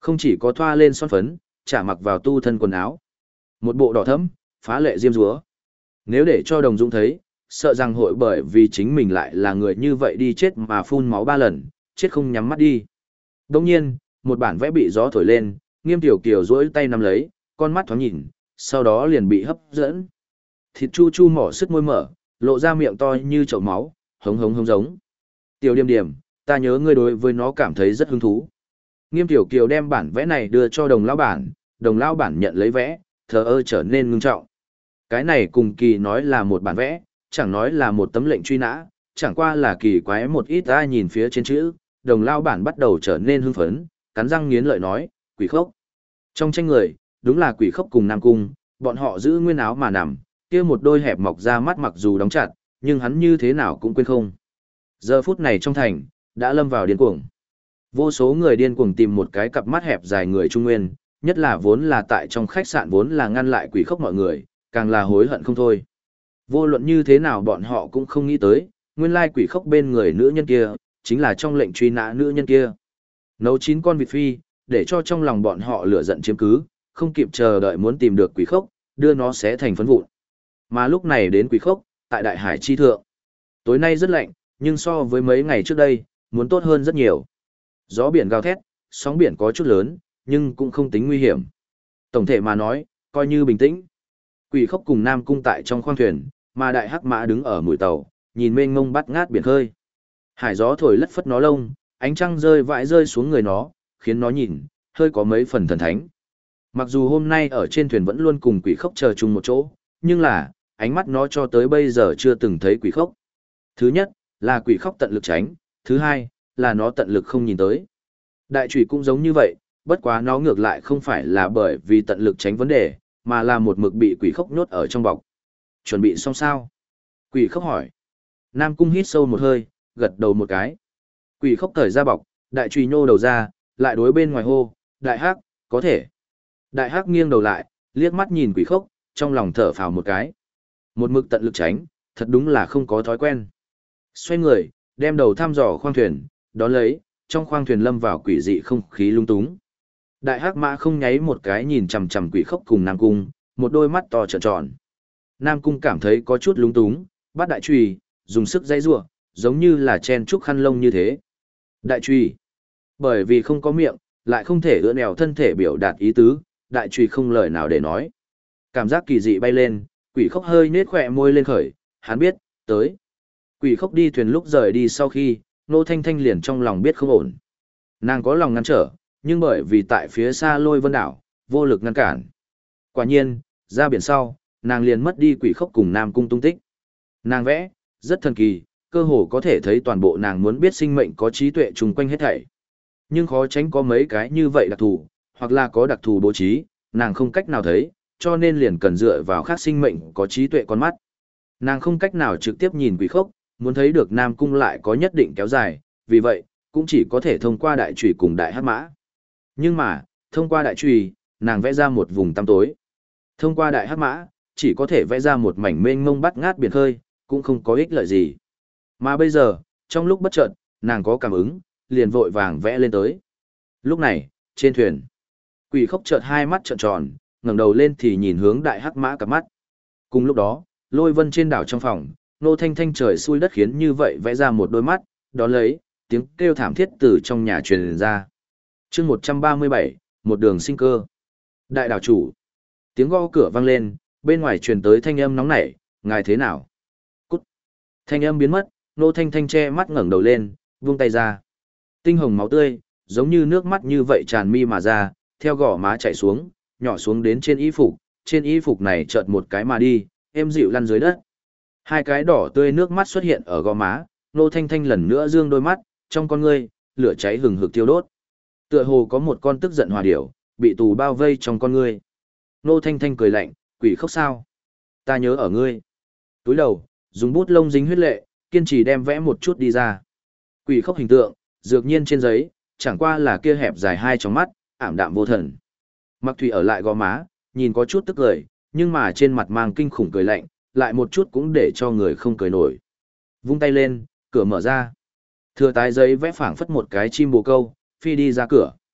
Không chỉ có thoa lên son phấn, chả mặc vào tu thân quần áo. Một bộ đỏ thẫm, phá lệ diêm dúa. Nếu để cho Đồng Dũng thấy, sợ rằng hội bởi vì chính mình lại là người như vậy đi chết mà phun máu 3 lần, chết không nhắm mắt đi. Đồng nhiên, một bản vẽ bị gió thổi lên, Nghiêm Tiểu Kiều duỗi tay nắm lấy, con mắt thoáng nhìn, sau đó liền bị hấp dẫn. Thịt chu chu mỏ sứt môi mở, lộ ra miệng to như chậu máu, hống hống hống giống. Tiểu Điềm Điềm, ta nhớ ngươi đối với nó cảm thấy rất hứng thú. Nghiêm Tiểu Kiều đem bản vẽ này đưa cho Đồng lão bản nhận lấy vẽ, thờ ơ trở nên ngưng trọng. Cái này cùng Kỳ nói là một bản vẽ, chẳng nói là một tấm lệnh truy nã, chẳng qua là kỳ quái một ít. Ta nhìn phía trên chữ, Đồng lão bản bắt đầu trở nên hưng phấn, cắn răng nghiến lợi nói, Quỷ Khốc. Trong tranh người, đúng là Quỷ Khốc cùng Nam Cung, bọn họ giữ nguyên áo mà nằm, kia một đôi hẹp mọc ra mắt mặc dù đóng chặt, nhưng hắn như thế nào cũng quên không. Giờ phút này trong thành, đã lâm vào điên cuồng. Vô số người điên cuồng tìm một cái cặp mắt hẹp dài người Trung Nguyên, nhất là vốn là tại trong khách sạn vốn là ngăn lại Quỷ Khốc mọi người, càng là hối hận không thôi. Vô luận như thế nào bọn họ cũng không nghĩ tới, nguyên lai Quỷ Khốc bên người nữ nhân kia, chính là trong lệnh truy nã nữ nhân kia. Nấu 9 con vịt phi, để cho trong lòng bọn họ lửa giận chiếm cứ, không kịp chờ đợi muốn tìm được Quỷ Khốc, đưa nó xé thành phấn vụn. Mà lúc này đến Quỷ Khốc, tại Đại Hải chi thượng. Tối nay rất lạnh, nhưng so với mấy ngày trước đây, muốn tốt hơn rất nhiều. Gió biển gào thét, sóng biển có chút lớn, nhưng cũng không tính nguy hiểm. Tổng thể mà nói, coi như bình tĩnh. Quỷ Khốc cùng Nam Cung tại trong khoang thuyền, mà Đại Hắc Mã đứng ở mũi tàu, nhìn mênh mông bắt ngát biển khơi. Hải gió thổi lất phất nó lông, ánh trăng rơi vãi rơi xuống người nó, khiến nó nhìn, hơi có mấy phần thần thánh. Mặc dù hôm nay ở trên thuyền vẫn luôn cùng Quỷ Khốc chờ chung một chỗ, nhưng là, ánh mắt nó cho tới bây giờ chưa từng thấy Quỷ Khốc. Thứ nhất, là Quỷ Khốc tận lực tránh, thứ hai, là nó tận lực không nhìn tới. Đại chủy cũng giống như vậy, bất quá nó ngược lại không phải là bởi vì tận lực tránh vấn đề, mà là một mực bị Quỷ Khốc nhốt ở trong bọc. Chuẩn bị xong sao? Quỷ Khốc hỏi. Nam Cung hít sâu một hơi, gật đầu một cái. Quỷ Khốc cởi ra bọc, đại chùy nhô đầu ra, lại đối bên ngoài hô, Đại Hắc, có thể. Đại Hắc nghiêng đầu lại, liếc mắt nhìn Quỷ Khốc, trong lòng thở phào một cái. Một mực tận lực tránh, thật đúng là không có thói quen. Xoay người, đem đầu thăm dò khoang thuyền, đón lấy, trong khoang thuyền lâm vào quỷ dị không khí lung túng. Đại Hắc Mã không nháy một cái nhìn chằm chằm Quỷ Khốc cùng Nam Cung, một đôi mắt to trợn tròn. Nam Cung cảm thấy có chút lung túng, bắt đại chùy, dùng sức dây rủa, giống như là chen trúc khăn lông như thế. Đại chùy, bởi vì không có miệng, lại không thể ưỡn nèo thân thể biểu đạt ý tứ, đại chùy không lời nào để nói. Cảm giác kỳ dị bay lên, Quỷ Khốc hơi nhếch khóe môi lên khởi, hắn biết, tới. Quỷ Khốc đi thuyền lúc rời đi sau khi, Nô Thanh Thanh liền trong lòng biết không ổn. Nàng có lòng ngăn trở, nhưng bởi vì tại phía xa Lôi Vân đảo, vô lực ngăn cản. Quả nhiên, ra biển sau, nàng liền mất đi Quỷ Khốc cùng Nam Cung tung tích. Nàng vẽ, rất thần kỳ, cơ hồ có thể thấy toàn bộ nàng muốn biết sinh mệnh có trí tuệ chung quanh hết thảy. Nhưng khó tránh có mấy cái như vậy đặc thù, hoặc là có đặc thù bố trí, nàng không cách nào thấy, cho nên liền cần dựa vào khác sinh mệnh có trí tuệ con mắt. Nàng không cách nào trực tiếp nhìn Quỷ Khốc, muốn thấy được Nam Cung lại có nhất định kéo dài, vì vậy, cũng chỉ có thể thông qua đại chùy cùng đại hắc mã. Nhưng mà, thông qua đại chùy, nàng vẽ ra một vùng tăm tối. Thông qua đại hắc mã, chỉ có thể vẽ ra một mảnh mênh mông bắt ngát biển khơi, cũng không có ích lợi gì. Mà bây giờ, trong lúc bất chợt, nàng có cảm ứng, liền vội vàng vẽ lên tới. Lúc này, trên thuyền, Quỷ Khốc chợt hai mắt trợn tròn, ngẩng đầu lên thì nhìn hướng đại hắc mã cặp mắt. Cùng lúc đó, Lôi Vân trên đảo trong phòng, Nô Thanh Thanh trời xui đất khiến như vậy vẽ ra một đôi mắt, đón lấy, tiếng kêu thảm thiết từ trong nhà truyền ra. Chương 137, một đường sinh cơ. Đại đảo chủ. Tiếng gõ cửa vang lên, bên ngoài truyền tới thanh âm nóng nảy, ngài thế nào? Cút. Thanh âm biến mất, Nô Thanh Thanh che mắt ngẩng đầu lên, vung tay ra. Tinh hồng máu tươi, giống như nước mắt như vậy tràn mi mà ra, theo gò má chảy xuống, nhỏ xuống đến trên y phục này chợt một cái mà đi, êm dịu lăn dưới đất. Hai cái đỏ tươi nước mắt xuất hiện ở gò má, Nô Thanh Thanh lần nữa dương đôi mắt, trong con ngươi, lửa cháy hừng hực thiêu đốt. Tựa hồ có một con tức giận hỏa điểu, bị tù bao vây trong con ngươi. Nô Thanh Thanh cười lạnh, Quỷ Khốc sao? Ta nhớ ở ngươi. Túi đầu, dùng bút lông dính huyết lệ, kiên trì đem vẽ một chút đi ra. Quỷ Khốc hình tượng, dược nhiên trên giấy, chẳng qua là kia hẹp dài hai tròng mắt, ảm đạm vô thần. Mặc Thủy ở lại gò má, nhìn có chút tức cười, nhưng mà trên mặt mang kinh khủng cười lạnh, lại một chút cũng để cho người không cười nổi. Vung tay lên, cửa mở ra. Thừa tái giấy vẽ phảng phất một cái chim bồ câu, phi đi ra cửa.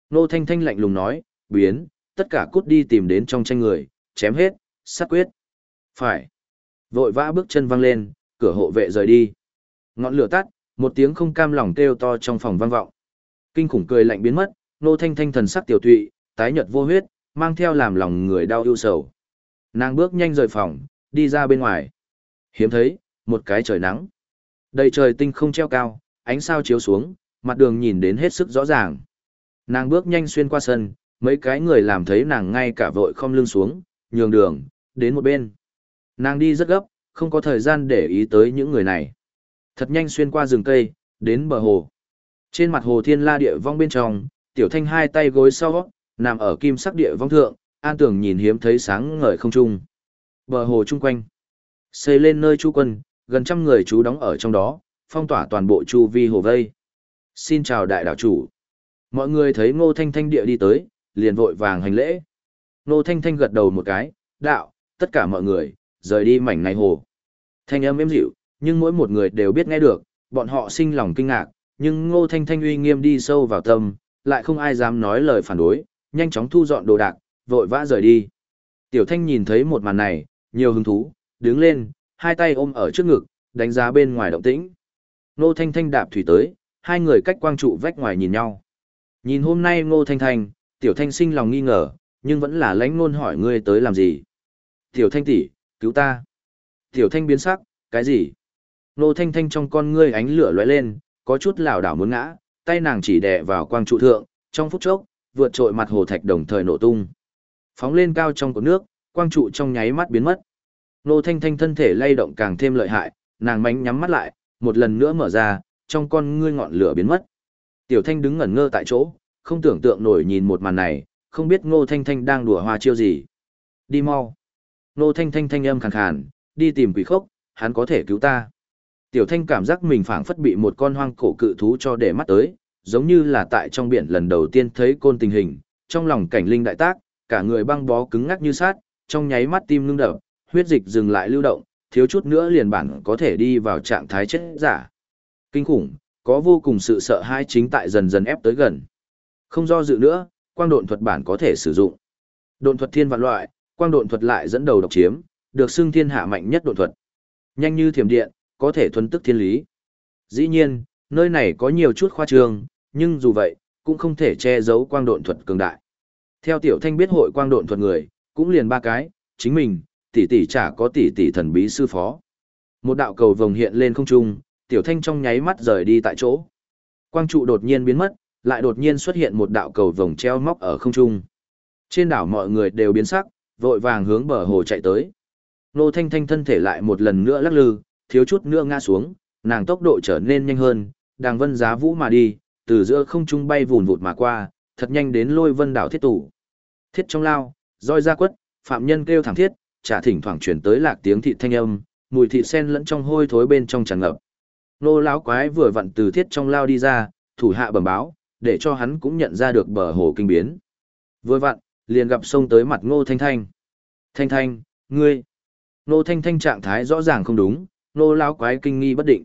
Ngô Thanh Thanh lạnh lùng nói, biến, tất cả cút đi tìm đến trong tranh người, chém hết, sát quyết. Phải. Vội vã bước chân văng lên, cửa hộ vệ rời đi. Ngọn lửa tắt, một tiếng không cam lòng kêu to trong phòng vang vọng. Kinh khủng cười lạnh biến mất, Ngô Thanh Thanh thần sắc tiểu tụy, tái nhợt vô huyết, mang theo làm lòng người đau ưu sầu. Nàng bước nhanh rời phòng, đi ra bên ngoài. Hiếm thấy, một cái trời nắng. Đầy trời tinh không treo cao, ánh sao chiếu xuống, mặt đường nhìn đến hết sức rõ ràng. Nàng bước nhanh xuyên qua sân, mấy cái người làm thấy nàng ngay cả vội khom lưng xuống, nhường đường, đến một bên. Nàng đi rất gấp, không có thời gian để ý tới những người này. Thật nhanh xuyên qua rừng cây, đến bờ hồ. Trên mặt hồ thiên la địa vong bên trong, Tiểu Thanh hai tay gối sau, nằm ở kim sắc địa vong thượng, an tưởng nhìn hiếm thấy sáng ngời không trung. Bờ hồ chung quanh, xây lên nơi trú quân, gần trăm người trú đóng ở trong đó, phong tỏa toàn bộ chu vi hồ vây. Xin chào đại đảo chủ. Mọi người thấy Ngô Thanh Thanh địa đi tới, liền vội vàng hành lễ. Ngô Thanh Thanh gật đầu một cái, đạo, tất cả mọi người, rời đi mảnh này hồ. Thanh âm êm dịu, nhưng mỗi một người đều biết nghe được, bọn họ sinh lòng kinh ngạc, nhưng Ngô Thanh Thanh uy nghiêm đi sâu vào tâm, lại không ai dám nói lời phản đối, nhanh chóng thu dọn đồ đạc, vội vã rời đi. Tiểu Thanh nhìn thấy một màn này, nhiều hứng thú, đứng lên, hai tay ôm ở trước ngực, đánh giá bên ngoài động tĩnh. Ngô Thanh Thanh đạp thủy tới, hai người cách quang trụ vách ngoài nhìn nhau. Nhìn hôm nay Ngô Thanh Thanh, Tiểu Thanh sinh lòng nghi ngờ, nhưng vẫn là lãnh ngôn hỏi ngươi tới làm gì. Tiểu Thanh tỷ, cứu ta. Tiểu Thanh biến sắc, cái gì? Ngô Thanh Thanh trong con ngươi ánh lửa lóe lên, có chút lảo đảo muốn ngã, tay nàng chỉ đè vào quang trụ thượng, trong phút chốc, vượt trội mặt hồ thạch đồng thời nổ tung. Phóng lên cao trong cột nước, quang trụ trong nháy mắt biến mất. Ngô Thanh Thanh thân thể lay động càng thêm lợi hại, nàng mánh nhắm mắt lại, một lần nữa mở ra, trong con ngươi ngọn lửa biến mất. Tiểu Thanh đứng ngẩn ngơ tại chỗ, không tưởng tượng nổi nhìn một màn này, không biết Ngô Thanh Thanh đang đùa hoa chiêu gì. Đi mau. Ngô Thanh Thanh thanh âm khàn khàn, đi tìm quỷ khốc, hắn có thể cứu ta. Tiểu Thanh cảm giác mình phảng phất bị một con hoang cổ cự thú cho để mắt tới, giống như là tại trong biển lần đầu tiên thấy côn tình hình, trong lòng cảnh linh đại tác, cả người băng bó cứng ngắc như sát, trong nháy mắt tim ngưng đập, huyết dịch dừng lại lưu động, thiếu chút nữa liền bản có thể đi vào trạng thái chết giả. Kinh khủng, có vô cùng sự sợ hãi chính tại dần dần ép tới gần. Không do dự nữa, quang độn thuật bản có thể sử dụng. Độn thuật thiên vạn loại, quang độn thuật lại dẫn đầu độc chiếm, được xưng thiên hạ mạnh nhất độn thuật. Nhanh như thiểm điện, có thể thuần tức thiên lý. Dĩ nhiên, nơi này có nhiều chút khoa trương, nhưng dù vậy, cũng không thể che giấu quang độn thuật cường đại. Theo Tiểu Thanh biết hội quang độn thuật người, cũng liền ba cái, chính mình, tỷ tỷ chả có tỷ tỷ thần bí sư phó. Một đạo cầu vồng hiện lên không trung, Tiểu Thanh trong nháy mắt rời đi tại chỗ. Quang trụ đột nhiên biến mất, lại đột nhiên xuất hiện một đạo cầu vồng treo móc ở không trung. Trên đảo mọi người đều biến sắc, vội vàng hướng bờ hồ chạy tới. Ngô Thanh Thanh thân thể lại một lần nữa lắc lư, thiếu chút nữa ngã xuống, nàng tốc độ trở nên nhanh hơn, đàng vân giá vũ mà đi, từ giữa không trung bay vùn vụt mà qua, thật nhanh đến Lôi Vân đảo thiết tủ. Thiết trong lao, roi ra quất, phạm nhân kêu thảm thiết, chả thỉnh thoảng truyền tới lạc tiếng thịt thanh âm, mùi thịt sen lẫn trong hôi thối bên trong tràn ngập. Nô lão quái vừa vặn từ thiết trong lao đi ra, thủ hạ bẩm báo, để cho hắn cũng nhận ra được bờ hồ kinh biến. Vừa vặn, liền gặp xông tới mặt Ngô Thanh Thanh. Thanh Thanh, ngươi. Ngô Thanh Thanh trạng thái rõ ràng không đúng, nô lão quái kinh nghi bất định.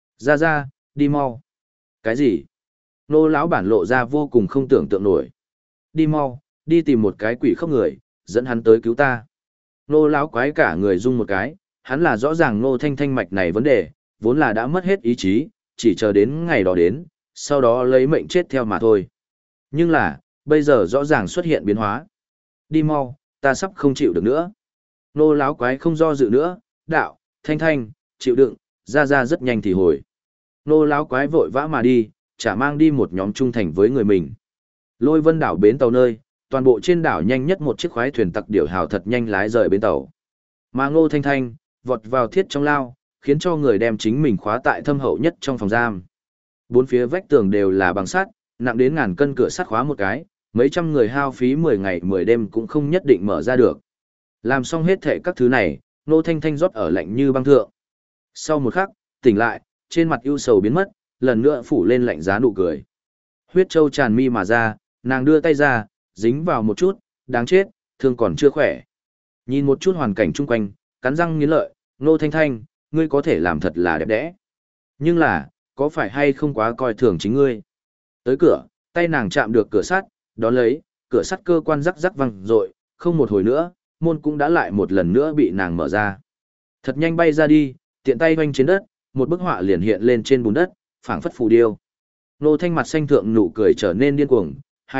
Ra, đi mau. Cái gì? Nô lão bản lộ ra vô cùng không tưởng tượng nổi. Đi mau, đi tìm một cái quỷ khốc người, dẫn hắn tới cứu ta. Nô lão quái cả người rung một cái, hắn là rõ ràng Ngô Thanh Thanh mạch này vấn đề, vốn là đã mất hết ý chí, chỉ chờ đến ngày đó đến, sau đó lấy mệnh chết theo mà thôi. Nhưng là, bây giờ rõ ràng xuất hiện biến hóa. Đi mau, ta sắp không chịu được nữa. Nô lão quái không do dự nữa, đạo, Thanh Thanh, chịu đựng, ra rất nhanh thì hồi. Nô lão quái vội vã mà đi, chả mang đi một nhóm trung thành với người mình. Lôi Vân đảo bến tàu nơi, toàn bộ trên đảo nhanh nhất một chiếc khoái thuyền tặc điểu hào thật nhanh lái rời bến tàu. Mà Ngô Thanh Thanh, vọt vào thiết trong lao, khiến cho người đem chính mình khóa tại thâm hậu nhất trong phòng giam. Bốn phía vách tường đều là bằng sắt, nặng đến ngàn cân cửa sắt khóa một cái, mấy trăm người hao phí 10 ngày 10 đêm cũng không nhất định mở ra được. Làm xong hết thệ các thứ này, Ngô Thanh Thanh rót ở lạnh như băng thượng. Sau một khắc, tỉnh lại, trên mặt ưu sầu biến mất, lần nữa phủ lên lạnh giá nụ cười. Huyết châu tràn mi mà ra, nàng đưa tay ra, dính vào một chút, đáng chết, thương còn chưa khỏe. Nhìn một chút hoàn cảnh chung quanh, cắn răng nghiến lợi, Ngô Thanh Thanh, ngươi có thể làm thật là đẹp đẽ. Nhưng là, có phải hay không quá coi thường chính ngươi? Tới cửa, tay nàng chạm được cửa sắt, Đón lấy, cửa sắt cơ quan rắc rắc văng rội, không một hồi nữa, môn cũng đã lại một lần nữa bị nàng mở ra. Thật nhanh bay ra đi, tiện tay hoanh trên đất, một bức họa liền hiện lên trên bùn đất, phảng phất phù điêu. Nô Thanh mặt xanh thượng nụ cười trở nên điên cuồng,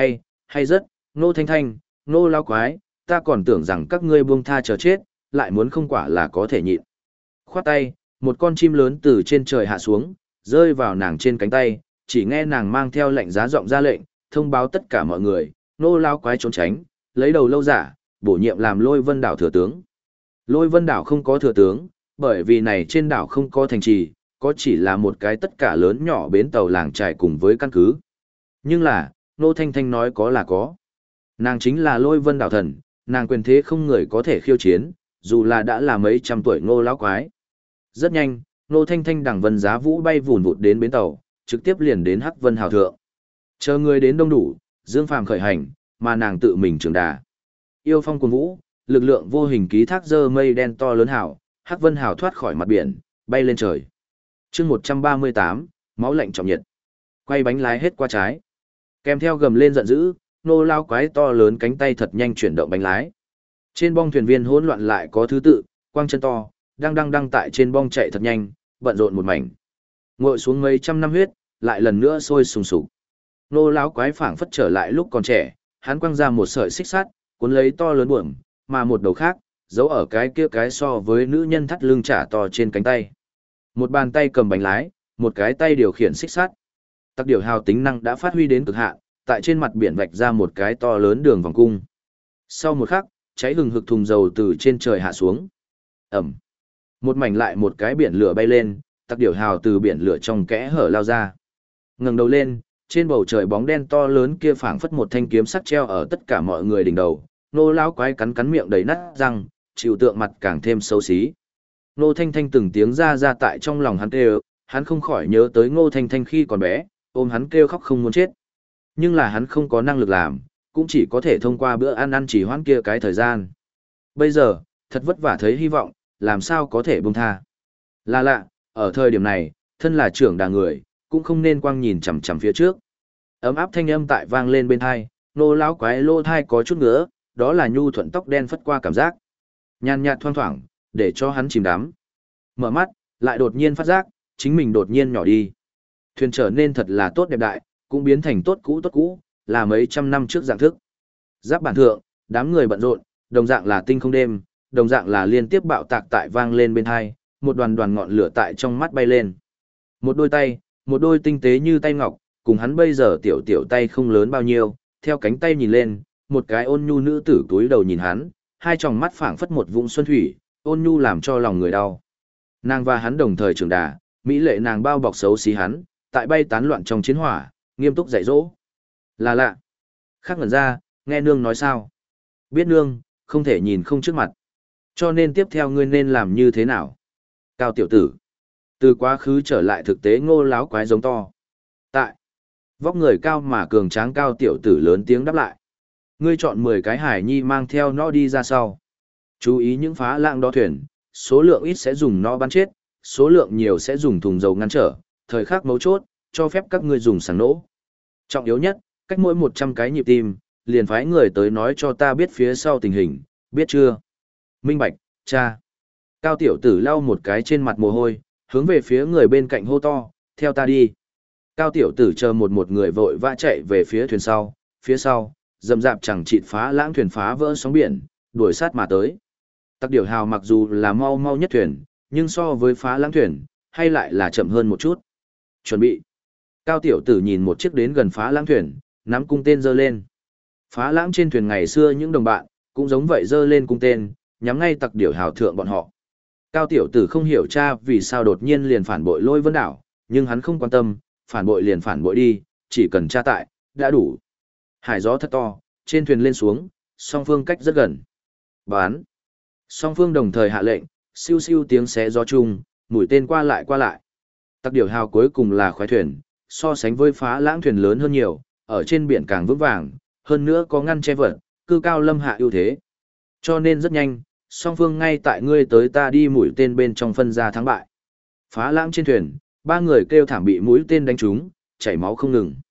hay rất, Nô Thanh Thanh, Nô lao quái, ta còn tưởng rằng các ngươi buông tha chờ chết, lại muốn không quả là có thể nhịn. Khoát tay, một con chim lớn từ trên trời hạ xuống, rơi vào nàng trên cánh tay, chỉ nghe nàng mang theo lệnh giá giọng ra lệnh, thông báo tất cả mọi người, Nô lao quái trốn tránh, lấy đầu lâu giả, bổ nhiệm làm Lôi Vân đảo thừa tướng. Lôi Vân đảo không có thừa tướng, bởi vì này trên đảo không có thành trì, có chỉ là một cái tất cả lớn nhỏ bến tàu làng trài cùng với căn cứ. Nhưng là, Nô Thanh Thanh nói có là có. Nàng chính là Lôi Vân đảo thần, nàng quyền thế không người có thể khiêu chiến, dù là đã là mấy trăm tuổi Ngô lão quái. Rất nhanh, Nô Thanh Thanh đằng vân giá vũ bay vùn vụt đến bến tàu, trực tiếp liền đến Hắc Vân Hào thượng. Chờ người đến đông đủ, Dương Phàm khởi hành, mà nàng tự mình trường đà. Yêu phong cuồng vũ, lực lượng vô hình ký thác dơ mây đen to lớn hào, Hắc Vân Hào thoát khỏi mặt biển, bay lên trời. Chương 138, máu lạnh trọng nhiệt. Quay bánh lái hết qua trái. Kèm theo gầm lên giận dữ, nô lao quái to lớn cánh tay thật nhanh chuyển động bánh lái. Trên bong thuyền viên hỗn loạn lại có thứ tự, quang chân to, đang tại trên bong chạy thật nhanh, bận rộn một mảnh. Ngồi xuống mấy trăm năm huyết, lại lần nữa sôi sùng sục. Nô lão quái phảng phất trở lại lúc còn trẻ, hắn quăng ra một sợi xích sắt, cuốn lấy to lớn buồm, mà một đầu khác, giấu ở cái kia cái so với nữ nhân thắt lưng trả to trên cánh tay. Một bàn tay cầm bánh lái, một cái tay điều khiển xích sắt. Tặc điều hào tính năng đã phát huy đến cực hạn, tại trên mặt biển vạch ra một cái to lớn đường vòng cung. Sau một khắc, cháy hừng hực thùng dầu từ trên trời hạ xuống. Ẩm. Một mảnh lại một cái biển lửa bay lên, tặc điều hào từ biển lửa trong kẽ hở lao ra. Ngẩng đầu lên, trên bầu trời bóng đen to lớn kia phảng phất một thanh kiếm sắc treo ở tất cả mọi người đỉnh đầu. Nô lão quái cắn miệng đầy nát răng, chịu tượng mặt càng thêm xấu xí. Nô Thanh Thanh từng tiếng ra tại trong lòng hắn kêu, hắn không khỏi nhớ tới Ngô Thanh Thanh khi còn bé, ôm hắn kêu khóc không muốn chết. Nhưng là hắn không có năng lực làm, cũng chỉ có thể thông qua bữa ăn chỉ hoãn kia cái thời gian. Bây giờ, thật vất vả thấy hy vọng, làm sao có thể buông tha. Là lạ, ở thời điểm này, thân là trưởng đà người, cũng không nên quang nhìn chằm chằm phía trước. Ấm áp thanh âm tại vang lên bên thai, nô lão quái lô thai có chút ngứa, đó là nhu thuận tóc đen phất qua cảm giác. Nhàn nhạt thoang thoảng, để cho hắn chìm đắm. Mở mắt, lại đột nhiên phát giác, chính mình đột nhiên nhỏ đi. Thuyền trở nên thật là tốt đẹp đại, cũng biến thành tốt cũ, là mấy trăm năm trước dạng thức. Giáp bản thượng, đám người bận rộn, đồng dạng là tinh không đêm, đồng dạng là liên tiếp bạo tạc tại vang lên bên hai, một đoàn ngọn lửa tại trong mắt bay lên. Một đôi tay, một đôi tinh tế như tay ngọc, cùng hắn bây giờ tiểu tay không lớn bao nhiêu, theo cánh tay nhìn lên, một cái ôn nhu nữ tử túi đầu nhìn hắn, hai tròng mắt phảng phất một vũng xuân thủy, ôn nhu làm cho lòng người đau. Nàng và hắn đồng thời trưởng đà, mỹ lệ nàng bao bọc xấu xí hắn, tại bay tán loạn trong chiến hỏa, nghiêm túc dạy dỗ. Là lạ. Khác ngẩn ra, nghe nương nói sao? Biết nương, không thể nhìn không trước mặt. Cho nên tiếp theo ngươi nên làm như thế nào? Cao tiểu tử. Từ quá khứ trở lại thực tế ngô láo quái giống to. Tại. Vóc người cao mà cường tráng cao tiểu tử lớn tiếng đáp lại. Ngươi chọn 10 cái hải nhi mang theo nó đi ra sau. Chú ý những phá lãng đó thuyền, số lượng ít sẽ dùng nó bắn chết, số lượng nhiều sẽ dùng thùng dầu ngăn trở, thời khắc mấu chốt, cho phép các ngươi dùng sàng nỗ. Trọng yếu nhất, cách mỗi 100 cái nhịp tim, liền phái người tới nói cho ta biết phía sau tình hình, biết chưa? Minh bạch, cha. Cao tiểu tử lau một cái trên mặt mồ hôi, hướng về phía người bên cạnh hô to, theo ta đi. Cao tiểu tử chờ một người vội vã chạy về phía thuyền sau, phía sau, rầm rạp chẳng chịt phá lãng thuyền phá vỡ sóng biển, đuổi sát mà tới. Tặc điểu hào mặc dù là mau nhất thuyền, nhưng so với phá lãng thuyền, hay lại là chậm hơn một chút. Chuẩn bị. Cao tiểu tử nhìn một chiếc đến gần phá lãng thuyền, nắm cung tên giơ lên. Phá lãng trên thuyền ngày xưa những đồng bạn, cũng giống vậy giơ lên cung tên, nhắm ngay tặc điểu hào thượng bọn họ. Cao tiểu tử không hiểu cha vì sao đột nhiên liền phản bội Lôi Vân đảo, nhưng hắn không quan tâm, phản bội liền phản bội đi, chỉ cần cha tại, đã đủ. Hải gió thật to, trên thuyền lên xuống, song phương cách rất gần. Bán. Song phương đồng thời hạ lệnh, siêu siêu tiếng xé gió chung, mũi tên qua lại. Tặc điểu hào cuối cùng là khoái thuyền, so sánh với phá lãng thuyền lớn hơn nhiều, ở trên biển càng vững vàng, hơn nữa có ngăn che vật, cư cao lâm hạ ưu thế. Cho nên rất nhanh, song phương ngay tại ngươi tới ta đi mũi tên bên trong phân ra thắng bại. Phá lãng trên thuyền, ba người kêu thảm bị mũi tên đánh trúng, chảy máu không ngừng.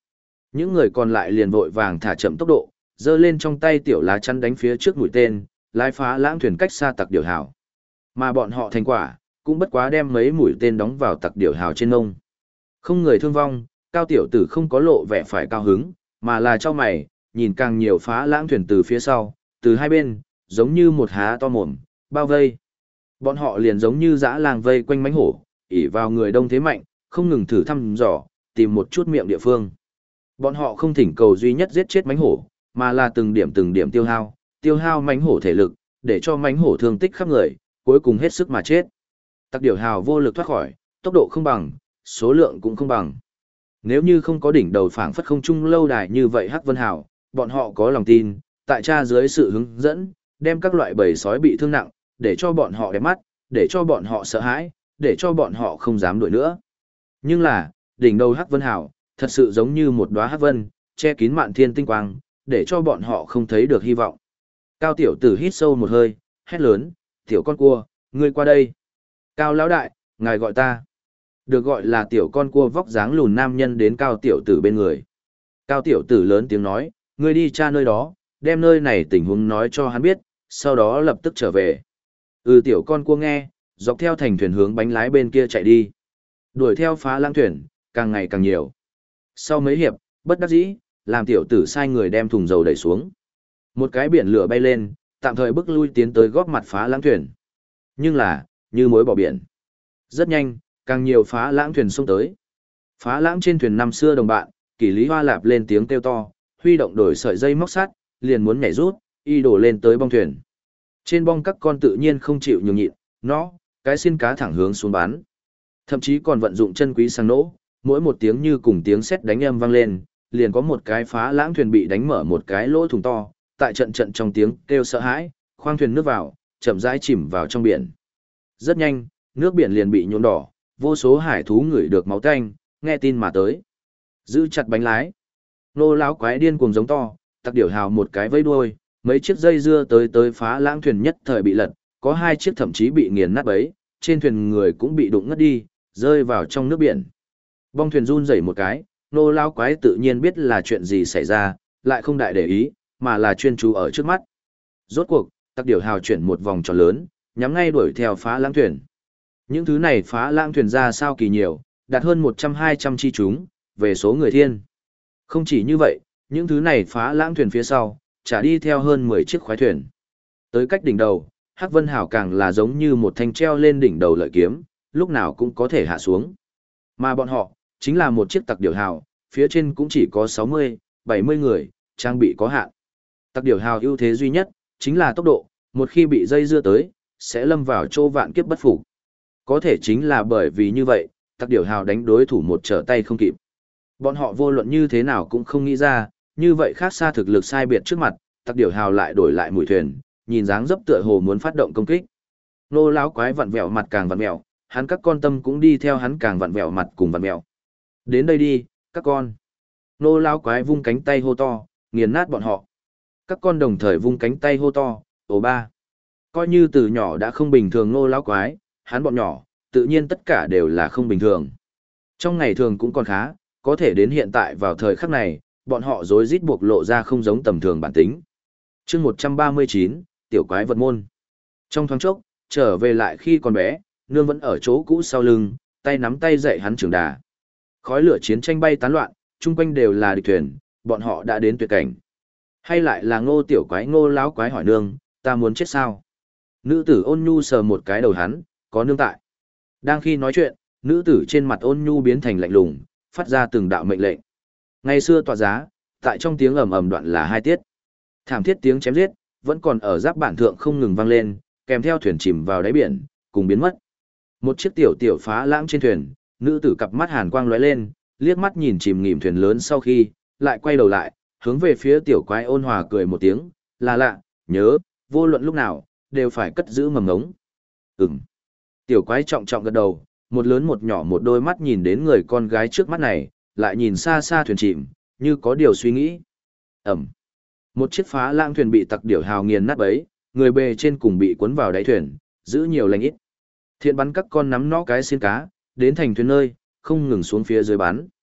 Những người còn lại liền vội vàng thả chậm tốc độ, giơ lên trong tay tiểu lá chắn đánh phía trước mũi tên, lái phá lãng thuyền cách xa tặc điểu hào. Mà bọn họ thành quả, cũng bất quá đem mấy mũi tên đóng vào tặc điểu hào trên ngông. Không người thương vong, Cao tiểu tử không có lộ vẻ phải cao hứng, mà là cho mày, nhìn càng nhiều phá lãng thuyền từ phía sau, từ hai bên, giống như một há to mồm, bao vây. Bọn họ liền giống như dã lang vây quanh mánh hổ, ỉ vào người đông thế mạnh, không ngừng thử thăm dò, tìm một chút miệng địa phương. Bọn họ không thỉnh cầu duy nhất giết chết mánh hổ, mà là từng điểm tiêu hao mánh hổ thể lực, để cho mánh hổ thương tích khắp người, cuối cùng hết sức mà chết. Tặc điểu hào vô lực thoát khỏi, tốc độ không bằng, số lượng cũng không bằng. Nếu như không có đỉnh đầu phảng phất không trung lâu đài như vậy Hắc Vân Hào, bọn họ có lòng tin, tại cha dưới sự hướng dẫn, đem các loại bầy sói bị thương nặng, để cho bọn họ đẹp mắt, để cho bọn họ sợ hãi, để cho bọn họ không dám đuổi nữa. Nhưng là, đỉnh đầu Hắc Vân Hào, thật sự giống như một đóa hắc vân, che kín mạn thiên tinh quang, để cho bọn họ không thấy được hy vọng. Cao tiểu tử hít sâu một hơi, hét lớn, tiểu con cua, ngươi qua đây. Cao lão đại, ngài gọi ta. Được gọi là tiểu con cua vóc dáng lùn nam nhân đến cao tiểu tử bên người. Cao tiểu tử lớn tiếng nói, ngươi đi tra nơi đó, đem nơi này tình huống nói cho hắn biết, sau đó lập tức trở về. Tiểu con cua nghe, dọc theo thành thuyền hướng bánh lái bên kia chạy đi. Đuổi theo phá lãng thuyền, càng ngày càng nhiều. Sau mấy hiệp, bất đắc dĩ, làm tiểu tử sai người đem thùng dầu đẩy xuống. Một cái biển lửa bay lên, tạm thời bước lui tiến tới góp mặt phá lãng thuyền. Nhưng là, như mối bỏ biển. Rất nhanh, càng nhiều phá lãng thuyền xông tới. Phá lãng trên thuyền năm xưa đồng bạn, Kỷ Lý Hoa Lạp lên tiếng kêu to, huy động đổi sợi dây móc sắt, liền muốn nhảy rút, y đổ lên tới bong thuyền. Trên bong các con tự nhiên không chịu nhường nhịn, nó, cái xin cá thẳng hướng xuống bán. Thậm chí còn vận dụng chân quý sang nỗ, mỗi một tiếng như cùng tiếng sét đánh âm vang lên, liền có một cái phá lãng thuyền bị đánh mở một cái lỗ thủng to, tại trận trận trong tiếng kêu sợ hãi, khoang thuyền nước vào, chậm rãi chìm vào trong biển. Rất nhanh, nước biển liền bị nhuộm đỏ, vô số hải thú ngửi được máu tanh, nghe tin mà tới. Giữ chặt bánh lái. Nô lão quái điên cuồng giống to, tặc điểu hào một cái vây đuôi, mấy chiếc dây dưa tới phá lãng thuyền nhất thời bị lật, có hai chiếc thậm chí bị nghiền nát bấy, trên thuyền người cũng bị đụng ngất đi, rơi vào trong nước biển. Bong thuyền run rẩy một cái, nô lão quái tự nhiên biết là chuyện gì xảy ra, lại không đại để ý, mà là chuyên chú ở trước mắt. Rốt cuộc, tặc điểu hào chuyển một vòng tròn lớn, nhắm ngay đuổi theo phá lãng thuyền. Những thứ này phá lãng thuyền ra sao kỳ nhiều, đạt hơn 100-200 chi chúng, về số người thiên. Không chỉ như vậy, những thứ này phá lãng thuyền phía sau, trả đi theo hơn 10 chiếc khoái thuyền. Tới cách đỉnh đầu, Hắc Vân Hào càng là giống như một thanh treo lên đỉnh đầu lợi kiếm, lúc nào cũng có thể hạ xuống. Mà bọn họ, chính là một chiếc tặc điểu hào, phía trên cũng chỉ có 60-70 người, trang bị có hạn. Tặc điểu hào ưu thế duy nhất, chính là tốc độ, một khi bị dây dưa tới, sẽ lâm vào chỗ vạn kiếp bất phục. Có thể chính là bởi vì như vậy, tặc điểu hào đánh đối thủ một trở tay không kịp. Bọn họ vô luận như thế nào cũng không nghĩ ra, như vậy khác xa thực lực sai biệt trước mặt, tặc điểu hào lại đổi lại mũi thuyền, nhìn dáng dấp tựa hồ muốn phát động công kích. Nô lão quái vặn vẹo mặt càng vặn vẹo, hắn các con tâm cũng đi theo hắn càng vặn vẹo mặt cùng vặn vẹo. Đến đây đi, các con. Nô lão quái vung cánh tay hô to, nghiền nát bọn họ. Các con đồng thời vung cánh tay hô to, ồ ba. Coi như từ nhỏ đã không bình thường nô lão quái, hắn bọn nhỏ, tự nhiên tất cả đều là không bình thường. Trong ngày thường cũng còn khá, có thể đến hiện tại vào thời khắc này, bọn họ rối rít buộc lộ ra không giống tầm thường bản tính. Chương 139, tiểu quái vật môn. Trong thoáng chốc, trở về lại khi còn bé, nương vẫn ở chỗ cũ sau lưng, tay nắm tay dạy hắn trưởng đà. Khói lửa chiến tranh bay tán loạn, chung quanh đều là địch thuyền, bọn họ đã đến tuyệt cảnh. Hay lại là Ngô tiểu quái Ngô lão quái hỏi nương, ta muốn chết sao? Nữ tử ôn nhu sờ một cái đầu hắn, có nương tại. Đang khi nói chuyện, nữ tử trên mặt ôn nhu biến thành lạnh lùng, phát ra từng đạo mệnh lệnh. Ngày xưa tọa giá, tại trong tiếng ầm ầm đoạn là hai tiết. Thảm thiết tiếng chém giết, vẫn còn ở giáp bản thượng không ngừng vang lên, kèm theo thuyền chìm vào đáy biển, cùng biến mất. Một chiếc tiểu phá lãng trên thuyền, nữ tử cặp mắt hàn quang lóe lên, liếc mắt nhìn chìm nghỉm thuyền lớn sau khi, lại quay đầu lại, hướng về phía tiểu quái ôn hòa cười một tiếng, là lạ, nhớ, vô luận lúc nào, đều phải cất giữ mầm ngống. Tiểu quái trọng trọng gật đầu, một lớn một nhỏ một đôi mắt nhìn đến người con gái trước mắt này, lại nhìn xa xa thuyền chìm, như có điều suy nghĩ. Một chiếc phá lãng thuyền bị tặc điểu hào nghiền nát bấy, người bề trên cùng bị cuốn vào đáy thuyền, giữ nhiều lành ít. Thiện bắn các con nắm nó cái xiên cá, đến thành thuyền nơi, không ngừng xuống phía dưới bắn.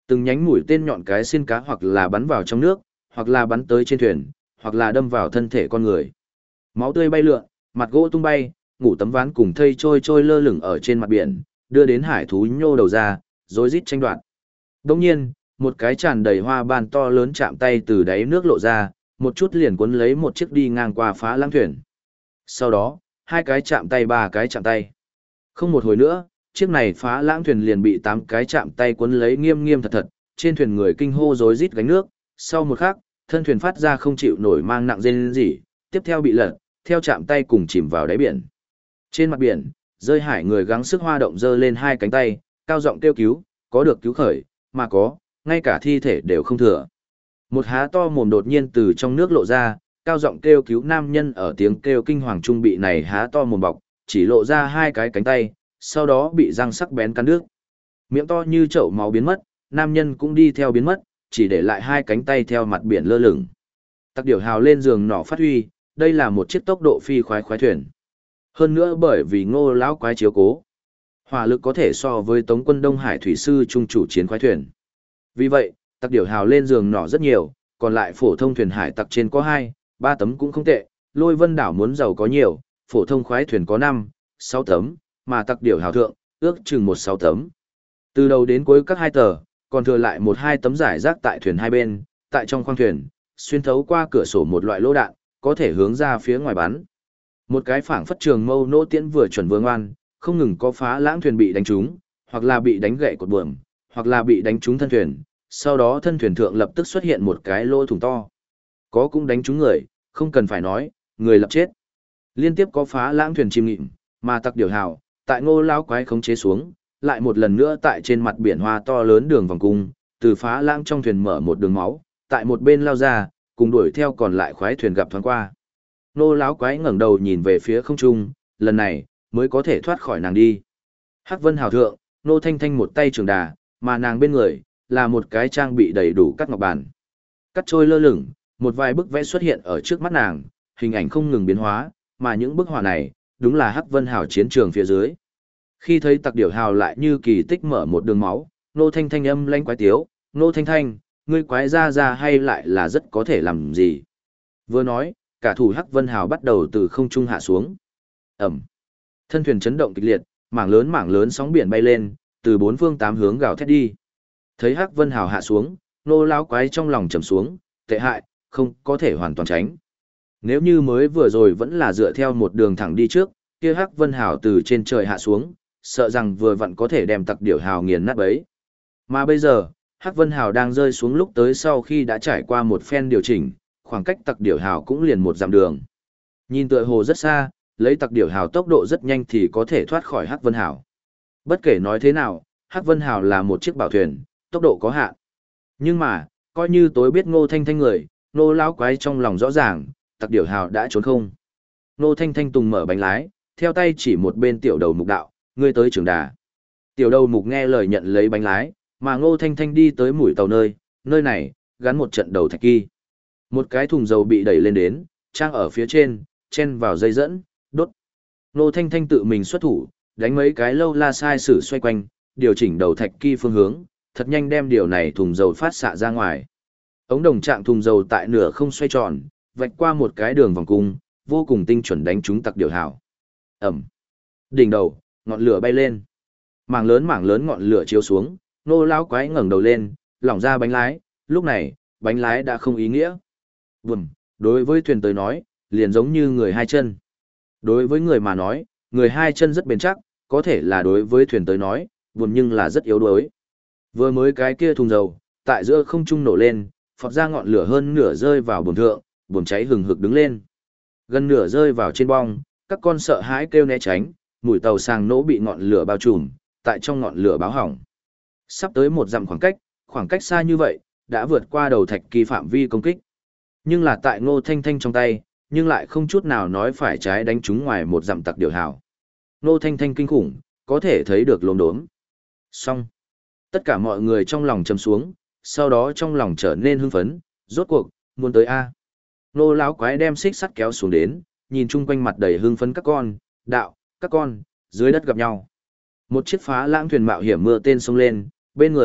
Từng nhánh mũi tên nhọn cái xiên cá hoặc là bắn vào trong nước, hoặc là bắn tới trên thuyền, hoặc là đâm vào thân thể con người. Máu tươi bay lượn, mặt gỗ tung bay, ngủ tấm ván cùng thây trôi trôi lơ lửng ở trên mặt biển, đưa đến hải thú nhô đầu ra, rối rít tranh đoạt. Đồng nhiên, một cái tràn đầy hoa ban to lớn chạm tay từ đáy nước lộ ra, một chút liền cuốn lấy một chiếc đi ngang qua phá lãng thuyền. Sau đó, hai cái chạm tay, ba cái chạm tay. Không một hồi nữa, chiếc này phá lãng thuyền liền bị 8 cái chạm tay cuốn lấy nghiêm nghiêm thật thật, trên thuyền người kinh hô rối rít gánh nước, sau một khắc, thân thuyền phát ra không chịu nổi mang nặng rên rỉ, tiếp theo bị lật, theo chạm tay cùng chìm vào đáy biển. Trên mặt biển, rơi hải người gắng sức hoa động giơ lên hai cánh tay, cao giọng kêu cứu, có được cứu khởi, mà có, ngay cả thi thể đều không thừa. Một há to mồm đột nhiên từ trong nước lộ ra, cao giọng kêu cứu nam nhân ở tiếng kêu kinh hoàng trung bị này há to mồm bọc, chỉ lộ ra hai cái cánh tay, sau đó bị răng sắc bén cắn nước. Miệng to như chậu máu biến mất, nam nhân cũng đi theo biến mất, chỉ để lại hai cánh tay theo mặt biển lơ lửng. Tặc điểu hào lên giường nỏ phát huy, đây là một chiếc tốc độ phi khoái khoái thuyền. Hơn nữa bởi vì Ngô lão quái chiếu cố, hỏa lực có thể so với Tống quân Đông Hải thủy sư trung chủ chiến khoái thuyền. Vì vậy, tặc điểu hào lên giường nỏ rất nhiều, còn lại phổ thông thuyền hải tặc trên có 2, 3 tấm cũng không tệ, Lôi Vân đảo muốn giàu có nhiều, phổ thông khoái thuyền có 5, 6 tấm, mà tặc điểu hào thượng, ước chừng 1-6 tấm. Từ đầu đến cuối các 2 tờ, còn thừa lại 1-2 tấm giải rác tại thuyền hai bên, tại trong khoang thuyền, xuyên thấu qua cửa sổ một loại lỗ đạn, có thể hướng ra phía ngoài bắn. Một cái phảng phất trường mâu nỗ tiễn vừa chuẩn vừa ngoan, không ngừng có phá lãng thuyền bị đánh trúng, hoặc là bị đánh gãy cột buồm, hoặc là bị đánh trúng thân thuyền, sau đó thân thuyền thượng lập tức xuất hiện một cái lỗ thủng to. Có cũng đánh trúng người, không cần phải nói, người lập chết. Liên tiếp có phá lãng thuyền chìm nghịm, mà tặc điểu hào, tại Ngô lão quái khống chế xuống, lại một lần nữa tại trên mặt biển hoa to lớn đường vòng cung, từ phá lãng trong thuyền mở một đường máu, tại một bên lao ra, cùng đuổi theo còn lại khoái thuyền gặp thoáng qua. Ngô lão quái ngẩng đầu nhìn về phía không trung, lần này mới có thể thoát khỏi nàng đi. Hắc Vân hào thượng, Ngô Thanh Thanh một tay trường đà, mà nàng bên người là một cái trang bị đầy đủ các ngọc bàn. Cắt trôi lơ lửng, một vài bức vẽ xuất hiện ở trước mắt nàng, hình ảnh không ngừng biến hóa, mà những bức họa này, đúng là Hắc Vân hào chiến trường phía dưới. Khi thấy tặc điểu hào lại như kỳ tích mở một đường máu, Ngô Thanh Thanh âm lanh quái tiếu, Ngô Thanh Thanh, ngươi quái ra hay lại là rất có thể làm gì. Vừa nói, cả thủ Hắc Vân hào bắt đầu từ không trung hạ xuống. Ẩm. Thân thuyền chấn động kịch liệt, mảng lớn sóng biển bay lên, từ bốn phương tám hướng gào thét đi. Thấy Hắc Vân hào hạ xuống, Ngô lão quái trong lòng trầm xuống, tệ hại, không có thể hoàn toàn tránh. Nếu như mới vừa rồi vẫn là dựa theo một đường thẳng đi trước, kia Hắc Vân hào từ trên trời hạ xuống, sợ rằng vừa vặn có thể đem tặc điểu hào nghiền nát bấy. Mà bây giờ, Hắc Vân hào đang rơi xuống lúc tới sau khi đã trải qua một phen điều chỉnh, khoảng cách tặc điểu hào cũng liền một dặm đường. Nhìn tựa hồ rất xa, lấy tặc điểu hào tốc độ rất nhanh thì có thể thoát khỏi Hắc Vân hào. Bất kể nói thế nào, Hắc Vân hào là một chiếc bảo thuyền, tốc độ có hạn. Nhưng mà, coi như tối biết Ngô Thanh Thanh người, Ngô lão quái trong lòng rõ ràng, tặc điểu hào đã trốn không. Ngô Thanh Thanh tùng mở bánh lái, theo tay chỉ một bên tiểu đầu mục đạo, ngươi tới trường đà. Tiểu đầu mục nghe lời nhận lấy bánh lái, mà Ngô Thanh Thanh đi tới mũi tàu nơi này, gắn một trận đầu thạch kỳ. Một cái thùng dầu bị đẩy lên đến, trang ở phía trên, chen vào dây dẫn, đốt. Ngô Thanh Thanh tự mình xuất thủ, đánh mấy cái lâu la sai sử xoay quanh, điều chỉnh đầu thạch kỳ phương hướng, thật nhanh đem điều này thùng dầu phát xạ ra ngoài. Ống đồng trạng thùng dầu tại nửa không xoay tròn, vạch qua một cái đường vòng cung, vô cùng tinh chuẩn đánh trúng tặc điểu hào. Ẩm. Đỉnh đầu, ngọn lửa bay lên. Mảng lớn ngọn lửa chiếu xuống, Ngô lão quái ngẩng đầu lên, lỏng ra bánh lái, lúc này, bánh lái đã không ý nghĩa. Vùm, đối với thuyền tới nói, liền giống như người hai chân. Đối với người mà nói, người hai chân rất bền chắc, có thể là đối với thuyền tới nói, vùm nhưng là rất yếu đuối. Vừa mới cái kia thùng dầu, tại giữa không trung nổ lên, phọt ra ngọn lửa hơn nửa rơi vào buồng thượng, buồng cháy hừng hực đứng lên. Gần nửa rơi vào trên bong, các con sợ hãi kêu né tránh, mũi tàu sàng nỗ bị ngọn lửa bao trùm, tại trong ngọn lửa báo hỏng. Sắp tới một dặm khoảng cách xa như vậy, đã vượt qua đầu thạch kỳ phạm vi công kích. Nhưng là tại Ngô Thanh Thanh trong tay, nhưng lại không chút nào nói phải trái đánh trúng ngoài một dặm tặc điểu hào. Ngô Thanh Thanh kinh khủng, có thể thấy được lốm đốm. Xong. Tất cả mọi người trong lòng trầm xuống, sau đó trong lòng trở nên hưng phấn, rốt cuộc, muốn tới A. Ngô lão quái đem xích sắt kéo xuống đến, nhìn chung quanh mặt đầy hưng phấn các con, đạo, các con, dưới đất gặp nhau. Một chiếc phá lãng thuyền mạo hiểm mưa tên sông lên, bên người,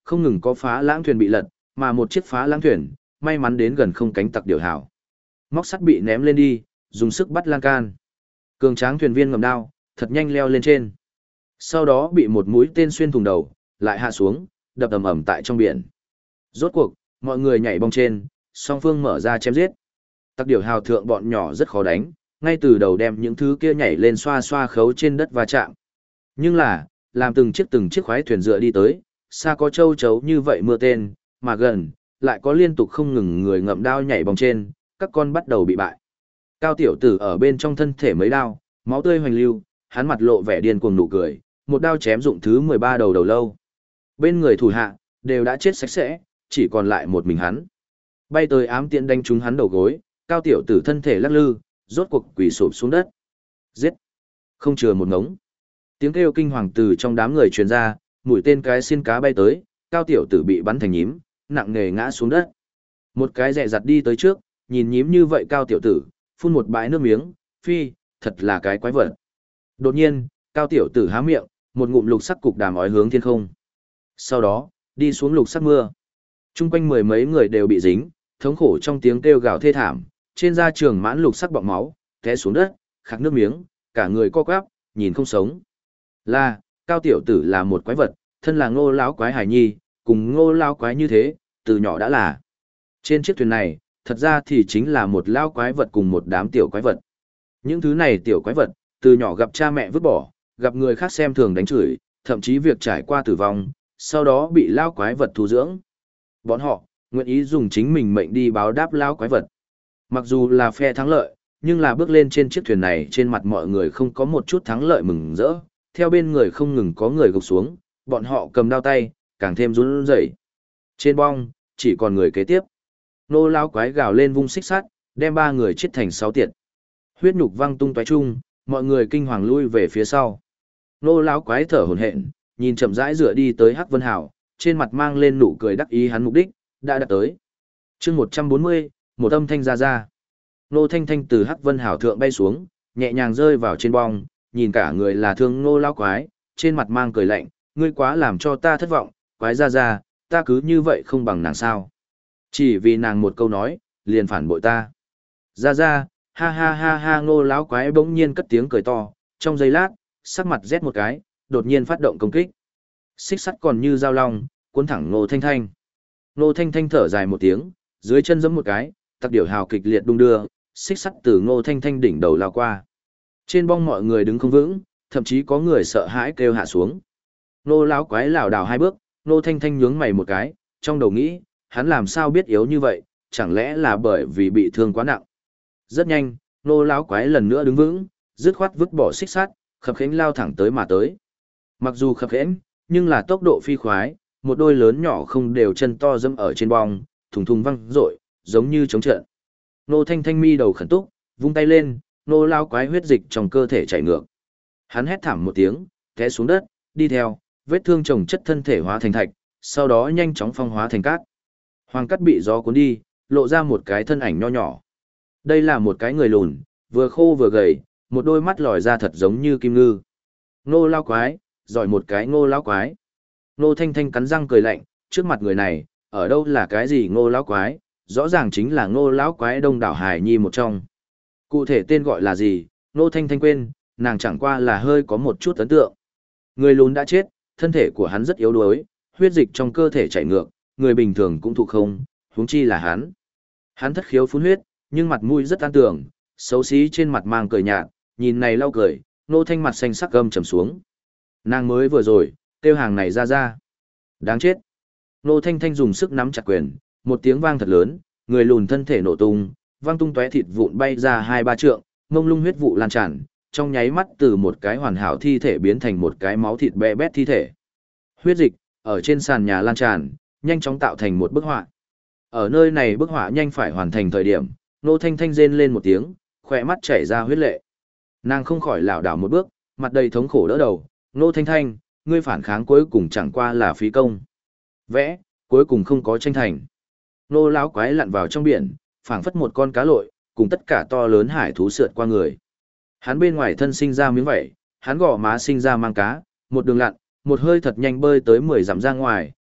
Không ngừng có phá lãng thuyền bị lật, mà một chiếc phá lãng thuyền, may mắn đến gần không cánh tặc điều hảo. Móc sắt bị ném lên đi, dùng sức bắt lan can. Cường tráng thuyền viên ngầm đao, thật nhanh leo lên trên. Sau đó bị một mũi tên xuyên thủng đầu, lại hạ xuống, đập ầm ầm tại trong biển. Rốt cuộc, mọi người nhảy bong trên, song phương mở ra chém giết. Tặc điều hào thượng bọn nhỏ rất khó đánh, ngay từ đầu đem những thứ kia nhảy lên xoa xoa khấu trên đất và chạm. Nhưng là, làm từng chiếc khoái thuyền dựa đi tới, xa có châu chấu như vậy mưa tên, mà gần, lại có liên tục không ngừng người ngậm đao nhảy bong trên, các con bắt đầu bị bại. Cao tiểu tử ở bên trong thân thể mấy đao, máu tươi hoành lưu, hắn mặt lộ vẻ điên cuồng nụ cười, một đao chém dụng thứ 13 đầu đầu lâu. Bên người thủ hạ, đều đã chết sạch sẽ, chỉ còn lại một mình hắn. Bay tới ám tiễn đánh trúng hắn đầu gối, cao tiểu tử thân thể lắc lư, rốt cuộc quỳ sụp xuống đất. Giết! Không chừa một ngống. Tiếng kêu kinh hoàng từ trong đám người truyền ra, mũi tên cái xiên cá bay tới, cao tiểu tử bị bắn thành nhím, nặng nề ngã xuống đất. Một cái dẹ dặt đi tới trước, nhìn nhím như vậy cao tiểu tử, phun một bãi nước miếng, phi, thật là cái quái vật. Đột nhiên, cao tiểu tử há miệng, một ngụm lục sắc cục đàm ói hướng thiên không. Sau đó, đi xuống lục sắc mưa. Trung quanh mười mấy người đều bị dính, thống khổ trong tiếng kêu gào thê thảm, trên da trường mãn lục sắc bọng máu, té xuống đất, khạc nước miếng, cả người co quắp, nhìn không sống. Là, cao tiểu tử là một quái vật, thân là Ngô lão quái hải nhi, cùng Ngô lão quái như thế, từ nhỏ đã là. Trên chiếc thuyền này, thật ra thì chính là một lão quái vật cùng một đám tiểu quái vật. Những thứ này tiểu quái vật, từ nhỏ gặp cha mẹ vứt bỏ, gặp người khác xem thường đánh chửi, thậm chí việc trải qua tử vong, sau đó bị lão quái vật thu dưỡng. Bọn họ, nguyện ý dùng chính mình mệnh đi báo đáp lão quái vật. Mặc dù là phe thắng lợi, nhưng là bước lên trên chiếc thuyền này trên mặt mọi người không có một chút thắng lợi mừng rỡ, theo bên người không ngừng có người gục xuống, bọn họ cầm đao tay, càng thêm run rẩy. Trên bong, chỉ còn người kế tiếp. Nô lão quái gào lên vung xích sắt, đem 3 người chết thành 6 tiệt. Huyết nhục văng tung tóe chung, mọi người kinh hoàng lui về phía sau. Nô lão quái thở hổn hển, nhìn chậm rãi dựa đi tới Hắc Vân Hào, trên mặt mang lên nụ cười đắc ý hắn mục đích đã đạt tới. Chương 140, một âm thanh ra ra. Nô Thanh Thanh từ Hắc Vân Hào thượng bay xuống, nhẹ nhàng rơi vào trên bong, nhìn cả người là thương Nô lão quái, trên mặt mang cười lạnh, ngươi quá làm cho ta thất vọng, quái ra ra, ta cứ như vậy không bằng nàng sao? Chỉ vì nàng một câu nói, liền phản bội ta. Ra ra, ha ha ha ha, Ngô lão quái bỗng nhiên cất tiếng cười to, trong giây lát, sắc mặt rét một cái, đột nhiên phát động công kích. Xích sắt còn như dao long, cuốn thẳng Ngô Thanh Thanh. Ngô Thanh Thanh thở dài một tiếng, dưới chân giẫm một cái, tặc điểu hào kịch liệt đung đưa, xích sắt từ Ngô Thanh Thanh đỉnh đầu lao qua. Trên bong mọi người đứng không vững, thậm chí có người sợ hãi kêu hạ xuống. Ngô lão quái lảo đảo 2 bước, Ngô Thanh Thanh nhướng mày một cái, trong đầu nghĩ, hắn làm sao biết yếu như vậy, chẳng lẽ là bởi vì bị thương quá nặng. Rất nhanh, Ngô lão quái lần nữa đứng vững, dứt khoát vứt bỏ xích sắt, khập khiễng lao thẳng tới mà tới. Mặc dù khập khiễng, nhưng là tốc độ phi khoái, một đôi lớn nhỏ không đều chân to dẫm ở trên bong, thùng thùng văng rội, giống như chống trận. Ngô Thanh Thanh mi đầu khẩn túc, vung tay lên, Ngô lão quái huyết dịch trong cơ thể chảy ngược. Hắn hét thảm một tiếng, té xuống đất, đi theo, vết thương chồng chất thân thể hóa thành thạch, sau đó nhanh chóng phong hóa thành cát. Hoàng cát bị gió cuốn đi, lộ ra một cái thân ảnh nho nhỏ. Đây là một cái người lùn, vừa khô vừa gầy, một đôi mắt lòi ra thật giống như kim ngư. Ngô lão quái, giỏi một cái Ngô lão quái. Ngô Thanh Thanh cắn răng cười lạnh, trước mặt người này, ở đâu là cái gì Ngô lão quái, rõ ràng chính là Ngô lão quái đông đảo hài nhi một trong. Cụ thể tên gọi là gì, Ngô Thanh Thanh quên, nàng chẳng qua là hơi có một chút ấn tượng. Người lùn đã chết, thân thể của hắn rất yếu đuối, huyết dịch trong cơ thể chảy ngược, người bình thường cũng thụ không, huống chi là hắn. Hắn thất khiếu phun huyết, nhưng mặt mũi rất an tường, xấu xí trên mặt mang cười nhạt, nhìn này lau cười, Ngô Thanh mặt xanh sắc gầm trầm xuống. Nàng mới vừa rồi, tiêu hàng này ra ra. Đáng chết. Ngô Thanh Thanh dùng sức nắm chặt quyền, một tiếng vang thật lớn, người lùn thân thể nổ tung, vang tung tóe thịt vụn bay ra 2-3 trượng, mông lung huyết vụ lan tràn, trong nháy mắt từ một cái hoàn hảo thi thể biến thành một cái máu thịt bè bét thi thể. Huyết dịch ở trên sàn nhà lan tràn, nhanh chóng tạo thành một bức họa. Ở nơi này bức họa nhanh phải hoàn thành thời điểm, Ngô Thanh Thanh rên lên một tiếng, khỏe mắt chảy ra huyết lệ. Nàng không khỏi lảo đảo một bước, mặt đầy thống khổ đỡ đầu, Ngô Thanh Thanh, ngươi phản kháng cuối cùng chẳng qua là phí công. Vẽ, cuối cùng không có tranh thành. Ngô lão quái lặn vào trong biển, phảng phất một con cá lội, cùng tất cả to lớn hải thú sượt qua người. Hắn bên ngoài thân sinh ra miếng vảy, hắn gò má sinh ra mang cá, một đường lặn, một hơi thật nhanh bơi tới 10 dặm ra ngoài,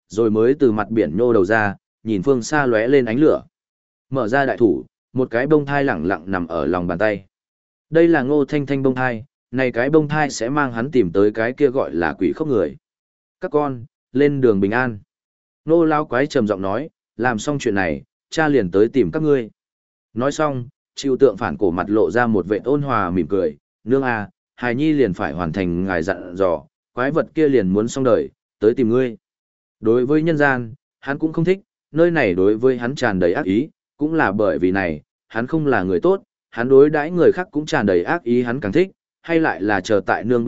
rồi mới từ mặt biển nhô đầu ra, nhìn phương xa lóe lên ánh lửa. Mở ra đại thủ, một cái bông thai lẳng lặng nằm ở lòng bàn tay. Đây là Ngô Thanh Thanh bông thai, này cái bông thai sẽ mang hắn tìm tới cái kia gọi là quỷ khốc người. Các con, lên đường bình an. Nô lao quái trầm giọng nói, làm xong chuyện này, cha liền tới tìm các ngươi. Nói xong, chịu tượng phản cổ mặt lộ ra một vệ ôn hòa mỉm cười, nương à, hài nhi liền phải hoàn thành ngài dặn dò, quái vật kia liền muốn xong đời, tới tìm ngươi. Đối với nhân gian, hắn cũng không thích, nơi này đối với hắn tràn đầy ác ý, cũng là bởi vì này, hắn không là người tốt, hắn đối đãi người khác cũng tràn đầy ác ý hắn càng thích, hay lại là chờ tại nương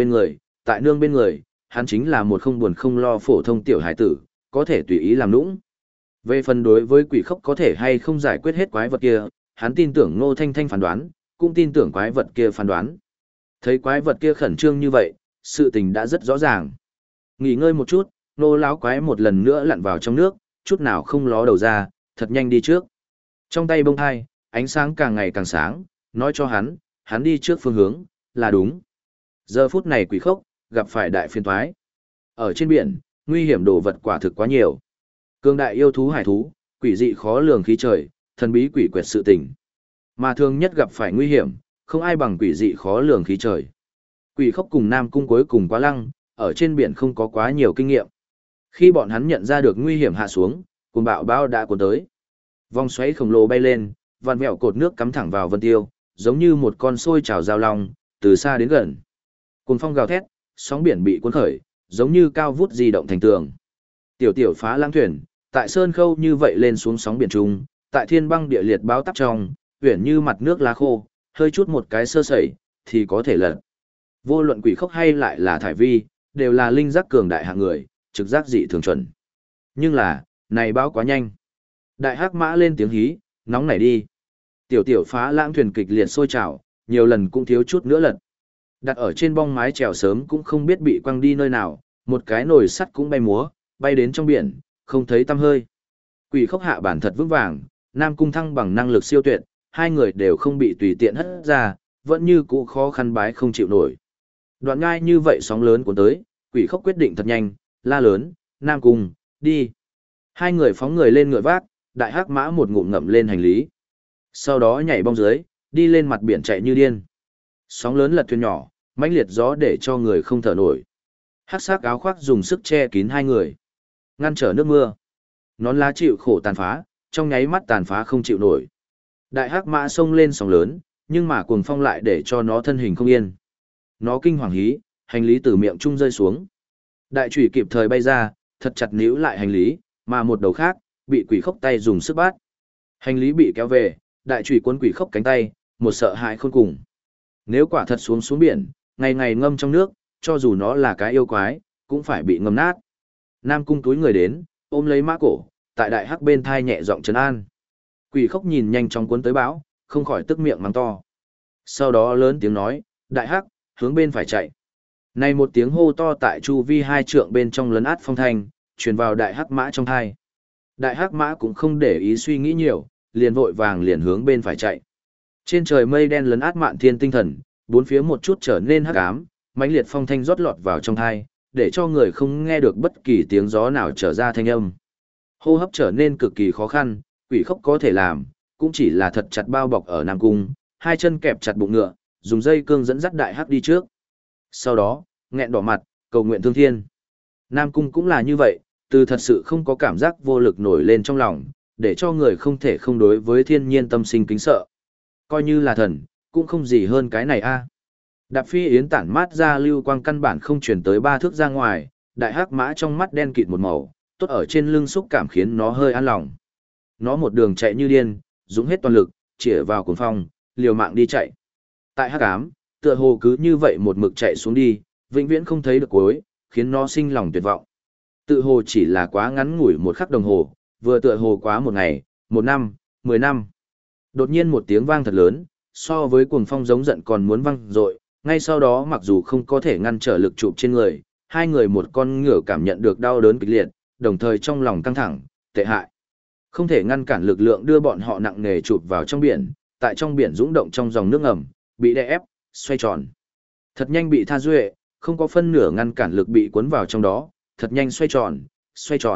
bên người, hắn chính là một không buồn không lo phổ thông tiểu hải tử, có thể tùy ý làm nũng. Về phần đối với quỷ khốc có thể hay không giải quyết hết quái vật kia, hắn tin tưởng Ngô Thanh Thanh phán đoán, cũng tin tưởng quái vật kia phán đoán. Thấy quái vật kia khẩn trương như vậy, sự tình đã rất rõ ràng. Nghỉ ngơi một chút, nô lão quái một lần nữa lặn vào trong nước, chút nào không ló đầu ra, thật nhanh đi trước. Trong tay bông hai, ánh sáng càng ngày càng sáng, nói cho hắn đi trước phương hướng, là đúng. Giờ phút này quỷ khốc, gặp phải đại phiền toái. Ở trên biển, nguy hiểm đồ vật quả thực quá nhiều. Cương đại yêu thú hải thú, quỷ dị khó lường khí trời, thần bí quỷ quyệt sự tình. Mà thường nhất gặp phải nguy hiểm, không ai bằng quỷ dị khó lường khí trời. Quỷ khốc cùng Nam Cung cuối cùng quá lăng, ở trên biển không có quá nhiều kinh nghiệm. Khi bọn hắn nhận ra được nguy hiểm hạ xuống, cùng bão bão đã cuốn tới. Vòng xoáy khổng lồ bay lên, vằn vẹo cột nước cắm thẳng vào vân tiêu, giống như một con sôi trào giao long, từ xa đến gần. Cuồng phong gào thét, sóng biển bị cuốn khởi, giống như cao vút di động thành tường. Tiểu tiểu phá lãng thuyền, tại sơn khâu như vậy lên xuống sóng biển trung, tại thiên băng địa liệt báo táp trong, uyển như mặt nước lá khô, hơi chút một cái sơ sẩy, thì có thể lật. Vô luận quỷ khốc hay lại là thải vi, đều là linh giác cường đại hạng người, trực giác dị thường chuẩn. Nhưng là, này báo quá nhanh. Đại hắc mã lên tiếng hí, nóng nảy đi. Tiểu tiểu phá lãng thuyền kịch liệt sôi trào, nhiều lần cũng thiếu chút nữa lật. Đặt ở trên bong mái chèo sớm cũng không biết bị quăng đi nơi nào, một cái nồi sắt cũng bay múa, bay đến trong biển, không thấy tăm hơi. Quỷ khốc hạ bản thật vững vàng, Nam Cung Thăng bằng năng lực siêu tuyệt, hai người đều không bị tùy tiện hất ra, vẫn như cũ khó khăn bái không chịu nổi. Đoạn ngai như vậy sóng lớn cuốn tới, quỷ khốc quyết định thật nhanh, la lớn, Nam Cung, đi. Hai người phóng người lên ngựa vác, đại hắc mã một ngụm ngậm lên hành lý. Sau đó nhảy bong dưới, đi lên mặt biển chạy như điên. Sóng lớn lật thuyền nhỏ, mãnh liệt gió để cho người không thở nổi. Hắc sắc áo khoác dùng sức che kín hai người, ngăn trở nước mưa. Nón lá chịu khổ tàn phá, trong nháy mắt tàn phá không chịu nổi. Đại hắc mã xông lên sóng lớn, nhưng mà cuồng phong lại để cho nó thân hình không yên. Nó kinh hoàng hí, hành lý từ miệng trung rơi xuống. Đại chủy kịp thời bay ra, thật chặt níu lại hành lý, mà một đầu khác bị quỷ khốc tay dùng sức bắt. Hành lý bị kéo về, đại chủy cuốn quỷ khốc cánh tay, một sợ hãi khôn cùng. Nếu quả thật xuống biển, ngày ngày ngâm trong nước, cho dù nó là cái yêu quái, cũng phải bị ngâm nát. Nam Cung túi người đến, ôm lấy mã cổ, tại đại hắc bên thai nhẹ giọng trấn an. Quỷ khốc nhìn nhanh chóng cuốn tới bão, không khỏi tức miệng mắng to. Sau đó lớn tiếng nói, đại hắc, hướng bên phải chạy. Này một tiếng hô to tại chu vi hai trượng bên trong lấn át phong thanh, truyền vào đại hắc mã trong thai. Đại hắc mã cũng không để ý suy nghĩ nhiều, liền vội vàng liền hướng bên phải chạy. Trên trời mây đen lấn át mạn thiên tinh thần, bốn phía một chút trở nên hắc ám, mãnh liệt phong thanh rót lọt vào trong thai, để cho người không nghe được bất kỳ tiếng gió nào trở ra thanh âm. Hô hấp trở nên cực kỳ khó khăn, quỷ khốc có thể làm, cũng chỉ là thật chặt bao bọc ở Nam Cung, hai chân kẹp chặt bụng ngựa, dùng dây cương dẫn dắt đại hắc đi trước. Sau đó, nghẹn đỏ mặt, cầu nguyện thương thiên. Nam Cung cũng là như vậy, từ thật sự không có cảm giác vô lực nổi lên trong lòng, để cho người không thể không đối với thiên nhiên tâm sinh kính sợ. Coi như là thần, cũng không gì hơn cái này a. Đạp phi yến tản mát ra lưu quang căn bản không chuyển tới 3 thước ra ngoài, đại hắc mã trong mắt đen kịt một màu, tốt ở trên lưng xúc cảm khiến nó hơi an lòng. Nó một đường chạy như điên, dũng hết toàn lực, chĩa vào cuồng phong, liều mạng đi chạy. Tại hắc ám, tựa hồ cứ như vậy một mực chạy xuống đi, vĩnh viễn không thấy được cuối, khiến nó sinh lòng tuyệt vọng. Tự hồ chỉ là quá ngắn ngủi một khắc đồng hồ, vừa tựa hồ quá một ngày, 1 năm, 10 năm. Đột nhiên một tiếng vang thật lớn, so với cuồng phong giống giận còn muốn vang dội, ngay sau đó mặc dù không có thể ngăn trở lực chụp trên người, hai người một con ngựa cảm nhận được đau đớn kịch liệt, đồng thời trong lòng căng thẳng, tệ hại. Không thể ngăn cản lực lượng đưa bọn họ nặng nề chụp vào trong biển, tại trong biển dũng động trong dòng nước ngầm, bị đè ép, xoay tròn. Thật nhanh bị tha duệ, không có phân nửa ngăn cản lực bị cuốn vào trong đó, thật nhanh xoay tròn,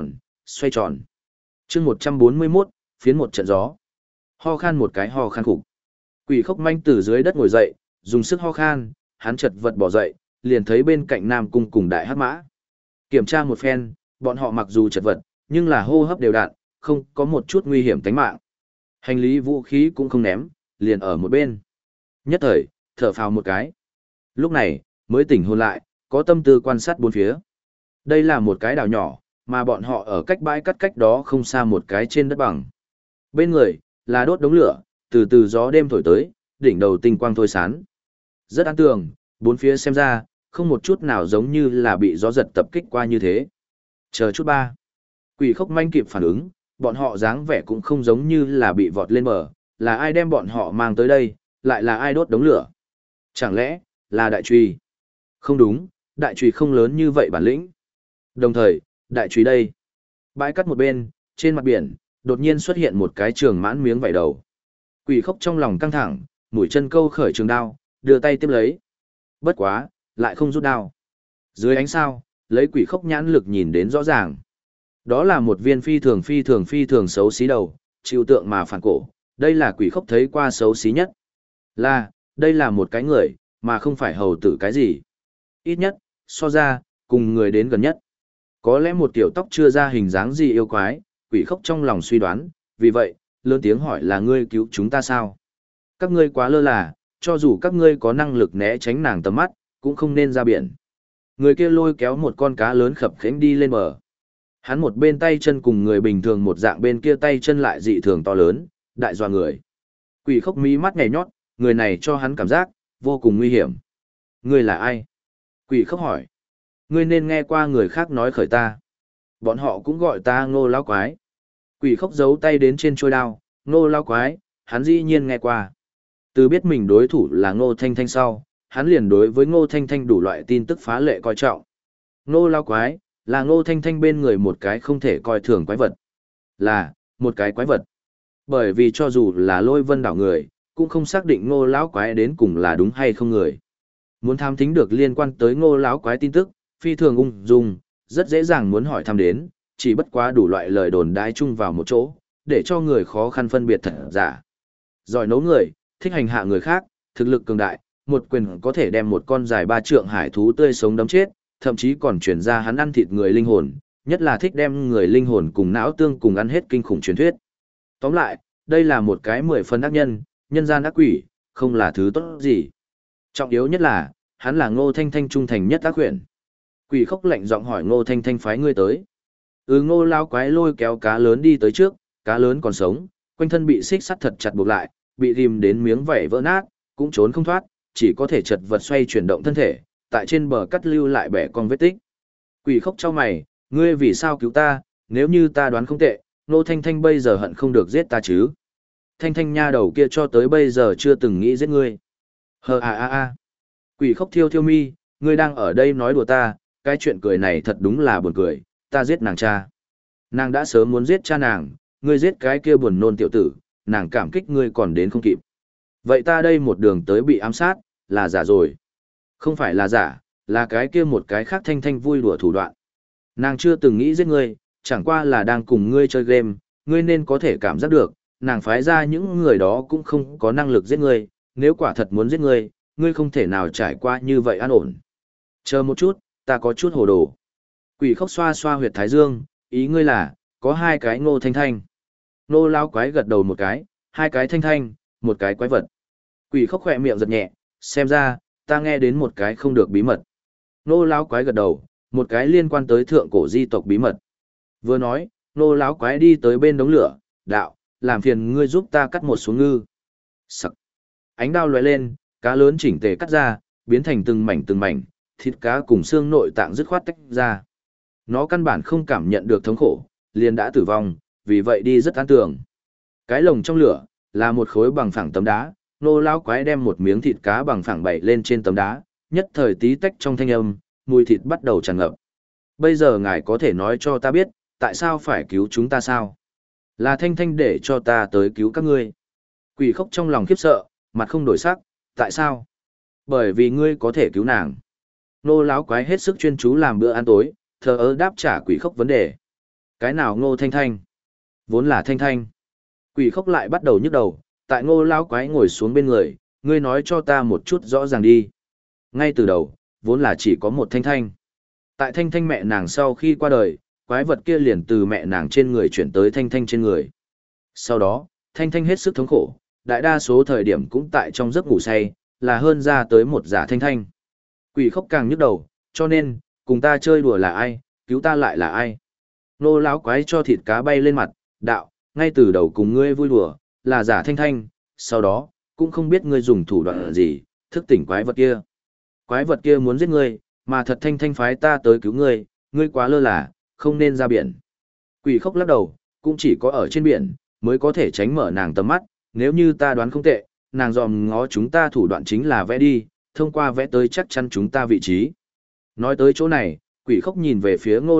xoay tròn. Chương 141, phiến một trận gió. Ho khan một cái ho khan khủng. Quỷ Khốc manh từ dưới đất ngồi dậy, dùng sức ho khan, hắn chật vật bỏ dậy, liền thấy bên cạnh Nam Cung cùng Đại Hắc Mã. Kiểm tra một phen, bọn họ mặc dù chật vật, nhưng là hô hấp đều đặn, không có một chút nguy hiểm tính mạng. Hành lý vũ khí cũng không ném, liền ở một bên. Nhất thời, thở phào một cái. Lúc này, mới tỉnh hồn lại, có tâm tư quan sát bốn phía. Đây là một cái đảo nhỏ, mà bọn họ ở cách bãi cắt cách đó không xa một cái trên đất bằng. Bên người, là đốt đống lửa, từ từ gió đêm thổi tới, đỉnh đầu tinh quang thôi sán. Rất an tường, bốn phía xem ra, không một chút nào giống như là bị gió giật tập kích qua như thế. Chờ chút ba. Quỷ Khốc manh kịp phản ứng, bọn họ dáng vẻ cũng không giống như là bị vọt lên bờ, là ai đem bọn họ mang tới đây, lại là ai đốt đống lửa. Chẳng lẽ, là đại trùy? Không đúng, đại trùy không lớn như vậy bản lĩnh. Đồng thời, đại trùy đây. Bãi cắt một bên, trên mặt biển, đột nhiên xuất hiện một cái trường mãn miếng vảy đầu. Quỷ Khốc trong lòng căng thẳng, mũi chân câu khởi trường đao, đưa tay tiếp lấy. Bất quá, lại không rút đao. Dưới ánh sao, lấy Quỷ Khốc nhãn lực nhìn đến rõ ràng. Đó là một viên phi thường xấu xí đầu, chịu tượng mà phản cổ. Đây là Quỷ Khốc thấy qua xấu xí nhất. Đây là một cái người, mà không phải hầu tử cái gì. Ít nhất, so ra, cùng người đến gần nhất. Có lẽ một tiểu tóc chưa ra hình dáng gì yêu quái, Quỷ Khốc trong lòng suy đoán, vì vậy, lớn tiếng hỏi là ngươi cứu chúng ta sao? Các ngươi quá lơ là, cho dù các ngươi có năng lực né tránh nàng tầm mắt, cũng không nên ra biển. Người kia lôi kéo một con cá lớn khập khẽnh đi lên bờ. Hắn một bên tay chân cùng người bình thường một dạng, bên kia tay chân lại dị thường to lớn, đại dọa người. Quỷ Khốc mí mắt nhảy nhót, người này cho hắn cảm giác vô cùng nguy hiểm. Ngươi là ai? Quỷ Khốc hỏi. Ngươi nên nghe qua người khác nói khởi ta. Bọn họ cũng gọi ta Ngô lão quái. Quỷ Khốc giấu tay đến trên trôi đao, Ngô lão quái, hắn dĩ nhiên nghe qua. Từ biết mình đối thủ là Ngô Thanh Thanh sau, hắn liền đối với Ngô Thanh Thanh đủ loại tin tức phá lệ coi trọng. Ngô lão quái, là Ngô Thanh Thanh bên người một cái không thể coi thường quái vật. Là, một cái quái vật. Bởi vì cho dù là Lôi Vân đảo người, cũng không xác định Ngô lão quái đến cùng là đúng hay không người. Muốn tham thính được liên quan tới Ngô lão quái tin tức, phi thường ung dung, rất dễ dàng muốn hỏi thăm đến, chỉ bất quá đủ loại lời đồn đãi chung vào một chỗ, để cho người khó khăn phân biệt thật giả. Giỏi nấu người, thích hành hạ người khác, thực lực cường đại, một quyền có thể đem một con dài 3 trượng hải thú tươi sống đấm chết, thậm chí còn truyền ra hắn ăn thịt người linh hồn, nhất là thích đem người linh hồn cùng não tương cùng ăn hết kinh khủng truyền thuyết. Tóm lại, đây là một cái 10 phần ác nhân, nhân gian ác quỷ, không là thứ tốt gì. Trọng yếu nhất là, hắn là Ngô Thanh Thanh trung thành nhất ác quyển. Quỷ Khốc lạnh giọng hỏi Ngô Thanh Thanh phái ngươi tới. Ngô lão quái lôi kéo cá lớn đi tới trước, cá lớn còn sống, quanh thân bị xích sắt thật chặt buộc lại, bị ghim đến miếng vảy vỡ nát, cũng trốn không thoát, chỉ có thể chật vật xoay chuyển động thân thể, tại trên bờ cắt lưu lại bẻ con vết tích. Quỷ Khốc chau mày, ngươi vì sao cứu ta, nếu như ta đoán không tệ, Ngô Thanh Thanh bây giờ hận không được giết ta chứ. Thanh Thanh nha đầu kia cho tới bây giờ chưa từng nghĩ giết ngươi. Quỷ Khốc thiêu mi, ngươi đang ở đây nói đùa ta, cái chuyện cười này thật đúng là buồn cười, ta giết nàng cha. Nàng đã sớm muốn giết cha nàng, ngươi giết cái kia buồn nôn tiểu tử, nàng cảm kích ngươi còn đến không kịp. Vậy ta đây một đường tới bị ám sát, là giả rồi. Không phải là giả, là cái kia một cái khác Thanh Thanh vui đùa thủ đoạn. Nàng chưa từng nghĩ giết ngươi, chẳng qua là đang cùng ngươi chơi game, ngươi nên có thể cảm giác được, nàng phái ra những người đó cũng không có năng lực giết ngươi, nếu quả thật muốn giết ngươi, ngươi không thể nào trải qua như vậy an ổn. Chờ một chút, ta có chút hồ đồ. Quỷ Khốc xoa xoa huyệt thái dương, ý ngươi là, có hai cái Ngô Thanh Thanh. Ngô lão quái gật đầu một cái, hai cái Thanh Thanh, một cái quái vật. Quỷ Khốc khỏe miệng giật nhẹ, xem ra, ta nghe đến một cái không được bí mật. Ngô lão quái gật đầu, một cái liên quan tới thượng cổ di tộc bí mật. Vừa nói, Ngô lão quái đi tới bên đống lửa, đạo, làm phiền ngươi giúp ta cắt một số ngư. Sặc. Ánh đao lóe lên, cá lớn chỉnh tề cắt ra, biến thành từng mảnh, thịt cá cùng xương nội tạng dứt khoát tách ra. Nó căn bản không cảm nhận được thống khổ, liền đã tử vong, vì vậy đi rất an tường. Cái lồng trong lửa, là một khối bằng phẳng tấm đá, Nô lão quái đem một miếng thịt cá bằng phẳng bày lên trên tấm đá, nhất thời tí tách trong thanh âm, mùi thịt bắt đầu tràn ngập. Bây giờ ngài có thể nói cho ta biết, tại sao phải cứu chúng ta sao? Là Thanh Thanh để cho ta tới cứu các ngươi. Quỷ Khốc trong lòng khiếp sợ, mặt không đổi sắc, tại sao? Bởi vì ngươi có thể cứu nàng. Nô lão quái hết sức chuyên chú làm bữa ăn tối, thờ ơ đáp trả Quỷ Khốc vấn đề. Cái nào Ngô Thanh Thanh? Vốn là Thanh Thanh. Quỷ khốc lại bắt đầu nhức đầu, tại Ngô lão quái ngồi xuống bên người, ngươi nói cho ta một chút rõ ràng đi. Ngay từ đầu, vốn là chỉ có một Thanh Thanh. Tại Thanh Thanh mẹ nàng sau khi qua đời, quái vật kia liền từ mẹ nàng trên người chuyển tới Thanh Thanh trên người. Sau đó, Thanh Thanh hết sức thống khổ, đại đa số thời điểm cũng tại trong giấc ngủ say, là hơn ra tới một giả Thanh Thanh. Quỷ khốc càng nhức đầu, cho nên, cùng ta chơi đùa là ai, cứu ta lại là ai. Nô lão quái cho thịt cá bay lên mặt, đạo, ngay từ đầu cùng ngươi vui đùa, là giả Thanh Thanh, sau đó, cũng không biết ngươi dùng thủ đoạn gì, thức tỉnh quái vật kia. Quái vật kia muốn giết ngươi, mà thật Thanh Thanh phái ta tới cứu ngươi, ngươi quá lơ là, không nên ra biển. Quỷ khốc lắc đầu, cũng chỉ có ở trên biển, mới có thể tránh mở nàng tầm mắt, nếu như ta đoán không tệ, nàng dòm ngó chúng ta thủ đoạn chính là vẽ đi, thông qua vẽ tới chắc chắn chúng ta vị trí. Nói tới chỗ này, quỷ khốc nhìn về phía ngô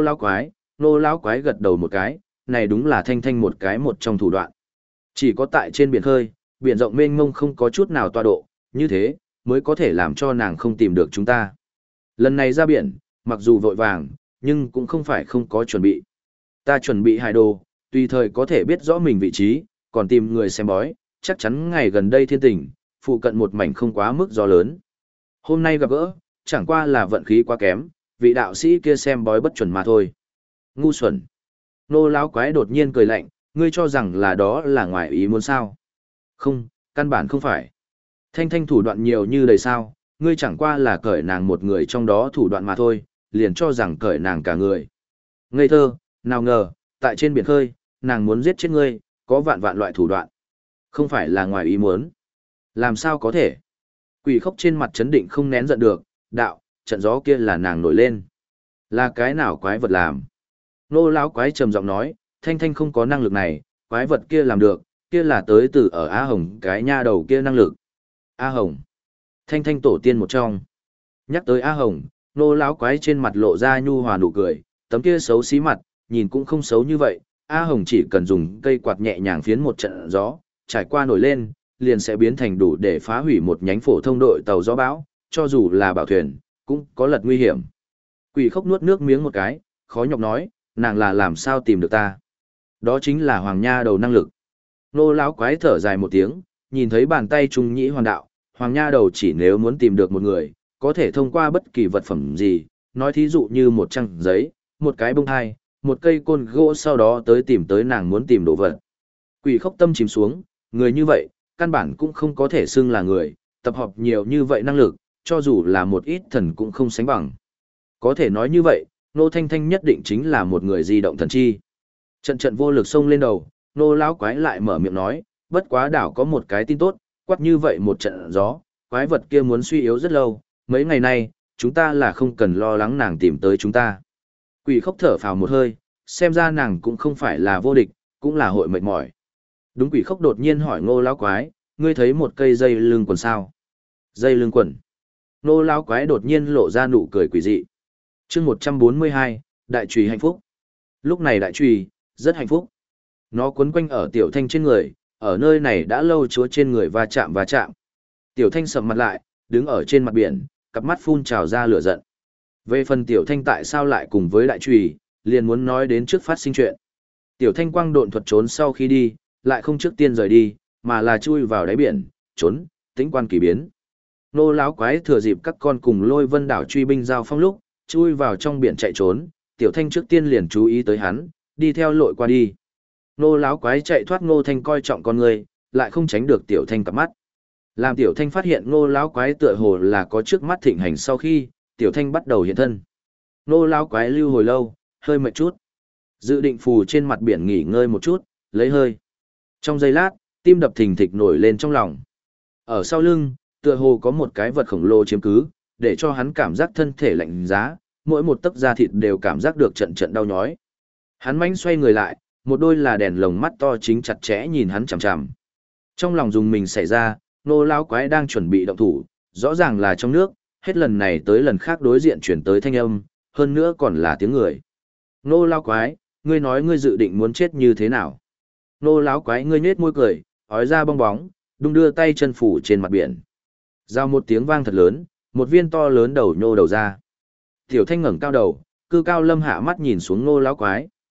lão quái gật đầu một cái, này đúng là Thanh Thanh một cái một trong thủ đoạn. Chỉ có tại trên biển khơi, biển rộng mênh mông không có chút nào tọa độ, như thế, mới có thể làm cho nàng không tìm được chúng ta. Lần này ra biển, mặc dù vội vàng, nhưng cũng không phải không có chuẩn bị. Ta chuẩn bị hải đồ, tùy thời có thể biết rõ mình vị trí, còn tìm người xem bói, chắc chắn ngày gần đây thiên tình, phụ cận một mảnh không quá mức gió lớn. Hôm nay gặp gỡ, chẳng qua là vận khí quá kém, vị đạo sĩ kia xem bói bất chuẩn mà thôi. Ngu xuẩn. Nô lão quái đột nhiên cười lạnh, ngươi cho rằng là đó là ngoài ý muốn sao? Không, căn bản không phải. Thanh Thanh thủ đoạn nhiều như đầy sao, ngươi chẳng qua là cởi nàng một người trong đó thủ đoạn mà thôi, liền cho rằng cởi nàng cả người. Ngây thơ, nào ngờ, tại trên biển khơi, nàng muốn giết chết ngươi, có vạn vạn loại thủ đoạn. Không phải là ngoài ý muốn. Làm sao có thể? Quỷ khốc trên mặt chấn định không nén giận được, đạo, trận gió kia là nàng nổi lên. Là cái nào quái vật làm? Nô lão quái trầm giọng nói, Thanh Thanh không có năng lực này, quái vật kia làm được, kia là tới từ ở A Hồng cái nha đầu kia năng lực. A Hồng. Thanh Thanh tổ tiên một trong. Nhắc tới A Hồng, nô lão quái trên mặt lộ ra nhu hòa nụ cười, tấm kia xấu xí mặt, nhìn cũng không xấu như vậy. A Hồng chỉ cần dùng cây quạt nhẹ nhàng phiến một trận gió, trải qua nổi lên, liền sẽ biến thành đủ để phá hủy một nhánh phổ thông đội tàu gió bão, cho dù là bảo thuyền, cũng có lật nguy hiểm. Quỷ khốc nuốt nước miếng một cái, khó nhọc nói, nàng là làm sao tìm được ta. Đó chính là Hoàng Nha đầu năng lực. Nô lão quái thở dài một tiếng, nhìn thấy bàn tay trung nhĩ hoàn đạo, Hoàng Nha đầu chỉ nếu muốn tìm được một người, có thể thông qua bất kỳ vật phẩm gì, nói thí dụ như một trang giấy, một cái bông hai, một cây côn gỗ sau đó tới tìm tới nàng muốn tìm đồ vật. Quỷ khốc tâm chìm xuống, người như vậy, căn bản cũng không có thể xưng là người, tập hợp nhiều như vậy năng lực, cho dù là một ít thần cũng không sánh bằng. Có thể nói như vậy, Nô Thanh Thanh nhất định chính là một người di động thần chi. Trận trận vô lực xông lên đầu, Nô lão quái lại mở miệng nói, bất quá đảo có một cái tin tốt, quát như vậy một trận gió, quái vật kia muốn suy yếu rất lâu, mấy ngày nay, chúng ta là không cần lo lắng nàng tìm tới chúng ta. Quỷ khốc thở phào một hơi, xem ra nàng cũng không phải là vô địch, cũng là hội mệt mỏi. Đúng, quỷ khốc đột nhiên hỏi Ngô lão quái, ngươi thấy một cây dây lưng quần sao? Dây lưng quần. Ngô lão quái đột nhiên lộ ra nụ cười quỷ dị. Chương 142, đại trùy hạnh phúc. Lúc này đại trùy rất hạnh phúc. Nó quấn quanh ở Tiểu Thanh trên người, ở nơi này đã lâu chúa trên người va chạm va chạm. Tiểu Thanh sầm mặt lại, đứng ở trên mặt biển, cặp mắt phun trào ra lửa giận. Về phần Tiểu Thanh tại sao lại cùng với đại trùy, liền muốn nói đến trước phát sinh chuyện. Tiểu Thanh quang độn thuật trốn sau khi đi, lại không trước tiên rời đi, mà là chui vào đáy biển, trốn, tĩnh quan kỳ biến. Nô lão quái thừa dịp các con cùng Lôi Vân đảo truy binh giao phong lúc, chui vào trong biển chạy trốn, Tiểu Thanh trước tiên liền chú ý tới hắn, đi theo lội qua đi. Nô lão quái chạy thoát Ngô Thanh coi trọng con người, lại không tránh được Tiểu Thanh cặp mắt. Làm Tiểu Thanh phát hiện Nô lão quái tựa hồ là có trước mắt thịnh hành sau khi, Tiểu Thanh bắt đầu hiện thân. Nô lão quái lưu hồi lâu, hơi mệt chút. Dự định phù trên mặt biển nghỉ ngơi một chút, lấy hơi. Trong giây lát, tim đập thình thịch nổi lên trong lòng. Ở sau lưng, tựa hồ có một cái vật khổng lồ chiếm cứ, để cho hắn cảm giác thân thể lạnh giá, mỗi một tấc da thịt đều cảm giác được trận trận đau nhói. Hắn manh xoay người lại, một đôi là đèn lồng mắt to chính chặt chẽ nhìn hắn chằm chằm. Trong lòng dùng mình xảy ra, nô lão quái đang chuẩn bị động thủ, rõ ràng là trong nước, hết lần này tới lần khác đối diện chuyển tới thanh âm, hơn nữa còn là tiếng người. Nô lão quái, ngươi nói ngươi dự định muốn chết như thế nào? Nô lão quái ngươi nhếch môi cười, ói ra bong bóng, đung đưa tay chân phủ trên mặt biển. Giao một tiếng vang thật lớn, một viên to lớn đầu nhô đầu ra. Tiểu Thanh ngẩng cao đầu, cư cao lâm hạ mắt nhìn xuống Nô lão quái.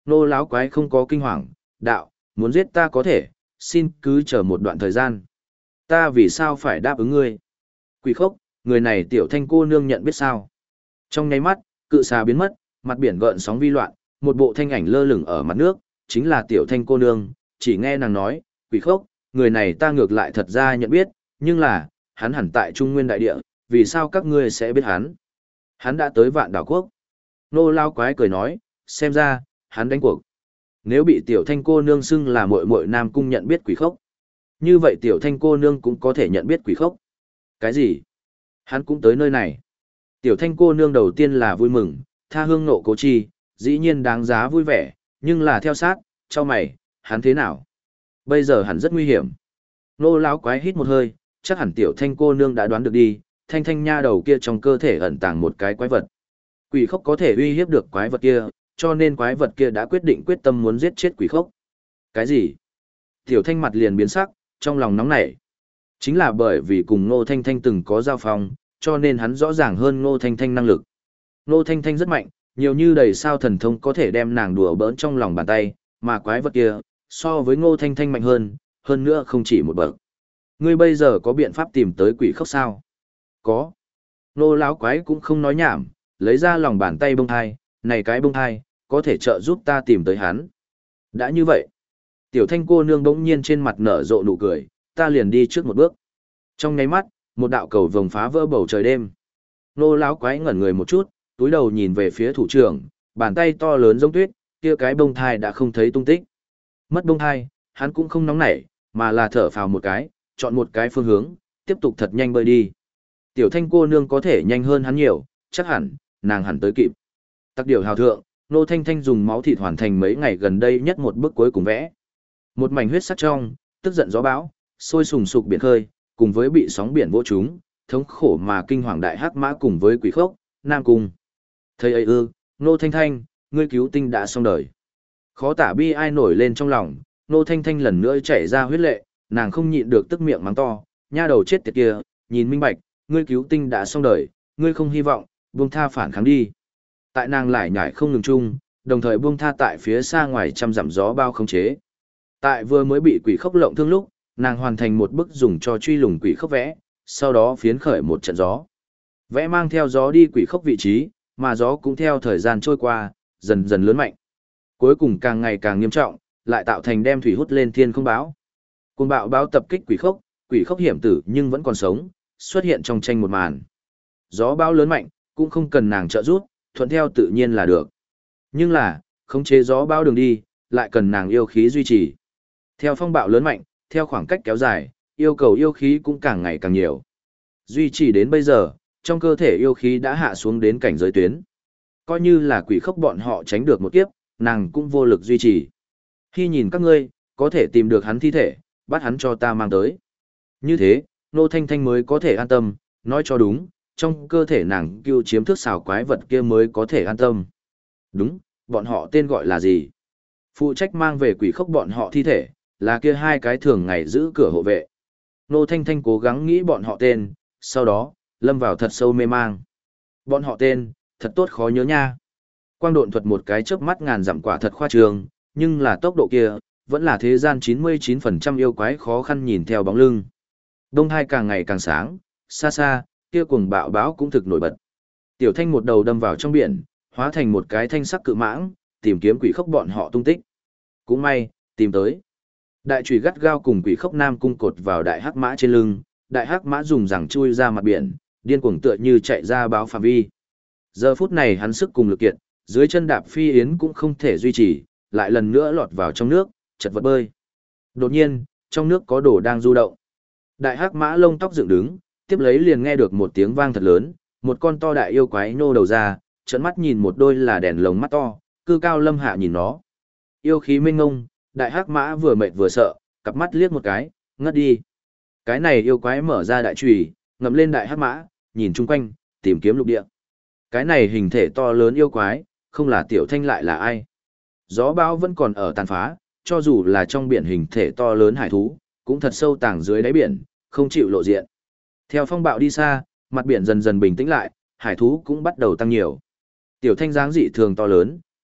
Nô láo quái không có kinh hoàng, đạo, muốn giết ta có thể, xin cứ chờ một đoạn thời gian. Ta vì sao phải đáp ứng ngươi? Quỷ khốc, người này tiểu thanh cô nương nhận biết sao? Trong nháy mắt, cự xà biến mất, mặt biển gợn sóng vi loạn, một bộ thanh ảnh lơ lửng ở mặt nước, chính là tiểu thanh cô nương, chỉ nghe nàng nói, quỷ khốc, người này ta ngược lại thật ra nhận biết, nhưng là, hắn hẳn tại Trung Nguyên Đại Địa, vì sao các ngươi sẽ biết hắn? Hắn đã tới Vạn Đảo Quốc. Nô lao quái cười nói, xem ra, hắn đánh cuộc. Nếu bị tiểu thanh cô nương xưng là muội muội Nam Cung nhận biết quỷ khốc, như vậy tiểu thanh cô nương cũng có thể nhận biết quỷ khốc. Cái gì? Hắn cũng tới nơi này. Tiểu thanh cô nương đầu tiên là vui mừng, tha hương nộ cố chi, dĩ nhiên đáng giá vui vẻ, nhưng là theo sát, cho mày, hắn thế nào? Bây giờ hẳn rất nguy hiểm. Nô lão quái hít một hơi, chắc hẳn tiểu thanh cô nương đã đoán được đi, thanh thanh nha đầu kia trong cơ thể ẩn tàng một cái quái vật. Quỷ khốc có thể uy hiếp được quái vật kia, cho nên quái vật kia đã quyết định quyết tâm muốn giết chết quỷ khốc. Cái gì? Tiểu thanh mặt liền biến sắc, trong lòng nóng nảy. Chính là bởi vì cùng Ngô Thanh Thanh từng có giao phong, cho nên hắn rõ ràng hơn Ngô Thanh Thanh năng lực. Ngô Thanh Thanh rất mạnh, nhiều như đầy sao thần thông có thể đem nàng đùa bỡn trong lòng bàn tay, mà quái vật kia, so với Ngô Thanh Thanh mạnh hơn nữa không chỉ một bậc. Ngươi bây giờ có biện pháp tìm tới quỷ khốc sao? Có. Ngô lão quái cũng không nói nhảm, lấy ra lòng bàn tay bông thai, này cái bông thai, có thể trợ giúp ta tìm tới hắn. Đã như vậy, tiểu thanh cô nương bỗng nhiên trên mặt nở rộ nụ cười, ta liền đi trước một bước. Trong nháy mắt, một đạo cầu vồng phá vỡ bầu trời đêm. Nô lão quái ngẩn người một chút, túi đầu nhìn về phía thủ trưởng, bàn tay to lớn giống tuyết, kia cái bông thai đã không thấy tung tích. Mất bông thai, hắn cũng không nóng nảy, mà là thở phào một cái, chọn một cái phương hướng, tiếp tục thật nhanh bơi đi. Tiểu thanh cô nương có thể nhanh hơn hắn nhiều, chắc hẳn, nàng hẳn tới kịp. Tắc điều hào thượng, Nô Thanh Thanh dùng máu thịt hoàn thành mấy ngày gần đây nhất một bước cuối cùng vẽ. Một mảnh huyết sắc trong, tức giận gió bão, sôi sùng sục biển khơi, cùng với bị sóng biển vỗ chúng, thống khổ mà kinh hoàng đại hắc mã cùng với quỷ khốc, Nam Cung. Thầy ấy Nô Thanh Thanh, ngươi cứu tinh đã xong đời. Khó tả bi ai nổi lên trong lòng, Nô Thanh Thanh lần nữa chảy ra huyết lệ, nàng không nhịn được tức miệng mắng to, nha đầu chết tiệt kia, nhìn minh bạch, ngươi cứu tinh đã xong đời, ngươi không hy vọng, buông tha phản kháng đi. Tại nàng lại nhảy không ngừng chung, đồng thời buông tha tại phía xa ngoài trăm dặm gió bao khống chế. Tại vừa mới bị quỷ khốc lộng thương lúc, nàng hoàn thành một bức dùng cho truy lùng quỷ khốc vẽ, sau đó phiến khởi một trận gió. Vẽ mang theo gió đi quỷ khốc vị trí, mà gió cũng theo thời gian trôi qua, dần dần lớn mạnh. Cuối cùng càng ngày càng nghiêm trọng, lại tạo thành đem thủy hút lên thiên không bão. Cơn bão báo tập kích quỷ khốc hiểm tử nhưng vẫn còn sống, xuất hiện trong tranh một màn. Gió bão lớn mạnh, cũng không cần nàng trợ giúp, thuận theo tự nhiên là được. Nhưng là, khống chế gió bão đường đi, lại cần nàng yêu khí duy trì. Theo phong bạo lớn mạnh, theo khoảng cách kéo dài, yêu cầu yêu khí cũng càng ngày càng nhiều. Duy trì đến bây giờ, trong cơ thể yêu khí đã hạ xuống đến cảnh giới tuyến. Coi như là quỷ khốc bọn họ tránh được một kiếp, nàng cũng vô lực duy trì. Khi nhìn các ngươi, có thể tìm được hắn thi thể, bắt hắn cho ta mang tới. Như thế, Nô Thanh Thanh mới có thể an tâm, nói cho đúng, trong cơ thể nàng cưu chiếm thức xào quái vật kia mới có thể an tâm. Đúng, bọn họ tên gọi là gì? Phụ trách mang về quỷ khốc bọn họ thi thể, là kia hai cái thường ngày giữ cửa hộ vệ. Nô Thanh Thanh cố gắng nghĩ bọn họ tên, sau đó, lâm vào thật sâu mê mang. Bọn họ tên, thật tốt khó nhớ nha. Quang độn thuật một cái chớp mắt ngàn dặm quả thật khoa trương, nhưng là tốc độ kia, vẫn là thế gian 99% yêu quái khó khăn nhìn theo bóng lưng. Đông hai càng ngày càng sáng, xa xa, kia cuồng bạo báo cũng thực nổi bật. Tiểu Thanh một đầu đâm vào trong biển, hóa thành một cái thanh sắc cự mãng, tìm kiếm quỷ khốc bọn họ tung tích. Cũng may, tìm tới. Đại chùy gắt gao cùng quỷ khốc Nam Cung cột vào đại hắc mã trên lưng, đại hắc mã dùng rằng chui ra mặt biển, điên cuồng tựa như chạy ra báo phạm vi. Giờ phút này hắn sức cùng lực kiện, dưới chân đạp phi yến cũng không thể duy trì, lại lần nữa lọt vào trong nước, chật vật bơi. Đột nhiên, trong nước có đồ đang du động. Đại hắc mã lông tóc dựng đứng, tiếp lấy liền nghe được một tiếng vang thật lớn, một con to đại yêu quái nô đầu ra, trợn mắt nhìn một đôi là đèn lồng mắt to, cư cao lâm hạ nhìn nó. Yêu khí minh ngông, đại hắc mã vừa mệt vừa sợ, cặp mắt liếc một cái, ngất đi. Cái này yêu quái mở ra đại chùy, ngậm lên đại hắc mã, nhìn chung quanh, tìm kiếm lục địa. Cái này hình thể to lớn yêu quái, không là Tiểu Thanh lại là ai. Gió bão vẫn còn ở tàn phá, cho dù là trong biển hình thể to lớn hải thú, cũng thật sâu tàng dưới đáy biển, không chịu lộ diện. Theo phong bạo đi xa, mặt biển dần dần bình tĩnh lại, hải thú cũng bắt đầu tăng nhiều. Tiểu Thanh dáng dị thường to lớn,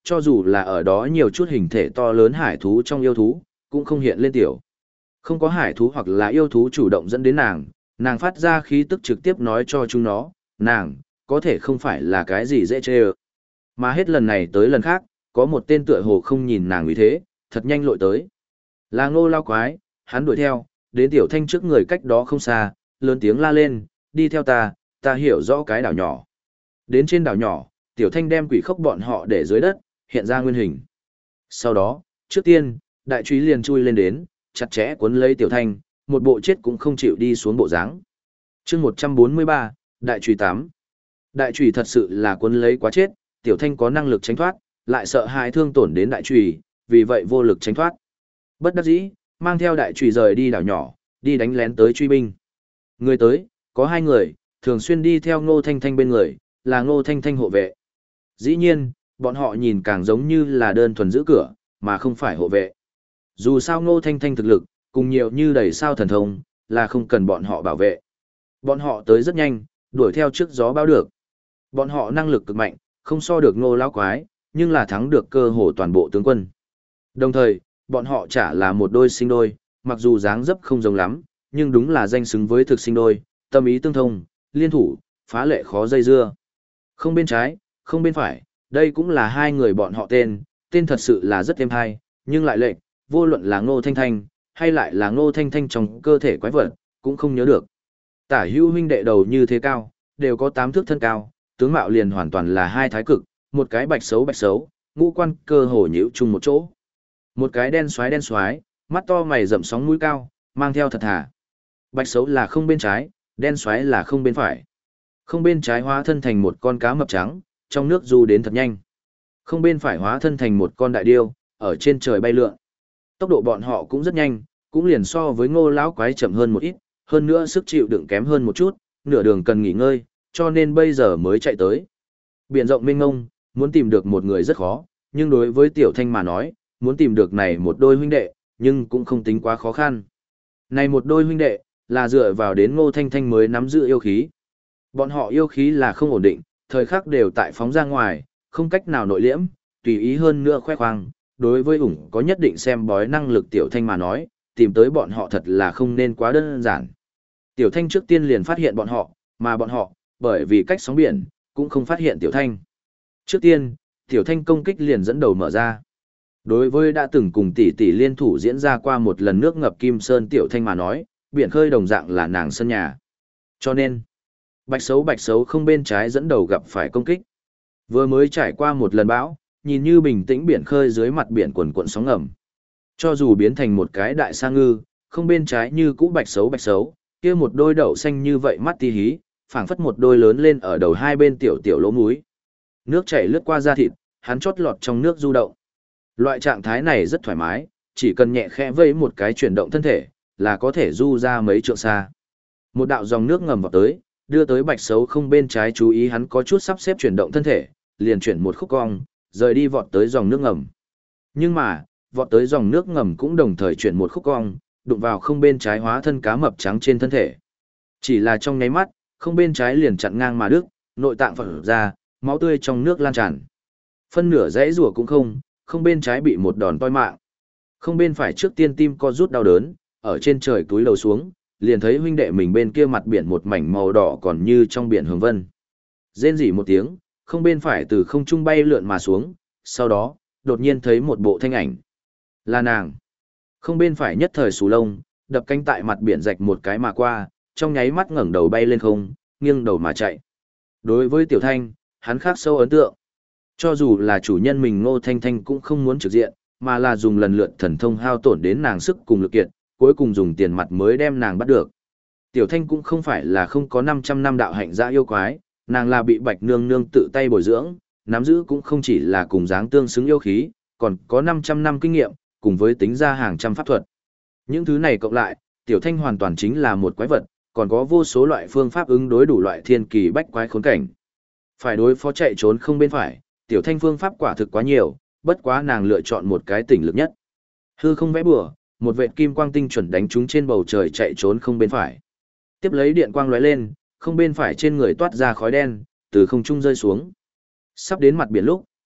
cho dù là ở đó nhiều chút hình thể to lớn hải thú trong yêu thú, cũng không hiện lên tiểu. Không có hải thú hoặc là yêu thú chủ động dẫn đến nàng phát ra khí tức trực tiếp nói cho chúng nó, nàng, có thể không phải là cái gì dễ chê ơ. Mà hết lần này tới lần khác, có một tên tựa hồ không nhìn nàng như thế, thật nhanh lội tới. Là Ngô Lao Quái, hắn đuổi theo, đến Tiểu Thanh trước người cách đó không xa, lớn tiếng la lên, đi theo ta hiểu rõ cái đảo nhỏ. Đến trên đảo nhỏ, Tiểu Thanh đem quỷ khốc bọn họ để dưới đất, hiện ra nguyên hình. Sau đó, trước tiên, đại trúy liền chui lên đến, chặt chẽ cuốn lấy Tiểu Thanh, một bộ chết cũng không chịu đi xuống bộ dáng. Chương 143, đại trùy 8. Đại trùy thật sự là cuốn lấy quá chết, Tiểu Thanh có năng lực tránh thoát, lại sợ hại thương tổn đến đại trùy, vì vậy vô lực tránh thoát. Bất đắc dĩ, mang theo đại trùy rời đi đảo nhỏ, đi đánh lén tới truy binh. Người tới, có 2 người, thường xuyên đi theo Ngô Thanh Thanh bên người, là Ngô Thanh Thanh hộ vệ. Dĩ nhiên, bọn họ nhìn càng giống như là đơn thuần giữ cửa, mà không phải hộ vệ. Dù sao Ngô Thanh Thanh thực lực, cùng nhiều như đầy sao thần thông, là không cần bọn họ bảo vệ. Bọn họ tới rất nhanh, đuổi theo trước gió bão được. Bọn họ năng lực cực mạnh, không so được Ngô Lão Quái, nhưng là thắng được cơ hồ toàn bộ tướng quân. Đồng thời, bọn họ chả là một đôi sinh đôi, mặc dù dáng dấp không giống lắm, nhưng đúng là danh xứng với thực sinh đôi, tâm ý tương thông, liên thủ, phá lệ khó dây dưa. Không bên trái, không bên phải, đây cũng là 2 người bọn họ tên thật sự là rất êm hay, nhưng lại lệch, vô luận là Ngô Thanh Thanh, hay lại là Ngô Thanh Thanh trong cơ thể quái vật, cũng không nhớ được. Tả hữu huynh đệ đầu như thế cao, đều có 8 thước thân cao, tướng mạo liền hoàn toàn là 2 thái cực, một cái bạch xấu, ngũ quan cơ hồ nhíu chung một chỗ. Một cái đen xoái, mắt to mày rậm sóng mũi cao, mang theo thật thà. Bạch xấu là không bên trái, đen xoái là không bên phải. Không bên trái hóa thân thành một con cá mập trắng, trong nước du đến thật nhanh. Không bên phải hóa thân thành một con đại điêu, ở trên trời bay lượn. Tốc độ bọn họ cũng rất nhanh, cũng liền so với Ngô Lão Quái chậm hơn một ít, hơn nữa sức chịu đựng kém hơn một chút, nửa đường cần nghỉ ngơi, cho nên bây giờ mới chạy tới. Biển rộng mênh mông, muốn tìm được một người rất khó, nhưng đối với Tiểu Thanh mà nói, muốn tìm được này một đôi huynh đệ, nhưng cũng không tính quá khó khăn. Này một đôi huynh đệ, là dựa vào đến Ngô Thanh Thanh mới nắm giữ yêu khí. Bọn họ yêu khí là không ổn định, thời khắc đều tại phóng ra ngoài, không cách nào nội liễm, tùy ý hơn nữa khoe khoang. Đối với ủng có nhất định xem bói năng lực Tiểu Thanh mà nói, tìm tới bọn họ thật là không nên quá đơn giản. Tiểu Thanh trước tiên liền phát hiện bọn họ, mà bọn họ, bởi vì cách sóng biển, cũng không phát hiện Tiểu Thanh. Trước tiên, Tiểu Thanh công kích liền dẫn đầu mở ra. Đối với đã từng cùng tỷ tỷ liên thủ diễn ra qua một lần nước ngập Kim Sơn Tiểu Thanh mà nói, biển khơi đồng dạng là nàng sân nhà. Cho nên, bạch xấu không bên trái dẫn đầu gặp phải công kích. Vừa mới trải qua một lần bão, nhìn như bình tĩnh biển khơi dưới mặt biển quần cuộn sóng ngầm. Cho dù biến thành một cái đại sa ngư, không bên trái như cũ bạch xấu, kia một đôi đậu xanh như vậy mắt tí hí, phảng phất một đôi lớn lên ở đầu hai bên tiểu lỗ múi. Nước chảy lướt qua da thịt, hắn chót lọt trong nước du động. Loại trạng thái này rất thoải mái, chỉ cần nhẹ khẽ vẫy một cái chuyển động thân thể, là có thể du ra mấy trượng xa. Một đạo dòng nước ngầm vào tới, đưa tới bạch xấu không bên trái chú ý hắn có chút sắp xếp chuyển động thân thể, liền chuyển một khúc cong, rời đi vọt tới dòng nước ngầm. Nhưng mà, vọt tới dòng nước ngầm cũng đồng thời chuyển một khúc cong, đụng vào không bên trái hóa thân cá mập trắng trên thân thể. Chỉ là trong nháy mắt, không bên trái liền chặn ngang mà đứt, nội tạng phở ra, máu tươi trong nước lan tràn. Phân nửa dãy rùa cũng không bên trái bị một đòn toi mạng. Không bên phải trước tiên tim co rút đau đớn, ở trên trời túi lầu xuống, liền thấy huynh đệ mình bên kia mặt biển một mảnh màu đỏ còn như trong biển hương vân. Rên rỉ một tiếng, không bên phải từ không trung bay lượn mà xuống, sau đó, đột nhiên thấy một bộ thanh ảnh. Là nàng. Không bên phải nhất thời xù lông, đập cánh tại mặt biển rạch một cái mà qua, trong nháy mắt ngẩng đầu bay lên không, nghiêng đầu mà chạy. Đối với Tiểu Thanh, hắn khắc sâu ấn tượng. Cho dù là chủ nhân mình Ngô Thanh Thanh cũng không muốn trực diện, mà là dùng lần lượt thần thông hao tổn đến nàng sức cùng lực kiệt, cuối cùng dùng tiền mặt mới đem nàng bắt được. Tiểu Thanh cũng không phải là không có 500 năm đạo hạnh dã yêu quái, nàng là bị Bạch Nương Nương tự tay bồi dưỡng, nắm giữ cũng không chỉ là cùng dáng tương xứng yêu khí, còn có 500 năm kinh nghiệm, cùng với tính ra hàng trăm pháp thuật. Những thứ này cộng lại, Tiểu Thanh hoàn toàn chính là một quái vật, còn có vô số loại phương pháp ứng đối đủ loại thiên kỳ bách quái khốn cảnh. Phải đối phó chạy trốn không bên phải, Tiểu Thanh phương pháp quả thực quá nhiều, bất quá nàng lựa chọn một cái tỉnh lực nhất. Hư không vẽ bừa, một vệt kim quang tinh chuẩn đánh trúng trên bầu trời chạy trốn không bên phải. Tiếp lấy điện quang lóe lên, không bên phải trên người toát ra khói đen, từ không trung rơi xuống. Sắp đến mặt biển lúc,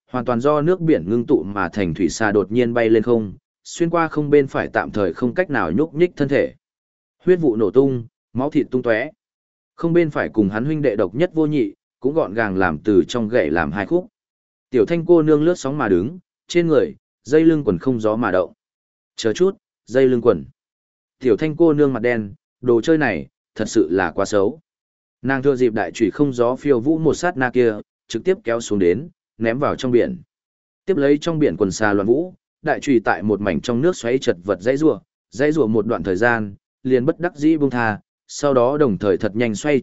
Hoàn toàn do nước biển ngưng tụ mà thành thủy xà đột nhiên bay lên không, xuyên qua không bên phải tạm thời không cách nào nhúc nhích thân thể. Huyết vụ nổ tung, máu thịt tung tóe. Không bên phải cùng hắn huynh đệ độc nhất vô nhị, cũng gọn gàng làm từ trong gậy làm hai khúc. Tiểu Thanh cô nương lướt sóng mà đứng, trên người, dây lưng quần không gió mà động. Chờ chút, dây lưng quần. Tiểu Thanh cô nương mặt đen, đồ chơi này, thật sự là quá xấu. Nàng thừa dịp đại chủy không gió phiêu vũ một sát na kia, trực tiếp kéo xuống đến, ném vào trong biển. Tiếp lấy trong biển quần xà loạn vũ, đại chủy tại một mảnh trong nước xoáy chật vật dãy rùa một đoạn thời gian, liền bất đắc dĩ buông tha, sau đó đồng thời thật nhanh xoay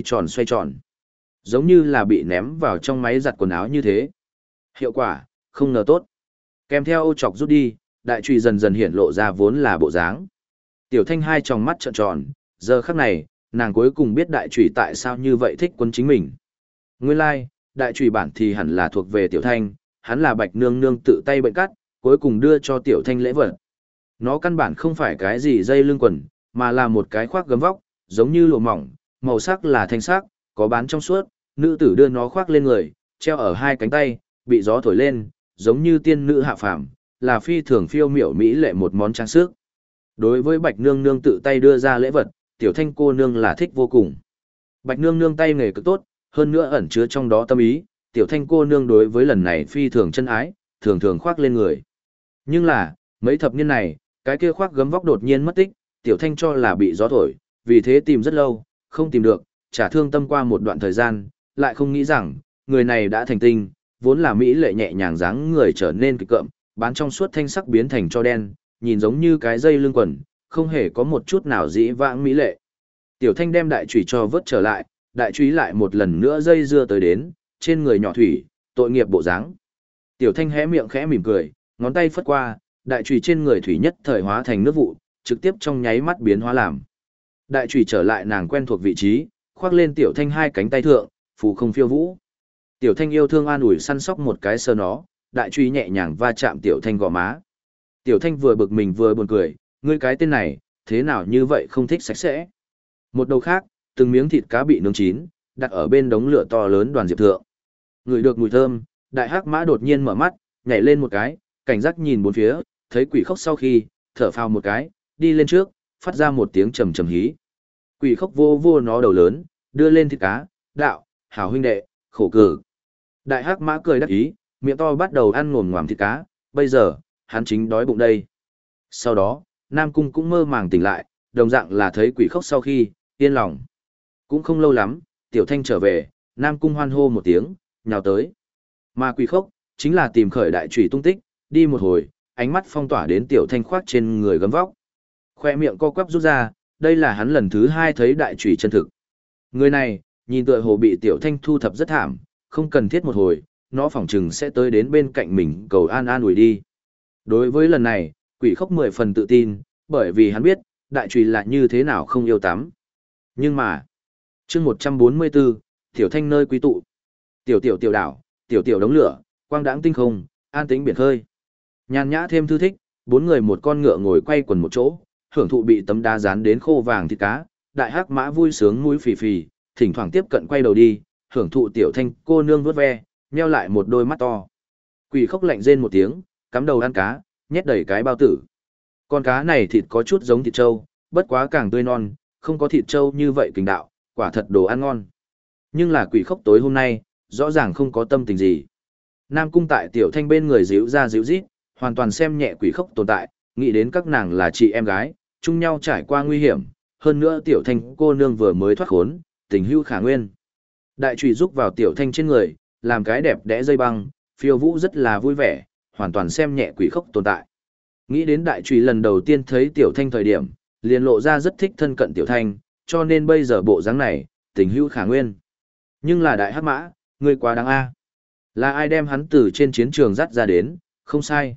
tròn. Giống như là bị ném vào trong máy giặt quần áo như thế. Hiệu quả, không ngờ tốt. Kèm theo ô chọc rút đi, đại chủy dần dần hiển lộ ra vốn là bộ dáng. Tiểu Thanh hai tròng mắt trợn tròn, giờ khắc này, nàng cuối cùng biết đại chủy tại sao như vậy thích quấn chính mình. Nguyên lai, đại chủy bản thì hẳn là thuộc về Tiểu Thanh, hắn là Bạch Nương Nương tự tay bệnh cắt, cuối cùng đưa cho Tiểu Thanh lễ vật. Nó căn bản không phải cái gì dây lưng quần, mà là một cái khoác gấm vóc, giống như lụa mỏng, màu sắc là thanh sắc, có bán trong suốt, nữ tử đưa nó khoác lên người, treo ở hai cánh tay, bị gió thổi lên, giống như tiên nữ hạ phàm, là phi thường phiêu miểu mỹ lệ một món trang sức. Đối với Bạch Nương Nương tự tay đưa ra lễ vật, Tiểu Thanh cô nương là thích vô cùng. Bạch Nương Nương tay nghề cực tốt, hơn nữa ẩn chứa trong đó tâm ý, Tiểu Thanh cô nương đối với lần này phi thường chân ái, thường thường khoác lên người. Nhưng là, mấy thập niên này, cái kia khoác gấm vóc đột nhiên mất tích, Tiểu Thanh cho là bị gió thổi, vì thế tìm rất lâu, không tìm được, trả thương tâm qua một đoạn thời gian, lại không nghĩ rằng, người này đã thành tinh, vốn là mỹ lệ nhẹ nhàng dáng người trở nên kịch cợm, bán trong suốt thanh sắc biến thành cho đen, nhìn giống như cái dây lưng quần, không hề có một chút nào dĩ vãng mỹ lệ. Tiểu Thanh đem đại chủy cho vớt trở lại, đại chủy lại một lần nữa dây dưa tới đến, trên người nhỏ thủy, tội nghiệp bộ dáng. Tiểu Thanh hé miệng khẽ mỉm cười, ngón tay phất qua, đại chủy trên người thủy nhất thời hóa thành nước vụ, trực tiếp trong nháy mắt biến hóa làm. Đại chủy trở lại nàng quen thuộc vị trí, khoác lên Tiểu Thanh hai cánh tay thượng, phù không phiêu vũ. Tiểu Thanh yêu thương an ủi săn sóc một cái sờ nó, đại chủy nhẹ nhàng va chạm Tiểu Thanh gò má. Tiểu Thanh vừa bực mình vừa buồn cười, ngươi cái tên này, thế nào như vậy không thích sạch sẽ. Một đầu khác, từng miếng thịt cá bị nướng chín, đặt ở bên đống lửa to lớn đoàn diệp thượng. Ngửi được mùi thơm, đại hắc mã đột nhiên mở mắt, nhảy lên một cái, cảnh giác nhìn bốn phía, thấy quỷ khốc sau khi, thở phào một cái, đi lên trước, phát ra một tiếng trầm trầm hí. Quỷ khốc vô vô nó đầu lớn, đưa lên thịt cá, đạo, hảo huynh đệ, khổ cực. Đại hắc mã cười đắc ý, miệng to bắt đầu ăn ngồm ngoàm thịt cá, bây giờ, hắn chính đói bụng đây. Sau đó, Nam Cung cũng mơ màng tỉnh lại, đồng dạng là thấy quỷ khốc sau khi, yên lòng. Cũng không lâu lắm, Tiểu Thanh trở về, Nam Cung hoan hô một tiếng, nhào tới. Mà quỷ khốc, chính là tìm khởi đại chủy tung tích, đi một hồi, ánh mắt phong tỏa đến Tiểu Thanh khoác trên người gấm vóc. Khoe miệng co quắp rút ra, đây là hắn lần thứ hai thấy đại chủy chân thực. Người này, nhìn tựa hồ bị Tiểu Thanh thu thập rất thảm, không cần thiết một hồi, nó phỏng chừng sẽ tới đến bên cạnh mình cầu an an ủi đi. Đối với lần này, quỷ khốc 10 phần tự tin, bởi vì hắn biết, đại chùy là như thế nào không yêu tắm. Nhưng mà, chương 144, Tiểu Thanh nơi quý tụ. Tiểu đảo, tiểu đống lửa, quang đãng tinh không, an tĩnh biển khơi. Nhàn nhã thêm thư thích, bốn người một con ngựa ngồi quay quần một chỗ, hưởng thụ bị tấm đá dán đến khô vàng thịt cá, đại hắc mã vui sướng mũi phì phì, thỉnh thoảng tiếp cận quay đầu đi, hưởng thụ Tiểu Thanh cô nương vuốt ve, nheo lại một đôi mắt to. Quỷ khốc lạnh rên một tiếng, cắm đầu ăn cá, nhét đầy cái bao tử. Con cá này thịt có chút giống thịt trâu, bất quá càng tươi non, không có thịt trâu như vậy kình đạo, quả thật đồ ăn ngon. Nhưng là quỷ khốc tối hôm nay, rõ ràng không có tâm tình gì. Nam Cung tại Tiểu Thanh bên người díu ra díu rít, hoàn toàn xem nhẹ quỷ khốc tồn tại, nghĩ đến các nàng là chị em gái, chung nhau trải qua nguy hiểm, hơn nữa Tiểu Thanh cô nương vừa mới thoát khốn, tình hữu khả nguyên. Đại chùy rúc vào Tiểu Thanh trên người, làm cái đẹp đẽ dây băng, phiêu vũ rất là vui vẻ, hoàn toàn xem nhẹ quỷ khốc tồn tại. Nghĩ đến đại trùy lần đầu tiên thấy Tiểu Thanh thời điểm, liền lộ ra rất thích thân cận Tiểu Thanh, cho nên bây giờ bộ dáng này, tình hữu khả nguyên. Nhưng là đại hắc mã, ngươi quá đáng a. Là ai đem hắn từ trên chiến trường dắt ra đến, không sai,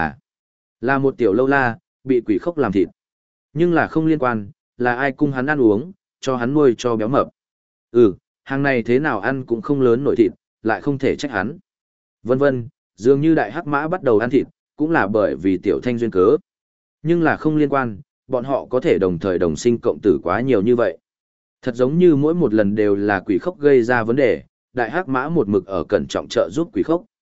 là một tiểu lâu la, bị quỷ khốc làm thịt. Nhưng là không liên quan, là ai cung hắn ăn uống, cho hắn nuôi cho béo mập. Hàng này thế nào ăn cũng không lớn nổi thịt, lại không thể trách hắn. Vân vân, dường như đại hắc mã bắt đầu ăn thịt, cũng là bởi vì Tiểu Thanh duyên cớ. Nhưng là không liên quan, bọn họ có thể đồng thời đồng sinh cộng tử quá nhiều như vậy. Thật giống như mỗi một lần đều là quỷ khốc gây ra vấn đề, đại hắc mã một mực ở cẩn trọng trợ giúp quỷ khốc.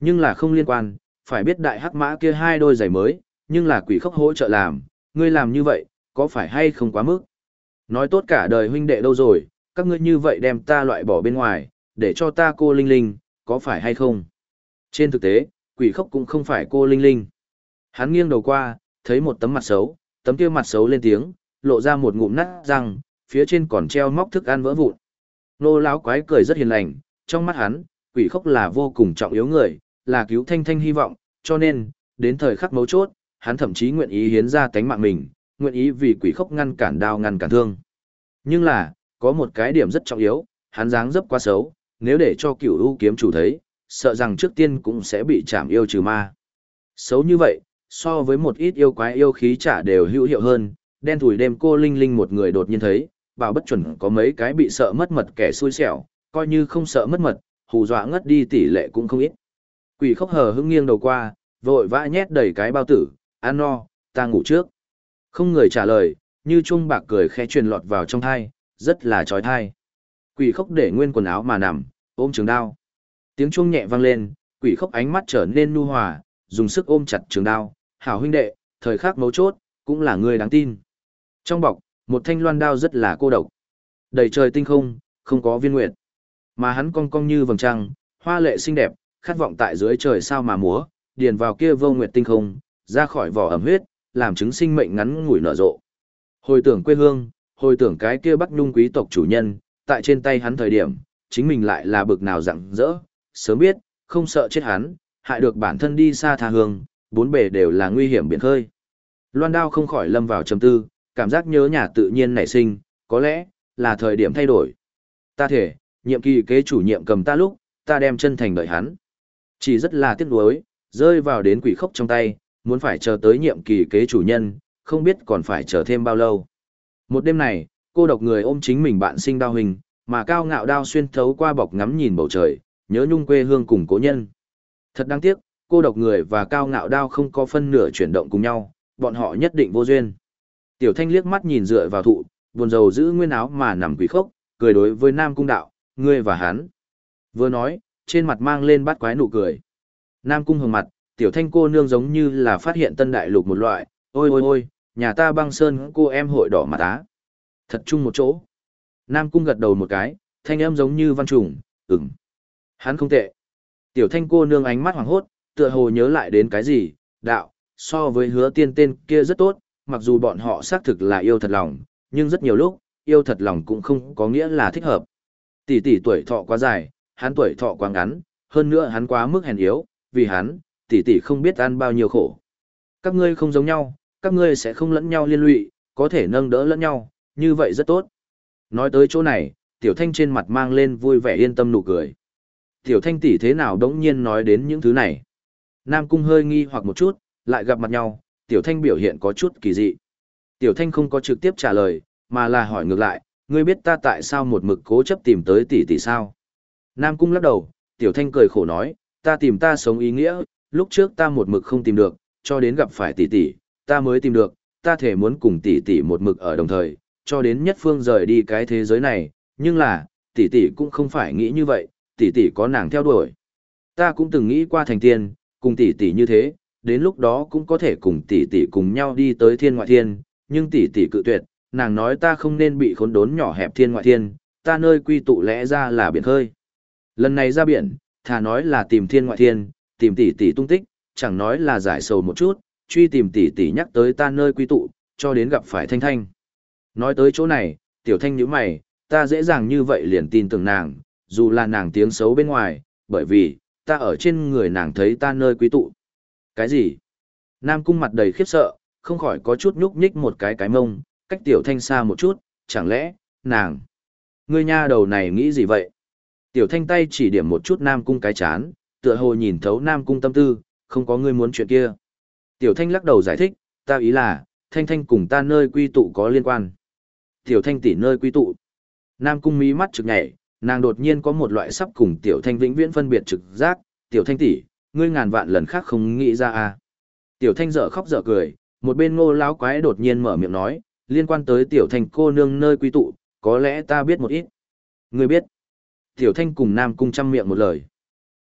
Nhưng là không liên quan, phải biết đại hắc mã kia 2 đôi giày mới, nhưng là quỷ khốc hỗ trợ làm, ngươi làm như vậy, có phải hay không quá mức? Nói tốt cả đời huynh đệ đâu rồi, các ngươi như vậy đem ta loại bỏ bên ngoài, để cho ta cô Linh Linh, có phải hay không? Trên thực tế, quỷ khốc cũng không phải cô Linh Linh. Hắn nghiêng đầu qua, thấy một tấm mặt xấu, tấm kia mặt xấu lên tiếng, lộ ra một ngụm nát răng, phía trên còn treo móc thức ăn vỡ vụn. Nô lão quái cười rất hiền lành, trong mắt hắn, quỷ khốc là vô cùng trọng yếu người, là cứu Thanh Thanh hy vọng, cho nên, đến thời khắc mấu chốt, hắn thậm chí nguyện ý hiến ra tánh mạng mình, nguyện ý vì quỷ khốc ngăn cản đao ngăn cản thương. Nhưng là, có một cái điểm rất trọng yếu, hắn dáng dấp quá xấu, nếu để cho Cửu U kiếm chủ thấy, sợ rằng trước tiên cũng sẽ bị chạm yêu trừ ma. Xấu như vậy, so với một ít yêu quái yêu khí trả đều hữu hiệu hơn, đen thủi đêm cô Linh Linh một người đột nhiên thấy, bảo bất chuẩn có mấy cái bị sợ mất mật kẻ xui xẻo, coi như không sợ mất mật, hù dọa ngất đi tỷ lệ cũng không ít. Quỷ khốc hờ hững nghiêng đầu qua, vội vã nhét đầy cái bao tử, ăn no, ta ngủ trước. Không người trả lời, như chuông bạc cười khẽ truyền lọt vào trong thai, rất là trói thai. Quỷ khốc để nguyên quần áo mà nằm, ôm trường đao. Tiếng chuông nhẹ vang lên, quỷ khốc ánh mắt trở nên nhu hòa, dùng sức ôm chặt trường đao. Hảo huynh đệ, thời khắc mấu chốt, cũng là người đáng tin. Trong bọc, một thanh loan đao rất là cô độc. Đầy trời tinh không, không có viên nguyệt. Mà hắn cong cong như vầng trăng, hoa lệ xinh đẹp, khát vọng tại dưới trời sao mà múa, điền vào kia vô nguyệt tinh không, ra khỏi vỏ ẩm huyết, làm chứng sinh mệnh ngắn ngủi nở rộ. Hồi tưởng quê hương, hồi tưởng cái kia Bắc Nhung quý tộc chủ nhân, tại trên tay hắn thời điểm, chính mình lại là bực nào rạng rỡ, sớm biết, không sợ chết hắn, hại được bản thân đi xa tha hương, bốn bề đều là nguy hiểm biển khơi. Loan đao không khỏi lâm vào trầm tư, cảm giác nhớ nhà tự nhiên nảy sinh, có lẽ là thời điểm thay đổi. Ta thể, nhiệm kỳ kế chủ nhiệm cầm ta lúc, ta đem chân thành đợi hắn. Chỉ rất là tiếc nuối, rơi vào đến quỷ khốc trong tay, muốn phải chờ tới nhiệm kỳ kế chủ nhân, không biết còn phải chờ thêm bao lâu. Một đêm này, cô độc người ôm chính mình bạn sinh đao hình, mà cao ngạo đao xuyên thấu qua bọc ngắm nhìn bầu trời, nhớ nhung quê hương cùng cố nhân. Thật đáng tiếc, cô độc người và cao ngạo đao không có phân nửa chuyển động cùng nhau, bọn họ nhất định vô duyên. Tiểu Thanh liếc mắt nhìn dựa vào thụ, buồn rầu giữ nguyên áo mà nằm quỷ khốc, cười đối với Nam Cung đạo, ngươi và hắn. Vừa nói, trên mặt mang lên bắt quái nụ cười. Nam Cung hừng mặt, Tiểu Thanh cô nương giống như là phát hiện tân đại lục một loại, ôi ôi ôi, nhà ta băng sơn cô em hội đỏ mặt á. Thật chung một chỗ. Nam Cung gật đầu một cái, thanh âm giống như văn trùng, ừm. Hắn không tệ. Tiểu Thanh cô nương ánh mắt hoàng hốt, tựa hồ nhớ lại đến cái gì, đạo, so với Hứa Tiên tên kia rất tốt, mặc dù bọn họ xác thực là yêu thật lòng, nhưng rất nhiều lúc, yêu thật lòng cũng không có nghĩa là thích hợp. Tỷ tỷ tuổi thọ quá dài, hắn tuổi thọ quá ngắn, hơn nữa hắn quá mức hèn yếu, vì hắn, tỷ tỷ không biết ăn bao nhiêu khổ. Các ngươi không giống nhau, các ngươi sẽ không lẫn nhau liên lụy, có thể nâng đỡ lẫn nhau, như vậy rất tốt. Nói tới chỗ này, Tiểu Thanh trên mặt mang lên vui vẻ yên tâm nụ cười. Tiểu Thanh tỷ thế nào đống nhiên nói đến những thứ này. Nam Cung hơi nghi hoặc một chút, lại gặp mặt nhau, Tiểu Thanh biểu hiện có chút kỳ dị. Tiểu Thanh không có trực tiếp trả lời, mà là hỏi ngược lại, ngươi biết ta tại sao một mực cố chấp tìm tới tỷ tỷ sao? Nam Cung lắc đầu, Tiểu Thanh cười khổ nói, ta tìm ta sống ý nghĩa, lúc trước ta một mực không tìm được, cho đến gặp phải tỷ tỷ, ta mới tìm được, ta thể muốn cùng tỷ tỷ một mực ở đồng thời, cho đến nhất phương rời đi cái thế giới này, nhưng là, tỷ tỷ cũng không phải nghĩ như vậy, tỷ tỷ có nàng theo đuổi. Ta cũng từng nghĩ qua thành tiên, cùng tỷ tỷ như thế, đến lúc đó cũng có thể cùng tỷ tỷ cùng nhau đi tới thiên ngoại thiên, nhưng tỷ tỷ cự tuyệt, nàng nói ta không nên bị khốn đốn nhỏ hẹp thiên ngoại thiên, ta nơi quy tụ lẽ ra là biển khơi. Lần này ra biển, thà nói là tìm thiên ngoại thiên, tìm tỷ tỷ tung tích, chẳng nói là giải sầu một chút, truy tìm tỷ tỷ nhắc tới ta nơi quy tụ, cho đến gặp phải Thanh Thanh. Nói tới chỗ này, Tiểu Thanh nhíu mày, ta dễ dàng như vậy liền tin tưởng nàng, dù là nàng tiếng xấu bên ngoài, bởi vì, ta ở trên người nàng thấy ta nơi quy tụ. Cái gì? Nam Cung mặt đầy khiếp sợ, không khỏi có chút nhúc nhích một cái mông, cách Tiểu Thanh xa một chút, chẳng lẽ, nàng. Ngươi nha đầu này nghĩ gì vậy? Tiểu Thanh tay chỉ điểm một chút Nam Cung cái chán, tựa hồ nhìn thấu Nam Cung tâm tư, không có ngươi muốn chuyện kia. Tiểu Thanh lắc đầu giải thích, ta ý là, Thanh Thanh cùng ta nơi quy tụ có liên quan. Tiểu Thanh tỷ nơi quy tụ. Nam Cung mí mắt trực nhảy, nàng đột nhiên có một loại sắp cùng Tiểu Thanh vĩnh viễn phân biệt trực giác, Tiểu Thanh tỷ, ngươi ngàn vạn lần khác không nghĩ ra à. Tiểu Thanh dở khóc dở cười, một bên Ngô lão quái đột nhiên mở miệng nói, liên quan tới Tiểu Thanh cô nương nơi quy tụ, có lẽ ta biết một ít. Ngươi biết. Tiểu Thanh cùng Nam Cung chăm miệng một lời.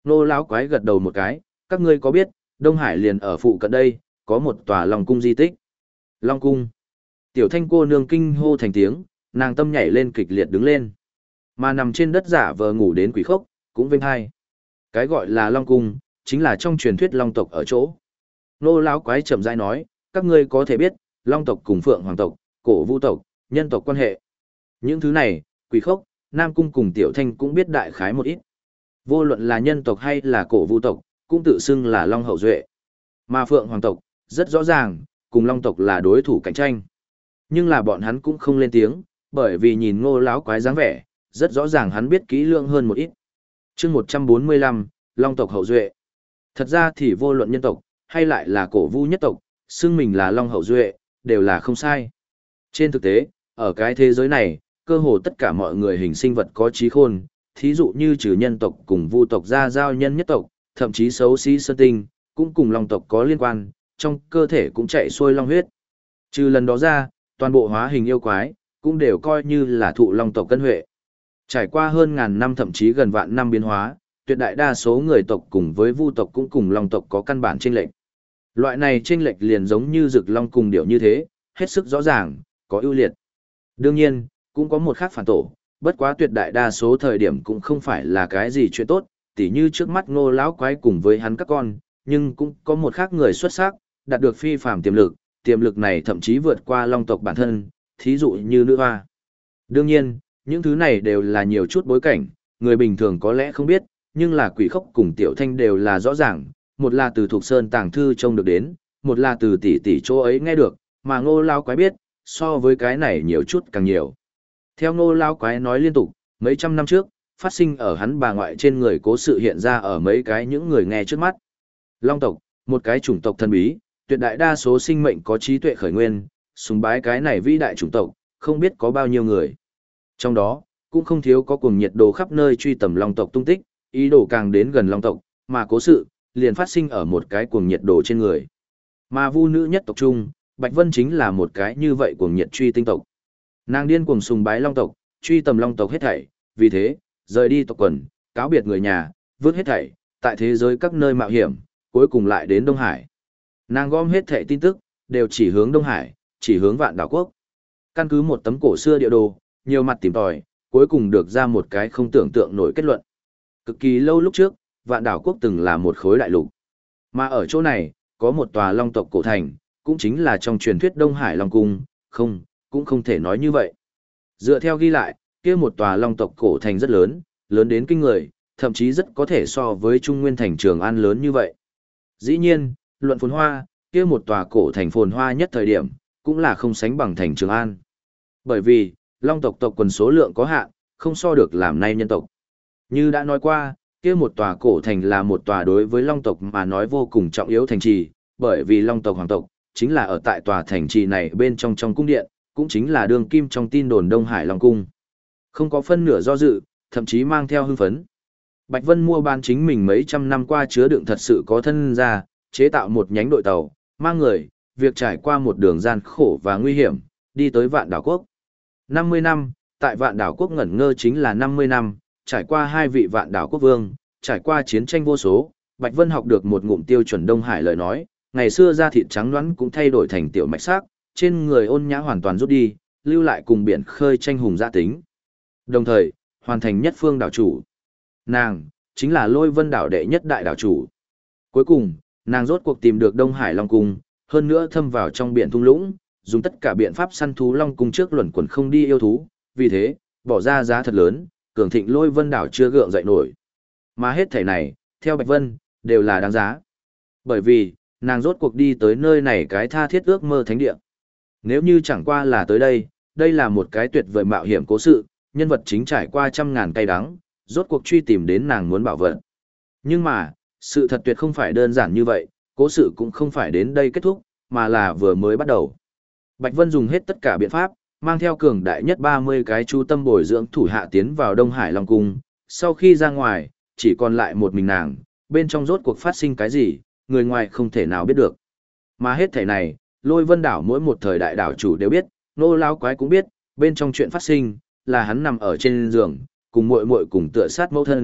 Nô lão quái gật đầu một cái, các ngươi có biết, Đông Hải liền ở phụ cận đây, có một tòa Long cung di tích. Long cung. Tiểu Thanh cô nương kinh hô thành tiếng, nàng tâm nhảy lên kịch liệt đứng lên. Mà nằm trên đất giả vờ ngủ đến quỷ khốc, cũng vinh hai. Cái gọi là Long cung, chính là trong truyền thuyết Long tộc ở chỗ. Nô lão quái chậm rãi nói, các ngươi có thể biết, Long tộc cùng Phượng Hoàng tộc, Cổ Vu tộc, nhân tộc quan hệ. Những thứ này, quỷ khốc, Nam cung cùng Tiểu Thanh cũng biết đại khái một ít. Vô luận là nhân tộc hay là Cổ Vu tộc, cũng tự xưng là Long hậu duệ. Mà Phượng Hoàng tộc, rất rõ ràng, cùng Long tộc là đối thủ cạnh tranh. Nhưng là bọn hắn cũng không lên tiếng, bởi vì nhìn Ngô lão quái dáng vẻ, rất rõ ràng hắn biết kỹ lưỡng hơn một ít. Chương 145, Long tộc hậu duệ. Thật ra thì vô luận nhân tộc, hay lại là Cổ Vu nhất tộc, xưng mình là Long hậu duệ, đều là không sai. Trên thực tế, ở cái thế giới này, cơ hồ tất cả mọi người hình sinh vật có trí khôn, thí dụ như trừ nhân tộc cùng Vu tộc ra giao nhân nhất tộc, thậm chí xấu xí sơn tinh, cũng cùng Long tộc có liên quan, trong cơ thể cũng chạy xuôi long huyết. Trừ lần đó ra, toàn bộ hóa hình yêu quái, cũng đều coi như là thụ Long tộc cân huệ. Trải qua hơn ngàn năm thậm chí gần vạn năm biến hóa, tuyệt đại đa số người tộc cùng với Vu tộc cũng cùng Long tộc có căn bản chênh lệch. Loại này chênh lệch liền giống như rực long cùng điểu như thế, hết sức rõ ràng, có ưu liệt. Đương nhiên, cũng có một khác phản tổ, bất quá tuyệt đại đa số thời điểm cũng không phải là cái gì chuyện tốt, tỉ như trước mắt Ngô lão quái cùng với hắn các con, nhưng cũng có một khác người xuất sắc, đạt được phi phàm tiềm lực này thậm chí vượt qua Long tộc bản thân, thí dụ như nữ hoa. Đương nhiên, những thứ này đều là nhiều chút bối cảnh, người bình thường có lẽ không biết, nhưng là quỷ khốc cùng Tiểu Thanh đều là rõ ràng, một là từ thuộc sơn tàng thư trông được đến, một là từ tỷ tỷ chỗ ấy nghe được, mà Ngô lão quái biết, so với cái này nhiều chút càng nhiều. Theo Ngô lão quái nói liên tục, mấy trăm năm trước, phát sinh ở hắn bà ngoại trên người cố sự hiện ra ở mấy cái những người nghe trước mắt. Long tộc, một cái chủng tộc thần bí, tuyệt đại đa số sinh mệnh có trí tuệ khởi nguyên, sùng bái cái này vĩ đại chủng tộc, không biết có bao nhiêu người. Trong đó, cũng không thiếu có cuồng nhiệt đồ khắp nơi truy tầm Long tộc tung tích, ý đồ càng đến gần Long tộc, mà cố sự liền phát sinh ở một cái cuồng nhiệt đồ trên người. Mà Vu nữ nhất tộc trung, Bạch Vân chính là một cái như vậy cuồng nhiệt truy tinh tộc. Nàng điên cuồng sùng bái Long tộc, truy tầm Long tộc hết thảy, vì thế, rời đi tộc quần, cáo biệt người nhà, vứt hết thảy, tại thế giới các nơi mạo hiểm, cuối cùng lại đến Đông Hải. Nàng gom hết thảy tin tức, đều chỉ hướng Đông Hải, chỉ hướng Vạn Đảo Quốc. Căn cứ một tấm cổ xưa địa đồ, nhiều mặt tìm tòi, cuối cùng được ra một cái không tưởng tượng nổi kết luận. Cực kỳ lâu lúc trước, Vạn Đảo Quốc từng là một khối đại lục. Mà ở chỗ này, có một tòa Long tộc cổ thành, cũng chính là trong truyền thuyết Đông Hải Long Cung, không, cũng không thể nói như vậy. Dựa theo ghi lại, kia một tòa Long tộc cổ thành rất lớn, lớn đến kinh người, thậm chí rất có thể so với Trung Nguyên thành Trường An lớn như vậy. Dĩ nhiên, luận phồn hoa, kia một tòa cổ thành phồn hoa nhất thời điểm, cũng là không sánh bằng thành Trường An. Bởi vì, Long tộc tộc quần số lượng có hạn, không so được làm nay nhân tộc. Như đã nói qua, kia một tòa cổ thành là một tòa đối với Long tộc mà nói vô cùng trọng yếu thành trì, bởi vì Long tộc hoàng tộc, chính là ở tại tòa thành trì này bên trong cung điện, cũng chính là đương kim trong tin đồn Đông Hải Long Cung. Không có phân nửa do dự, thậm chí mang theo hưng phấn. Bạch Vân mua bán chính mình mấy trăm năm qua chứa đựng thật sự có thân ra, chế tạo một nhánh đội tàu, mang người, việc trải qua một đường gian khổ và nguy hiểm, đi tới Vạn Đảo Quốc. 50 năm, tại Vạn Đảo Quốc ngẩn ngơ chính là 50 năm, trải qua hai vị Vạn Đảo Quốc vương, trải qua chiến tranh vô số, Bạch Vân học được một ngụm tiêu chuẩn Đông Hải lời nói, ngày xưa da thịt trắng nõn cũng thay đổi thành tiểu mạch sắc, trên người ôn nhã hoàn toàn rút đi, lưu lại cùng biển khơi tranh hùng gia tính. Đồng thời, hoàn thành nhất phương đảo chủ. Nàng, chính là Lôi Vân đảo đệ nhất đại đảo chủ. Cuối cùng, nàng rốt cuộc tìm được Đông Hải Long Cung, hơn nữa thâm vào trong biển thung lũng, dùng tất cả biện pháp săn thú Long Cung trước luẩn quẩn không đi yêu thú, vì thế, bỏ ra giá thật lớn, cường thịnh Lôi Vân đảo chưa gượng dậy nổi. Mà hết thảy này, theo Bạch Vân, đều là đáng giá. Bởi vì, nàng rốt cuộc đi tới nơi này cái tha thiết ước mơ thánh địa. Nếu như chẳng qua là tới đây, đây là một cái tuyệt vời mạo hiểm cố sự, nhân vật chính trải qua trăm ngàn cay đắng, rốt cuộc truy tìm đến nàng muốn bảo vật. Nhưng mà, sự thật tuyệt không phải đơn giản như vậy, cố sự cũng không phải đến đây kết thúc, mà là vừa mới bắt đầu. Bạch Vân dùng hết tất cả biện pháp, mang theo cường đại nhất 30 cái chú tâm bồi dưỡng thủ hạ tiến vào Đông Hải Long Cung, sau khi ra ngoài, chỉ còn lại một mình nàng, bên trong rốt cuộc phát sinh cái gì, người ngoài không thể nào biết được. Mà hết thảy này, Lôi Vân đảo mỗi một thời đại đảo chủ đều biết, Nô lão quái cũng biết, bên trong chuyện phát sinh, là hắn nằm ở trên giường, cùng muội muội cùng tựa sát mẫu thân,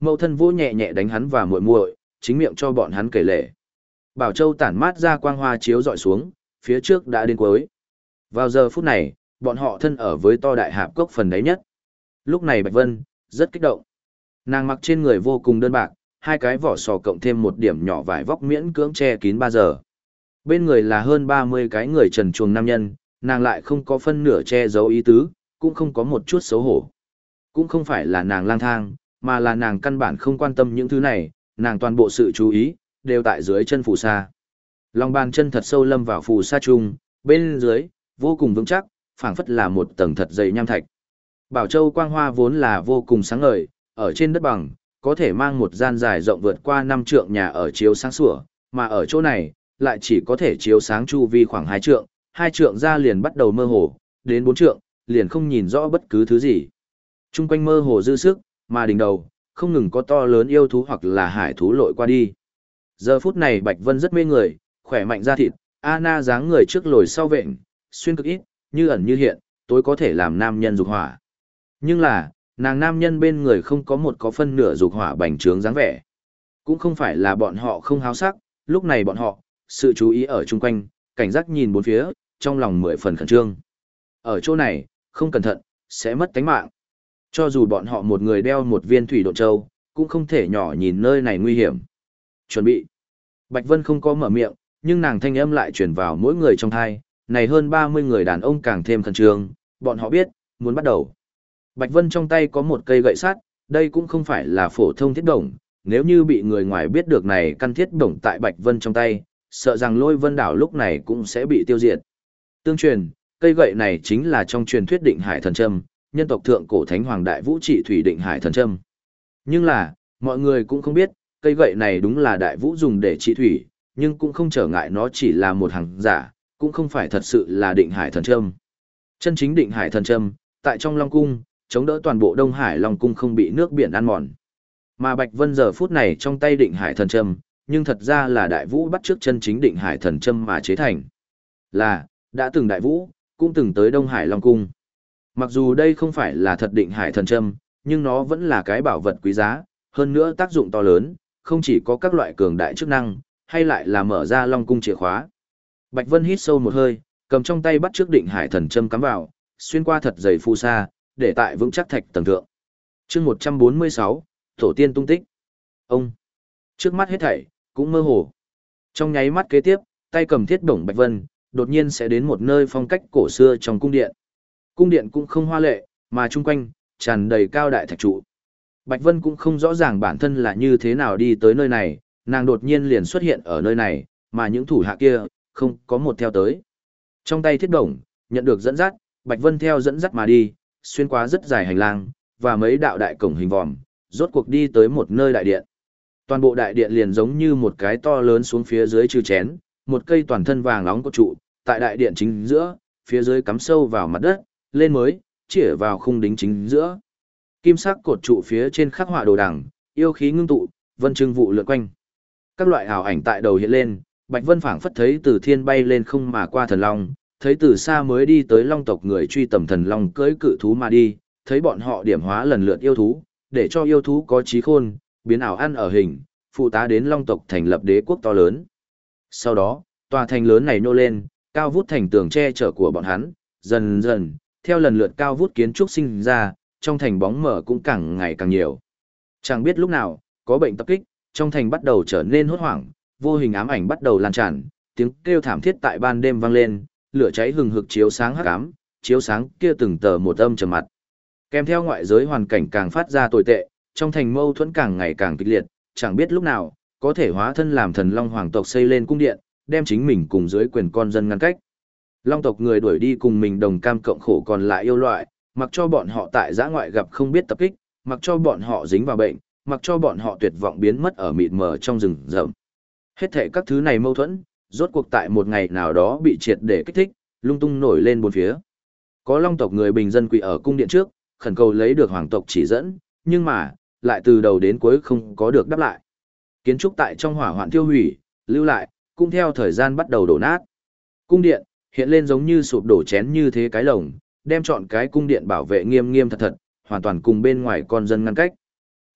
Mẫu thân vỗ nhẹ nhẹ đánh hắn và muội muội, chính miệng cho bọn hắn kể lể. Bảo Châu tản mát ra quang hoa chiếu dọi xuống, phía trước đã đến cuối. Vào giờ phút này, bọn họ thân ở với to đại hạp cốc phần đáy nhất. Lúc này Bạch Vân rất kích động. Nàng mặc trên người vô cùng đơn bạc, hai cái vỏ sò cộng thêm một điểm nhỏ vải vóc miễn cưỡng che kín 3 giờ. Bên người là hơn 30 cái người trần truồng nam nhân, nàng lại không có phân nửa che giấu ý tứ, cũng không có một chút xấu hổ. Cũng không phải là nàng lang thang, mà là nàng căn bản không quan tâm những thứ này, nàng toàn bộ sự chú ý, đều tại dưới chân phù sa. Lòng bàn chân thật sâu lâm vào phù sa chung, bên dưới, vô cùng vững chắc, phảng phất là một tầng thật dày nham thạch. Bảo Châu quang hoa vốn là vô cùng sáng ngời, ở trên đất bằng, có thể mang một gian dài rộng vượt qua 5 trượng nhà ở chiếu sáng sủa, mà ở chỗ này, lại chỉ có thể chiếu sáng chu vi khoảng 2 trượng, 2 trượng ra liền bắt đầu mơ hồ, đến 4 trượng, liền không nhìn rõ bất cứ thứ gì. Trung quanh mơ hồ dư sức, mà đỉnh đầu, không ngừng có to lớn yêu thú hoặc là hải thú lội qua đi. Giờ phút này Bạch Vân rất mê người, khỏe mạnh da thịt, Anna dáng người trước lồi sau vện, xuyên cực ít, như ẩn như hiện, tối có thể làm nam nhân dục hỏa. Nhưng là, nàng nam nhân bên người không có một có phân nửa dục hỏa bành trướng dáng vẻ. Cũng không phải là bọn họ không háo sắc, lúc này bọn họ, sự chú ý ở chung quanh, cảnh giác nhìn bốn phía, trong lòng 10 phần khẩn trương. Ở chỗ này, không cẩn thận, sẽ mất tánh mạng. Cho dù bọn họ một người đeo một viên thủy độn châu, cũng không thể nhỏ nhìn nơi này nguy hiểm. Chuẩn bị. Bạch Vân không có mở miệng, nhưng nàng thanh âm lại truyền vào mỗi người trong thai, này hơn 30 người đàn ông càng thêm khẩn trương, bọn họ biết, muốn bắt đầu. Bạch Vân trong tay có một cây gậy sắt, đây cũng không phải là phổ thông thiết đồng, nếu như bị người ngoài biết được này căn thiết đồng tại Bạch Vân trong tay, sợ rằng Lôi Vân đảo lúc này cũng sẽ bị tiêu diệt. Tương truyền, cây gậy này chính là trong truyền thuyết Định Hải thần châm, nhân tộc thượng cổ thánh hoàng đại vũ trị thủy Định Hải thần châm. Nhưng là, mọi người cũng không biết, cây gậy này đúng là đại vũ dùng để trị thủy, nhưng cũng không trở ngại nó chỉ là một hàng giả, cũng không phải thật sự là Định Hải thần châm. Chân chính Định Hải thần châm, tại trong Long cung, chống đỡ toàn bộ Đông Hải Long cung không bị nước biển ăn mòn. Mà Bạch Vân giờ phút này trong tay Định Hải thần châm, nhưng thật ra là đại vũ bắt trước chân chính Định Hải thần châm mà chế thành. Là, đã từng đại vũ, cũng từng tới Đông Hải Long cung. Mặc dù đây không phải là thật Định Hải thần châm, nhưng nó vẫn là cái bảo vật quý giá, hơn nữa tác dụng to lớn, không chỉ có các loại cường đại chức năng, hay lại là mở ra Long cung chìa khóa. Bạch Vân hít sâu một hơi, cầm trong tay bắt trước Định Hải thần châm cắm vào, xuyên qua thật dày phù sa, để tại vững chắc thạch tầng thượng. Chương 146, tổ tiên tung tích. Ông. Trước mắt hết thảy cũng mơ hồ. Trong nháy mắt kế tiếp, tay cầm thiết bổng Bạch Vân, đột nhiên sẽ đến một nơi phong cách cổ xưa trong cung điện. Cung điện cũng không hoa lệ, mà chung quanh tràn đầy cao đại thạch trụ. Bạch Vân cũng không rõ ràng bản thân là như thế nào đi tới nơi này, nàng đột nhiên liền xuất hiện ở nơi này, mà những thủ hạ kia không có một theo tới. Trong tay thiết bổng, nhận được dẫn dắt, Bạch Vân theo dẫn dắt mà đi, xuyên qua rất dài hành lang, và mấy đạo đại cổng hình vòm, rốt cuộc đi tới một nơi đại điện. Toàn bộ đại điện liền giống như một cái to lớn xuống phía dưới chư chén, một cây toàn thân vàng nóng cột trụ, tại đại điện chính giữa, phía dưới cắm sâu vào mặt đất, lên mới, chĩa vào khung đính chính giữa. Kim sắc cột trụ phía trên khắc họa đồ đằng, yêu khí ngưng tụ, vân trưng vụ lượn quanh. Các loại ảo ảnh tại đầu hiện lên, Bạch Vân phảng phất thấy từ thiên bay lên không mà qua thần long, thấy từ xa mới đi tới long tộc người truy tầm thần long cưỡi cự thú mà đi, thấy bọn họ điểm hóa lần lượt yêu thú, để cho yêu thú có trí khôn, biến ảo ăn ở hình, phụ tá đến long tộc thành lập đế quốc to lớn. Sau đó, tòa thành lớn này nô lên, cao vút thành tường che chở của bọn hắn, dần dần, theo lần lượt cao vút kiến trúc sinh ra, trong thành bóng mở cũng càng ngày càng nhiều. Chẳng biết lúc nào, có bệnh tập kích, trong thành bắt đầu trở nên hốt hoảng, vô hình ám ảnh bắt đầu lan tràn, tiếng kêu thảm thiết tại ban đêm vang lên, lửa cháy hừng hực chiếu sáng hắc ám, chiếu sáng kia từng tờ một âm trầm mặt. Kèm theo ngoại giới hoàn cảnh càng phát ra tồi tệ, trong thành mâu thuẫn càng ngày càng kịch liệt, chẳng biết lúc nào, có thể hóa thân làm thần long hoàng tộc xây lên cung điện, đem chính mình cùng dưới quyền con dân ngăn cách. Long tộc người đuổi đi cùng mình đồng cam cộng khổ còn lại yêu loại, mặc cho bọn họ tại giã ngoại gặp không biết tập kích, mặc cho bọn họ dính vào bệnh, mặc cho bọn họ tuyệt vọng biến mất ở mịt mờ trong rừng rậm. Hết thảy các thứ này mâu thuẫn, rốt cuộc tại một ngày nào đó bị triệt để kích thích, lung tung nổi lên bốn phía. Có long tộc người bình dân quỳ ở cung điện trước, khẩn cầu lấy được hoàng tộc chỉ dẫn, nhưng mà, lại từ đầu đến cuối không có được đáp lại. Kiến trúc tại trong hỏa hoạn tiêu hủy, lưu lại, cũng theo thời gian bắt đầu đổ nát. Cung điện, hiện lên giống như sụp đổ chén như thế cái lồng, đem chọn cái cung điện bảo vệ nghiêm nghiêm thật thật, hoàn toàn cùng bên ngoài con dân ngăn cách.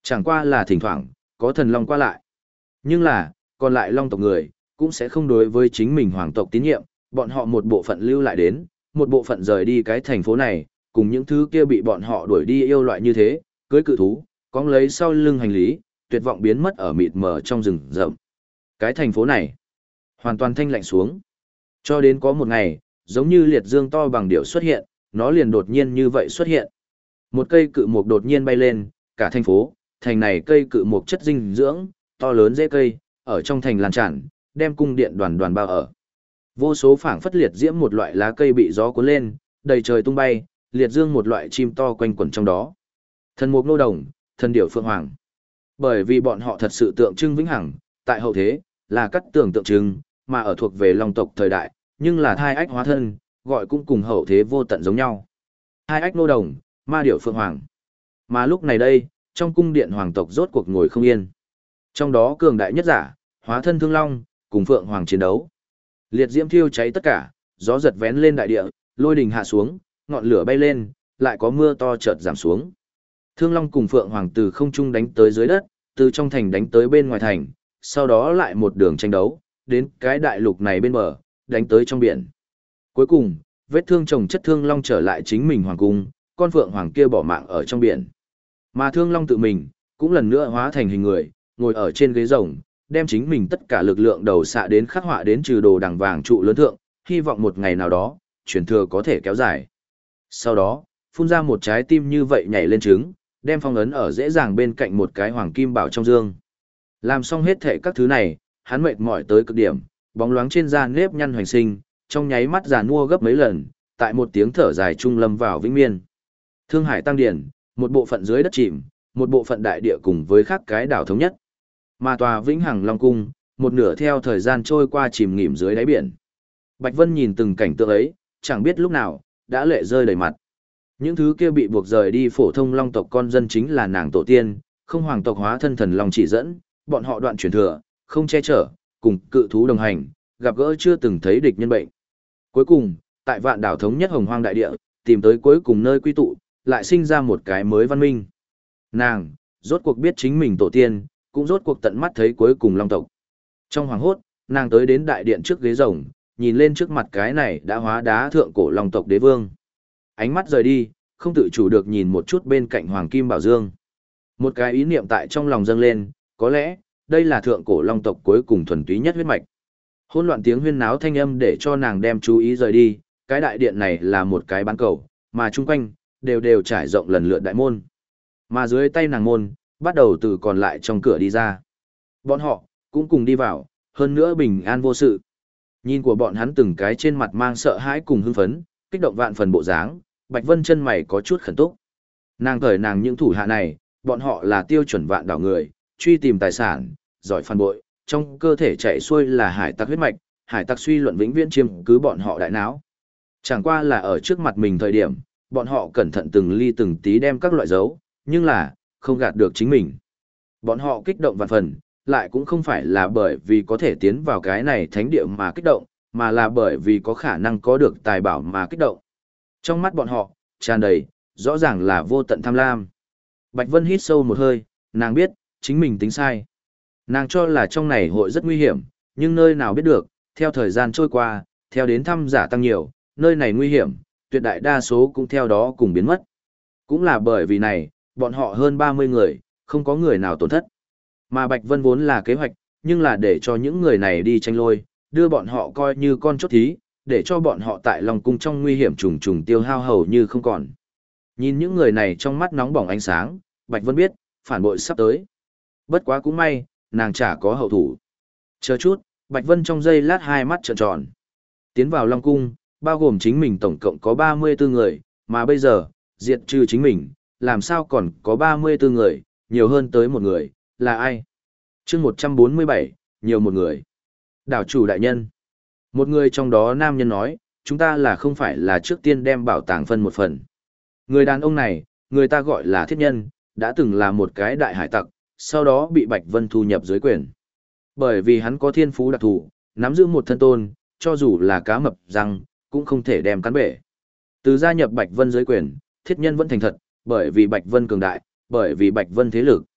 Chẳng qua là thỉnh thoảng, có thần long qua lại. Nhưng là, còn lại long tộc người, cũng sẽ không đối với chính mình hoàng tộc tín nhiệm, bọn họ một bộ phận lưu lại đến, một bộ phận rời đi cái thành phố này, cùng những thứ kia bị bọn họ đuổi đi yêu loại như thế, cưới cự thú, cóng lấy sau lưng hành lý, tuyệt vọng biến mất ở mịt mờ trong rừng rậm. Cái thành phố này, hoàn toàn thanh lạnh xuống. Cho đến có một ngày, giống như liệt dương to bằng điểu xuất hiện, nó liền đột nhiên như vậy xuất hiện. Một cây cự mục đột nhiên bay lên, cả thành phố, thành này cây cự mục chất dinh dưỡng, to lớn rễ cây, ở trong thành lan tràn, đem cung điện đoàn đoàn bao ở. Vô số phảng phất liệt diễm một loại lá cây bị gió cuốn lên, đầy trời tung bay, liệt dương một loại chim to quanh quẩn trong đó. Thần mục nô đồng, thần điểu phượng hoàng. Bởi vì bọn họ thật sự tượng trưng vĩnh hằng, tại hậu thế, là cắt tường tượng trưng, mà ở thuộc về long tộc thời đại, nhưng là thai ách hóa thân, gọi cũng cùng hậu thế vô tận giống nhau. Hai ách nô đồng, ma điểu phượng hoàng. Mà lúc này đây, trong cung điện hoàng tộc rốt cuộc ngồi không yên. Trong đó cường đại nhất giả, hóa thân thương long, cùng phượng hoàng chiến đấu. Liệt diễm thiêu cháy tất cả, gió giật vén lên đại địa, lôi đình hạ xuống, ngọn lửa bay lên, lại có mưa to chợt giảm xuống. Thương long cùng phượng hoàng từ không trung đánh tới dưới đất, từ trong thành đánh tới bên ngoài thành, sau đó lại một đường tranh đấu, đến cái đại lục này bên bờ, đánh tới trong biển. Cuối cùng, vết thương chồng chất thương long trở lại chính mình hoàng cung, con phượng hoàng kia bỏ mạng ở trong biển. Mà thương long tự mình, cũng lần nữa hóa thành hình người, ngồi ở trên ghế rồng, đem chính mình tất cả lực lượng đầu xạ đến khắc họa đến trừ đồ đằng vàng trụ lớn thượng, hy vọng một ngày nào đó, truyền thừa có thể kéo dài. Sau đó, phun ra một trái tim như vậy nhảy lên trứng, đem phong ấn ở dễ dàng bên cạnh một cái hoàng kim bảo trong dương. Làm xong hết thệ các thứ này, hắn mệt mỏi tới cực điểm, bóng loáng trên da nếp nhăn hoành sinh, trong nháy mắt già nua gấp mấy lần, tại một tiếng thở dài trung lâm vào vĩnh miên. Thương Hải tăng điển, một bộ phận dưới đất chìm, một bộ phận đại địa cùng với khác cái đảo thống nhất. Mà tòa Vĩnh Hằng Long Cung, một nửa theo thời gian trôi qua chìm nghỉm dưới đáy biển. Bạch Vân nhìn từng cảnh tượng ấy, chẳng biết lúc nào, đã lệ rơi đầy mặt. Những thứ kia bị buộc rời đi phổ thông long tộc con dân chính là nàng tổ tiên, không hoàng tộc hóa thân thần long chỉ dẫn, bọn họ đoạn truyền thừa, không che chở, cùng cự thú đồng hành, gặp gỡ chưa từng thấy địch nhân bệnh. Cuối cùng, tại vạn đảo thống nhất hồng hoang đại địa, tìm tới cuối cùng nơi quy tụ, lại sinh ra một cái mới văn minh. Nàng, rốt cuộc biết chính mình tổ tiên, cũng rốt cuộc tận mắt thấy cuối cùng long tộc. Trong hoàng hốt, nàng tới đến đại điện trước ghế rồng, nhìn lên trước mặt cái này đã hóa đá thượng cổ long tộc đế vương. Ánh mắt rời đi, không tự chủ được nhìn một chút bên cạnh hoàng kim bảo dương. Một cái ý niệm tại trong lòng dâng lên, có lẽ, đây là thượng cổ long tộc cuối cùng thuần túy nhất huyết mạch. Hỗn loạn tiếng huyên náo thanh âm để cho nàng đem chú ý rời đi, cái đại điện này là một cái bán cầu, mà chung quanh, đều trải rộng lần lượt đại môn. Mà dưới tay nàng môn, bắt đầu từ còn lại trong cửa đi ra. Bọn họ, cũng cùng đi vào, hơn nữa bình an vô sự. Nhìn của bọn hắn từng cái trên mặt mang sợ hãi cùng hưng phấn, kích động vạn phần bộ dáng, Bạch Vân chân mày có chút khẩn túc. Nàng cởi nàng những thủ hạ này, bọn họ là tiêu chuẩn vạn đảo người, truy tìm tài sản, giỏi phản bội, trong cơ thể chạy xuôi là hải tặc huyết mạch, hải tặc suy luận vĩnh viễn chiếm cứ bọn họ đại não. Chẳng qua là ở trước mặt mình thời điểm, bọn họ cẩn thận từng ly từng tí đem các loại dấu, nhưng là, không gạt được chính mình. Bọn họ kích động vạn phần, lại cũng không phải là bởi vì có thể tiến vào cái này thánh địa mà kích động, mà là bởi vì có khả năng có được tài bảo mà kích động. Trong mắt bọn họ, tràn đầy, rõ ràng là vô tận tham lam. Bạch Vân hít sâu một hơi, nàng biết, chính mình tính sai. Nàng cho là trong này hội rất nguy hiểm, nhưng nơi nào biết được, theo thời gian trôi qua, theo đến thăm giả tăng nhiều, nơi này nguy hiểm, tuyệt đại đa số cũng theo đó cùng biến mất. Cũng là bởi vì này, bọn họ hơn 30 người, không có người nào tổn thất. Mà Bạch Vân vốn là kế hoạch, nhưng là để cho những người này đi tranh lôi, đưa bọn họ coi như con chốt thí, để cho bọn họ tại Long Cung trong nguy hiểm trùng trùng tiêu hao hầu như không còn. Nhìn những người này trong mắt nóng bỏng ánh sáng, Bạch Vân biết, phản bội sắp tới. Bất quá cũng may, nàng chả có hậu thủ. Chờ chút, Bạch Vân trong giây lát hai mắt trợn tròn. Tiến vào Long Cung, bao gồm chính mình tổng cộng có 34 người, mà bây giờ, diệt trừ chính mình, làm sao còn có 34 người, nhiều hơn tới một người, là ai? Chương 147, nhiều một người. Đảo chủ đại nhân. Một người trong đó nam nhân nói, chúng ta là không phải là trước tiên đem bảo tàng phân một phần. Người đàn ông này, người ta gọi là thiết nhân, đã từng là một cái đại hải tặc, sau đó bị Bạch Vân thu nhập dưới quyền. Bởi vì hắn có thiên phú đặc thù, nắm giữ một thân tôn, cho dù là cá mập răng, cũng không thể đem cắn bể. Từ gia nhập Bạch Vân dưới quyền, thiết nhân vẫn thành thật, bởi vì Bạch Vân cường đại, bởi vì Bạch Vân thế lực.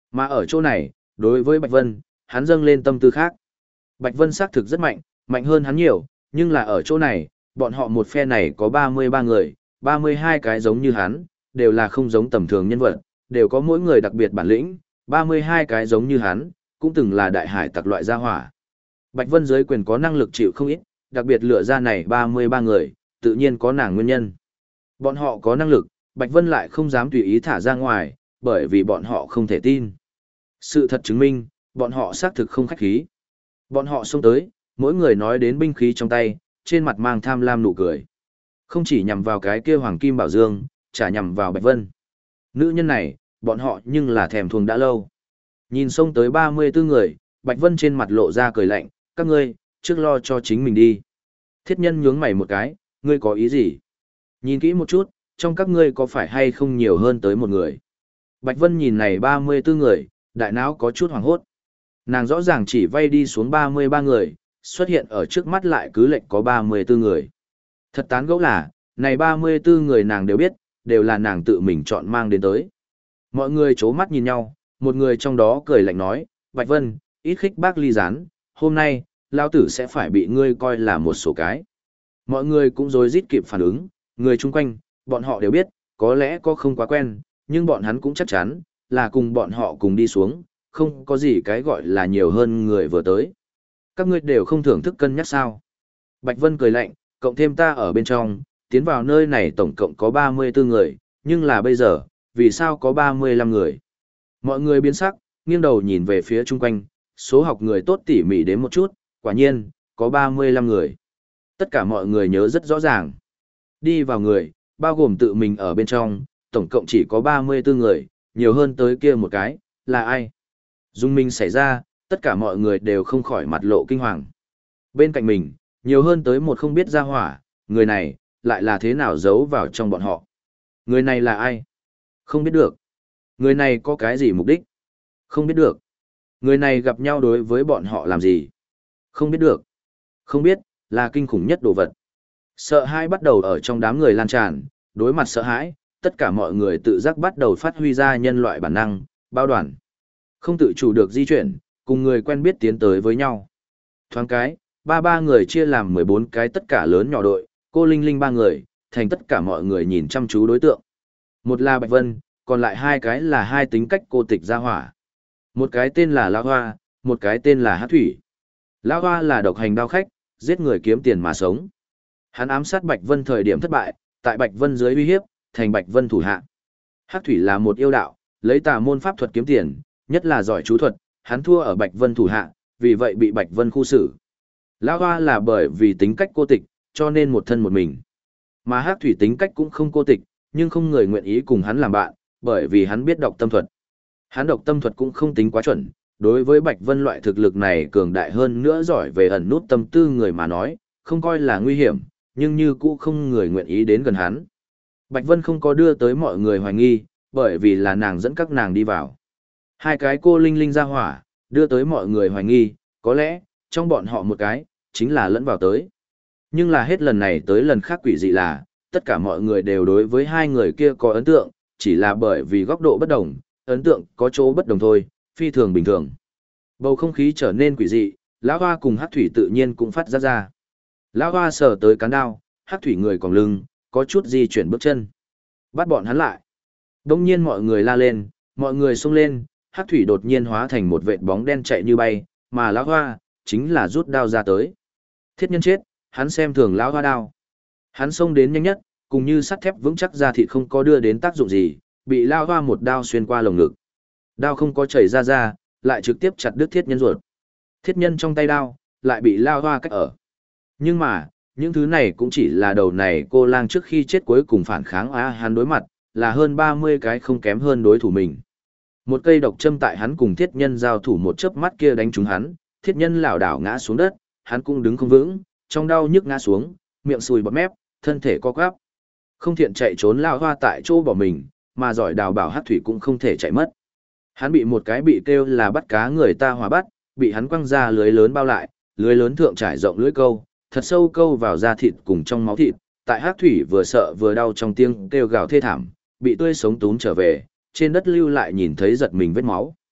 Mà ở chỗ này, đối với Bạch Vân, hắn dâng lên tâm tư khác. Bạch Vân xác thực rất mạnh, mạnh hơn hắn nhiều, nhưng là ở chỗ này, bọn họ một phe này có 33 người, 32 cái giống như hắn, đều là không giống tầm thường nhân vật, đều có mỗi người đặc biệt bản lĩnh, 32 cái giống như hắn, cũng từng là đại hải tặc loại gia hỏa. Bạch Vân dưới quyền có năng lực chịu không ít, đặc biệt lựa ra này 33 người, tự nhiên có nàng nguyên nhân. Bọn họ có năng lực, Bạch Vân lại không dám tùy ý thả ra ngoài, bởi vì bọn họ không thể tin. Sự thật chứng minh, bọn họ xác thực không khách khí. Bọn họ xông tới, mỗi người nói đến binh khí trong tay, trên mặt mang tham lam nụ cười. Không chỉ nhằm vào cái kia Hoàng Kim Bảo Dương, chả nhằm vào Bạch Vân. Nữ nhân này, bọn họ nhưng là thèm thuồng đã lâu. Nhìn xông tới 34 người, Bạch Vân trên mặt lộ ra cười lạnh, các ngươi, trước lo cho chính mình đi. Thiết nhân nhướng mày một cái, ngươi có ý gì? Nhìn kỹ một chút, trong các ngươi có phải hay không nhiều hơn tới một người? Bạch Vân nhìn này 34 người, đại não có chút hoảng hốt. Nàng rõ ràng chỉ vay đi xuống 33 người, xuất hiện ở trước mắt lại cứ lệnh có 34 người. Thật tán gẫu là, này 34 người nàng đều biết, đều là nàng tự mình chọn mang đến tới. Mọi người chố mắt nhìn nhau, một người trong đó cười lạnh nói, Bạch Vân, ít khích bác ly gián, hôm nay, lao tử sẽ phải bị ngươi coi là một số cái. Mọi người cũng rối rít kịp phản ứng, người chung quanh, bọn họ đều biết, có lẽ có không quá quen, nhưng bọn hắn cũng chắc chắn, là cùng bọn họ cùng đi xuống, không có gì cái gọi là nhiều hơn người vừa tới. Các ngươi đều không thưởng thức cân nhắc sao. Bạch Vân cười lạnh, cộng thêm ta ở bên trong, tiến vào nơi này tổng cộng có 34 người, nhưng là bây giờ, vì sao có 35 người? Mọi người biến sắc, nghiêng đầu nhìn về phía chung quanh, số học người tốt tỉ mỉ đến một chút, quả nhiên, có 35 người. Tất cả mọi người nhớ rất rõ ràng. Đi vào người, bao gồm tự mình ở bên trong, tổng cộng chỉ có 34 người, nhiều hơn tới kia một cái, là ai? Dung minh xảy ra, tất cả mọi người đều không khỏi mặt lộ kinh hoàng. Bên cạnh mình, nhiều hơn tới một không biết ra hỏa, người này, lại là thế nào giấu vào trong bọn họ. Người này là ai? Không biết được. Người này có cái gì mục đích? Không biết được. Người này gặp nhau đối với bọn họ làm gì? Không biết được. Không biết, là kinh khủng nhất đồ vật. Sợ hãi bắt đầu ở trong đám người lan tràn, đối mặt sợ hãi, tất cả mọi người tự giác bắt đầu phát huy ra nhân loại bản năng, bao đoàn. Không tự chủ được di chuyển, cùng người quen biết tiến tới với nhau. Thoáng cái, ba người chia làm 14 cái tất cả lớn nhỏ đội, cô Linh Linh ba người, thành tất cả mọi người nhìn chăm chú đối tượng. Một là Bạch Vân, còn lại hai cái là hai tính cách cô tịch gia hỏa. Một cái tên là Lão Hoa, một cái tên là Hát Thủy. Lão Hoa là độc hành đao khách, giết người kiếm tiền mà sống. Hắn ám sát Bạch Vân thời điểm thất bại, tại Bạch Vân dưới uy hiếp, thành Bạch Vân thủ hạ. Hát Thủy là một yêu đạo, lấy tà môn pháp thuật kiếm tiền, nhất là giỏi chú thuật, hắn thua ở Bạch Vân thủ hạ, vì vậy bị Bạch Vân khu xử. Lão Hoa là bởi vì tính cách cô tịch, cho nên một thân một mình. Mà Hát Thủy tính cách cũng không cô tịch, nhưng không người nguyện ý cùng hắn làm bạn, bởi vì hắn biết độc tâm thuật. Hắn độc tâm thuật cũng không tính quá chuẩn, đối với Bạch Vân loại thực lực này cường đại hơn nữa giỏi về ẩn nút tâm tư người mà nói, không coi là nguy hiểm, nhưng như cũ không người nguyện ý đến gần hắn. Bạch Vân không có đưa tới mọi người hoài nghi, bởi vì là nàng dẫn các nàng đi vào. Hai cái cô Linh Linh ra hỏa, đưa tới mọi người hoài nghi, có lẽ, trong bọn họ một cái, chính là lẫn vào tới. Nhưng là hết lần này tới lần khác quỷ dị là, tất cả mọi người đều đối với hai người kia có ấn tượng, chỉ là bởi vì góc độ bất đồng, ấn tượng có chỗ bất đồng thôi, phi thường bình thường. Bầu không khí trở nên quỷ dị, Lão Hoa cùng Hát Thủy tự nhiên cũng phát ra. Lão Hoa sờ tới cán đao, Hát Thủy người còn lưng, có chút di chuyển bước chân. Bắt bọn hắn lại. Đông nhiên mọi người la lên, mọi người xông lên, Hát Thủy đột nhiên hóa thành một vệt bóng đen chạy như bay, mà Lão Hoa, chính là rút đao ra tới. Thiết nhân chết, hắn xem thường Lão Hoa đao. Hắn xông đến nhanh nhất, cùng như sắt thép vững chắc ra thịt không có đưa đến tác dụng gì, bị Lão Hoa một đao xuyên qua lồng ngực. Đao không có chảy ra, lại trực tiếp chặt đứt thiết nhân ruột. Thiết nhân trong tay đao, lại bị Lão Hoa cách ở. Nhưng mà, những thứ này cũng chỉ là đầu này cô lang trước khi chết cuối cùng phản kháng hắn đối mặt, là hơn 30 cái không kém hơn đối thủ mình. Một cây độc châm tại hắn cùng thiết nhân giao thủ một chớp mắt kia đánh trúng hắn, thiết nhân lảo đảo ngã xuống đất, hắn cũng đứng không vững, trong đau nhức ngã xuống, miệng sùi bọt mép, thân thể co quắp. Không thiện chạy trốn Lão Hoa tại chỗ bỏ mình, mà giỏi đào bảo Hát Thủy cũng không thể chạy mất. Hắn bị một cái bị kêu là bắt cá người ta hòa bắt, bị hắn quăng ra lưới lớn bao lại, lưới lớn thượng trải rộng lưới câu, thật sâu câu vào da thịt cùng trong máu thịt, tại Hát Thủy vừa sợ vừa đau trong tiếng kêu gào thê thảm, bị tươi sống túm trở về, trên đất lưu lại nhìn thấy giật mình vết máu.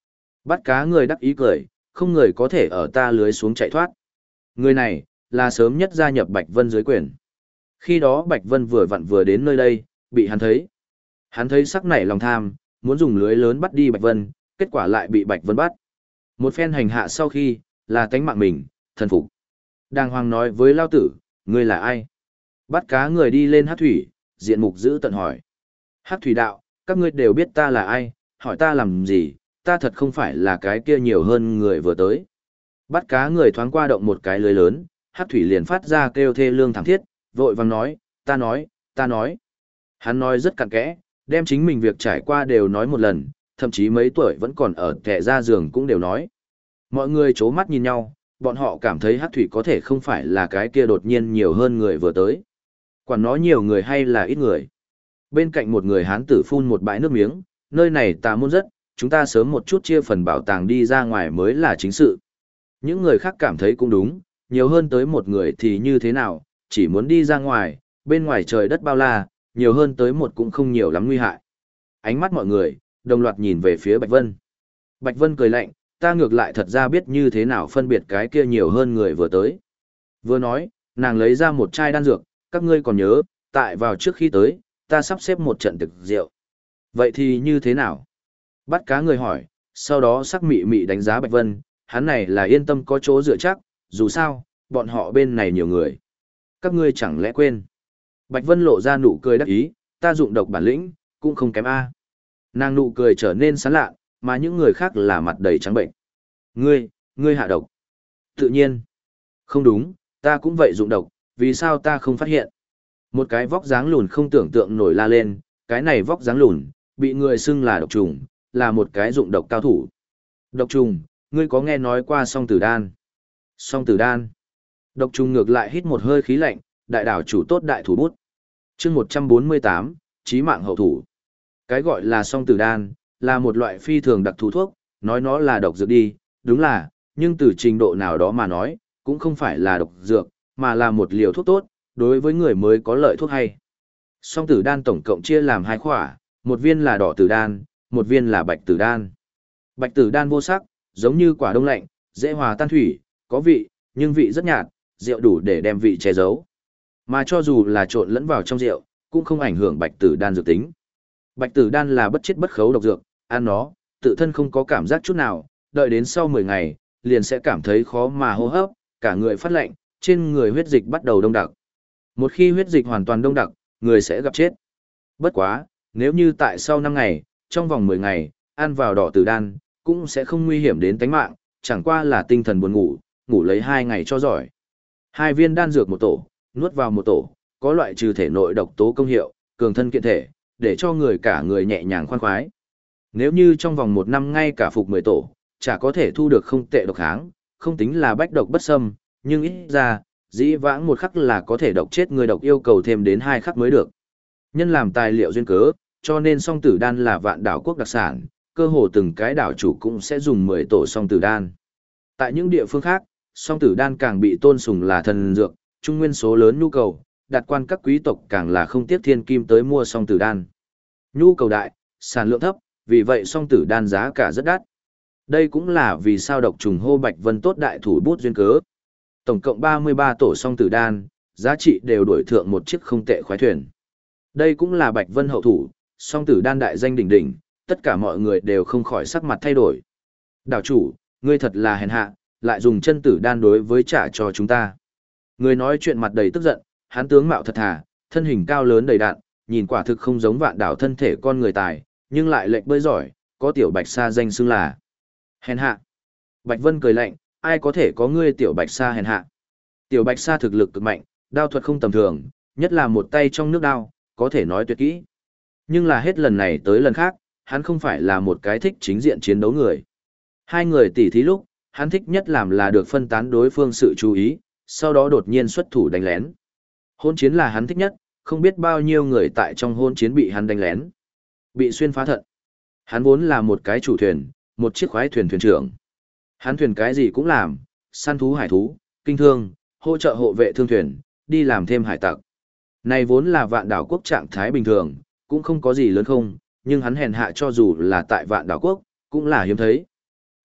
Bắt cá người đắc ý cười, không người có thể ở ta lưới xuống chạy thoát. Người này, là sớm nhất gia nhập Bạch Vân dưới quyền. Khi đó Bạch Vân vừa vặn vừa đến nơi đây, bị hắn thấy. Hắn thấy sắc nảy lòng tham, muốn dùng lưới lớn bắt đi Bạch Vân, kết quả lại bị Bạch Vân bắt. Một phen hành hạ sau khi, là tánh mạng mình, thần phục. Đàng hoàng nói với lao tử, ngươi là ai? Bắt cá người đi lên hát thủy, diện mục giữ tận hỏi. Hát thủy đạo, các ngươi đều biết ta là ai, hỏi ta làm gì, ta thật không phải là cái kia nhiều hơn người vừa tới. Bắt cá người thoáng qua động một cái lưới lớn, hát thủy liền phát ra kêu thê lương thảm thiết, vội vàng nói, ta nói, ta nói. Hắn nói rất cặn kẽ, đem chính mình việc trải qua đều nói một lần, thậm chí mấy tuổi vẫn còn ở kẻ ra giường cũng đều nói. Mọi người chố mắt nhìn nhau, bọn họ cảm thấy hát thủy có thể không phải là cái kia đột nhiên nhiều hơn người vừa tới. Quản nó nhiều người hay là ít người. Bên cạnh một người hán tử phun một bãi nước miếng, nơi này tà môn rất, chúng ta sớm một chút chia phần bảo tàng đi ra ngoài mới là chính sự. Những người khác cảm thấy cũng đúng, nhiều hơn tới một người thì như thế nào, chỉ muốn đi ra ngoài, bên ngoài trời đất bao la, nhiều hơn tới một cũng không nhiều lắm nguy hại. Ánh mắt mọi người, đồng loạt nhìn về phía Bạch Vân. Bạch Vân cười lạnh, ta ngược lại thật ra biết như thế nào phân biệt cái kia nhiều hơn người vừa tới. Vừa nói, nàng lấy ra một chai đan dược, các ngươi còn nhớ, tại vào trước khi tới, ta sắp xếp một trận thực rượu. Vậy thì như thế nào? Bắt cá người hỏi, sau đó sắc mị mị đánh giá Bạch Vân, hắn này là yên tâm có chỗ dựa chắc, dù sao, bọn họ bên này nhiều người. Các ngươi chẳng lẽ quên? Bạch Vân lộ ra nụ cười đắc ý, ta dụng độc bản lĩnh, cũng không kém a. Nàng nụ cười trở nên sán lạ, mà những người khác là mặt đầy trắng bệnh. Ngươi hạ độc. Tự nhiên. Không đúng, ta cũng vậy dụng độc, vì sao ta không phát hiện? Một cái vóc dáng lùn không tưởng tượng nổi la lên, cái này vóc dáng lùn, bị người xưng là độc trùng, là một cái dụng độc cao thủ. Độc trùng, ngươi có nghe nói qua song tử đan? Song tử đan. Độc trùng ngược lại hít một hơi khí lạnh, đại đảo chủ tốt đại thủ bút. Chương 148, chí mạng hậu thủ. Cái gọi là song tử đan, là một loại phi thường đặc thù thuốc, nói nó là độc dược đi, đúng là, nhưng từ trình độ nào đó mà nói, cũng không phải là độc dược, mà là một liều thuốc tốt, đối với người mới có lợi thuốc hay. Song tử đan tổng cộng chia làm hai khỏa, một viên là đỏ tử đan, một viên là bạch tử đan. Bạch tử đan vô sắc, giống như quả đông lạnh, dễ hòa tan thủy, có vị, nhưng vị rất nhạt, rượu đủ để đem vị che giấu. Mà cho dù là trộn lẫn vào trong rượu, cũng không ảnh hưởng bạch tử đan dược tính. Bạch tử đan là bất chết bất khấu độc dược, ăn nó, tự thân không có cảm giác chút nào, đợi đến sau 10 ngày, liền sẽ cảm thấy khó mà hô hấp, cả người phát lạnh, trên người huyết dịch bắt đầu đông đặc. Một khi huyết dịch hoàn toàn đông đặc, người sẽ gặp chết. Bất quá, nếu như tại sau 5 ngày, trong vòng 10 ngày, ăn vào đỏ tử đan, cũng sẽ không nguy hiểm đến tính mạng, chẳng qua là tinh thần buồn ngủ, ngủ lấy 2 ngày cho giỏi. 2 viên đan dược một tổ, nuốt vào một tổ, có loại trừ thể nội độc tố công hiệu, cường thân kiện thể, để cho người cả người nhẹ nhàng khoan khoái. Nếu như trong vòng 1 năm ngay cả phục 10 tổ, chả có thể thu được không tệ độc kháng, không tính là bách độc bất xâm, nhưng ít ra, dĩ vãng một khắc là có thể độc chết người độc yêu cầu thêm đến 2 khắc mới được. Nhân làm tài liệu duyên cớ, cho nên song tử đan là vạn đảo quốc đặc sản, cơ hồ từng cái đảo chủ cũng sẽ dùng 10 tổ song tử đan. Tại những địa phương khác, song tử đan càng bị tôn sùng là thần dược, trung nguyên số lớn nhu cầu, đặt quan các quý tộc càng là không tiếc thiên kim tới mua song tử đan. Nhu cầu đại, sản lượng thấp, vì vậy song tử đan giá cả rất đắt. Đây cũng là vì sao độc trùng hô Bạch Vân tốt đại thủ bút duyên cớ. Tổng cộng 33 tổ song tử đan, giá trị đều đổi thượng một chiếc không tệ khoái thuyền. Đây cũng là Bạch Vân hậu thủ, song tử đan đại danh đỉnh đỉnh, tất cả mọi người đều không khỏi sắc mặt thay đổi. Đảo chủ, ngươi thật là hèn hạ, lại dùng chân tử đan đối với trả cho chúng ta. Người nói chuyện mặt đầy tức giận, hắn tướng mạo thật thà, thân hình cao lớn đầy đặn, nhìn quả thực không giống vạn đảo thân thể con người tài, nhưng lại lệnh bơi giỏi, có tiểu bạch sa danh xưng là hèn hạ. Bạch Vân cười lạnh, ai có thể có ngươi tiểu bạch sa hèn hạ. Tiểu bạch sa thực lực cực mạnh, đao thuật không tầm thường, nhất là một tay trong nước đao, có thể nói tuyệt kỹ. Nhưng là hết lần này tới lần khác, hắn không phải là một cái thích chính diện chiến đấu người. Hai người tỉ thí lúc, hắn thích nhất làm là được phân tán đối phương sự chú ý, sau đó đột nhiên xuất thủ đánh lén. Hôn chiến là hắn thích nhất, không biết bao nhiêu người tại trong hôn chiến bị hắn đánh lén. Bị xuyên phá thận. Hắn vốn là một cái chủ thuyền, một chiếc khoái thuyền thuyền trưởng. Hắn thuyền cái gì cũng làm, săn thú hải thú, kinh thương, hỗ trợ hộ vệ thương thuyền, đi làm thêm hải tặc. Này vốn là vạn đảo quốc trạng thái bình thường, cũng không có gì lớn không, nhưng hắn hèn hạ cho dù là tại vạn đảo quốc, cũng là hiếm thấy.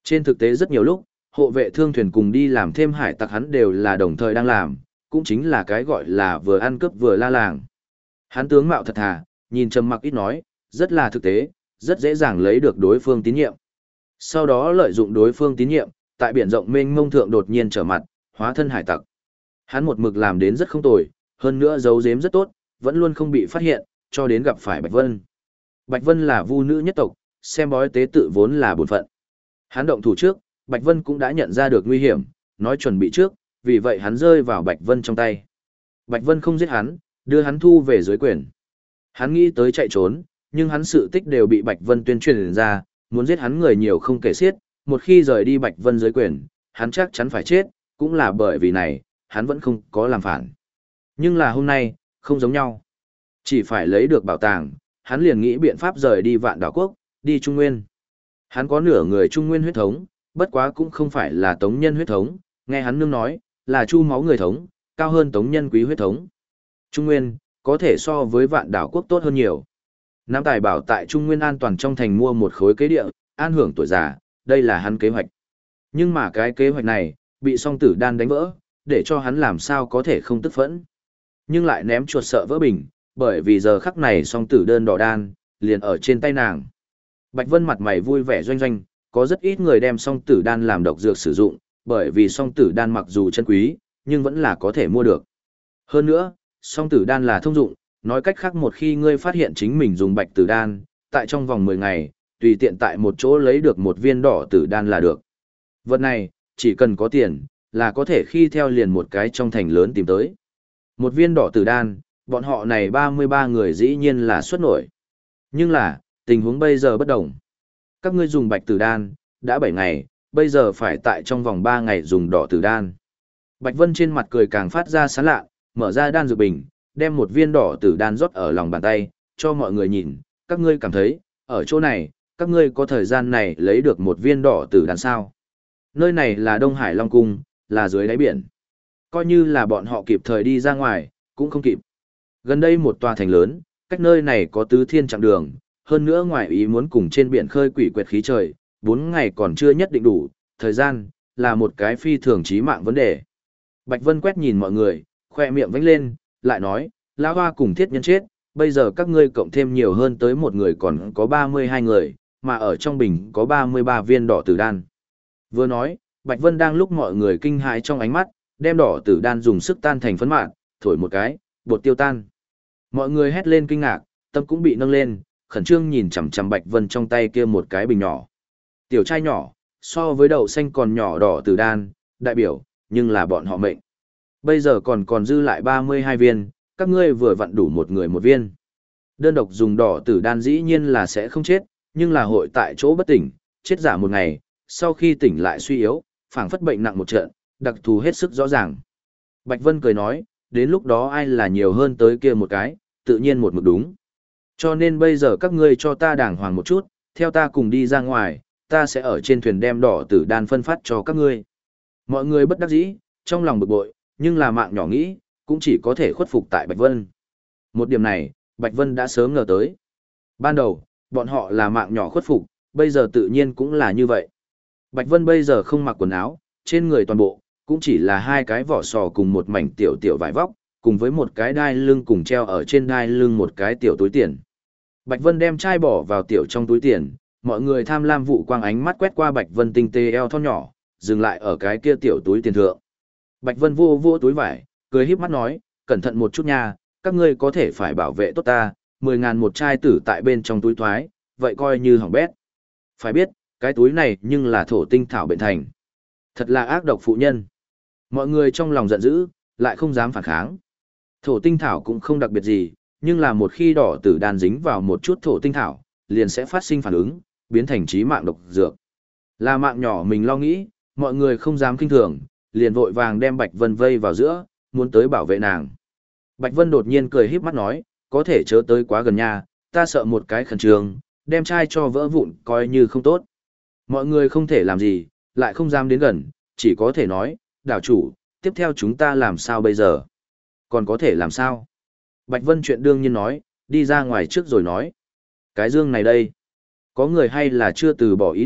Trên thực tế rất nhiều lúc, hộ vệ thương thuyền cùng đi làm thêm hải tặc hắn đều là đồng thời đang làm, cũng chính là cái gọi là vừa ăn cướp vừa la làng. Hắn tướng mạo thật thà, nhìn trầm mặc ít nói, rất là thực tế, rất dễ dàng lấy được đối phương tín nhiệm. Sau đó lợi dụng đối phương tín nhiệm, tại biển rộng mênh mông thượng đột nhiên trở mặt, hóa thân hải tặc. Hắn một mực làm đến rất không tồi, hơn nữa giấu giếm rất tốt, vẫn luôn không bị phát hiện, cho đến gặp phải Bạch Vân. Bạch Vân là vu nữ nhất tộc, xem bói tế tự vốn là bổn phận. Hắn động thủ trước, Bạch Vân cũng đã nhận ra được nguy hiểm, nói chuẩn bị trước, vì vậy hắn rơi vào Bạch Vân trong tay. Bạch Vân không giết hắn, đưa hắn thu về dưới quyền. Hắn nghĩ tới chạy trốn, nhưng hắn sự tích đều bị Bạch Vân tuyên truyền ra, muốn giết hắn người nhiều không kể xiết, một khi rời đi Bạch Vân dưới quyền, hắn chắc chắn phải chết, cũng là bởi vì này, hắn vẫn không có làm phản. Nhưng là hôm nay, không giống nhau. Chỉ phải lấy được bảo tàng, hắn liền nghĩ biện pháp rời đi Vạn Đảo Quốc, đi Trung Nguyên. Hắn có nửa người Trung Nguyên huyết thống, bất quá cũng không phải là Tống Nhân huyết thống, nghe hắn nương nói, là Chu máu người thống, cao hơn Tống Nhân quý huyết thống. Trung Nguyên, có thể so với Vạn Đảo Quốc tốt hơn nhiều. Nam tài bảo tại Trung Nguyên an toàn trong thành mua một khối kế địa, an hưởng tuổi già, đây là hắn kế hoạch. Nhưng mà cái kế hoạch này, bị song tử đan đánh vỡ, để cho hắn làm sao có thể không tức phẫn. Nhưng lại ném chuột sợ vỡ bình, bởi vì giờ khắc này song tử đơn đỏ đan, liền ở trên tay nàng. Bạch Vân mặt mày vui vẻ doanh doanh, có rất ít người đem song tử đan làm độc dược sử dụng, bởi vì song tử đan mặc dù chân quý, nhưng vẫn là có thể mua được. Hơn nữa, song tử đan là thông dụng, nói cách khác một khi ngươi phát hiện chính mình dùng bạch tử đan, tại trong vòng 10 ngày, tùy tiện tại một chỗ lấy được một viên đỏ tử đan là được. Vật này, chỉ cần có tiền, là có thể khi theo liền một cái trong thành lớn tìm tới. Một viên đỏ tử đan, bọn họ này 33 người dĩ nhiên là xuất nổi. Nhưng là, tình huống bây giờ bất đồng. Các ngươi dùng bạch tử đan, đã 7 ngày, bây giờ phải tại trong vòng 3 ngày dùng đỏ tử đan. Bạch Vân trên mặt cười càng phát ra sán lạ, mở ra đan dược bình, đem một viên đỏ tử đan rót ở lòng bàn tay, cho mọi người nhìn, các ngươi cảm thấy, ở chỗ này, các ngươi có thời gian này lấy được một viên đỏ tử đan sao. Nơi này là Đông Hải Long Cung, là dưới đáy biển. Coi như là bọn họ kịp thời đi ra ngoài, cũng không kịp. Gần đây một tòa thành lớn, cách nơi này có tứ thiên chặng đường, hơn nữa ngoài ý muốn cùng trên biển khơi quỷ quyệt khí trời, 4 ngày còn chưa nhất định đủ, thời gian, là một cái phi thường chí mạng vấn đề. Bạch Vân quét nhìn mọi người, khoe miệng vánh lên, lại nói, Lão Hoa cùng Thiết Nhân chết, bây giờ các ngươi cộng thêm nhiều hơn tới một người còn có 32 người, mà ở trong bình có 33 viên đỏ tử đan. Vừa nói, Bạch Vân đang lúc mọi người kinh hãi trong ánh mắt, đem đỏ tử đan dùng sức tan thành phấn mạt, thổi một cái, bột tiêu tan. Mọi người hét lên kinh ngạc, tâm cũng bị nâng lên, khẩn trương nhìn chằm chằm Bạch Vân trong tay kia một cái bình nhỏ. Tiểu chai nhỏ, so với đậu xanh còn nhỏ đỏ tử đan, đại biểu, nhưng là bọn họ mệnh. Bây giờ còn dư lại 32 viên, các ngươi vừa vặn đủ một người một viên. Đơn độc dùng đỏ tử đan dĩ nhiên là sẽ không chết, nhưng là hội tại chỗ bất tỉnh, chết giả một ngày, sau khi tỉnh lại suy yếu, phảng phất bệnh nặng một trận, đặc thù hết sức rõ ràng. Bạch Vân cười nói, đến lúc đó ai là nhiều hơn tới kia một cái, tự nhiên một mực đúng. Cho nên bây giờ các ngươi cho ta đàng hoàng một chút, theo ta cùng đi ra ngoài, ta sẽ ở trên thuyền đem đỏ tử đan phân phát cho các ngươi. Mọi người bất đắc dĩ, trong lòng bực bội, nhưng là mạng nhỏ nghĩ, cũng chỉ có thể khuất phục tại Bạch Vân. Một điểm này, Bạch Vân đã sớm ngờ tới. Ban đầu, bọn họ là mạng nhỏ khuất phục, bây giờ tự nhiên cũng là như vậy. Bạch Vân bây giờ không mặc quần áo, trên người toàn bộ, cũng chỉ là hai cái vỏ sò cùng một mảnh tiểu tiểu vải vóc, cùng với một cái đai lưng cùng treo ở trên đai lưng một cái tiểu túi tiền. Bạch Vân đem chai bỏ vào tiểu trong túi tiền, mọi người tham lam vụ quang ánh mắt quét qua Bạch Vân tinh tế eo thon nhỏ, dừng lại ở cái kia tiểu túi tiền thượng. Bạch Vân vô vô túi vải, cười híp mắt nói, cẩn thận một chút nha, các ngươi có thể phải bảo vệ tốt ta, 10.000 một chai tử tại bên trong túi thoái, vậy coi như hỏng bét. Phải biết, cái túi này nhưng là thổ tinh thảo bệnh thành. Thật là ác độc phụ nhân. Mọi người trong lòng giận dữ, lại không dám phản kháng. Thổ tinh thảo cũng không đặc biệt gì, nhưng là một khi đỏ tử đan dính vào một chút thổ tinh thảo, liền sẽ phát sinh phản ứng, biến thành chí mạng độc dược. Là mạng nhỏ mình lo nghĩ, mọi người không dám kinh thường, liền vội vàng đem Bạch Vân vây vào giữa, muốn tới bảo vệ nàng. Bạch Vân đột nhiên cười híp mắt nói, có thể chớ tới quá gần nha, ta sợ một cái khẩn trương, đem chai cho vỡ vụn coi như không tốt. Mọi người không thể làm gì, lại không dám đến gần, chỉ có thể nói, đảo chủ, tiếp theo chúng ta làm sao bây giờ? Còn có thể làm sao? Bạch Vân chuyện đương nhiên nói, đi ra ngoài trước rồi nói. Cái dương này đây, có người hay là chưa từ bỏ ý định,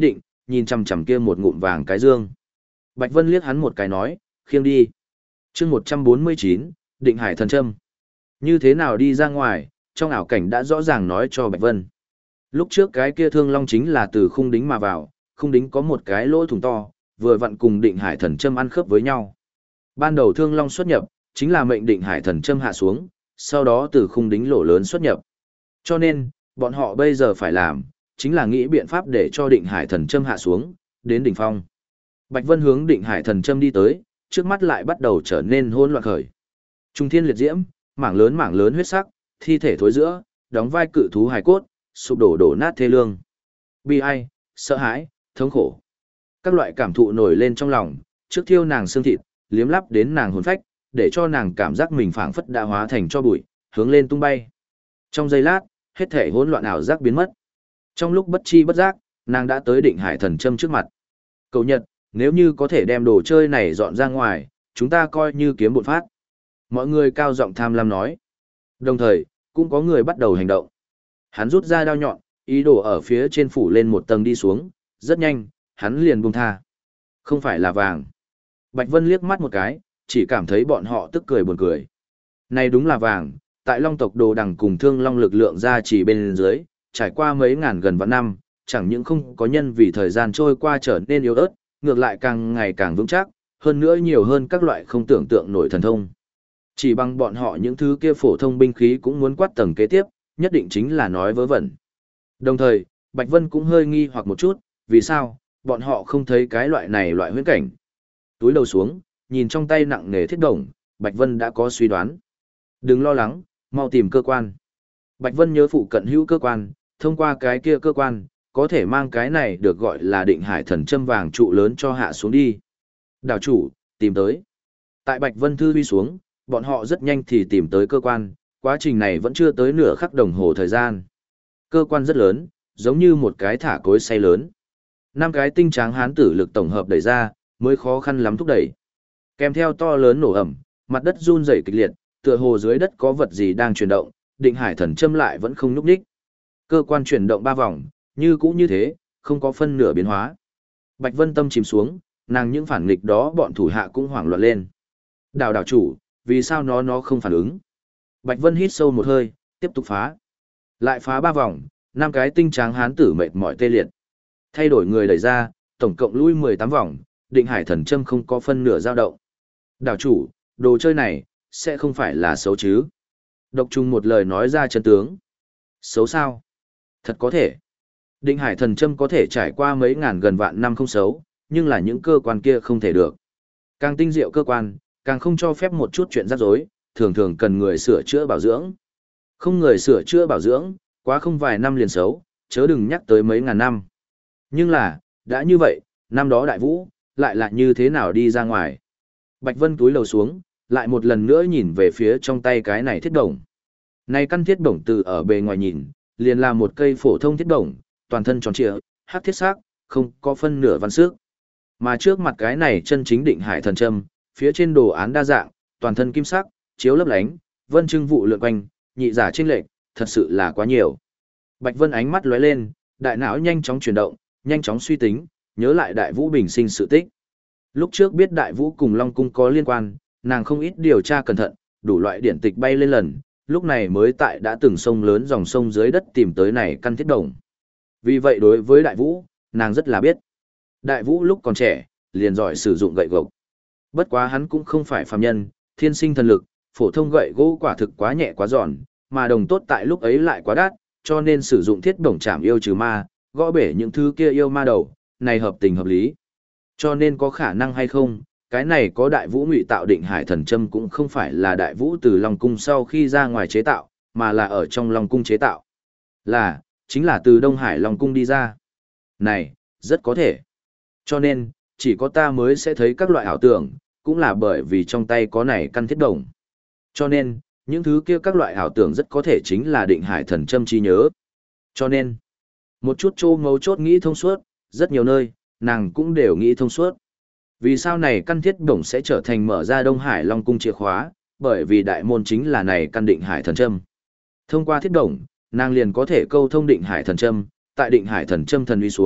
nhìn chằm chằm kia một ngụm vàng cái dương. Bạch Vân liếc hắn một cái nói, khiêng đi. Chương 149, Định Hải thần châm. Như thế nào đi ra ngoài, trong ảo cảnh đã rõ ràng nói cho Bạch Vân. Lúc trước cái kia thương long chính là từ khung đính mà vào, khung đính có một cái lỗ thủng to, vừa vặn cùng Định Hải thần châm ăn khớp với nhau. Ban đầu thương long xuất nhập, chính là mệnh Định Hải thần châm hạ xuống, sau đó từ khung đính lỗ lớn xuất nhập. Cho nên, bọn họ bây giờ phải làm, chính là nghĩ biện pháp để cho Định Hải thần châm hạ xuống, đến đỉnh phong. Bạch Vân hướng Định Hải thần châm đi tới, trước mắt lại bắt đầu trở nên hỗn loạn khởi. Trung thiên liệt diễm, mảng lớn huyết sắc, thi thể thối giữa, đóng vai cự thú hài cốt, sụp đổ nát thê lương. Bi ai, sợ hãi, thống khổ. Các loại cảm thụ nổi lên trong lòng, trước thiêu nàng xương thịt, liếm lắp đến nàng hồn phách, để cho nàng cảm giác mình phảng phất đã hóa thành cho bụi, hướng lên tung bay. Trong giây lát, hết thể hỗn loạn ảo giác biến mất. Trong lúc bất chi bất giác, nàng đã tới Định Hải thần châm trước mặt. Cậu Nhật, nếu như có thể đem đồ chơi này dọn ra ngoài, chúng ta coi như kiếm bộn phát. Mọi người cao giọng tham lam nói. Đồng thời, cũng có người bắt đầu hành động. Hắn rút ra đao nhọn, ý đồ ở phía trên phủ lên một tầng đi xuống, rất nhanh, hắn liền buông tha. Không phải là vàng. Bạch Vân liếc mắt một cái, chỉ cảm thấy bọn họ tức cười buồn cười. Này đúng là vàng, tại Long tộc Đồ Đằng cùng Thương Long lực lượng ra chỉ bên dưới, trải qua mấy ngàn gần vạn năm, chẳng những không có nhân vì thời gian trôi qua trở nên yếu ớt, ngược lại càng ngày càng vững chắc, hơn nữa nhiều hơn các loại không tưởng tượng nổi thần thông. Chỉ bằng bọn họ những thứ kia phổ thông binh khí cũng muốn quát tầng kế tiếp, nhất định chính là nói vớ vẩn. Đồng thời, Bạch Vân cũng hơi nghi hoặc một chút, vì sao, bọn họ không thấy cái loại này loại huyễn cảnh. Túi đầu xuống, nhìn trong tay nặng nề thiết đồng, Bạch Vân đã có suy đoán. Đừng lo lắng, mau tìm cơ quan. Bạch Vân nhớ phụ cận hữu cơ quan, thông qua cái kia cơ quan, có thể mang cái này được gọi là Định Hải thần châm vàng trụ lớn cho hạ xuống đi. Đảo chủ, tìm tới. Tại Bạch Vân thư huy xuống, bọn họ rất nhanh thì tìm tới cơ quan, quá trình này vẫn chưa tới nửa khắc đồng hồ thời gian. Cơ quan rất lớn, giống như một cái thả cối xay lớn. 5 cái tinh tráng hán tử lực tổng hợp đẩy ra, mới khó khăn lắm thúc đẩy. Kèm theo to lớn nổ ẩm, mặt đất run rẩy kịch liệt, tựa hồ dưới đất có vật gì đang chuyển động, Định Hải thần châm lại vẫn không nhúc nhích. Cơ quan chuyển động 3 vòng, như cũ như thế, không có phân nửa biến hóa. Bạch Vân tâm chìm xuống, nàng những phản nghịch đó bọn thủ hạ cũng hoảng loạn lên. Đảo chủ, vì sao nó không phản ứng? Bạch Vân hít sâu một hơi, tiếp tục phá. Lại phá 3 vòng, 5 cái tinh tráng hán tử mệt mỏi tê liệt. Thay đổi người đẩy ra, tổng cộng lui 18 vòng, Định Hải thần châm không có phân nửa dao động. Đảo chủ, đồ chơi này, sẽ không phải là xấu chứ? Độc Trung một lời nói ra chân tướng. Xấu sao? Thật có thể. Định Hải thần châm có thể trải qua mấy ngàn gần vạn năm không xấu, nhưng là những cơ quan kia không thể được. Càng tinh diệu cơ quan, càng không cho phép một chút chuyện rắc rối, thường thường cần người sửa chữa bảo dưỡng. Không người sửa chữa bảo dưỡng, quá không vài năm liền xấu, chớ đừng nhắc tới mấy ngàn năm. Nhưng là, đã như vậy, năm đó đại vũ, lại là như thế nào đi ra ngoài? Bạch Vân túi lầu xuống, lại một lần nữa nhìn về phía trong tay cái này thiết đồng. Này căn thiết đồng từ ở bề ngoài nhìn, liền là một cây phổ thông thiết đồng, toàn thân tròn trịa, hắc thiết sắc, không có phân nửa văn sức. Mà trước mặt cái này chân chính Định Hải thần châm, phía trên đồ án đa dạng, toàn thân kim sắc, chiếu lấp lánh, vân trưng vụ lượn quanh, nhị giả chênh lệch, thật sự là quá nhiều. Bạch Vân ánh mắt lóe lên, đại não nhanh chóng chuyển động, nhanh chóng suy tính, nhớ lại Đại Vũ bình sinh sự tích. Lúc trước biết Đại Vũ cùng Long cung có liên quan, nàng không ít điều tra cẩn thận, đủ loại điển tịch bay lên lần, lúc này mới tại đã từng sông lớn dòng sông dưới đất tìm tới này căn thiết đồng. Vì vậy đối với Đại Vũ, nàng rất là biết. Đại Vũ lúc còn trẻ, liền giỏi sử dụng gậy gộc. Bất quá hắn cũng không phải phàm nhân, thiên sinh thần lực, phổ thông gậy gỗ quả thực quá nhẹ quá giòn, mà đồng tốt tại lúc ấy lại quá đắt, cho nên sử dụng thiết đồng chạm yêu trừ ma, gõ bể những thứ kia yêu ma đầu, này hợp tình hợp lý. Cho nên có khả năng hay không, cái này có Đại Vũ ngụy tạo Định Hải thần châm cũng không phải là Đại Vũ từ Long cung sau khi ra ngoài chế tạo, mà là ở trong Long cung chế tạo. Chính là từ Đông Hải Long cung đi ra. Này, rất có thể. Cho nên, chỉ có ta mới sẽ thấy các loại ảo tưởng, cũng là bởi vì trong tay có này căn thiết đồng. Cho nên, những thứ kia các loại ảo tưởng rất có thể chính là Định Hải thần châm trí nhớ. Cho nên, một chút chỗ ngấu chốt nghĩ thông suốt, rất nhiều nơi, nàng cũng đều nghĩ thông suốt. Vì sao này căn thiết đồng sẽ trở thành mở ra Đông Hải Long cung chìa khóa, bởi vì đại môn chính là này căn Định Hải thần châm. Thông qua thiết đồng, nàng liền có thể câu thông Định Hải thần châm, tại Định Hải thần châm thần uy xuống,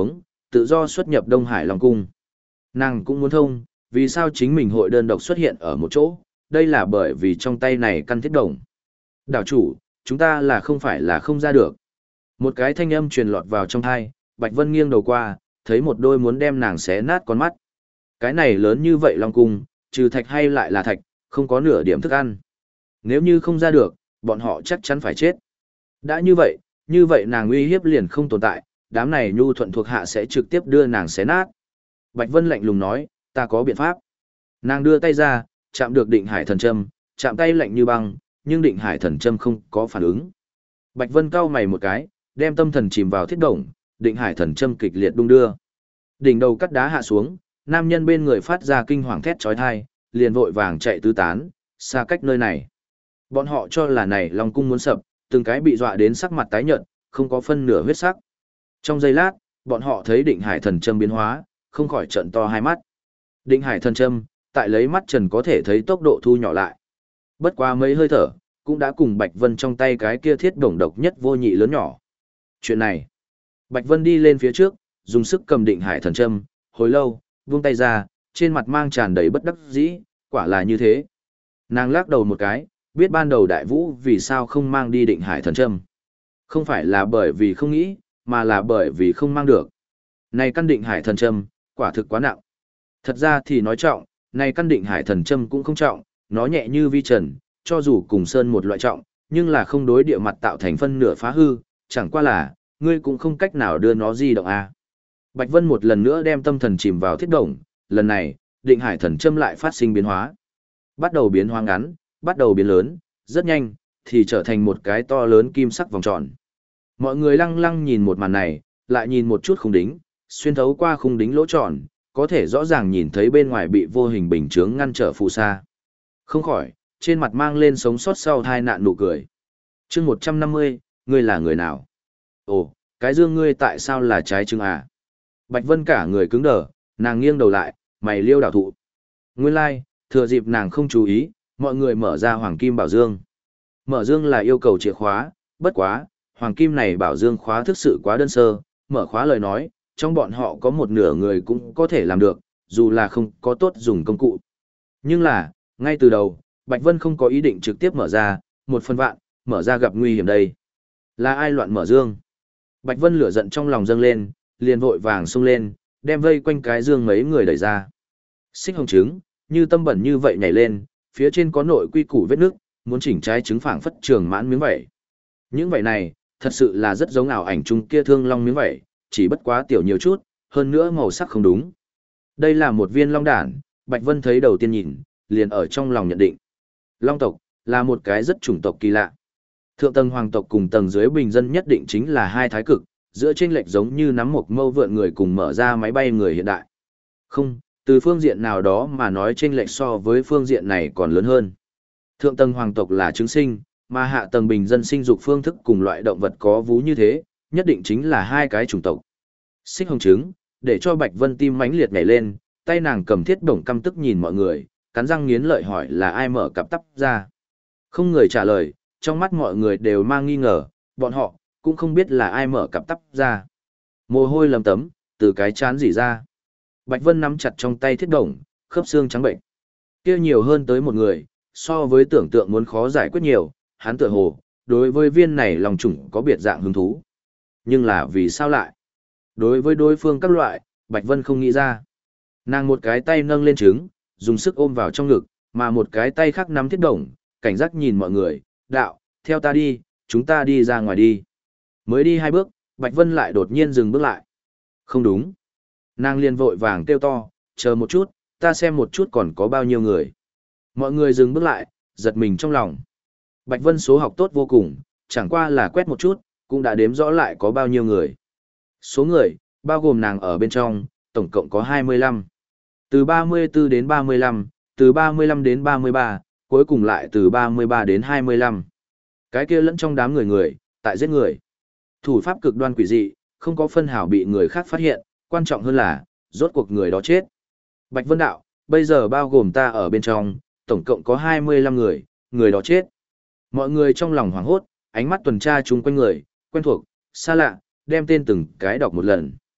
tự do xuất nhập Đông Hải Long Cung. Nàng cũng muốn thông, vì sao chính mình hội đơn độc xuất hiện ở một chỗ, đây là bởi vì trong tay này căn thiết đồng. Đảo chủ, chúng ta là không phải là không ra được. Một cái thanh âm truyền lọt vào trong tai, Bạch Vân nghiêng đầu qua, thấy một đôi muốn đem nàng xé nát con mắt. Cái này lớn như vậy Long Cung, trừ thạch hay lại là thạch, không có nửa điểm thức ăn. Nếu như không ra được, bọn họ chắc chắn phải chết. Đã như vậy nàng uy hiếp liền không tồn tại, đám này nhu thuận thuộc hạ sẽ trực tiếp đưa nàng xé nát. Bạch Vân lạnh lùng nói, ta có biện pháp. Nàng đưa tay ra, chạm được định hải thần châm, chạm tay lạnh như băng, nhưng định hải thần châm không có phản ứng. Bạch Vân cau mày một cái, đem tâm thần chìm vào thiết động, định hải thần châm kịch liệt đung đưa. Đỉnh đầu cắt đá hạ xuống, nam nhân bên người phát ra kinh hoàng thét chói tai, liền vội vàng chạy tứ tán, xa cách nơi này. Bọn họ cho là này Long Cung muốn sập, từng cái bị dọa đến sắc mặt tái nhợt, không có phân nửa huyết sắc. Trong giây lát, bọn họ thấy định hải thần châm biến hóa, không khỏi trợn to hai mắt. Định hải thần châm, tại lấy mắt trần có thể thấy tốc độ thu nhỏ lại. Bất quá mấy hơi thở, cũng đã cùng Bạch Vân trong tay cái kia thiết bổng độc nhất vô nhị lớn nhỏ. Chuyện này, Bạch Vân đi lên phía trước, dùng sức cầm định hải thần châm, hồi lâu, buông tay ra, trên mặt mang tràn đầy bất đắc dĩ, quả là như thế. Nàng lắc đầu một cái, biết ban đầu Đại Vũ vì sao không mang đi định hải thần châm. Không phải là bởi vì không nghĩ, mà là bởi vì không mang được. Này căn định hải thần châm, quả thực quá nặng. Thật ra thì nói trọng, này căn định hải thần châm cũng không trọng, nó nhẹ như vi trần, cho dù cùng sơn một loại trọng, nhưng là không đối địa mặt tạo thành phân nửa phá hư, chẳng qua là, ngươi cũng không cách nào đưa nó di động a. Bạch Vân một lần nữa đem tâm thần chìm vào thiết động, lần này, định hải thần châm lại phát sinh biến hóa. Bắt đầu biến hóa ngắn, bắt đầu biến lớn, rất nhanh, thì trở thành một cái to lớn kim sắc vòng tròn. Mọi người lăng lăng nhìn một màn này, lại nhìn một chút khung đính, xuyên thấu qua khung đính lỗ tròn, có thể rõ ràng nhìn thấy bên ngoài bị vô hình bình chướng ngăn trở phù sa. Không khỏi, trên mặt mang lên sống sót sau tai nạn nụ cười. Chương 150, ngươi là người nào? Ồ, cái dương ngươi tại sao là trái trứng à? Bạch Vân cả người cứng đờ, nàng nghiêng đầu lại, mày liêu đảo thụ. Nguyên lai, thừa dịp nàng không chú ý, mọi người mở ra hoàng kim bảo dương. Mở dương là yêu cầu chìa khóa, bất quá, hoàng kim này bảo dương khóa thực sự quá đơn sơ, mở khóa lời nói, trong bọn họ có một nửa người cũng có thể làm được, dù là không có tốt dùng công cụ. Nhưng là, ngay từ đầu, Bạch Vân không có ý định trực tiếp mở ra, một phần vạn, mở ra gặp nguy hiểm đây. Là ai loạn mở dương? Bạch Vân lửa giận trong lòng dâng lên, liền vội vàng xông lên, đem vây quanh cái dương mấy người đẩy ra. Xích hồng trứng, như tâm bẩn như vậy nhảy lên, phía trên có nội quy củ vết nước, muốn chỉnh trái trứng phảng phất trường mãn miếng vảy. Những vảy này, thật sự là rất giống ảo ảnh chung kia thương long miếng vảy, chỉ bất quá tiểu nhiều chút, hơn nữa màu sắc không đúng. Đây là một viên long đản, Bạch Vân thấy đầu tiên nhìn, liền ở trong lòng nhận định. Long tộc, là một cái rất chủng tộc kỳ lạ. Thượng tầng hoàng tộc cùng tầng dưới bình dân nhất định chính là hai thái cực, giữa chênh lệch giống như nắm một mâu vượn người cùng mở ra máy bay người hiện đại. Không, từ phương diện nào đó mà nói chênh lệch so với phương diện này còn lớn hơn. Thượng tầng hoàng tộc là trứng sinh, mà hạ tầng bình dân sinh dục phương thức cùng loại động vật có vú như thế, nhất định chính là hai cái chủng tộc. Xích hồng trứng, để cho Bạch Vân tim mãnh liệt nhảy lên, tay nàng cầm thiết bổng căm tức nhìn mọi người, cắn răng nghiến lợi hỏi là ai mở cặp tắp ra. Không người trả lời, trong mắt mọi người đều mang nghi ngờ, bọn họ cũng không biết là ai mở cặp tắp ra. Mồ hôi lấm tấm, từ cái chán rỉ ra. Bạch Vân nắm chặt trong tay thiết bổng, khớp xương trắng bệnh. Kia nhiều hơn tới một người, so với tưởng tượng muốn khó giải quyết nhiều, hắn tựa hồ, đối với viên này lòng chủng có biệt dạng hứng thú. Nhưng là vì sao lại? Đối với đối phương các loại, Bạch Vân không nghĩ ra. Nàng một cái tay nâng lên trứng, dùng sức ôm vào trong ngực, mà một cái tay khác nắm thiết đồng, cảnh giác nhìn mọi người, đạo, theo ta đi, chúng ta đi ra ngoài đi. Mới đi hai bước, Bạch Vân lại đột nhiên dừng bước lại. Không đúng. Nàng liền vội vàng kêu to, chờ một chút, ta xem một chút còn có bao nhiêu người. Mọi người dừng bước lại, giật mình trong lòng. Bạch Vân số học tốt vô cùng, chẳng qua là quét một chút, cũng đã đếm rõ lại có bao nhiêu người. Số người, bao gồm nàng ở bên trong, tổng cộng có 25. Từ 34 đến 35, từ 35 đến 33, cuối cùng lại từ 33 đến 25. Cái kia lẫn trong đám người, tại giết người. Thủ pháp cực đoan quỷ dị, không có phân hảo bị người khác phát hiện, quan trọng hơn là, rốt cuộc người đó chết. Bạch Vân đạo, bây giờ bao gồm ta ở bên trong, tổng cộng có 25 người, người đó chết. Mọi người trong lòng hoảng hốt, ánh mắt tuần tra chung quanh người, quen thuộc, xa lạ, đem tên từng cái đọc một lần.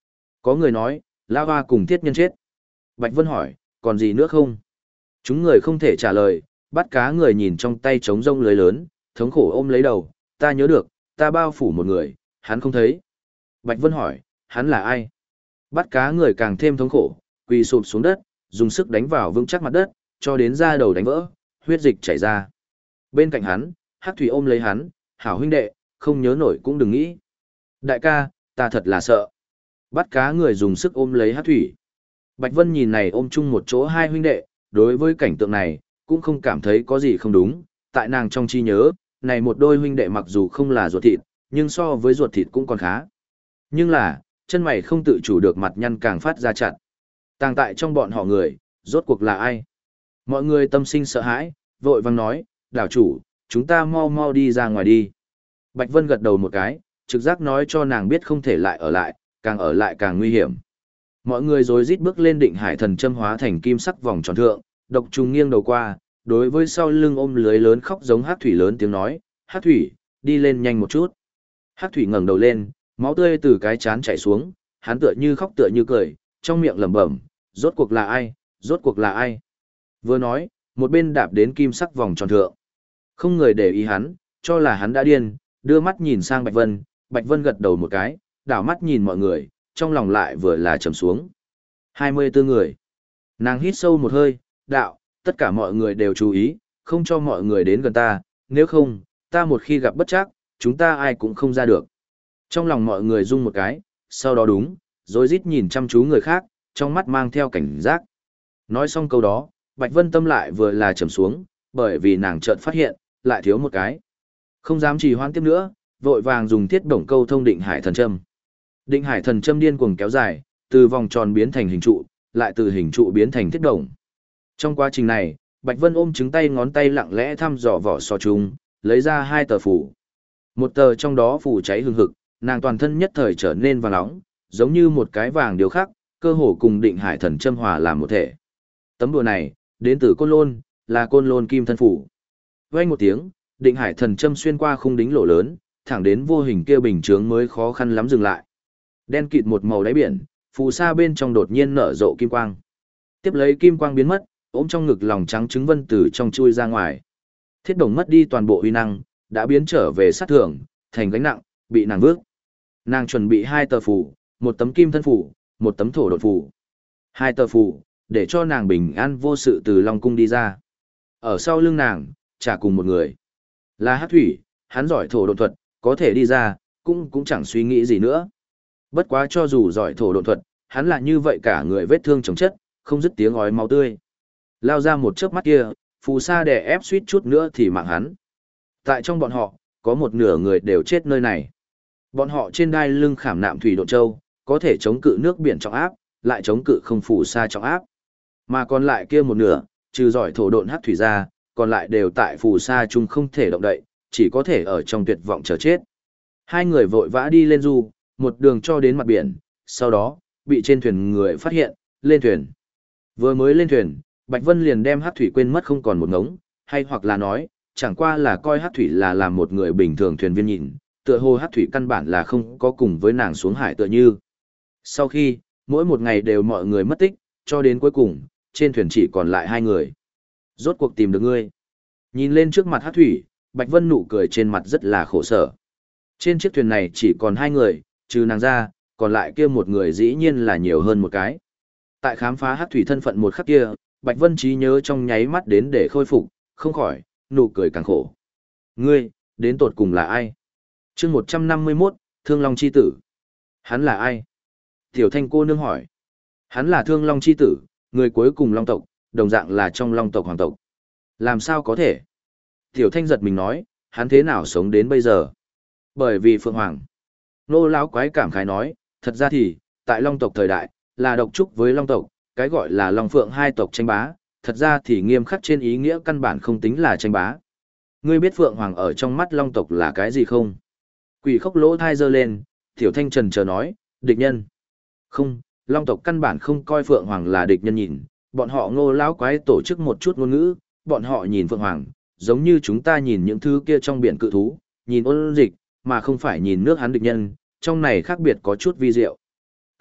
Có người nói, La Hoa cùng Thiết Nhân chết. Bạch Vân hỏi, còn gì nữa không? Chúng người không thể trả lời, bắt cá người nhìn trong tay trống rông lưới lớn, thống khổ ôm lấy đầu, ta nhớ được, ta bao phủ một người, hắn không thấy. Bạch Vân hỏi, hắn là ai? Bắt cá người càng thêm thống khổ, quỳ sụp xuống đất, dùng sức đánh vào vững chắc mặt đất, cho đến da đầu đánh vỡ, huyết dịch chảy ra. Bên cạnh hắn, Hắc Thủy ôm lấy hắn, hảo huynh đệ, không nhớ nổi cũng đừng nghĩ. Đại ca, ta thật là sợ. Bắt cá người dùng sức ôm lấy Hắc Thủy. Bạch Vân nhìn này ôm chung một chỗ hai huynh đệ, đối với cảnh tượng này, cũng không cảm thấy có gì không đúng. Tại nàng trong trí nhớ, này một đôi huynh đệ mặc dù không là ruột thịt, nhưng so với ruột thịt cũng còn khá. Nhưng là, chân mày không tự chủ được mặt nhăn càng phát ra chặt. Tàng tại trong bọn họ người, rốt cuộc là ai? Mọi người tâm sinh sợ hãi, vội vàng nói, đảo chủ, chúng ta mau mau đi ra ngoài đi. Bạch Vân gật đầu một cái, trực giác nói cho nàng biết không thể lại ở lại càng nguy hiểm. Mọi người rối rít bước lên Định Hải Thần Châm hóa thành kim sắc vòng tròn thượng, Độc Trùng nghiêng đầu qua, đối với sau lưng ôm lưới lớn khóc giống Hắc Thủy lớn tiếng nói, Hắc Thủy, đi lên nhanh một chút. Hắc Thủy ngẩng đầu lên, máu tươi từ cái trán chảy xuống, hắn tựa như khóc tựa như cười, trong miệng lẩm bẩm, rốt cuộc là ai, rốt cuộc là ai. Vừa nói, một bên đạp đến kim sắc vòng tròn thượng. Không người để ý hắn, cho là hắn đã điên, đưa mắt nhìn sang Bạch Vân gật đầu một cái, đảo mắt nhìn mọi người, trong lòng lại vừa là trầm xuống. 24 người. Nàng hít sâu một hơi, đạo, tất cả mọi người đều chú ý, không cho mọi người đến gần ta, nếu không, ta một khi gặp bất trắc, chúng ta ai cũng không ra được. Trong lòng mọi người rung một cái, sau đó đúng, rồi rít nhìn chăm chú người khác, trong mắt mang theo cảnh giác. Nói xong câu đó, Bạch Vân tâm lại vừa là trầm xuống, bởi vì nàng chợt phát hiện, lại thiếu một cái. Không dám trì hoãn tiếp nữa, vội vàng dùng thiết bổng câu thông Định Hải Thần Châm. Định Hải Thần Châm điên cuồng kéo dài, từ vòng tròn biến thành hình trụ, lại từ hình trụ biến thành thiết bổng. Trong quá trình này, Bạch Vân ôm trứng tay ngón tay lặng lẽ thăm dò vỏ sò trùng, lấy ra hai tờ phủ. Một tờ trong đó phủ cháy hừng hực, nàng toàn thân nhất thời trở nên vàng nóng, giống như một cái vàng điều khắc, cơ hồ cùng Định Hải Thần Châm hòa làm một thể. Tấm đùa này, đến từ Côn Lôn, là Côn Lôn Kim Thân Phủ. Vang một tiếng, Định Hải Thần Châm xuyên qua khung đính lỗ lớn, thẳng đến vô hình kia bình chướng mới khó khăn lắm dừng lại. Đen kịt một màu đáy biển, phù sa bên trong đột nhiên nở rộ kim quang. Tiếp lấy kim quang biến mất, ôm trong ngực lòng trắng trứng vân từ trong chui ra ngoài. Thiết đồng mất đi toàn bộ uy năng, đã biến trở về sát thường, thành gánh nặng, bị nàng vước. Nàng chuẩn bị hai tờ phù, một tấm kim thân phù, một tấm thổ đột phù. Hai tờ phù, để cho nàng bình an vô sự từ Long Cung đi ra. Ở sau lưng nàng, chả cùng một người. Là Hắc Thủy, hắn giỏi thổ độn thuật, có thể đi ra, cũng chẳng suy nghĩ gì nữa. Bất quá cho dù giỏi thổ độn thuật, hắn là như vậy cả người vết thương chồng chất, không dứt tiếng ói máu tươi. Lao ra một chớp mắt kia, phù sa đè ép suýt chút nữa thì mạng hắn. Tại trong bọn họ, có một nửa người đều chết nơi này. Bọn họ trên đai lưng khảm nạm thủy độn châu, có thể chống cự nước biển trọng áp, lại chống cự không phù sa trọng áp. Mà còn lại kia một nửa, trừ giỏi thổ độn hắc thủy ra, còn lại đều tại phù sa chung không thể động đậy, chỉ có thể ở trong tuyệt vọng chờ chết. Hai người vội vã đi lên du, một đường cho đến mặt biển, sau đó, bị trên thuyền người phát hiện, lên thuyền. Vừa mới lên thuyền, Bạch Vân liền đem hắc thủy quên mất không còn một ngống, hay hoặc là nói, chẳng qua là coi hắc thủy là làm một người bình thường thuyền viên nhìn, tựa hồ hắc thủy căn bản là không có cùng với nàng xuống hải tựa như. Sau khi, mỗi một ngày đều mọi người mất tích, cho đến cuối cùng, trên thuyền chỉ còn lại hai người. Rốt cuộc tìm được ngươi. Nhìn lên trước mặt hắc thủy, Bạch Vân nụ cười trên mặt rất là khổ sở. Trên chiếc thuyền này chỉ còn hai người, trừ nàng ra, còn lại kia một người dĩ nhiên là nhiều hơn một cái. Tại khám phá hắc thủy thân phận một khắc kia, Bạch Vân trí nhớ trong nháy mắt đến để khôi phục, không khỏi, nụ cười càng khổ. Ngươi, đến tột cùng là ai? Chương 151, Thương Long chi tử. Hắn là ai? Tiểu Thanh cô nương hỏi. Hắn là Thương Long chi tử, người cuối cùng Long tộc, đồng dạng là trong Long tộc hoàng tộc. Làm sao có thể? Tiểu Thanh giật mình nói, hắn thế nào sống đến bây giờ? Bởi vì Phượng Hoàng. Nô lão quái cảm khái nói, thật ra thì, tại Long tộc thời đại, là độc trúc với Long tộc, cái gọi là Long Phượng hai tộc tranh bá, thật ra thì nghiêm khắc trên ý nghĩa căn bản không tính là tranh bá. Ngươi biết Phượng Hoàng ở trong mắt Long tộc là cái gì không? Quỷ khóc lỗ thai giơ lên, Tiểu Thanh trần chờ nói, địch nhân. Không, Long tộc căn bản không coi Phượng Hoàng là địch nhân nhìn, bọn họ Ngô lão quái tổ chức một chút ngôn ngữ, bọn họ nhìn Phượng Hoàng, giống như chúng ta nhìn những thứ kia trong biển cự thú, nhìn ôn dịch, mà không phải nhìn nước hắn địch nhân, trong này khác biệt có chút vi diệu.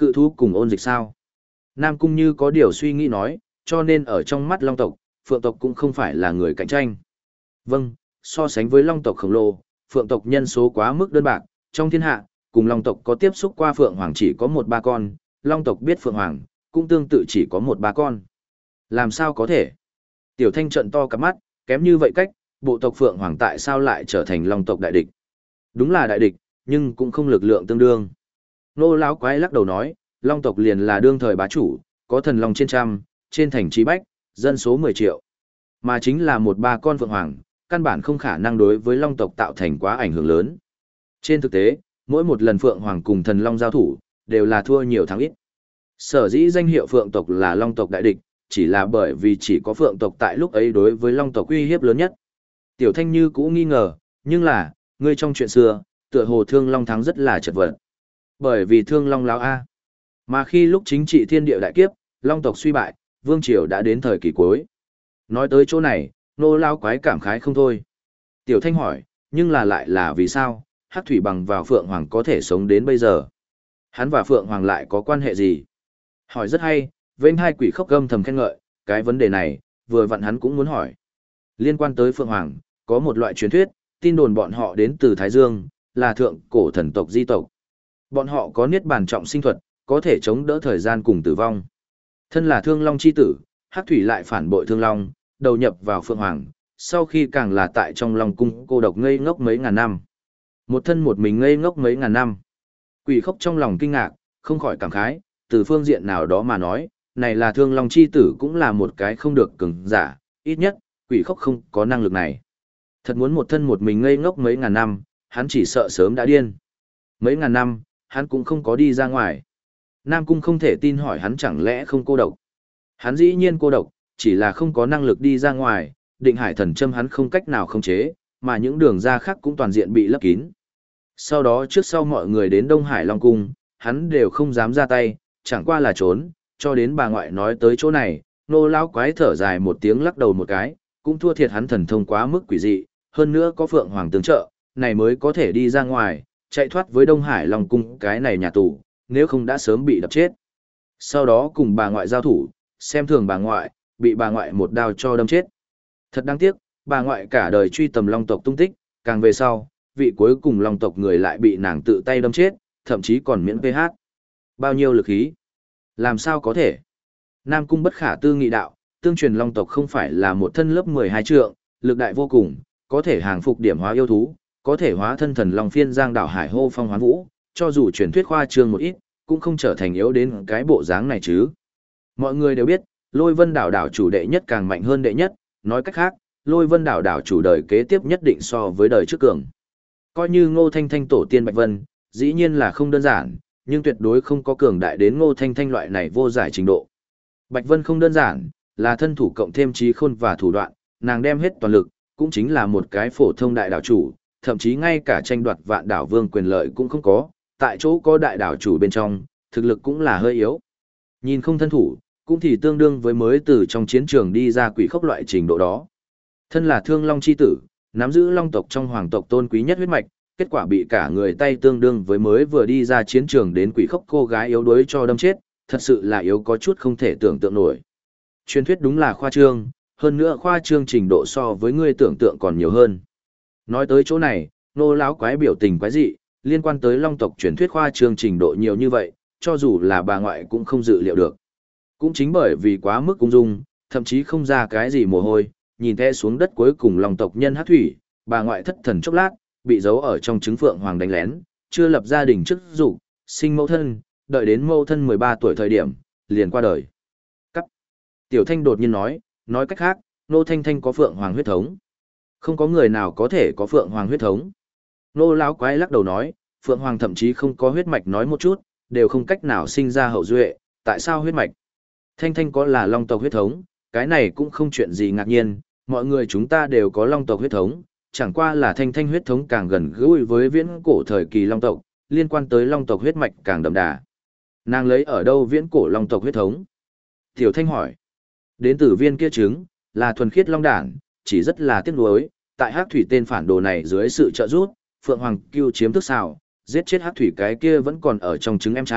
Cự thú cùng ôn dịch sao? Nam Cung như có điều suy nghĩ nói, cho nên ở trong mắt Long tộc, Phượng tộc cũng không phải là người cạnh tranh. Vâng, so sánh với Long tộc khổng lồ, Phượng tộc nhân số quá mức đơn bạc, trong thiên hạ, cùng Long tộc có tiếp xúc qua Phượng Hoàng chỉ có một ba con, Long tộc biết Phượng Hoàng, cũng tương tự chỉ có một ba con. Làm sao có thể? Tiểu Thanh trợn to cả mắt, kém như vậy cách, bộ tộc Phượng Hoàng tại sao lại trở thành Long tộc đại địch? Đúng là đại địch, nhưng cũng không lực lượng tương đương. Nô lão quái lắc đầu nói, Long tộc liền là đương thời bá chủ, có thần long trên trăm, trên thành trí bách, dân số 10 triệu. Mà chính là một ba con Phượng Hoàng, căn bản không khả năng đối với Long tộc tạo thành quá ảnh hưởng lớn. Trên thực tế, mỗi một lần Phượng Hoàng cùng thần long giao thủ, đều là thua nhiều thắng ít. Sở dĩ danh hiệu Phượng tộc là Long tộc đại địch, chỉ là bởi vì chỉ có Phượng tộc tại lúc ấy đối với Long tộc uy hiếp lớn nhất. Tiểu Thanh như cũ nghi ngờ, nhưng là, ngươi trong chuyện xưa, tựa hồ Thương Long thắng rất là chật vật. Bởi vì Thương Long lão A. Mà khi lúc chính trị thiên địa đại kiếp, Long tộc suy bại, vương triều đã đến thời kỳ cuối. Nói tới chỗ này, nô lao quái cảm khái không thôi. Tiểu Thanh hỏi, nhưng là lại là vì sao, Hắc Thủy bằng vào Phượng Hoàng có thể sống đến bây giờ? Hắn và Phượng Hoàng lại có quan hệ gì? Hỏi rất hay, vênh hai quỷ khóc gâm thầm khen ngợi, cái vấn đề này, vừa vặn hắn cũng muốn hỏi. Liên quan tới Phượng Hoàng, có một loại truyền thuyết, tin đồn bọn họ đến từ Thái Dương, là thượng cổ thần tộc di tộc. Bọn họ có niết bàn trọng sinh thuật, có thể chống đỡ thời gian cùng tử vong. Thân là Thương Long chi tử, Hắc Thủy lại phản bội Thương Long, đầu nhập vào Phượng Hoàng, sau khi càng là tại trong Long cung cô độc ngây ngốc mấy ngàn năm. Một thân một mình ngây ngốc mấy ngàn năm. Quỷ khóc trong lòng kinh ngạc, không khỏi cảm khái, từ phương diện nào đó mà nói, này là Thương Long chi tử cũng là một cái không được cường giả, ít nhất, quỷ khóc không có năng lực này. Thật muốn một thân một mình ngây ngốc mấy ngàn năm, hắn chỉ sợ sớm đã điên. Mấy ngàn năm, hắn cũng không có đi ra ngoài. Nam Cung không thể tin hỏi hắn chẳng lẽ không cô độc. Hắn dĩ nhiên cô độc, chỉ là không có năng lực đi ra ngoài, định hải thần châm hắn không cách nào khống chế, mà những đường ra khác cũng toàn diện bị lấp kín. Sau đó trước sau mọi người đến Đông Hải Long Cung, hắn đều không dám ra tay, chẳng qua là trốn, cho đến bà ngoại nói tới chỗ này, nô lão quái thở dài một tiếng lắc đầu một cái, cũng thua thiệt hắn thần thông quá mức quỷ dị, hơn nữa có Phượng Hoàng tương trợ, này mới có thể đi ra ngoài, chạy thoát với Đông Hải Long Cung cái này nhà tù, nếu không đã sớm bị đập chết. Sau đó cùng bà ngoại giao thủ, xem thường bà ngoại, bị bà ngoại một đao cho đâm chết. Thật đáng tiếc, bà ngoại cả đời truy tầm Long tộc tung tích, càng về sau, vị cuối cùng Long tộc người lại bị nàng tự tay đâm chết, thậm chí còn miễn PH. Bao nhiêu lực khí? Làm sao có thể? Nam Cung bất khả tư nghị đạo, tương truyền Long tộc không phải là một thân lớp 12 trượng, lực đại vô cùng, có thể hàng phục điểm hóa yêu thú, có thể hóa thân thần Long phiên giang đảo hải hô phong hoán vũ, cho dù truyền thuyết khoa trương một ít, cũng không trở thành yếu đến cái bộ dáng này chứ. Mọi người đều biết, Lôi Vân đảo đảo chủ đệ nhất càng mạnh hơn đệ nhất, nói cách khác, Lôi Vân đảo đảo chủ đời kế tiếp nhất định so với đời trước cường. Coi như Ngô Thanh Thanh tổ tiên Bạch Vân, dĩ nhiên là không đơn giản, nhưng tuyệt đối không có cường đại đến Ngô Thanh Thanh loại này vô giải trình độ. Bạch Vân không đơn giản, là thân thủ cộng thêm trí khôn và thủ đoạn, nàng đem hết toàn lực, cũng chính là một cái phổ thông đại đảo chủ, thậm chí ngay cả tranh đoạt vạn đảo vương quyền lợi cũng không có, tại chỗ có đại đảo chủ bên trong, thực lực cũng là hơi yếu. Nhìn không thân thủ, cũng thì tương đương với mới từ trong chiến trường đi ra quỷ khốc loại trình độ đó. Thân là Thương Long chi tử, nắm giữ Long tộc trong hoàng tộc tôn quý nhất huyết mạch, kết quả bị cả người tay tương đương với mới vừa đi ra chiến trường đến quỷ khốc cô gái yếu đuối cho đâm chết, thật sự là yếu có chút không thể tưởng tượng nổi. Truyền thuyết đúng là khoa trương, hơn nữa khoa trương trình độ so với ngươi tưởng tượng còn nhiều hơn. Nói tới chỗ này, nô lão quái biểu tình quái dị, liên quan tới Long tộc truyền thuyết khoa trương trình độ nhiều như vậy, cho dù là bà ngoại cũng không dự liệu được. Cũng chính bởi vì quá mức ung dung, thậm chí không ra cái gì mồ hôi, nhìn theo xuống đất cuối cùng Long tộc nhân Hắc Thủy, bà ngoại thất thần chốc lát, bị giấu ở trong trứng Phượng Hoàng đánh lén, chưa lập gia đình trước dục, sinh mẫu thân, đợi đến mẫu thân 13 tuổi thời điểm, liền qua đời. Cắt. Tiểu Thanh đột nhiên nói cách khác, Nô Thanh Thanh có Phượng Hoàng huyết thống. Không có người nào có thể có Phượng Hoàng huyết thống. Nô lão quái lắc đầu nói, Phượng Hoàng thậm chí không có huyết mạch nói một chút, đều không cách nào sinh ra hậu duệ, tại sao huyết mạch? Thanh Thanh có là Long tộc huyết thống, cái này cũng không chuyện gì ngạc nhiên, mọi người chúng ta đều có Long tộc huyết thống, chẳng qua là Thanh Thanh huyết thống càng gần gũi với viễn cổ thời kỳ Long tộc, liên quan tới Long tộc huyết mạch càng đậm đà. Nàng lấy ở đâu viễn cổ Long tộc huyết thống? Tiểu Thanh hỏi. Đến từ viên kia trứng, là thuần khiết Long đản, chỉ rất là tiếc nuối, tại Hắc Thủy tên phản đồ này dưới sự trợ giúp, Phượng Hoàng Cưu chiếm thức xào, giết chết Hắc Thủy cái kia vẫn còn ở trong trứng em trai,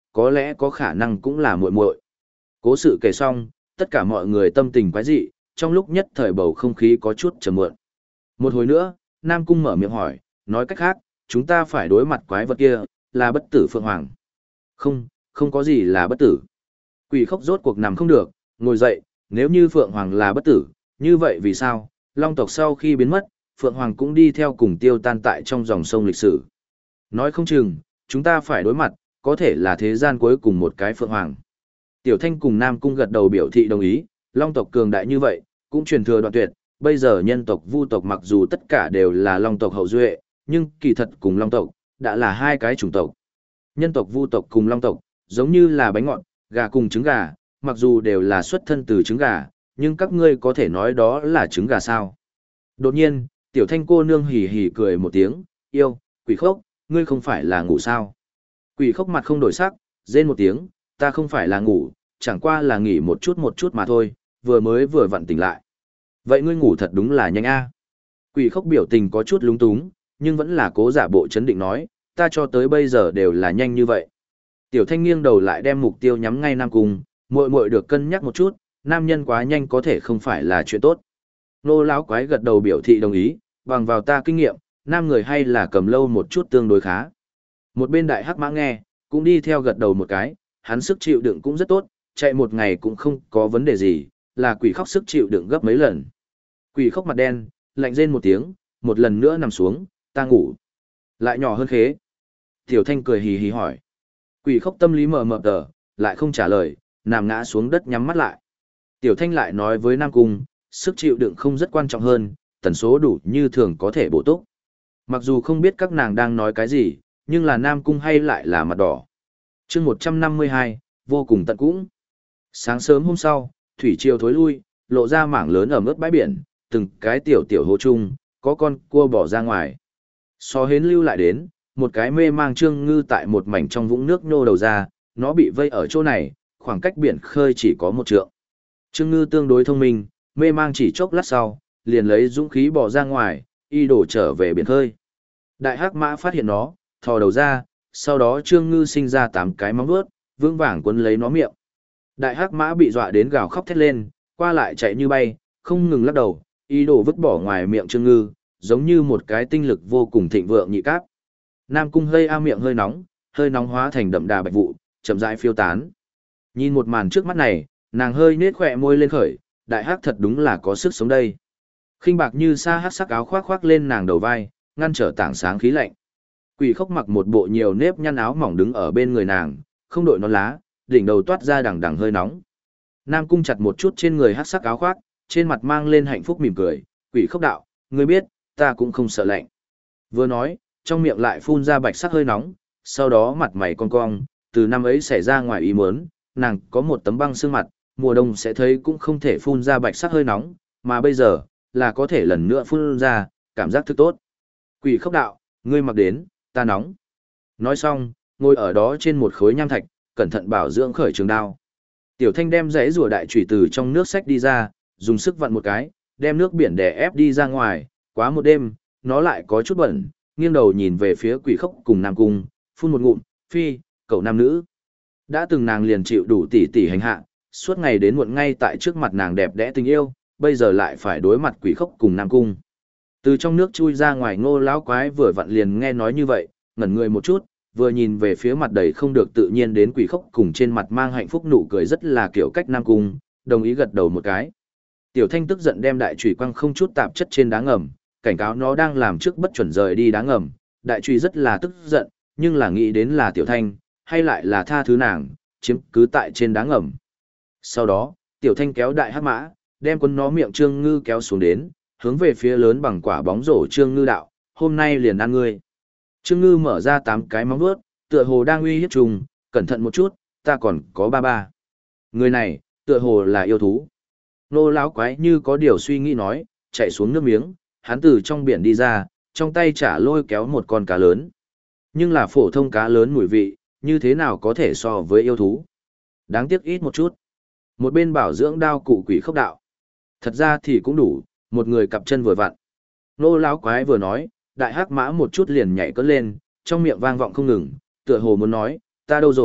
có lẽ có khả năng cũng là muội muội. Cố sự kể xong, tất cả mọi người tâm tình quái dị, trong lúc nhất thời bầu không khí có chút trầm muộn. Một hồi nữa, Nam Cung mở miệng hỏi, nói cách khác, chúng ta phải đối mặt quái vật kia, là bất tử Phượng Hoàng. Không, không có gì là bất tử. Quỷ Khốc rốt cuộc nằm không được, ngồi dậy, nếu như Phượng Hoàng là bất tử, như vậy vì sao, Long tộc sau khi biến mất, Phượng Hoàng cũng đi theo cùng tiêu tan tại trong dòng sông lịch sử. Nói không chừng, chúng ta phải đối mặt, có thể là thế gian cuối cùng một cái Phượng Hoàng. Tiểu Thanh cùng Nam Cung gật đầu biểu thị đồng ý, Long tộc cường đại như vậy, cũng truyền thừa đoạn tuyệt, bây giờ nhân tộc Vu tộc mặc dù tất cả đều là Long tộc hậu duệ, nhưng kỳ thật cùng Long tộc, đã là hai cái chủng tộc. Nhân tộc Vu tộc cùng Long tộc, giống như là bánh ngọt, gà cùng trứng gà, mặc dù đều là xuất thân từ trứng gà, nhưng các ngươi có thể nói đó là trứng gà sao. Đột nhiên, Tiểu Thanh cô nương hì hì cười một tiếng, yêu, Quỷ Khốc, ngươi không phải là ngủ sao. Quỷ Khốc mặt không đổi sắc, rên một tiếng, ta không phải là ngủ, chẳng qua là nghỉ một chút mà thôi, vừa vặn tỉnh lại. Vậy ngươi ngủ thật đúng là nhanh a. Quỷ Khốc biểu tình có chút lúng túng, nhưng vẫn là cố giả bộ chấn định nói, ta cho tới bây giờ đều là nhanh như vậy. Tiểu Thanh nghiêng đầu lại đem mục tiêu nhắm ngay Nam Cung, muội muội được cân nhắc một chút, nam nhân quá nhanh có thể không phải là chuyện tốt. Nô lão quái gật đầu biểu thị đồng ý, bằng vào ta kinh nghiệm, nam người hay là cầm lâu một chút tương đối khá. Một bên đại hắc mã nghe, cũng đi theo gật đầu một cái, hắn sức chịu đựng cũng rất tốt, chạy một ngày cũng không có vấn đề gì, là Quỷ Khốc sức chịu đựng gấp mấy lần. Quỷ Khốc mặt đen, lạnh rên một tiếng, một lần nữa nằm xuống, ta ngủ. Lại nhỏ hơn khế. Tiểu Thanh cười hì hì hỏi. Quỷ Khốc tâm lý mờ mờ tờ, lại không trả lời, nằm ngã xuống đất nhắm mắt lại. Tiểu Thanh lại nói với Nam Cung, sức chịu đựng không rất quan trọng hơn, tần số đủ như thường có thể bổ túc. Mặc dù không biết các nàng đang nói cái gì, nhưng là Nam Cung hay lại là mặt đỏ. chương 152, vô cùng tận cũng. Sáng sớm hôm sau, thủy triều thối lui, lộ ra mảng lớn ở mức bãi biển, từng cái tiểu tiểu hố chung, có con cua bỏ ra ngoài. So hến lưu lại đến, một cái mê mang trương ngư tại một mảnh trong vũng nước nhô đầu ra, nó bị vây ở chỗ này, khoảng cách biển khơi chỉ có 1 trượng. Trương ngư tương đối thông minh, mê mang chỉ chốc lát sau, liền lấy dũng khí bỏ ra ngoài, y đổ trở về biển khơi. Đại hắc mã phát hiện nó, thò đầu ra, sau đó trương ngư sinh ra 8 cái móng vuốt, vững vàng quấn lấy nó miệng. Đại hắc mã bị dọa đến gào khóc thét lên, qua lại chạy như bay, không ngừng lắc đầu, y đổ vứt bỏ ngoài miệng trương ngư, giống như một cái tinh lực vô cùng thịnh vượng nhị cáp. Nam Cung miệng hơi nóng hóa thành đậm đà bạch vụ, chậm rãi phiêu tán. Nhìn một màn trước mắt này, nàng hơi nết khỏe môi lên khởi, đại hắc thật đúng là có sức sống đây. Khinh bạc như sa hắc sắc áo khoác khoác lên nàng đầu vai, ngăn trở tảng sáng khí lạnh. Quỷ Khốc mặc một bộ nhiều nếp nhăn áo mỏng đứng ở bên người nàng, không đội nón lá, đỉnh đầu toát ra đằng đằng hơi nóng. Nam Cung chặt một chút trên người hắc sắc áo khoác, trên mặt mang lên hạnh phúc mỉm cười, Quỷ Khốc đạo, ngươi biết, ta cũng không sợ lạnh. Vừa nói, trong miệng lại phun ra bạch sắc hơi nóng, sau đó mặt mày cong cong, từ năm ấy xảy ra ngoài ý muốn, nàng có một tấm băng xương mặt, mùa đông sẽ thấy cũng không thể phun ra bạch sắc hơi nóng, mà bây giờ, là có thể lần nữa phun ra, cảm giác thức tốt. Quỷ Khốc đạo, ngươi mặc đến, ta nóng. Nói xong, ngồi ở đó trên một khối nham thạch, cẩn thận bảo dưỡng khởi trường đao. Tiểu Thanh đem rẽ rùa đại chủy từ trong nước sách đi ra, dùng sức vặn một cái, đem nước biển đè ép đi ra ngoài, quá một đêm, nó lại có chút bẩn, nghiêng đầu nhìn về phía Quỷ Khốc cùng Nam Cung, phun một ngụm, phi, cậu nam nữ. Đã từng nàng liền chịu đủ tỉ tỉ hành hạ, suốt ngày đến muộn ngay tại trước mặt nàng đẹp đẽ tình yêu, bây giờ lại phải đối mặt Quỷ Khốc cùng Nam Cung. Từ trong nước chui ra ngoài Ngô lão quái vừa vặn liền nghe nói như vậy, ngẩn người một chút, vừa nhìn về phía mặt đầy không được tự nhiên đến Quỷ Khốc cùng trên mặt mang hạnh phúc nụ cười rất là kiểu cách Nam Cung, đồng ý gật đầu một cái. Tiểu Thanh tức giận đem đại chùy quăng không chút tạp chất trên đá ngầm, cảnh cáo nó đang làm trước bất chuẩn rời đi đá ngầm. Đại chùy rất là tức giận, nhưng là nghĩ đến là Tiểu Thanh, hay lại là tha thứ nàng, chiếm cứ tại trên đá ngầm. Sau đó, Tiểu Thanh kéo đại hắc mã, đem quân nó miệng Trương Ngư kéo xuống đến, hướng về phía lớn bằng quả bóng rổ Trương Ngư đạo, hôm nay liền ăn ngươi. Trương Ngư mở ra 8 cái móng vuốt, tựa hồ đang uy hiếp trùng, cẩn thận một chút, ta còn có ba. Người này, tựa hồ là yêu thú. Nô lão quái như có điều suy nghĩ nói, chạy xuống nước miếng, hắn từ trong biển đi ra, trong tay trả lôi kéo một con cá lớn. Nhưng là phổ thông cá lớn mùi vị, như thế nào có thể so với yêu thú. Đáng tiếc ít một chút. Một bên bảo dưỡng đao cụ Quỷ Khốc đạo. Thật ra thì cũng đủ, một người cặp chân vừa vặn. Nô lão quái vừa nói, đại hắc mã một chút liền nhảy cất lên, trong miệng vang vọng không ngừng, tựa hồ muốn nói, ta đâu rồi,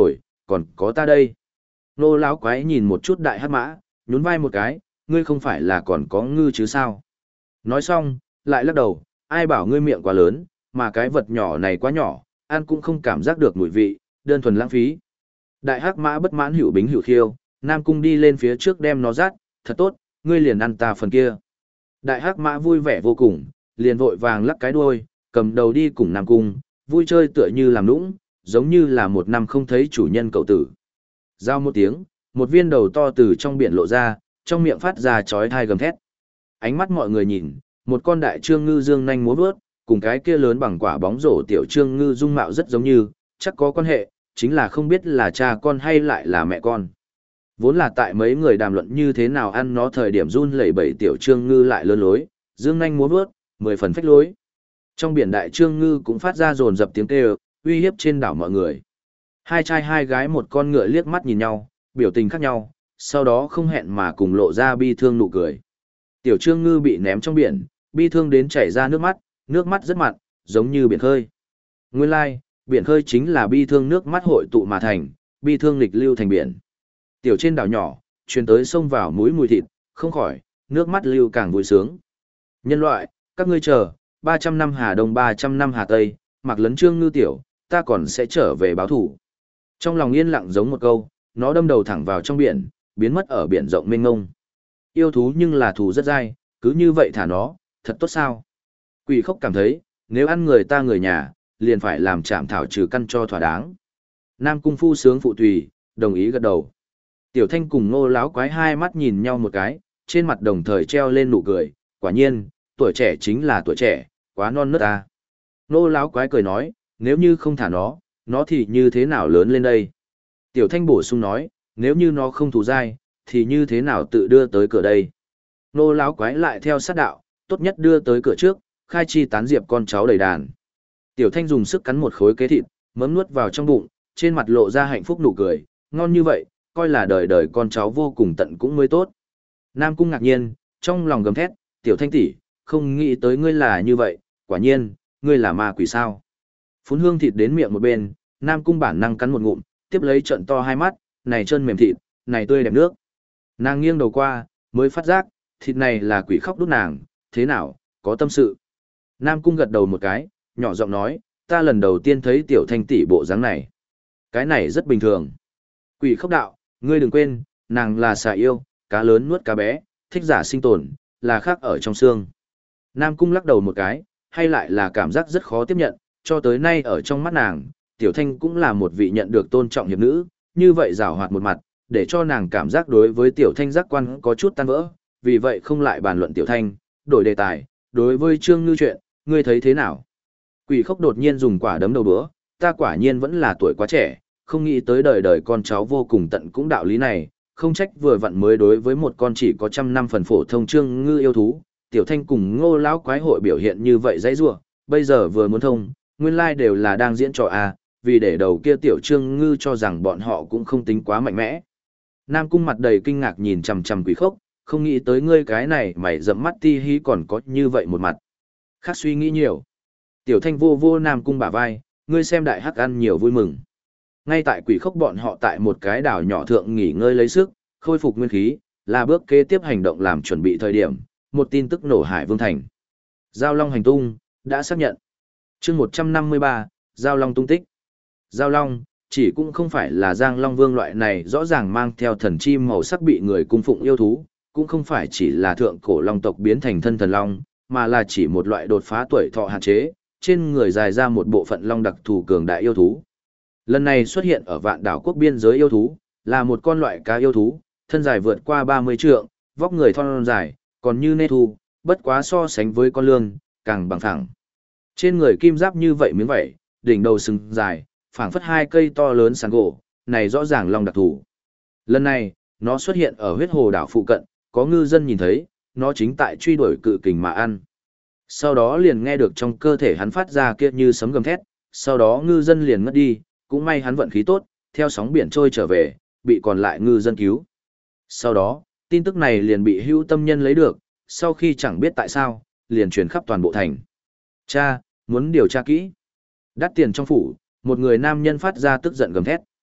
còn có ta đây. Nô lão quái nhìn một chút đại hắc mã, nhún vai một cái, ngươi không phải là còn có ngư chứ sao? Nói xong, lại lắc đầu, ai bảo ngươi miệng quá lớn, mà cái vật nhỏ này quá nhỏ, ăn cũng không cảm giác được mùi vị, đơn thuần lãng phí. Đại hắc mã bất mãn hữu bính hữu khiêu, Nam Cung đi lên phía trước đem nó dắt, thật tốt, ngươi liền ăn ta phần kia. Đại hắc mã vui vẻ vô cùng, liền vội vàng lắc cái đuôi, cầm đầu đi cùng Nam Cung, vui chơi tựa như làm nũng, giống như là một năm không thấy chủ nhân cậu tử. Giao một tiếng, một viên đầu to từ trong biển lộ ra, trong miệng phát ra chói tai gầm thét. Ánh mắt mọi người nhìn, một con đại trương ngư dương nhanh múa vớt, cùng cái kia lớn bằng quả bóng rổ tiểu trương ngư dung mạo rất giống như, chắc có quan hệ, chính là không biết là cha con hay lại là mẹ con. Vốn là tại mấy người đàm luận như thế nào ăn nó thời điểm run lẩy bẩy tiểu trương ngư lại lớn lối, dương nhanh múa vớt, 10 phần phách lối. Trong biển đại trương ngư cũng phát ra dồn dập tiếng kêu, uy hiếp trên đảo mọi người. Hai trai hai gái một con ngựa liếc mắt nhìn nhau, biểu tình khác nhau, sau đó không hẹn mà cùng lộ ra bi thương nụ cười. Tiểu trương ngư bị ném trong biển, bi thương đến chảy ra nước mắt rất mặn, giống như biển khơi. Nguyên lai, biển khơi chính là bi thương nước mắt hội tụ mà thành, bi thương lịch lưu thành biển. Tiểu trên đảo nhỏ, truyền tới sông vào mũi mùi thịt, không khỏi, nước mắt lưu càng vui sướng. Nhân loại, các ngươi chờ, 300 năm Hà Đông 300 năm Hà Tây, mặc lấn trương ngư tiểu, ta còn sẽ trở về báo thủ. Trong lòng yên lặng giống một câu, nó đâm đầu thẳng vào trong biển, biến mất ở biển rộng mênh mông. Yêu thú nhưng là thù rất dai, cứ như vậy thả nó, thật tốt sao? Quỷ khốc cảm thấy, nếu ăn người ta người nhà, liền phải làm chạm thảo trừ căn cho thỏa đáng. Nam Cung phu sướng phụ tùy, đồng ý gật đầu. Tiểu Thanh cùng Ngô Láo quái hai mắt nhìn nhau một cái, trên mặt đồng thời treo lên nụ cười, quả nhiên, tuổi trẻ chính là tuổi trẻ, quá non nớt ta. Ngô Láo quái cười nói, nếu như không thả nó thì như thế nào lớn lên đây? Tiểu Thanh bổ sung nói, nếu như nó không thù dai, thì như thế nào tự đưa tới cửa đây? Ngô Láo quái lại theo sát đạo, tốt nhất đưa tới cửa trước, khai chi tán diệp con cháu đầy đàn. Tiểu Thanh dùng sức cắn một khối kế thịt, mớm nuốt vào trong bụng, trên mặt lộ ra hạnh phúc nụ cười, ngon như vậy, coi là đời đời con cháu vô cùng tận cũng mới tốt. Nam Cung ngạc nhiên, trong lòng gầm thét, Tiểu Thanh tỷ, không nghĩ tới ngươi là như vậy, quả nhiên, ngươi là ma quỷ sao. Phun hương thịt đến miệng một bên, Nam Cung bản năng cắn một ngụm, tiếp lấy trận to hai mắt, này chân mềm thịt, này tươi đẹp nước. Nàng nghiêng đầu qua, mới phát giác, thịt này là quỷ khóc đút nàng, thế nào, có tâm sự. Nam Cung gật đầu một cái, nhỏ giọng nói, ta lần đầu tiên thấy Tiểu Thanh tỷ bộ dáng này. Cái này rất bình thường. Quỷ khóc đạo, ngươi đừng quên, nàng là xà yêu, cá lớn nuốt cá bé, thích giả sinh tồn, là khác ở trong xương. Nam Cung lắc đầu một cái, hay lại là cảm giác rất khó tiếp nhận, cho tới nay ở trong mắt nàng, Tiểu Thanh cũng là một vị nhận được tôn trọng hiệp nữ, như vậy giảo hoạt một mặt, để cho nàng cảm giác đối với Tiểu Thanh giác quan có chút tan vỡ, vì vậy không lại bàn luận Tiểu Thanh, đổi đề tài, đối với Trương Ngư chuyện, ngươi thấy thế nào? Quỷ khốc đột nhiên dùng quả đấm đầu bữa, ta quả nhiên vẫn là tuổi quá trẻ, không nghĩ tới đời đời con cháu vô cùng tận cũng đạo lý này, không trách vừa vặn mới đối với một con chỉ có 100 năm phần phổ thông Trương Ngư yêu thú, Tiểu Thanh cùng Ngô lão quái hội biểu hiện như vậy dãy rủa, bây giờ vừa muốn thông, nguyên lai đều là đang diễn trò vì để đầu kia Tiểu Trương Ngư cho rằng bọn họ cũng không tính quá mạnh mẽ. Nam Cung mặt đầy kinh ngạc nhìn chằm chằm quỷ khốc, không nghĩ tới ngươi cái này mày rậm mắt ti hí còn có như vậy một mặt. Khác suy nghĩ nhiều. Tiểu Thanh vô vô Nam Cung bả vai, ngươi xem đại hắc ăn nhiều vui mừng. Ngay tại quỷ khốc bọn họ tại một cái đảo nhỏ thượng nghỉ ngơi lấy sức, khôi phục nguyên khí, là bước kế tiếp hành động làm chuẩn bị thời điểm, một tin tức nổ Hải Vương Thành. Giao Long hành tung, đã xác nhận. chương 153, Giao Long tung tích. Giao Long, chỉ cũng không phải là Giang Long Vương loại này rõ ràng mang theo thần chim màu sắc bị người cung phụng yêu thú, cũng không phải chỉ là thượng cổ long tộc biến thành thân thần long, mà là chỉ một loại đột phá tuổi thọ hạn chế, trên người dài ra một bộ phận long đặc thù cường đại yêu thú. Lần này xuất hiện ở Vạn Đảo quốc biên giới yêu thú, là một con loại cá yêu thú, thân dài vượt qua 30 trượng, vóc người thon dài, còn như nê thu, bất quá so sánh với con lương, càng bằng phẳng. Trên người kim giáp như vậy miếng vảy, đỉnh đầu sừng dài, phảng phất hai cây to lớn sàn gỗ, này rõ ràng long đặc thù. Lần này, nó xuất hiện ở huyết hồ đảo phụ cận, có ngư dân nhìn thấy, nó chính tại truy đuổi cự kình mà ăn. Sau đó liền nghe được trong cơ thể hắn phát ra kia như sấm gầm thét, sau đó ngư dân liền ngất đi, cũng may hắn vận khí tốt, theo sóng biển trôi trở về, bị còn lại ngư dân cứu. Sau đó, tin tức này liền bị hữu tâm nhân lấy được, sau khi chẳng biết tại sao, liền truyền khắp toàn bộ thành. Cha, muốn điều tra kỹ. Đắt tiền trong phủ, một người nam nhân phát ra tức giận gầm thét.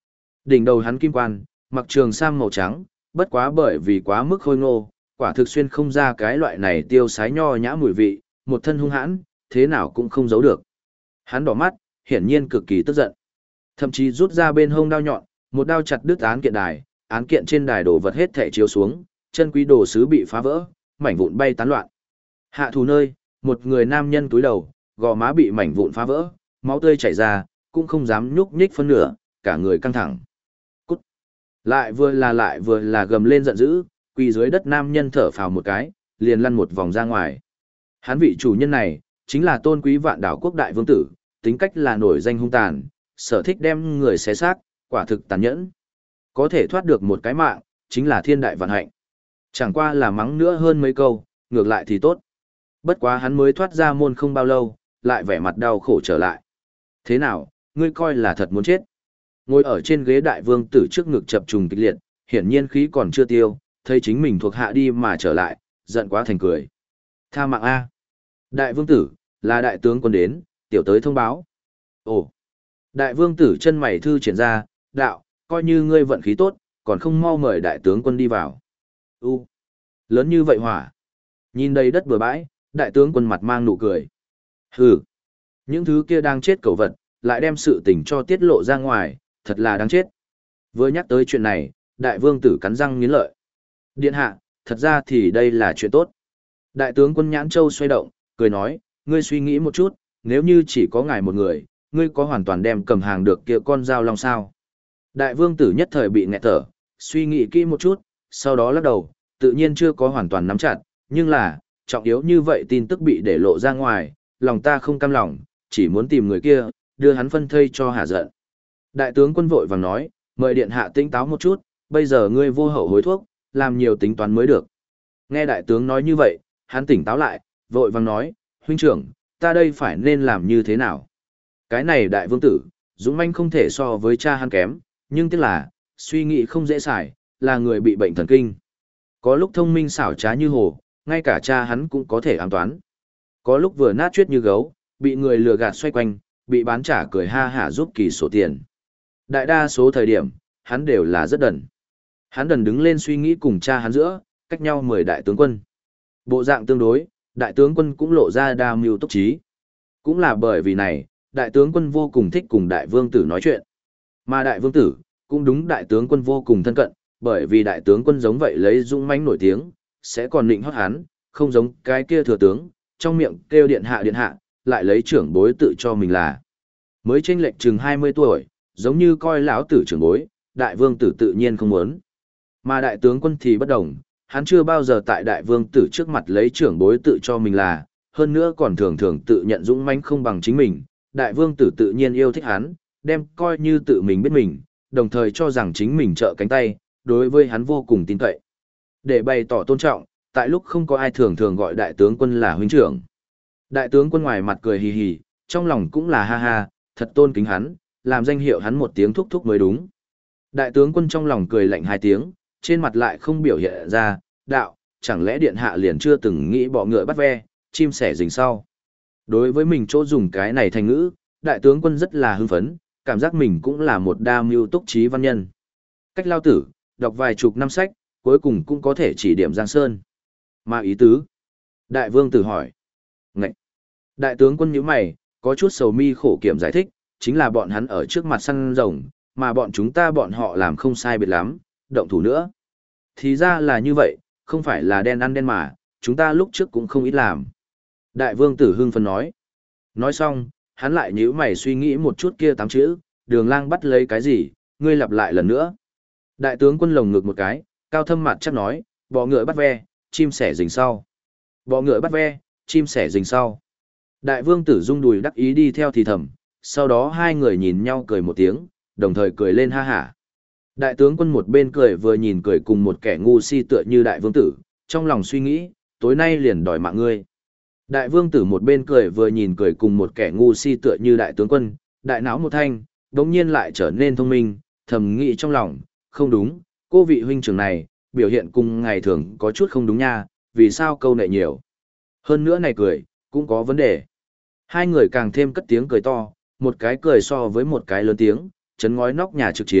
Đỉnh đầu hắn kim quan, mặc trường sam màu trắng, bất quá bởi vì quá mức khôi ngô, quả thực xuyên không ra cái loại này tiêu sái nho nhã mùi vị, một thân hung hãn, thế nào cũng không giấu được. Hắn đỏ mắt, hiển nhiên cực kỳ tức giận. Thậm chí rút ra bên hông đao nhọn, một đao chặt đứt án kiện đài, án kiện trên đài đổ vật hết thảy chiếu xuống, chân quý đồ sứ bị phá vỡ, mảnh vụn bay tán loạn. Hạ thủ nơi, một người nam nhân túi đầu, gò má bị mảnh vụn phá vỡ, máu tươi chảy ra, cũng không dám nhúc nhích phân nửa, cả người căng thẳng. Cút. Lại vừa là gầm lên giận dữ, quỳ dưới đất nam nhân thở phào một cái, liền lăn một vòng ra ngoài. Hắn vị chủ nhân này, chính là tôn quý vạn đảo quốc đại vương tử, tính cách là nổi danh hung tàn, sở thích đem người xé xác, quả thực tàn nhẫn. Có thể thoát được một cái mạng, chính là thiên đại vạn hạnh. Chẳng qua là mắng nữa hơn mấy câu, ngược lại thì tốt. Bất quá hắn mới thoát ra môn không bao lâu, lại vẻ mặt đau khổ trở lại. Thế nào, ngươi coi là thật muốn chết? Ngồi ở trên ghế đại vương tử trước ngực chập trùng kịch liệt, hiển nhiên khí còn chưa tiêu, thấy chính mình thuộc hạ đi mà trở lại, giận quá thành cười. Tha mạng A. Đại vương tử, là đại tướng quân đến, tiểu tới thông báo. Ồ. Đại vương tử chân mày thư triển ra, đạo, coi như ngươi vận khí tốt, còn không mau mời đại tướng quân đi vào. Lớn như vậy hỏa. Nhìn đầy đất bừa bãi, đại tướng quân mặt mang nụ cười. Hừ. Những thứ kia đang chết cẩu vật, lại đem sự tình cho tiết lộ ra ngoài, thật là đáng chết. Vừa nhắc tới chuyện này, đại vương tử cắn răng nghiến lợi. Điện hạ, thật ra thì đây là chuyện tốt. Đại tướng quân Nhãn Châu xoay động, cười nói, ngươi suy nghĩ một chút, nếu như chỉ có ngài một người, ngươi có hoàn toàn đem cầm hàng được kia con dao long sao? Đại vương tử nhất thời bị nghẹt thở, suy nghĩ kỹ một chút, sau đó lắc đầu, tự nhiên chưa có hoàn toàn nắm chặt, nhưng là, trọng yếu như vậy tin tức bị để lộ ra ngoài, lòng ta không cam lòng, chỉ muốn tìm người kia, đưa hắn phân thây cho hả giận. Đại tướng quân vội vàng nói, mời điện hạ tỉnh táo một chút, bây giờ ngươi vô hậu hối thuốc, làm nhiều tính toán mới được. Nghe đại tướng nói như vậy, hắn tỉnh táo lại, vội vàng nói, huynh trưởng, ta đây phải nên làm như thế nào? Cái này đại vương tử, dũng manh không thể so với cha hắn kém, nhưng tiếc là, suy nghĩ không dễ xài, là người bị bệnh thần kinh. Có lúc thông minh xảo trá như hồ, ngay cả cha hắn cũng có thể ám toán. Có lúc vừa nát chuyết như gấu, bị người lừa gạt xoay quanh, bị bán trả cười ha hả giúp kỳ sổ tiền. Đại đa số thời điểm, hắn đều là rất đần. Hắn đần đứng lên suy nghĩ cùng cha hắn giữa, cách nhau 10 đại tướng quân. Bộ dạng tương đối, đại tướng quân cũng lộ ra đa mưu túc trí. Cũng là bởi vì này, đại tướng quân vô cùng thích cùng đại vương tử nói chuyện. Mà đại vương tử, cũng đúng đại tướng quân vô cùng thân cận, bởi vì đại tướng quân giống vậy lấy dũng mãnh nổi tiếng, sẽ còn nịnh hót hắn, không giống cái kia thừa tướng, trong miệng kêu điện hạ, lại lấy trưởng bối tự cho mình là. Mới chênh lệch chừng 20 tuổi, giống như coi lão tử trưởng bối, đại vương tử tự nhiên không muốn. Mà đại tướng quân thì bất đồng, hắn chưa bao giờ tại đại vương tử trước mặt lấy trưởng bối tự cho mình là, hơn nữa còn thường thường tự nhận dũng mãnh không bằng chính mình, đại vương tử tự nhiên yêu thích hắn, đem coi như tự mình biết mình, đồng thời cho rằng chính mình trợ cánh tay, đối với hắn vô cùng tin cậy. Để bày tỏ tôn trọng, tại lúc không có ai thường thường gọi đại tướng quân là huynh trưởng. Đại tướng quân ngoài mặt cười hì hì, trong lòng cũng là ha ha, thật tôn kính hắn, làm danh hiệu hắn một tiếng thúc thúc mới đúng. Đại tướng quân trong lòng cười lạnh 2 tiếng, trên mặt lại không biểu hiện ra, đạo, chẳng lẽ điện hạ liền chưa từng nghĩ bọ ngựa bắt ve, chim sẻ rình sau. Đối với mình chỗ dùng cái này thành ngữ, đại tướng quân rất là hưng phấn, cảm giác mình cũng là một đa mưu túc trí văn nhân. Cách lao tử, đọc vài chục năm sách, cuối cùng cũng có thể chỉ điểm Giang Sơn. Mà ý tứ? Đại vương tử hỏi. Ngậy! Đại tướng quân nhíu mày, có chút sầu mi khổ kiểm giải thích, chính là bọn hắn ở trước mặt săn rồng, mà bọn họ làm không sai biệt lắm, động thủ nữa. Thì ra là như vậy, không phải là đen ăn đen mà, chúng ta lúc trước cũng không ít làm. Đại vương tử hưng phấn nói. Nói xong, hắn lại nhíu mày suy nghĩ một chút kia 8 chữ, Đường Lang bắt lấy cái gì, ngươi lặp lại lần nữa. Đại tướng quân lồng ngực một cái, cao thâm mặt chắc nói, bọ ngựa bắt ve, chim sẻ rình sau. Bọ ngựa bắt ve, chim sẻ rình sau. Đại vương tử rung đùi đắc ý đi theo thì thầm, sau đó hai người nhìn nhau cười một tiếng, đồng thời cười lên ha hả. Đại tướng quân một bên cười vừa nhìn cười cùng một kẻ ngu si tựa như đại vương tử, trong lòng suy nghĩ, tối nay liền đòi mạng ngươi. Đại vương tử một bên cười vừa nhìn cười cùng một kẻ ngu si tựa như đại tướng quân, đại não một thanh, đống nhiên lại trở nên thông minh, thầm nghĩ trong lòng, không đúng, cô vị huynh trưởng này, biểu hiện cùng ngày thường có chút không đúng nha, vì sao câu nệ nhiều. Hơn nữa này cười, cũng có vấn đề. Hai người càng thêm cất tiếng cười to, một cái cười so với một cái lớn tiếng, chấn ngói nóc nhà trực chiến,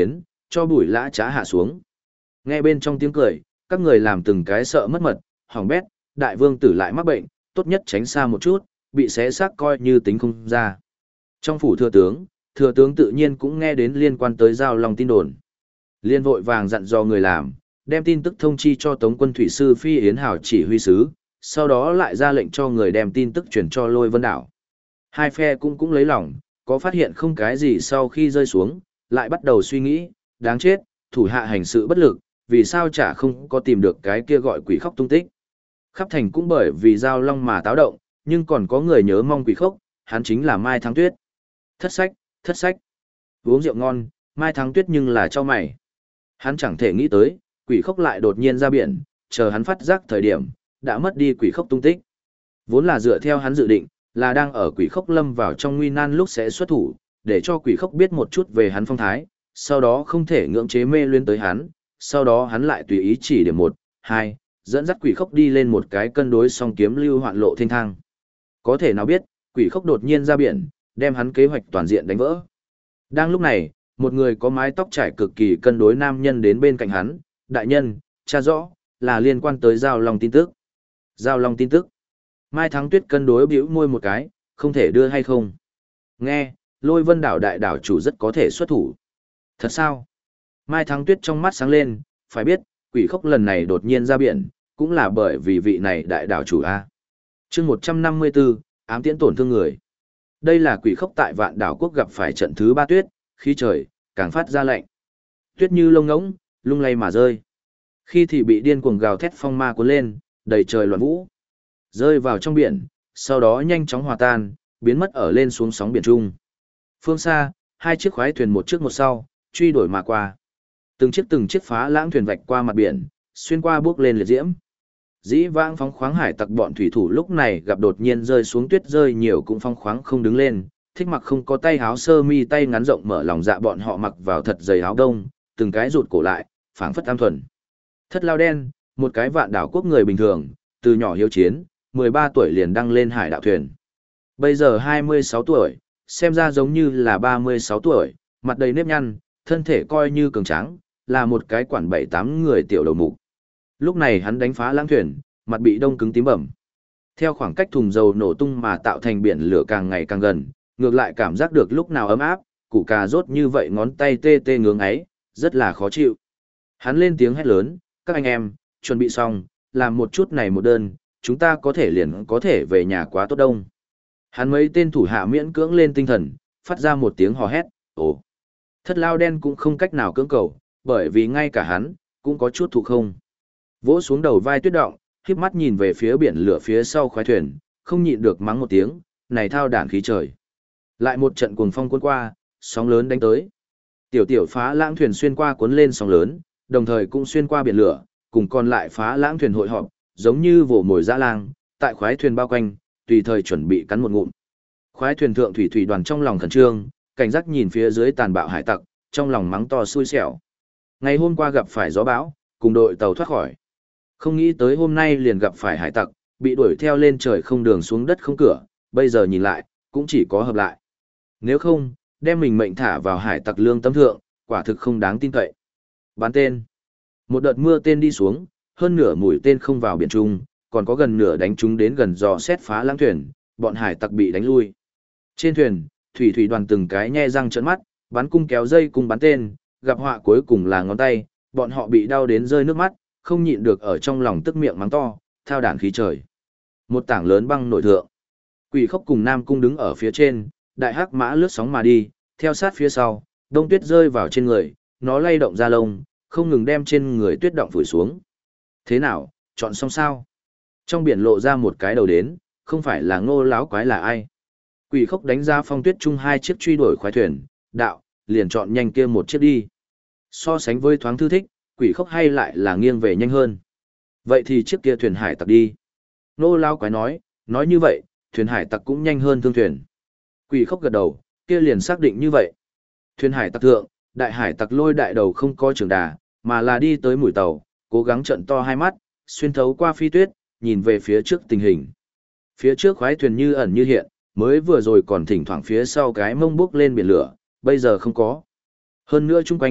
cho bụi lã trá hạ xuống. Nghe bên trong tiếng cười, các người làm từng cái sợ mất mật, hỏng bét, đại vương tử lại mắc bệnh, tốt nhất tránh xa một chút, bị xé xác coi như tính không ra. Trong phủ thừa tướng tự nhiên cũng nghe đến liên quan tới Giao Long tin đồn. Liên vội vàng dặn dò người làm, đem tin tức thông chi cho Tống quân thủy sư Phi Yến Hảo chỉ huy sứ, sau đó lại ra lệnh cho người đem tin tức chuyển cho Lôi Vân Đảo. Hai phe cũng lấy lòng, có phát hiện không cái gì sau khi rơi xuống, lại bắt đầu suy nghĩ, đáng chết, thủ hạ hành sự bất lực, vì sao chả không có tìm được cái kia gọi quỷ khóc tung tích. Khắp thành cũng bởi vì Giao Long mà táo động, nhưng còn có người nhớ mong quỷ khóc, hắn chính là Mai Thắng Tuyết. Thất sách. Uống rượu ngon, Mai Thắng Tuyết nhưng là cho mày. Hắn chẳng thể nghĩ tới, quỷ khóc lại đột nhiên ra biển, chờ hắn phát giác thời điểm, đã mất đi quỷ khóc tung tích. Vốn là dựa theo hắn dự định, là đang ở quỷ khóc lâm vào trong nguy nan lúc sẽ xuất thủ, để cho quỷ khóc biết một chút về hắn phong thái, sau đó không thể ngưỡng chế mê luyến tới hắn, sau đó hắn lại tùy ý chỉ điểm 1, 2, dẫn dắt quỷ khóc đi lên một cái cân đối song kiếm lưu hoạn lộ thênh thang. Có thể nào biết, quỷ khóc đột nhiên ra biển, đem hắn kế hoạch toàn diện đánh vỡ. Đang lúc này, một người có mái tóc trải cực kỳ cân đối nam nhân đến bên cạnh hắn, đại nhân, tra rõ, là liên quan tới Giao Long tin tức. Giao Long tin tức. Mai Thắng Tuyết cân đối bĩu môi một cái, không thể đưa hay không. Nghe, Lôi Vân Đảo đại đảo chủ rất có thể xuất thủ. Thật sao? Mai Thắng Tuyết trong mắt sáng lên, phải biết, quỷ khóc lần này đột nhiên ra biển, cũng là bởi vì vị này đại đảo chủ A. chương 154, ám tiễn tổn thương người. Đây là quỷ khóc tại Vạn Đảo Quốc gặp phải trận thứ 3 tuyết, khí trời càng phát ra lạnh. Tuyết như lông ngỗng, lung lay mà rơi. Khi thì bị điên cuồng gào thét phong ma cuốn lên, đầy trời loạn vũ. Rơi vào trong biển, sau đó nhanh chóng hòa tan, biến mất ở lên xuống sóng biển trung. Phương xa, hai chiếc khoái thuyền một trước một sau, truy đuổi mà qua. Từng chiếc phá lãng thuyền vạch qua mặt biển, xuyên qua bước lên liệt diễm. Dĩ vãng phóng khoáng hải tặc bọn thủy thủ lúc này gặp đột nhiên rơi xuống tuyết rơi nhiều cũng phóng khoáng không đứng lên, thích mặc không có tay áo sơ mi tay ngắn rộng mở lòng dạ bọn họ mặc vào thật dày áo đông, từng cái rụt cổ lại, phảng phất am thuần. Thất Lao Đen, một cái Vạn Đảo Quốc người bình thường, từ nhỏ hiếu chiến, 13 tuổi liền đăng lên hải đạo thuyền. Bây giờ 26 tuổi, xem ra giống như là 36 tuổi, mặt đầy nếp nhăn, thân thể coi như cường tráng, là một cái quản 7-8 người tiểu đầu mục. Lúc này hắn đánh phá lãng thuyền, mặt bị đông cứng tím bầm. Theo khoảng cách thùng dầu nổ tung mà tạo thành biển lửa càng ngày càng gần, ngược lại cảm giác được lúc nào ấm áp, củ cà rốt như vậy ngón tay tê tê ngưỡng ấy, rất là khó chịu. Hắn lên tiếng hét lớn, các anh em, chuẩn bị xong, làm một chút này một đơn, chúng ta liền có thể về nhà quá tốt đông. Hắn mấy tên thủ hạ miễn cưỡng lên tinh thần, phát ra một tiếng hò hét, ồ. Thất Lao Đen cũng không cách nào cưỡng cầu, bởi vì ngay cả hắn, cũng có chút thụ không. Vỗ xuống đầu vai Tuyết Động, khiếp mắt nhìn về phía biển lửa phía sau khoái thuyền, không nhịn được mắng một tiếng, này thao đản khí trời. Lại một trận cuồng phong cuốn qua, sóng lớn đánh tới. Tiểu phá lãng thuyền xuyên qua cuốn lên sóng lớn, đồng thời cũng xuyên qua biển lửa, cùng còn lại phá lãng thuyền hội họp, giống như vồ mồi dã lang, tại khoái thuyền bao quanh, tùy thời chuẩn bị cắn một ngụm. Khoái thuyền thượng thủy đoàn trong lòng khẩn trương, cảnh giác nhìn phía dưới tàn bạo hải tặc, trong lòng mắng to xui xẻo. Ngày hôm qua gặp phải gió bão, cùng đội tàu thoát khỏi. Không nghĩ tới hôm nay liền gặp phải hải tặc, bị đuổi theo lên trời không đường xuống đất không cửa, bây giờ nhìn lại, cũng chỉ có hợp lại. Nếu không, đem mình mệnh thả vào hải tặc lương tâm thượng, quả thực không đáng tin cậy. Bán tên. Một đợt mưa tên đi xuống, hơn nửa mũi tên không vào biển Trung, còn có gần nửa đánh chúng đến gần dò xét phá lãng thuyền, bọn hải tặc bị đánh lui. Trên thuyền, thủy đoàn từng cái nhe răng trợn mắt, bắn cung kéo dây cùng bắn tên, gặp họa cuối cùng là ngón tay, bọn họ bị đau đến rơi nước mắt, không nhịn được ở trong lòng tức miệng mắng to, thao đản khí trời. Một tảng lớn băng nội thượng. Quỷ Khốc cùng Nam Cung đứng ở phía trên, đại hắc mã lướt sóng mà đi, theo sát phía sau, đông tuyết rơi vào trên người, nó lay động ra lông, không ngừng đem trên người tuyết động phủi xuống. Thế nào, chọn xong sao? Trong biển lộ ra một cái đầu đến, không phải là Ngô láo quái là ai? Quỷ Khốc đánh ra phong tuyết chung hai chiếc truy đuổi khoái thuyền, đạo, liền chọn nhanh kia một chiếc đi. So sánh với thoáng thư thích, Quỷ Khốc hay lại là nghiêng về nhanh hơn. Vậy thì chiếc kia thuyền hải tặc đi. Ngô láo quái nói như vậy, thuyền hải tặc cũng nhanh hơn thương thuyền. Quỷ Khốc gật đầu, kia liền xác định như vậy. Thuyền hải tặc thượng, đại hải tặc lôi đại đầu không có trường đà, mà là đi tới mũi tàu, cố gắng trận to hai mắt, xuyên thấu qua phi tuyết, nhìn về phía trước tình hình. Phía trước khoái thuyền như ẩn như hiện, mới vừa rồi còn thỉnh thoảng phía sau cái mông bước lên biển lửa, bây giờ không có. Hơn nữa chung quanh,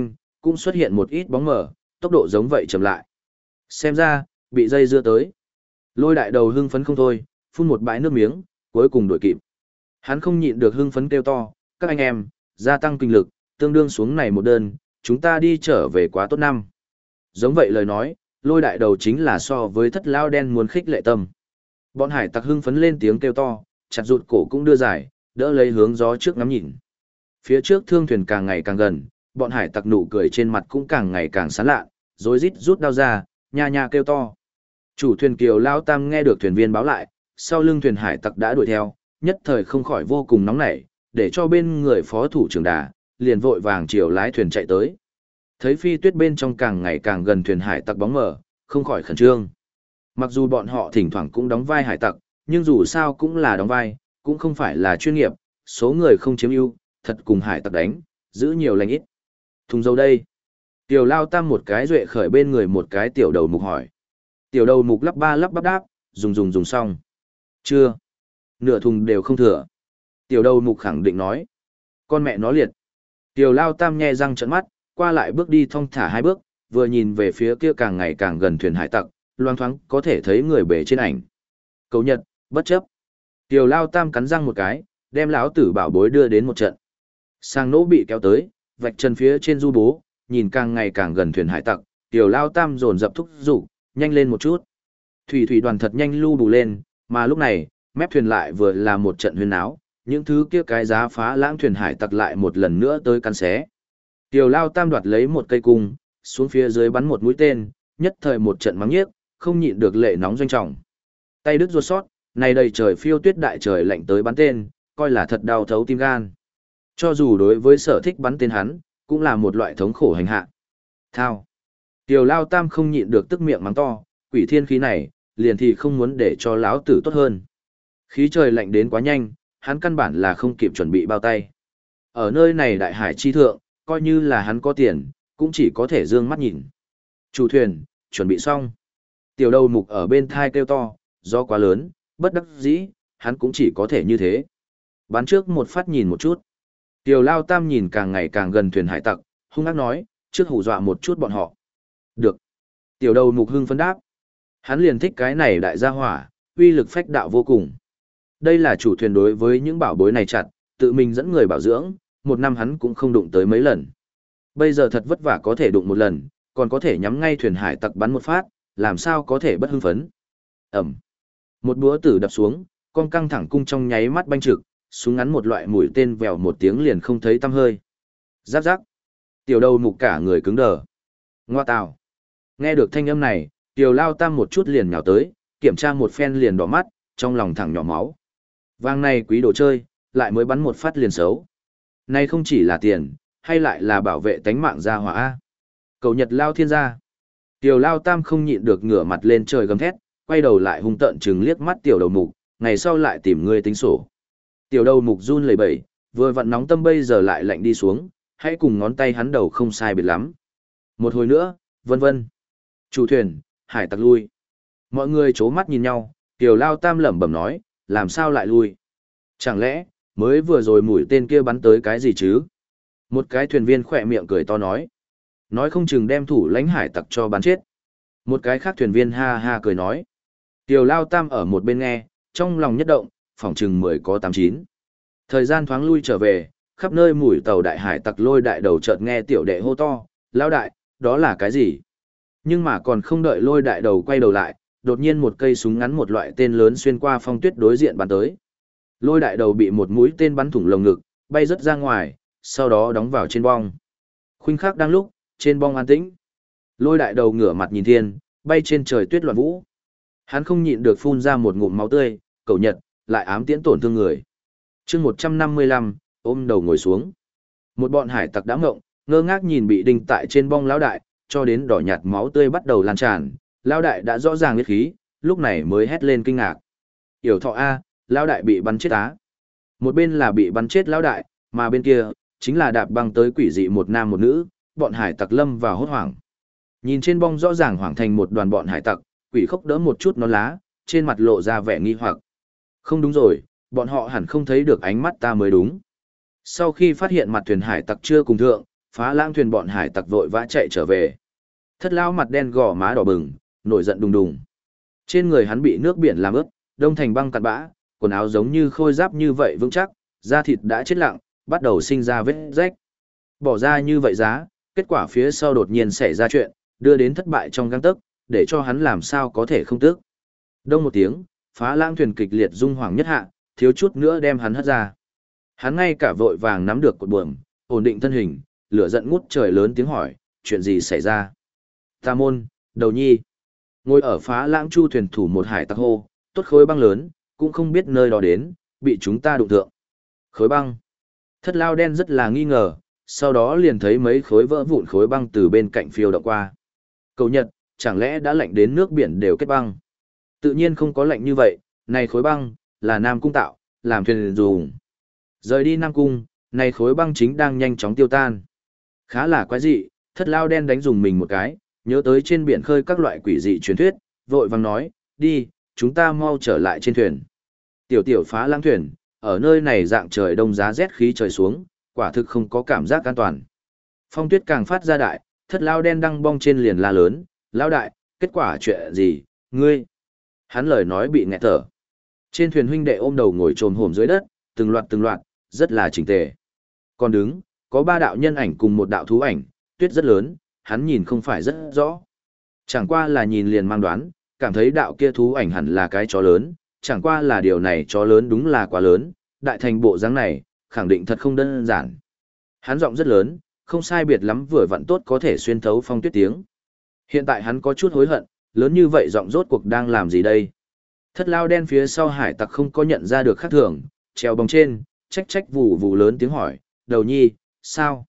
cũng xuất hiện một ít bóng mờ, tốc độ giống vậy chậm lại. Xem ra, bị dây dưa tới. Lôi đại đầu hưng phấn không thôi, phun một bãi nước miếng, cuối cùng đuổi kịp. Hắn không nhịn được hưng phấn kêu to, các anh em, gia tăng kinh lực, tương đương xuống này một đơn, chúng ta đi trở về quá tốt năm. Giống vậy lời nói, lôi đại đầu chính là so với thất lao đen muốn khích lệ tâm. Bọn hải tặc hưng phấn lên tiếng kêu to, chặt rụt cổ cũng đưa dài, đỡ lấy hướng gió trước ngắm nhìn. Phía trước thương thuyền càng ngày càng gần, bọn hải tặc nụ cười trên mặt cũng càng ngày càng sán lạ, rối rít rút đao ra, nha nha kêu to. Chủ thuyền Kiều Lao Tam nghe được thuyền viên báo lại, sau lưng thuyền hải tặc đã đuổi theo, nhất thời không khỏi vô cùng nóng nảy, để cho bên người phó thủ trưởng đà, liền vội vàng chiều lái thuyền chạy tới. Thấy phi tuyết bên trong càng ngày càng gần thuyền hải tặc bóng mờ, không khỏi khẩn trương. Mặc dù bọn họ thỉnh thoảng cũng đóng vai hải tặc, nhưng dù sao cũng là đóng vai, cũng không phải là chuyên nghiệp, số người không chiếm ưu, thật cùng hải tặc đánh, giữ nhiều lành ít. Thùng dâu đây. Tiểu Lao Tam một cái duệ khởi bên người một cái tiểu đầu mục hỏi. Tiểu đầu mục lắp ba lắp bắp đáp, dùng xong. Chưa. Nửa thùng đều không thừa. Tiểu đầu mục khẳng định nói. Con mẹ nó liệt. Tiểu Lao Tam nhe răng trợn mắt, qua lại bước đi thong thả hai bước, vừa nhìn về phía kia càng ngày càng gần thuyền hải tặc, loang thoáng có thể thấy người bể trên ảnh. Cầu Nhật, bất chấp. Tiểu Lao Tam cắn răng một cái, đem lão tử bảo bối đưa đến một trận. Sang nỗ bị kéo tới, vạch chân phía trên du bố, nhìn càng ngày càng gần thuyền hải tặc, Tiểu Lao Tam dồn dập thúc giục, nhanh lên một chút. Thủy đoàn thật nhanh lưu bù lên, mà lúc này, mép thuyền lại vừa là một trận huyên áo, những thứ kia cái giá phá lãng thuyền hải tặc lại một lần nữa tới cắn xé. Tiểu Lao Tam đoạt lấy một cây cung, xuống phía dưới bắn một mũi tên, nhất thời một trận mắng nhiếc, không nhịn được lệ nóng doanh trọng. Tay đứt ruột sót, này đầy trời phiêu tuyết đại trời lạnh tới bắn tên, coi là thật đau thấu tim gan. Cho dù đối với sở thích bắn tên hắn, cũng là một loại thống khổ hành hạ. Thao. Tiểu Lao Tam không nhịn được tức miệng mắng to, quỷ thiên khí này, liền thì không muốn để cho lão tử tốt hơn. Khí trời lạnh đến quá nhanh, hắn căn bản là không kịp chuẩn bị bao tay. Ở nơi này đại hải chi thượng, coi như là hắn có tiền, cũng chỉ có thể dương mắt nhìn. Chủ thuyền, chuẩn bị xong. Tiểu đầu mục ở bên thai kêu to, do quá lớn, bất đắc dĩ, hắn cũng chỉ có thể như thế. Bắn trước một phát nhìn một chút. Tiểu Lao Tam nhìn càng ngày càng gần thuyền hải tặc, hung ác nói, trước hù dọa một chút bọn họ. Được. Tiểu đầu mục hưng phấn đáp. Hắn liền thích cái này đại gia hỏa, uy lực phách đạo vô cùng. Đây là chủ thuyền đối với những bảo bối này chặt, tự mình dẫn người bảo dưỡng, một năm hắn cũng không đụng tới mấy lần. Bây giờ thật vất vả có thể đụng một lần, còn có thể nhắm ngay thuyền hải tặc bắn một phát, làm sao có thể bất hưng phấn. Ẩm. Một búa tử đập xuống, con căng thẳng cung trong nháy mắt banh trực, súng ngắn một loại mũi tên vèo một tiếng liền không thấy tăm hơi. Giáp giáp. Tiểu đầu mục cả người cứng đờ. Ngoa tào. Nghe được thanh âm này, Tiểu Lao Tam một chút liền nhào tới, kiểm tra một phen liền đỏ mắt, trong lòng thẳng nhỏ máu. Vang này quý đồ chơi, lại mới bắn một phát liền xấu. Này không chỉ là tiền, hay lại là bảo vệ tánh mạng gia hỏa A. Cầu Nhật Lao Thiên gia. Tiểu Lao Tam không nhịn được ngửa mặt lên trời gầm thét, quay đầu lại hung tợn trừng liếc mắt tiểu đầu mục, ngày sau lại tìm ngươi tính sổ. Tiểu đầu mục run lẩy bẩy, vừa vặn nóng tâm bây giờ lại lạnh đi xuống, hãy cùng ngón tay hắn đầu không sai biệt lắm. Một hồi nữa, vân vân. Chủ thuyền, hải tặc lui. Mọi người chố mắt nhìn nhau, Tiểu Lao Tam lẩm bẩm nói, làm sao lại lui? Chẳng lẽ, mới vừa rồi mũi tên kia bắn tới cái gì chứ? Một cái thuyền viên khỏe miệng cười to nói. Nói không chừng đem thủ lãnh hải tặc cho bắn chết. Một cái khác thuyền viên ha ha cười nói. Tiểu Lao Tam ở một bên nghe, trong lòng nhất động, phỏng chừng 10 có 89. Thời gian thoáng lui trở về, khắp nơi mũi tàu đại hải tặc lôi đại đầu chợt nghe tiểu đệ hô to, Lao đại, đó là cái gì? Nhưng mà còn không đợi lôi đại đầu quay đầu lại, đột nhiên một cây súng ngắn một loại tên lớn xuyên qua phong tuyết đối diện bắn tới. Lôi đại đầu bị một mũi tên bắn thủng lồng ngực, bay rất ra ngoài, sau đó đóng vào trên bong. Khoảnh khắc đang lúc, trên bong an tĩnh. Lôi đại đầu ngửa mặt nhìn thiên, bay trên trời tuyết loạn vũ. Hắn không nhịn được phun ra một ngụm máu tươi, Cẩu Nhật, lại ám tiễn tổn thương người. chương 155, ôm đầu ngồi xuống. Một bọn hải tặc đã ngộng, ngơ ngác nhìn bị đinh tại trên bong lão đại, cho đến đỏ nhạt máu tươi bắt đầu lan tràn. Lão đại đã rõ ràng huyết khí, lúc này mới hét lên kinh ngạc. Yểu Thọ A, lão đại bị bắn chết á. Một bên là bị bắn chết lão đại, mà bên kia, chính là đạp băng tới quỷ dị một nam một nữ, bọn hải tặc lâm vào hốt hoảng. Nhìn trên bong rõ ràng hoảng thành một đoàn bọn hải tặc, quỷ khốc đỡ một chút nón lá, trên mặt lộ ra vẻ nghi hoặc. Không đúng rồi, bọn họ hẳn không thấy được ánh mắt ta mới đúng. Sau khi phát hiện mặt thuyền hải tặc chưa cùng thượng, phá lãng thuyền bọn hải tặc vội vã chạy trở về. Thất lão mặt đen gò má đỏ bừng, nổi giận đùng đùng. Trên người hắn bị nước biển làm ướt, đông thành băng cặn bã, quần áo giống như khôi giáp như vậy vững chắc, da thịt đã chết lặng, bắt đầu sinh ra vết rách. Bỏ ra như vậy giá, kết quả phía sau đột nhiên xảy ra chuyện, đưa đến thất bại trong gang tấc, để cho hắn làm sao có thể không tức. Đông một tiếng, phá lãng thuyền kịch liệt rung hoàng nhất hạ, thiếu chút nữa đem hắn hất ra. Hắn ngay cả vội vàng nắm được cột buồm, ổn định thân hình, lửa giận ngút trời lớn tiếng hỏi, chuyện gì xảy ra? Ta môn, đầu nhi. Ngồi ở phá lãng chu thuyền thủ một hải tặc hô, tốt khối băng lớn, cũng không biết nơi đó đến, bị chúng ta đụng thượng. Khối băng. Thất lao đen rất là nghi ngờ, sau đó liền thấy mấy khối vỡ vụn khối băng từ bên cạnh phiêu động qua. Cầu Nhật, chẳng lẽ đã lạnh đến nước biển đều kết băng? Tự nhiên không có lạnh như vậy, này khối băng, là Nam Cung tạo, làm thuyền dùng. Rời đi Nam Cung, này khối băng chính đang nhanh chóng tiêu tan. Khá là quái dị, thất lao đen đánh dùng mình một cái, nhớ tới trên biển khơi các loại quỷ dị truyền thuyết, vội vàng nói, đi, chúng ta mau trở lại trên thuyền. Tiểu phá lãng thuyền, ở nơi này dạng trời đông giá rét khí trời xuống, quả thực không có cảm giác an toàn. Phong tuyết càng phát ra đại, thất lao đen đăng bong trên liền la lớn, lao đại, kết quả chuyện gì, ngươi? Hắn lời nói bị nghẹt thở. Trên thuyền huynh đệ ôm đầu ngồi trồm hổm dưới đất, từng loạt, rất là chỉnh tề. Còn đứng, có 3 đạo nhân ảnh cùng một đạo thú ảnh, tuyết rất lớn, hắn nhìn không phải rất rõ. Chẳng qua là nhìn liền mang đoán, cảm thấy đạo kia thú ảnh hẳn là cái chó lớn, chẳng qua là điều này chó lớn đúng là quá lớn, đại thành bộ dáng này, khẳng định thật không đơn giản. Hắn giọng rất lớn, không sai biệt lắm vừa vặn tốt có thể xuyên thấu phong tuyết tiếng. Hiện tại hắn có chút hối hận, lớn như vậy giọng rốt cuộc đang làm gì đây? Thất lao đen phía sau hải tặc không có nhận ra được khác thường, treo bóng trên, trách vù lớn tiếng hỏi, đầu nhi, sao?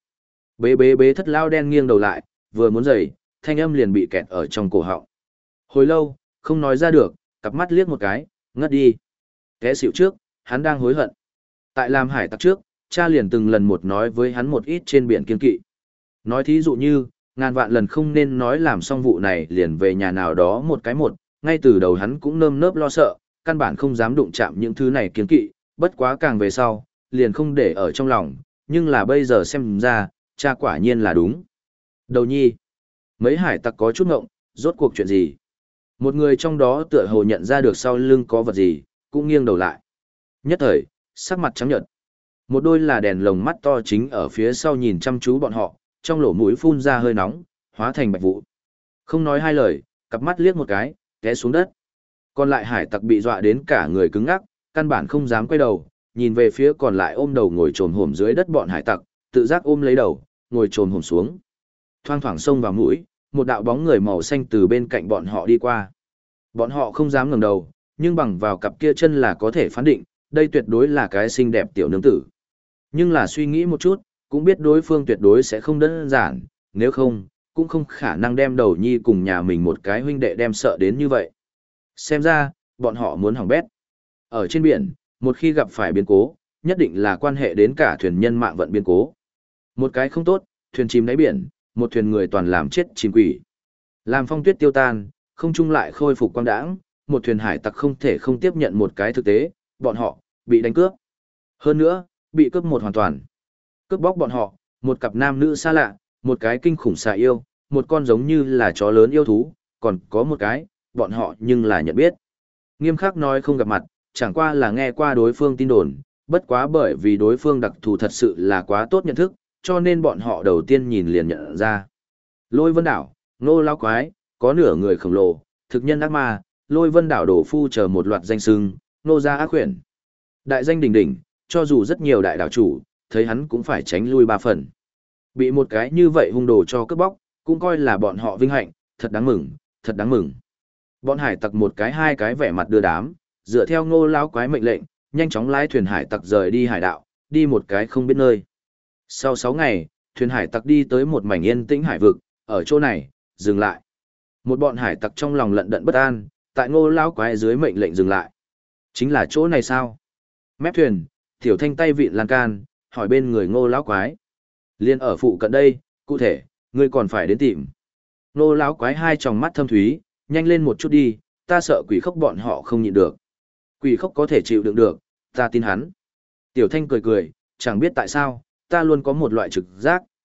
Bế thất lao đen nghiêng đầu lại, vừa muốn dậy, thanh âm liền bị kẹt ở trong cổ họng. Hồi lâu, không nói ra được, cặp mắt liếc một cái, ngất đi. Té xỉu trước, hắn đang hối hận. Tại làm hải tặc trước, cha liền từng lần một nói với hắn một ít trên biển kiên kỵ. Nói thí dụ như, ngàn vạn lần không nên nói làm xong vụ này liền về nhà nào đó một cái một, ngay từ đầu hắn cũng nơm nớp lo sợ, căn bản không dám đụng chạm những thứ này kiên kỵ, bất quá càng về sau, liền không để ở trong lòng, nhưng là bây giờ xem ra, cha quả nhiên là đúng. Đầu nhi, mấy hải tặc có chút ngộng, rốt cuộc chuyện gì? Một người trong đó tựa hồ nhận ra được sau lưng có vật gì, cũng nghiêng đầu lại. Nhất thời, sắc mặt trắng nhợt. Một đôi là đèn lồng mắt to chính ở phía sau nhìn chăm chú bọn họ, trong lỗ mũi phun ra hơi nóng, hóa thành bạch vụ. Không nói hai lời, cặp mắt liếc một cái, té xuống đất. Còn lại hải tặc bị dọa đến cả người cứng ngắc, căn bản không dám quay đầu, nhìn về phía còn lại ôm đầu ngồi trồm hổm dưới đất bọn hải tặc, tự giác ôm lấy đầu, ngồi trồm hổm xuống. Thoang thoảng xông vào mũi, một đạo bóng người màu xanh từ bên cạnh bọn họ đi qua. Bọn họ không dám ngẩng đầu, nhưng bằng vào cặp kia chân là có thể phán định, đây tuyệt đối là cái xinh đẹp tiểu nương tử. Nhưng là suy nghĩ một chút, cũng biết đối phương tuyệt đối sẽ không đơn giản, nếu không, cũng không khả năng đem đầu nhi cùng nhà mình một cái huynh đệ đem sợ đến như vậy. Xem ra, bọn họ muốn hỏng bét. Ở trên biển, một khi gặp phải biến cố, nhất định là quan hệ đến cả thuyền nhân mạng vận biến cố. Một cái không tốt, thuyền chìm đáy biển, một thuyền người toàn làm chết chìm quỷ. Làm phong tuyết tiêu tan, không trung lại khôi phục quang đãng, một thuyền hải tặc không thể không tiếp nhận một cái thực tế, bọn họ bị đánh cướp. Hơn nữa, bị cướp một hoàn toàn. Cướp bóc bọn họ, một cặp nam nữ xa lạ, một cái kinh khủng xà yêu, một con giống như là chó lớn yêu thú, còn có một cái, bọn họ nhưng là nhận biết. Nghiêm khắc nói không gặp mặt, chẳng qua là nghe qua đối phương tin đồn, bất quá bởi vì đối phương đặc thù thật sự là quá tốt nhận thức, cho nên bọn họ đầu tiên nhìn liền nhận ra. Lôi Vân Đảo, Nô Lao Quái, có nửa người khổng lồ, thực nhân ác ma, Lôi Vân Đảo đổ phu chờ một loạt danh xưng, nô gia ác quyển. Đại danh đỉnh đỉnh, cho dù rất nhiều đại đảo chủ, thấy hắn cũng phải tránh lui 3 phần. Bị một cái như vậy hung đồ cho cướp bóc, cũng coi là bọn họ vinh hạnh, thật đáng mừng, thật đáng mừng. Bọn hải tặc một cái hai cái vẻ mặt đưa đám, dựa theo Ngô Lão Quái mệnh lệnh, nhanh chóng lái thuyền hải tặc rời đi hải đạo, đi một cái không biết nơi. Sau 6 ngày, thuyền hải tặc đi tới một mảnh yên tĩnh hải vực, ở chỗ này, dừng lại. Một bọn hải tặc trong lòng lận đận bất an, tại Ngô Lão Quái dưới mệnh lệnh dừng lại. Chính là chỗ này sao? Mép thuyền, Tiểu Thanh tay vịn lan can, hỏi bên người Ngô Lão Quái. Liên ở phụ cận đây, cụ thể, ngươi còn phải đến tìm. Ngô Lão Quái hai tròng mắt thâm thúy, nhanh lên một chút đi, ta sợ quỷ khốc bọn họ không nhịn được. Quỷ khốc có thể chịu đựng được, ta tin hắn. Tiểu Thanh cười cười, chẳng biết tại sao, ta luôn có một loại trực giác,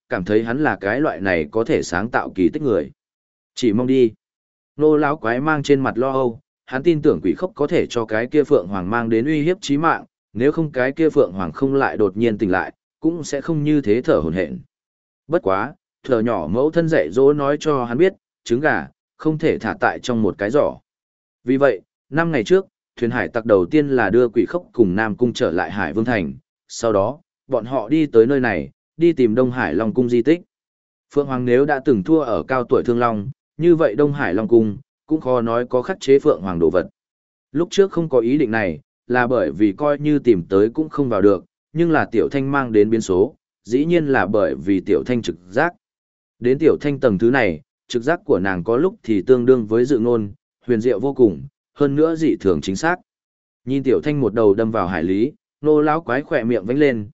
cảm thấy hắn là cái loại này có thể sáng tạo kỳ tích người. Chỉ mong đi. Nô lão quái mang trên mặt lo âu, hắn tin tưởng quỷ khốc có thể cho cái kia Phượng Hoàng mang đến uy hiếp chí mạng, nếu không cái kia Phượng Hoàng không lại đột nhiên tỉnh lại, cũng sẽ không như thế thở hổn hển. Bất quá, thở nhỏ mẫu thân dạy dỗ nói cho hắn biết, trứng gà, không thể thả tại trong một cái giỏ. Vì vậy, 5 ngày trước, thuyền hải tặc đầu tiên là đưa quỷ khốc cùng Nam Cung trở lại Hải Vương Thành, sau đó, bọn họ đi tới nơi này, đi tìm Đông Hải Long Cung di tích. Phượng Hoàng nếu đã từng thua ở cao tuổi Thương Long, như vậy Đông Hải Long Cung, cũng khó nói có khắc chế Phượng Hoàng đồ vật. Lúc trước không có ý định này, là bởi vì coi như tìm tới cũng không vào được, nhưng là Tiểu Thanh mang đến biến số, dĩ nhiên là bởi vì Tiểu Thanh trực giác. Đến Tiểu Thanh tầng thứ này, trực giác của nàng có lúc thì tương đương với dự ngôn, huyền diệu vô cùng, hơn nữa dị thường chính xác. Nhìn Tiểu Thanh một đầu đâm vào hải lý, nô lão quái khỏe miệng vánh lên,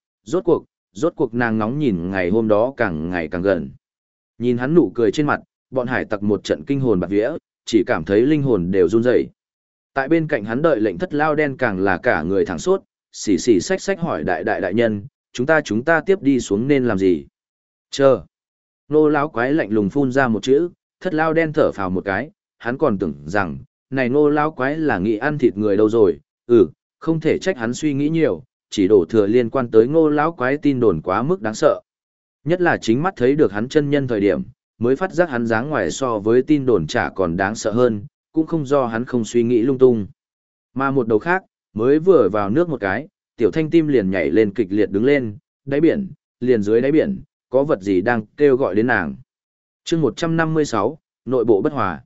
rốt cuộc nàng ngóng nhìn ngày hôm đó càng ngày càng gần. Nhìn hắn nụ cười trên mặt, bọn hải tặc một trận kinh hồn bạt vía, chỉ cảm thấy linh hồn đều run rẩy. Tại bên cạnh hắn đợi lệnh thất lao đen càng là cả người thẳng sốt, xì xì xách xách hỏi đại nhân, chúng ta tiếp đi xuống nên làm gì? Chờ. Nô lão quái lạnh lùng phun ra một chữ, thất lao đen thở phào một cái, hắn còn tưởng rằng, này nô lão quái là nghĩ ăn thịt người đâu rồi, không thể trách hắn suy nghĩ nhiều, chỉ đổ thừa liên quan tới ngô lão quái tin đồn quá mức đáng sợ. Nhất là chính mắt thấy được hắn chân nhân thời điểm, mới phát giác hắn dáng ngoài so với tin đồn chả còn đáng sợ hơn, cũng không do hắn không suy nghĩ lung tung. Mà một đầu khác, mới vừa vào nước một cái, Tiểu Thanh tim liền nhảy lên kịch liệt đứng lên, đáy biển, liền dưới đáy biển, có vật gì đang kêu gọi đến nàng. chương 156, nội bộ bất hòa.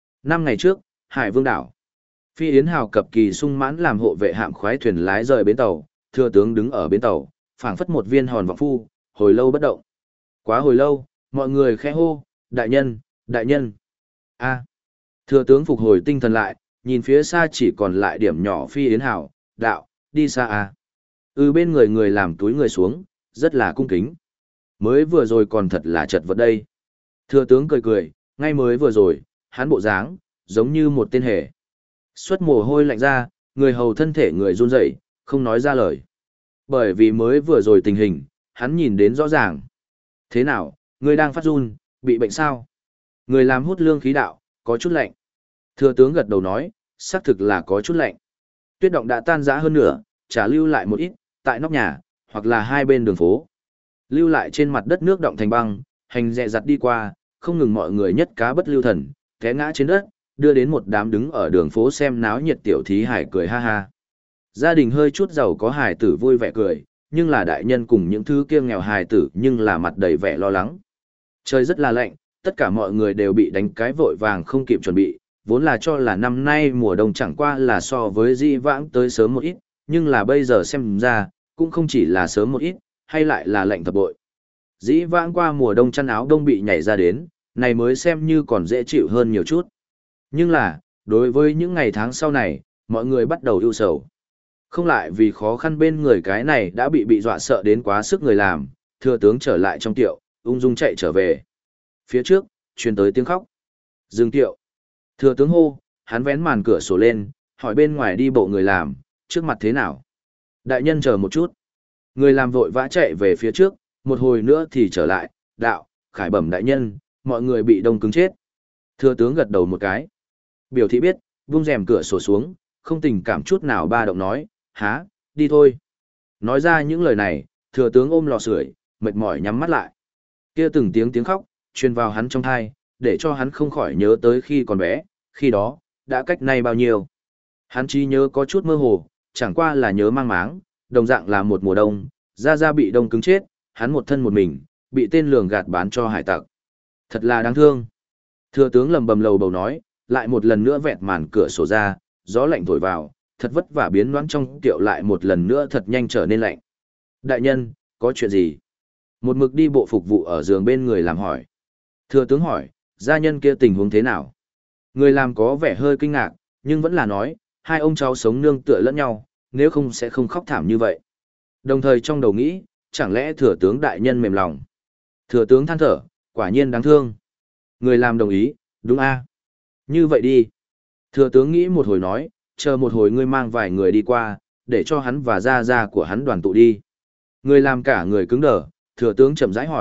5 ngày trước, Hải Vương đảo. Phi Yến Hào cập kỳ sung mãn làm hộ vệ hạm khoái thuyền lái rời bến tàu, thừa tướng đứng ở bến tàu, phảng phất một viên hòn vọng phu, hồi lâu bất động. Quá hồi lâu, mọi người khẽ hô, đại nhân, đại nhân. A. Thừa tướng phục hồi tinh thần lại, nhìn phía xa chỉ còn lại điểm nhỏ Phi Yến Hào, đạo, đi xa a. Bên người người làm túi người xuống, rất là cung kính. Mới vừa rồi còn thật là chật vật đây. Thừa tướng cười cười, ngay mới vừa rồi, hắn bộ dáng, giống như một tên hề. Xuất mồ hôi lạnh ra, người hầu thân thể người run rẩy, không nói ra lời. Bởi vì mới vừa rồi tình hình, hắn nhìn đến rõ ràng. Thế nào, người đang phát run, bị bệnh sao? Người làm hút lương khí đạo, có chút lạnh. Thừa tướng gật đầu nói, xác thực là có chút lạnh. Tuyết động đã tan rã hơn nửa, trả lưu lại một ít, tại nóc nhà, hoặc là hai bên đường phố. Lưu lại trên mặt đất nước động thành băng, hành dẹ dặt đi qua, không ngừng mọi người nhất cá bất lưu thần, té ngã trên đất, đưa đến một đám đứng ở đường phố xem náo nhiệt tiểu thí hải cười ha ha. Gia đình hơi chút giàu có hài tử vui vẻ cười, nhưng là đại nhân cùng những thứ kia nghèo hài tử nhưng là mặt đầy vẻ lo lắng. Trời rất là lạnh, tất cả mọi người đều bị đánh cái vội vàng không kịp chuẩn bị, vốn là cho là năm nay mùa đông chẳng qua là so với di vãng tới sớm một ít, nhưng là bây giờ xem ra, cũng không chỉ là sớm một ít, hay lại là lạnh thập bội. Dĩ vãng qua mùa đông chăn áo đông bị nhảy ra đến, này mới xem như còn dễ chịu hơn nhiều chút. Nhưng là, đối với những ngày tháng sau này, mọi người bắt đầu ưu sầu. Không lại vì khó khăn bên người cái này đã bị dọa sợ đến quá sức người làm, thừa tướng trở lại trong tiệu, ung dung chạy trở về. Phía trước, truyền tới tiếng khóc. Dừng tiệu. Thừa tướng hô, hắn vén màn cửa sổ lên, hỏi bên ngoài đi bộ người làm, trước mặt thế nào. Đại nhân chờ một chút. Người làm vội vã chạy về phía trước, một hồi nữa thì trở lại, đạo, khải bẩm đại nhân, mọi người bị đông cứng chết. Thừa tướng gật đầu một cái. Biểu thị biết, vung rèm cửa sổ xuống, không tình cảm chút nào ba động nói, há, đi thôi. Nói ra những lời này, thừa tướng ôm lò sưởi, mệt mỏi nhắm mắt lại. Kia từng tiếng khóc, truyền vào hắn trong thai, để cho hắn không khỏi nhớ tới khi còn bé, khi đó, đã cách nay bao nhiêu. Hắn chỉ nhớ có chút mơ hồ, chẳng qua là nhớ mang máng, đồng dạng là một mùa đông, Gia bị đông cứng chết, hắn một thân một mình, bị tên lường gạt bán cho hải tặc. Thật là đáng thương. Thừa tướng lầm bầm lầu bầu nói, lại một lần nữa vẹt màn cửa sổ ra, gió lạnh thổi vào, thật vất vả biến loãng trong tiệu lại một lần nữa thật nhanh trở nên lạnh. Đại nhân, có chuyện gì? Một mực đi bộ phục vụ ở giường bên người làm hỏi. Thừa tướng hỏi, gia nhân kia tình huống thế nào? Người làm có vẻ hơi kinh ngạc, nhưng vẫn là nói, hai ông cháu sống nương tựa lẫn nhau, nếu không sẽ không khóc thảm như vậy. Đồng thời trong đầu nghĩ, chẳng lẽ thừa tướng đại nhân mềm lòng? Thừa tướng than thở, quả nhiên đáng thương. Người làm đồng ý, đúng a? Như vậy đi. Thừa tướng nghĩ một hồi nói, chờ một hồi ngươi mang vài người đi qua, để cho hắn và gia của hắn đoàn tụ đi. Người làm cả người cứng đờ, thừa tướng chậm rãi hỏi,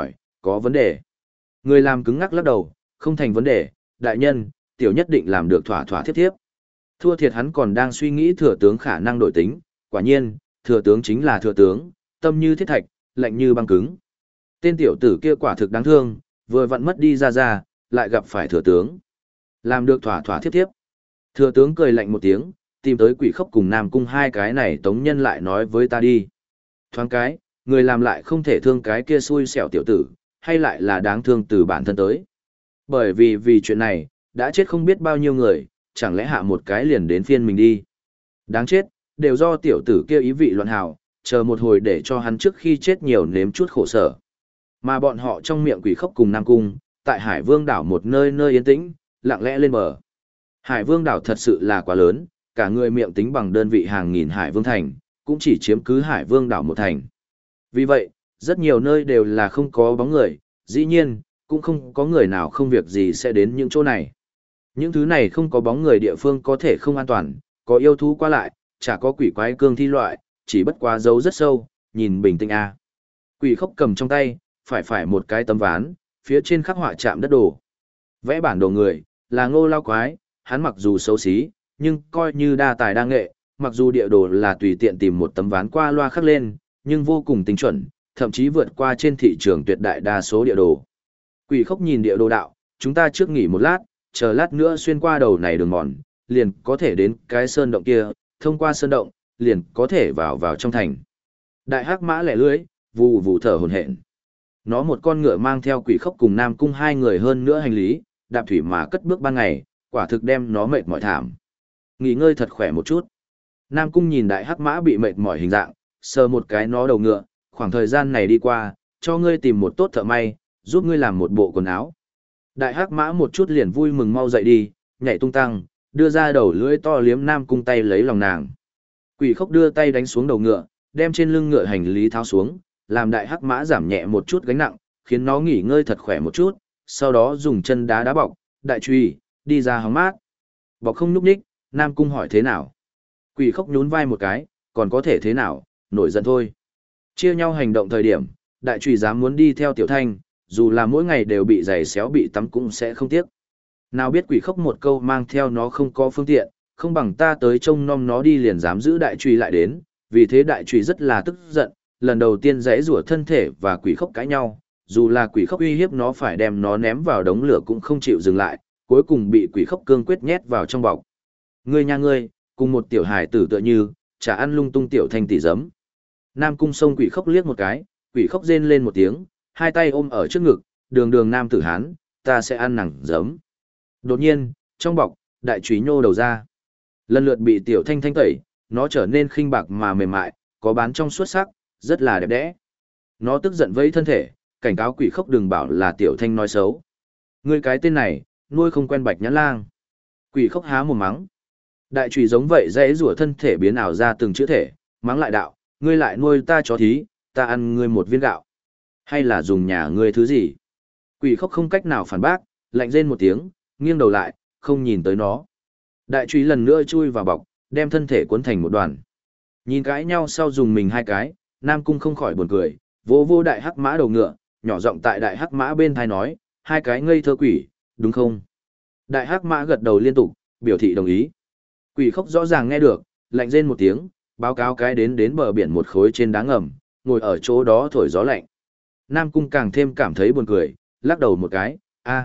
có vấn đề. Người làm cứng ngắc lắc đầu, không thành vấn đề, đại nhân, tiểu nhất định làm được thỏa thỏa thiếp thiếp. Thua thiệt hắn còn đang suy nghĩ thừa tướng khả năng đổi tính, quả nhiên, thừa tướng chính là thừa tướng, tâm như thiết thạch, lạnh như băng cứng. Tên tiểu tử kia quả thực đáng thương, vừa vặn mất đi ra, lại gặp phải thừa tướng. Làm được thỏa thỏa thiếp thiếp. Thừa tướng cười lạnh một tiếng, tìm tới Quỷ Khốc cùng Nam Cung hai cái này tống nhân lại nói với ta đi. Thoáng cái, người làm lại không thể thương cái kia xui xẻo tiểu tử, hay lại là đáng thương từ bản thân tới. Bởi vì chuyện này, đã chết không biết bao nhiêu người, chẳng lẽ hạ một cái liền đến phiên mình đi. Đáng chết, đều do tiểu tử kia ý vị loạn hào, chờ một hồi để cho hắn trước khi chết nhiều nếm chút khổ sở. Mà bọn họ trong miệng Quỷ Khốc cùng Nam Cung, tại Hải Vương đảo một nơi nơi yên tĩnh, lặng lẽ lên bờ. Hải Vương đảo thật sự là quá lớn, cả người miệng tính bằng đơn vị hàng nghìn Hải Vương thành, cũng chỉ chiếm cứ Hải Vương đảo một thành. Vì vậy, rất nhiều nơi đều là không có bóng người, dĩ nhiên, cũng không có người nào không việc gì sẽ đến những chỗ này. Những thứ này không có bóng người địa phương có thể không an toàn, có yêu thú qua lại, chả có quỷ quái cương thi loại, chỉ bất quá giấu rất sâu, nhìn bình tĩnh a. Quỷ Khốc cầm trong tay, phải một cái tấm ván, phía trên khắc họa chạm đất đồ. Vẽ bản đồ người, là Ngô Lao Quái, hắn mặc dù xấu xí, nhưng coi như đa tài đa nghệ, mặc dù địa đồ là tùy tiện tìm một tấm ván qua loa khắc lên, nhưng vô cùng tinh chuẩn, thậm chí vượt qua trên thị trường tuyệt đại đa số địa đồ. Quỷ Khốc nhìn địa đồ đạo, chúng ta trước nghỉ một lát, chờ lát nữa xuyên qua đầu này đường mòn, liền có thể đến cái sơn động kia, thông qua sơn động, liền có thể vào trong thành. Đại hắc mã lẻ lưới, vù vù thở hổn hển. Nó một con ngựa mang theo Quỷ Khốc cùng Nam Cung hai người hơn nữa hành lý, đạp thủy mà cất bước ban ngày, quả thực đem nó mệt mỏi thảm. Nghỉ ngơi thật khỏe một chút. Nam Cung nhìn đại hắc mã bị mệt mỏi hình dạng, sờ một cái nó đầu ngựa, khoảng thời gian này đi qua, cho ngươi tìm một tốt thợ may, giúp ngươi làm một bộ quần áo. Đại hắc mã một chút liền vui mừng mau dậy đi, nhảy tung tăng, đưa ra đầu lưỡi to liếm Nam Cung tay lấy lòng nàng. Quỷ Khốc đưa tay đánh xuống đầu ngựa, đem trên lưng ngựa hành lý tháo xuống, làm đại hắc mã giảm nhẹ một chút gánh nặng, khiến nó nghỉ ngơi thật khỏe một chút, sau đó dùng chân đá đá bọc, đại truy, đi ra hóng mát. Bọc không nhúc nhích, Nam Cung hỏi thế nào. Quỷ Khốc nhún vai một cái, còn có thể thế nào, nổi giận thôi. Chia nhau hành động thời điểm, đại truy dám muốn đi theo Tiểu Thanh, dù là mỗi ngày đều bị giày xéo bị tắm cũng sẽ không tiếc. Nào biết Quỷ Khốc một câu mang theo nó không có phương tiện, không bằng ta tới trông nom nó đi liền dám giữ đại truy lại đến, vì thế đại truy rất là tức giận, lần đầu tiên giãy rủa thân thể và Quỷ Khốc cãi nhau, dù là Quỷ Khốc uy hiếp nó phải đem nó ném vào đống lửa cũng không chịu dừng lại, cuối cùng bị Quỷ Khốc cương quyết nhét vào trong bọc. Ngươi nha ngươi, cùng một tiểu hài tử tựa như, chả ăn lung tung Tiểu Thanh tỉ giấm. Nam Cung xông Quỷ Khốc liếc một cái, Quỷ Khốc rên lên một tiếng, hai tay ôm ở trước ngực, đường nam tử hán, ta sẽ ăn nàng giấm. Đột nhiên, trong bọc, đại chùy nhô đầu ra. Lần lượt bị Tiểu Thanh thanh tẩy, nó trở nên khinh bạc mà mềm mại, có bán trong suốt sắc, rất là đẹp đẽ. Nó tức giận vẫy thân thể, cảnh cáo Quỷ Khốc đừng bảo là Tiểu Thanh nói xấu. Ngươi cái tên này, nuôi không quen Bạch Nhãn Lang. Quỷ Khốc há mồm mắng. Đại chùy giống vậy dãy rủa thân thể biến ảo ra từng chữ thể, mắng lại đạo, ngươi lại nuôi ta chó thí, ta ăn ngươi một viên gạo. Hay là dùng nhà ngươi thứ gì? Quỷ Khốc không cách nào phản bác, lạnh rên một tiếng, nghiêng đầu lại, không nhìn tới nó. Đại chùy lần nữa chui vào bọc, đem thân thể cuốn thành một đoàn. Nhìn cãi nhau sau dùng mình hai cái, Nam Cung không khỏi buồn cười, vô đại hắc mã đầu ngựa, nhỏ giọng tại đại hắc mã bên thai nói, hai cái ngây thơ quỷ, đúng không? Đại hắc mã gật đầu liên tục, biểu thị đồng ý. Quỷ Khốc rõ ràng nghe được, lạnh rên một tiếng, báo cáo cái đến bờ biển một khối trên đá ngầm, ngồi ở chỗ đó thổi gió lạnh. Nam Cung càng thêm cảm thấy buồn cười, lắc đầu một cái,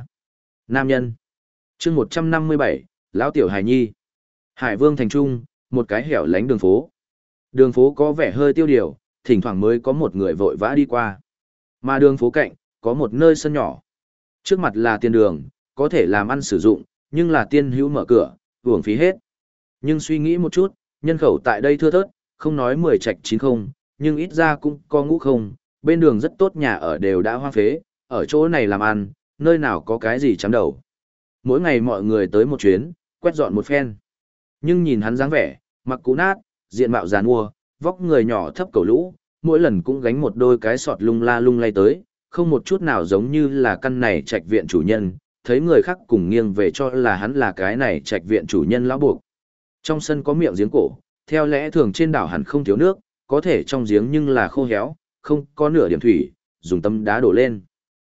nam nhân. Chương 157, lão tiểu hài nhi. Hải Vương thành trung, một cái hẻo lánh đường phố. Đường phố có vẻ hơi tiêu điều, thỉnh thoảng mới có một người vội vã đi qua. Mà đường phố cạnh, có một nơi sân nhỏ. Trước mặt là tiền đường, có thể làm ăn sử dụng, nhưng là tiên hữu mở cửa, uổng phí hết. Nhưng suy nghĩ một chút, nhân khẩu tại đây thưa thớt, không nói 10 trạch 9 không, nhưng ít ra cũng có ngũ không, bên đường rất tốt nhà ở đều đã hoang phế, ở chỗ này làm ăn, nơi nào có cái gì chắm đầu. Mỗi ngày mọi người tới một chuyến, quét dọn một phen. Nhưng nhìn hắn dáng vẻ, mặc cũ nát, diện mạo giàn mua, vóc người nhỏ thấp cầu lũ, mỗi lần cũng gánh một đôi cái sọt lung la lung lay tới, không một chút nào giống như là căn này trạch viện chủ nhân, thấy người khác cùng nghiêng về cho là hắn là cái này trạch viện chủ nhân lão buộc. Trong sân có miệng giếng cổ, theo lẽ thường trên đảo hẳn không thiếu nước, có thể trong giếng nhưng là khô héo, không có nửa điểm thủy, dùng tấm đá đổ lên.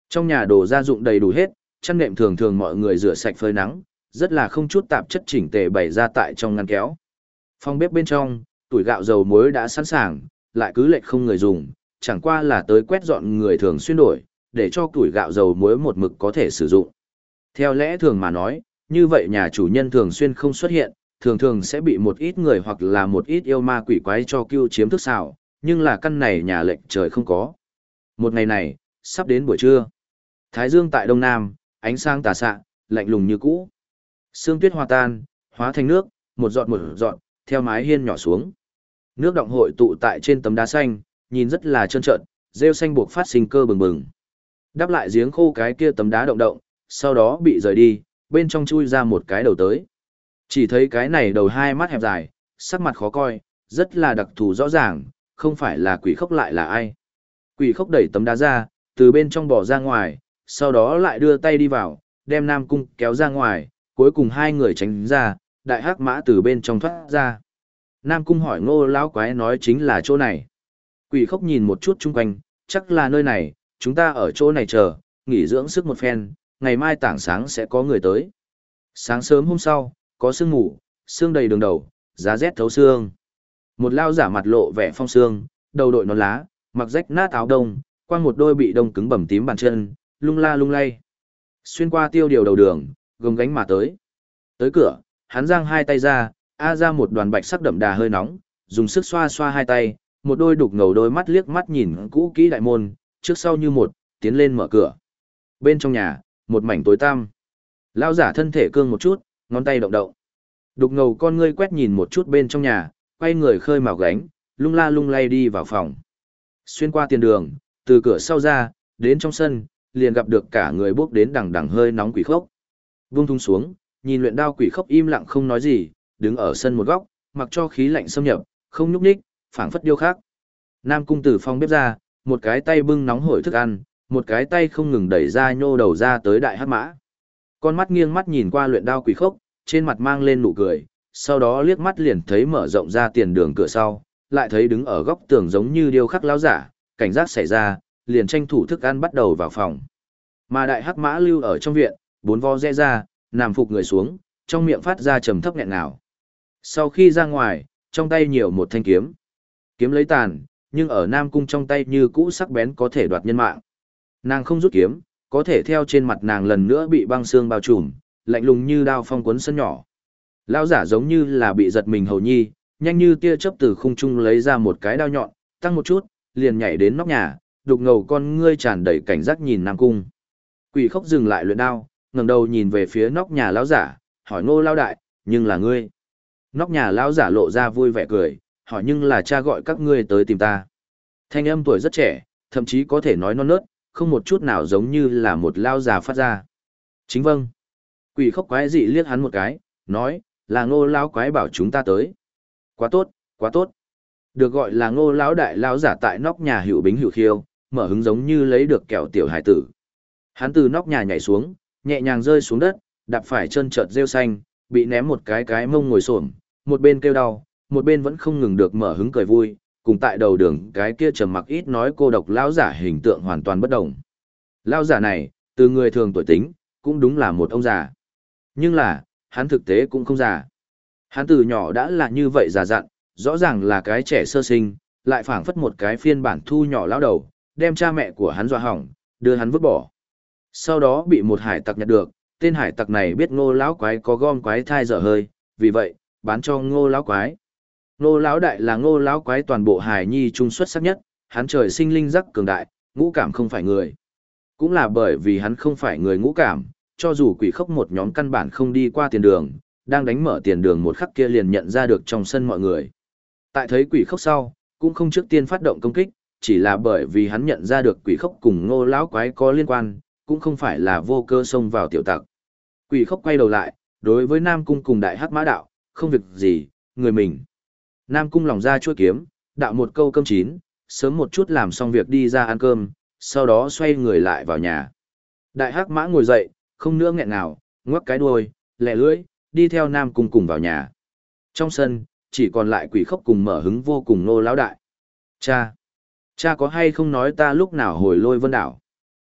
Trong nhà đồ gia dụng đầy đủ hết, chăn nệm thường thường mọi người rửa sạch phơi nắng, rất là không chút tạp chất chỉnh tề bày ra tại trong ngăn kéo. Phòng bếp bên trong, tuổi gạo dầu muối đã sẵn sàng, lại cứ lệch không người dùng, chẳng qua là tới quét dọn người thường xuyên đổi, để cho tuổi gạo dầu muối một mực có thể sử dụng. Theo lẽ thường mà nói, như vậy nhà chủ nhân thường xuyên không xuất hiện, thường thường sẽ bị một ít người hoặc là một ít yêu ma quỷ quái cho cưu chiếm thức xào, nhưng là căn này nhà lệnh trời không có. Một ngày này, sắp đến buổi trưa. Thái dương tại đông nam, ánh sáng tà xạ, lạnh lùng như cũ. Sương tuyết hòa tan, hóa thành nước, một giọt, theo mái hiên nhỏ xuống. Nước đọng hội tụ tại trên tấm đá xanh, nhìn rất là trơn trợn, rêu xanh buộc phát sinh cơ bừng bừng. Đắp lại giếng khô cái kia tấm đá động, sau đó bị rời đi, bên trong chui ra một cái đầu tới. Chỉ thấy cái này đầu hai mắt hẹp dài, sắc mặt khó coi, rất là đặc thù rõ ràng, không phải là quỷ khốc lại là ai. Quỷ khốc đẩy tấm đá ra, từ bên trong bò ra ngoài, sau đó lại đưa tay đi vào, đem Nam Cung kéo ra ngoài, cuối cùng hai người tránh ra, đại hắc mã từ bên trong thoát ra. Nam Cung hỏi Ngô lão quái nói chính là chỗ này. Quỷ khốc nhìn một chút chung quanh, chắc là nơi này, chúng ta ở chỗ này chờ, nghỉ dưỡng sức một phen, ngày mai tảng sáng sẽ có người tới. Sáng sớm hôm sau, có sương mù, sương đầy đường đầu, giá rét thấu xương. Một lao giả mặt lộ vẻ phong sương, đầu đội nón lá, mặc rách nát áo đông, quang một đôi bị đông cứng bầm tím bàn chân, lung la lung lay. Xuyên qua tiêu điều đầu đường, gồng gánh mà tới. Tới cửa, hắn giang hai tay ra, ra một đoàn bạch sắc đậm đà hơi nóng, dùng sức xoa xoa hai tay, một đôi đục ngầu đôi mắt liếc mắt nhìn cũ kỹ đại môn, trước sau như một, tiến lên mở cửa. Bên trong nhà, một mảnh tối tăm. Lão giả thân thể cương một chút, ngón tay động động. Đục ngầu con ngươi quét nhìn một chút bên trong nhà, quay người khơi mào gánh, lung la lung lay đi vào phòng. Xuyên qua tiền đường, từ cửa sau ra, đến trong sân, liền gặp được cả người bước đến đằng đằng hơi nóng quỷ khốc. Vung thung xuống, nhìn luyện đao quỷ khốc im lặng không nói gì, đứng ở sân một góc, mặc cho khí lạnh xâm nhập, không nhúc nhích, phảng phất điêu khắc. Nam Cung từ phòng bếp ra, một cái tay bưng nóng hổi thức ăn, một cái tay không ngừng đẩy ra nhô đầu ra tới đại hắc mã. Con mắt nghiêng mắt nhìn qua luyện đao quỷ khốc, trên mặt mang lên nụ cười, sau đó liếc mắt liền thấy mở rộng ra tiền đường cửa sau, lại thấy đứng ở góc tường giống như điêu khắc lão giả, cảnh giác xảy ra, liền tranh thủ thức ăn bắt đầu vào phòng. Mà đại hắc mã lưu ở trong viện, bốn vo rẽ ra, nằm phục người xuống, trong miệng phát ra trầm thấp nghẹn ngào. Sau khi ra ngoài, trong tay nhiều một thanh kiếm. Kiếm lấy tàn, nhưng ở Nam Cung trong tay như cũ sắc bén có thể đoạt nhân mạng. Nàng không rút kiếm, có thể theo trên mặt nàng lần nữa bị băng xương bao trùm, lạnh lùng như đao phong cuốn sân nhỏ. Lão giả giống như là bị giật mình hầu nhi, nhanh như tia chớp từ khung trung lấy ra một cái đao nhọn, tăng một chút, liền nhảy đến nóc nhà, đục ngầu con ngươi tràn đầy cảnh giác nhìn Nam Cung. Quỷ khốc dừng lại luyện đao, ngẩng đầu nhìn về phía nóc nhà lão giả, hỏi Ngô lão đại, nhưng là ngươi. Nóc nhà lão giả lộ ra vui vẻ cười, hỏi nhưng là cha gọi các ngươi tới tìm ta. Thanh âm tuổi rất trẻ, thậm chí có thể nói non nớt, không một chút nào giống như là một lao già phát ra. Chính vâng. Quỷ khốc quái dị liếc hắn một cái, nói, là Ngô lão quái bảo chúng ta tới. Quá tốt, quá tốt. Được gọi là Ngô lão đại lão giả tại nóc nhà hữu bính hữu khiêu, mở hứng giống như lấy được kẹo tiểu hải tử. Hắn từ nóc nhà nhảy xuống, nhẹ nhàng rơi xuống đất, đạp phải chân trợt rêu xanh, bị ném một cái mông ngồi xổm, một bên kêu đau, một bên vẫn không ngừng được mở hứng cười vui, cùng tại đầu đường cái kia trầm mặc ít nói cô độc lão giả hình tượng hoàn toàn bất đồng. Lão giả này, từ người thường tuổi tính, cũng đúng là một ông già. Nhưng là, hắn thực tế cũng không già. Hắn từ nhỏ đã là như vậy già dặn, rõ ràng là cái trẻ sơ sinh, lại phảng phất một cái phiên bản thu nhỏ lão đầu, đem cha mẹ của hắn dọa hỏng, đưa hắn vứt bỏ. Sau đó bị một hải tặc nhặt được, tên hải tặc này biết Ngô lão quái có gom quái thai dở hơi, vì vậy, bán cho Ngô lão quái. Ngô lão đại là Ngô lão quái toàn bộ hài nhi trung xuất sắc nhất, hắn trời sinh linh giác cường đại, ngũ cảm không phải người. Cũng là bởi vì hắn không phải người ngũ cảm, cho dù quỷ khốc một nhóm căn bản không đi qua tiền đường, đang đánh mở tiền đường một khắc kia liền nhận ra được trong sân mọi người. Tại thấy quỷ khốc sau, cũng không trước tiên phát động công kích, chỉ là bởi vì hắn nhận ra được quỷ khốc cùng Ngô lão quái có liên quan, cũng không phải là vô cơ xông vào tiểu tặc. Quỷ khốc quay đầu lại, đối với Nam Cung cùng đại hắc mã đạo, không việc gì, người mình. Nam Cung lòng ra chuôi kiếm, đạo một câu cơm chín, sớm một chút làm xong việc đi ra ăn cơm, sau đó xoay người lại vào nhà. Đại hắc mã ngồi dậy, không nữa nghẹn nào, ngoắc cái đuôi, lẹ lưỡi, đi theo Nam Cung cùng vào nhà. Trong sân, chỉ còn lại quỷ khốc cùng mở hứng vô cùng Ngô lão đại. Cha có hay không nói ta lúc nào hồi Lôi Vân đảo?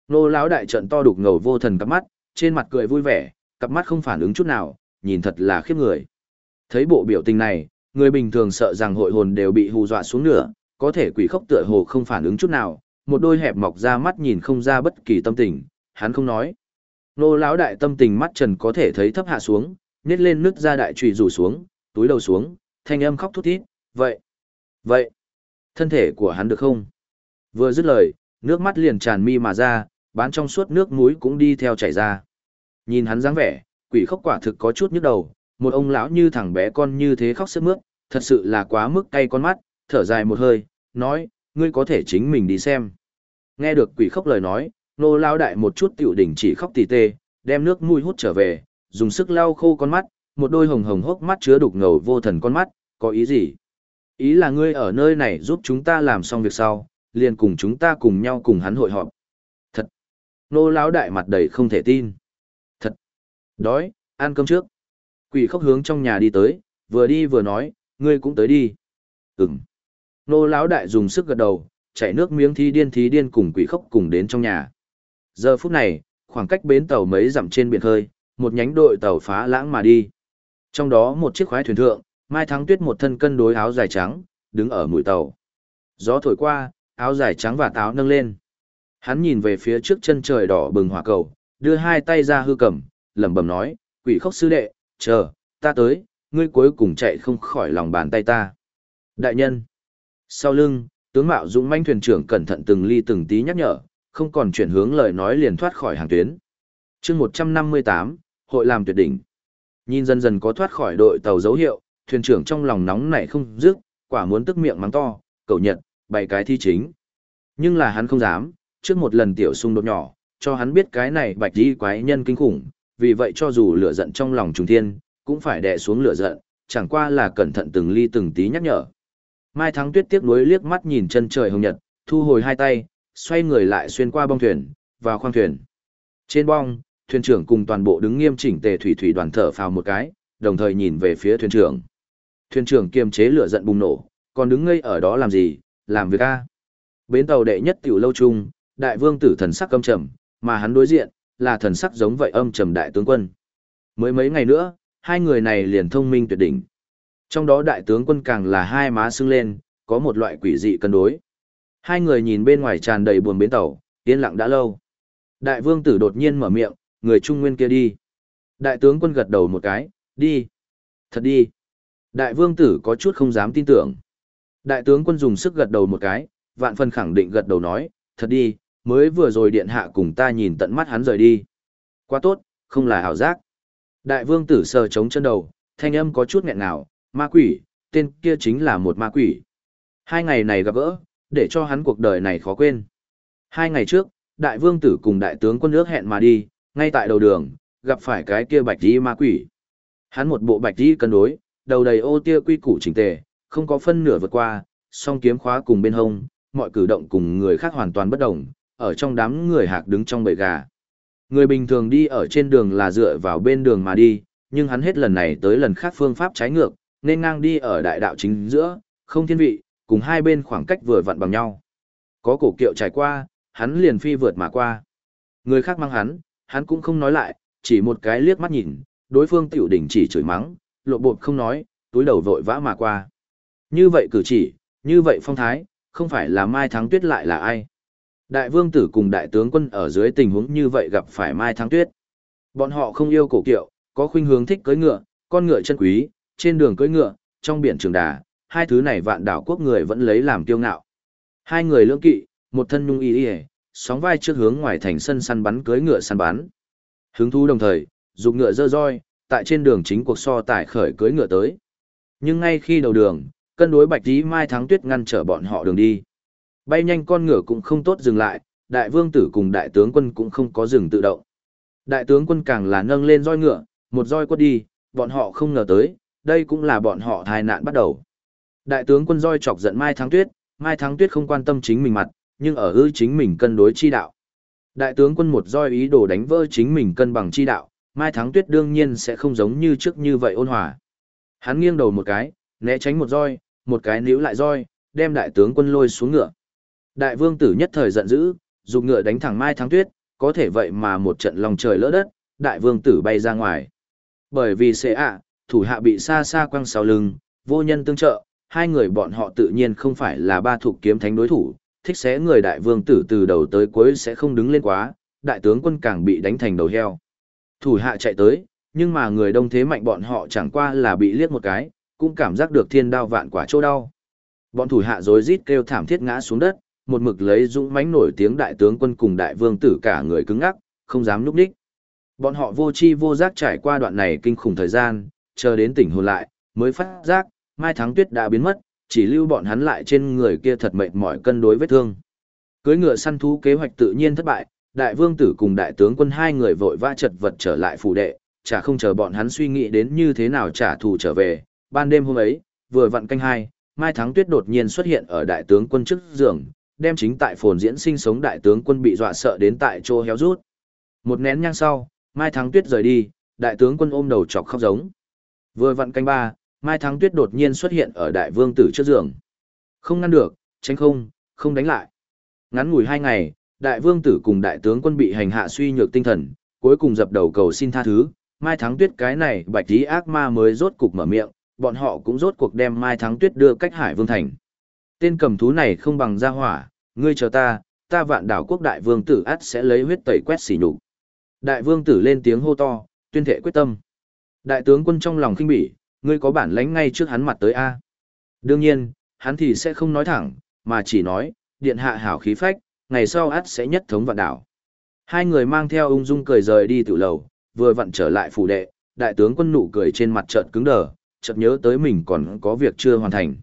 Nô lão đại trận to đục ngầu vô thần cặp mắt, trên mặt cười vui vẻ, cặp mắt không phản ứng chút nào, nhìn thật là khiếp người. Thấy bộ biểu tình này, người bình thường sợ rằng hội hồn đều bị hù dọa xuống nửa, có thể quỷ khốc tựa hồ không phản ứng chút nào, một đôi hẹp mọc ra mắt nhìn không ra bất kỳ tâm tình, hắn không nói. Nô lão đại tâm tình mắt trần có thể thấy thấp hạ xuống, nhét lên nứt ra đại trùy rủ xuống, túi đầu xuống, thanh âm khóc thút thít, vậy, thân thể của hắn được không? Vừa dứt lời, nước mắt liền tràn mi mà ra, bán trong suốt nước mũi cũng đi theo chảy ra. Nhìn hắn dáng vẻ, quỷ khốc quả thực có chút nhức đầu, một ông lão như thằng bé con như thế khóc sướt mướt, thật sự là quá mức cay con mắt, thở dài một hơi, nói, ngươi có thể chính mình đi xem. Nghe được quỷ khốc lời nói, nô lão đại một chút tiểu đỉnh chỉ khóc tỉ tê, đem nước mũi hút trở về, dùng sức lau khô con mắt, một đôi hồng hồng hốc mắt chứa đục ngầu vô thần con mắt, có ý gì? Ý là ngươi ở nơi này giúp chúng ta làm xong việc sau, liền cùng chúng ta cùng nhau cùng hắn hội họp. Thật! Nô lão đại mặt đầy không thể tin. Thật! Đói, ăn cơm trước. Quỷ khốc hướng trong nhà đi tới, vừa đi vừa nói, ngươi cũng tới đi. Ừm. Nô lão đại dùng sức gật đầu, chảy nước miếng thí điên cùng quỷ khốc cùng đến trong nhà. Giờ phút này, khoảng cách bến tàu mấy dặm trên biển khơi, một nhánh đội tàu phá lãng mà đi. Trong đó một chiếc khoái thuyền thượng, Mai Thắng Tuyết một thân cân đối áo dài trắng, đứng ở mũi tàu. Gió thổi qua, áo dài trắng và áo nâng lên. Hắn nhìn về phía trước chân trời đỏ bừng hỏa cầu, đưa hai tay ra hư cầm, lẩm bẩm nói, quỷ khốc sư đệ, chờ, ta tới, ngươi cuối cùng chạy không khỏi lòng bàn tay ta. Đại nhân. Sau lưng, tướng mạo dũng manh thuyền trưởng cẩn thận từng ly từng tí nhắc nhở, không còn chuyển hướng lời nói liền thoát khỏi hàng tuyến. chương 158, hội làm tuyệt đỉnh. Nhìn dần dần có thoát khỏi đội tàu dấu hiệu, thuyền trưởng trong lòng nóng nảy không dứt, quả muốn tức miệng mắng to, cậu nhật, bày cái thi chính. Nhưng là hắn không dám, trước một lần tiểu xung đột nhỏ, cho hắn biết cái này bạch đi quái nhân kinh khủng, vì vậy cho dù lửa giận trong lòng trùng thiên, cũng phải đè xuống lửa giận, chẳng qua là cẩn thận từng ly từng tí nhắc nhở. Mai Thắng Tuyết tiếc nuối liếc mắt nhìn chân trời hồng nhật, thu hồi hai tay, xoay người lại xuyên qua bong thuyền, vào khoang thuyền. Trên bong, thuyền trưởng cùng toàn bộ đứng nghiêm chỉnh tề thủy đoàn thở phào một cái, đồng thời nhìn về phía thuyền trưởng. Thuyền trưởng kiềm chế lửa giận bùng nổ, còn đứng ngây ở đó làm gì, làm việc a? Bến tàu đệ nhất tiểu lâu trung, đại vương tử thần sắc âm trầm, mà hắn đối diện là thần sắc giống vậy âm trầm đại tướng quân. Mới mấy ngày nữa, hai người này liền thông minh tuyệt đỉnh. Trong đó đại tướng quân càng là hai má sưng lên, có một loại quỷ dị cân đối. Hai người nhìn bên ngoài tràn đầy buồng bến tàu, yên lặng đã lâu. Đại vương tử đột nhiên mở miệng, người trung nguyên kia đi. Đại tướng quân gật đầu một cái, đi. Thật đi. Đại vương tử có chút không dám tin tưởng. Đại tướng quân dùng sức gật đầu một cái, vạn phần khẳng định gật đầu nói, thật đi, mới vừa rồi điện hạ cùng ta nhìn tận mắt hắn rời đi. Quá tốt, không là ảo giác. Đại vương tử sờ trống chân đầu, thanh âm có chút nghẹn ngào, ma quỷ, tên kia chính là một ma quỷ. Hai ngày này gặp gỡ, để cho hắn cuộc đời này khó quên. Hai ngày trước, đại vương tử cùng đại tướng quân ước hẹn mà đi, ngay tại đầu đường, gặp phải cái kia bạch y ma quỷ. Hắn một bộ bạch y cân đối, đầu đầy ô tia quy củ chỉnh tề, không có phân nửa vượt qua, song kiếm khóa cùng bên hông, mọi cử động cùng người khác hoàn toàn bất đồng, ở trong đám người hạc đứng trong bầy gà. Người bình thường đi ở trên đường là dựa vào bên đường mà đi, nhưng hắn hết lần này tới lần khác phương pháp trái ngược, nên ngang đi ở đại đạo chính giữa, không thiên vị, cùng hai bên khoảng cách vừa vặn bằng nhau. Có cổ kiệu trải qua, hắn liền phi vượt mà qua. Người khác mang hắn cũng không nói lại, chỉ một cái liếc mắt nhìn, đối phương tiểu đỉnh chỉ chửi mắng, lộ bột không nói, túi đầu vội vã mà qua. Như vậy cử chỉ, như vậy phong thái, không phải là Mai Thắng Tuyết lại là ai. Đại vương tử cùng đại tướng quân ở dưới tình huống như vậy gặp phải Mai Thắng Tuyết. Bọn họ không yêu cổ kiệu, có khuynh hướng thích cưỡi ngựa, con ngựa chân quý, trên đường cưỡi ngựa, trong biển trường đà, hai thứ này vạn đảo quốc người vẫn lấy làm kiêu ngạo. Hai người lưỡng kỵ, một thân nhung y y, sóng vai trước hướng ngoài thành sân săn bắn cưỡi ngựa săn bắn. Hứng thú đồng thời, dục ngựa dơ roi, tại trên đường chính cuộc so tài khởi cưỡi ngựa tới. Nhưng ngay khi đầu đường, cân đối bạch tí Mai Thắng Tuyết ngăn trở bọn họ đường đi. Bay nhanh con ngựa cũng không tốt dừng lại, đại vương tử cùng đại tướng quân cũng không có dừng tự động. Đại tướng quân càng là nâng lên roi ngựa, một roi quất đi, bọn họ không ngờ tới, đây cũng là bọn họ tai nạn bắt đầu. Đại tướng quân roi chọc giận Mai Thắng Tuyết không quan tâm chính mình mặt, nhưng ở ư chính mình cân đối chi đạo. Đại tướng quân một roi ý đồ đánh vỡ chính mình cân bằng chi đạo, Mai Thắng Tuyết đương nhiên sẽ không giống như trước như vậy ôn hòa. Hắn nghiêng đầu một cái, né tránh một roi, một cái níu lại roi, đem đại tướng quân lôi xuống ngựa. Đại vương tử nhất thời giận dữ, giục ngựa đánh thẳng Mai Thắng Tuyết, có thể vậy mà một trận lòng trời lỡ đất, đại vương tử bay ra ngoài. Bởi vì thủ hạ bị xa xa quăng sau lưng, vô nhân tương trợ, hai người bọn họ tự nhiên không phải là ba thuộc kiếm thánh đối thủ, thích xé người đại vương tử từ đầu tới cuối sẽ không đứng lên quá, đại tướng quân càng bị đánh thành đầu heo. Thủ hạ chạy tới, nhưng mà người đông thế mạnh bọn họ chẳng qua là bị liếc một cái, cũng cảm giác được thiên đao vạn quả chỗ đau. Bọn thủ hạ rối rít kêu thảm thiết ngã xuống đất, một mực lấy dũng mãnh nổi tiếng đại tướng quân cùng đại vương tử cả người cứng ngắc, không dám núp đích. Bọn họ vô chi vô giác trải qua đoạn này kinh khủng thời gian, chờ đến tỉnh hồn lại, mới phát giác, Mai Thắng Tuyết đã biến mất, chỉ lưu bọn hắn lại trên người kia thật mệt mỏi cân đối vết thương. Cưới ngựa săn thú kế hoạch tự nhiên thất bại, đại vương tử cùng đại tướng quân hai người vội vã chật vật trở lại phủ đệ, chả không chờ bọn hắn suy nghĩ đến như thế nào trả thù trở về. Ban đêm hôm ấy, vừa vặn canh hai, Mai Thắng Tuyết đột nhiên xuất hiện ở đại tướng quân trước giường, đem chính tại phồn diễn sinh sống đại tướng quân bị dọa sợ đến tại chỗ héo rút. Một nén nhang sau, Mai Thắng Tuyết rời đi, đại tướng quân ôm đầu chọc khóc giống. Vừa vặn canh ba, Mai Thắng Tuyết đột nhiên xuất hiện ở đại vương tử trước giường. Không ngăn được, tránh không đánh lại. Ngắn ngủi 2 ngày, đại vương tử cùng đại tướng quân bị hành hạ suy nhược tinh thần, cuối cùng dập đầu cầu xin tha thứ. Mai Thắng Tuyết cái này bạch tí ác ma mới rốt cục mở miệng, bọn họ cũng rốt cuộc đem Mai Thắng Tuyết đưa cách Hải Vương Thành. Tên cầm thú này không bằng gia hỏa, ngươi chờ ta Vạn Đảo Quốc đại vương tử ắt sẽ lấy huyết tẩy quét xỉ nhục. Đại vương tử lên tiếng hô to, tuyên thệ quyết tâm. Đại tướng quân trong lòng khinh bỉ, ngươi có bản lãnh ngay trước hắn mặt tới a. Đương nhiên, hắn thì sẽ không nói thẳng, mà chỉ nói, điện hạ hảo khí phách, ngày sau ắt sẽ nhất thống vạn đảo. Hai người mang theo ung dung cười rời đi tiểu lầu, vừa vặn trở lại phủ đệ, đại tướng quân nụ cười trên mặt chợt cứng đờ, chợt nhớ tới mình còn có việc chưa hoàn thành.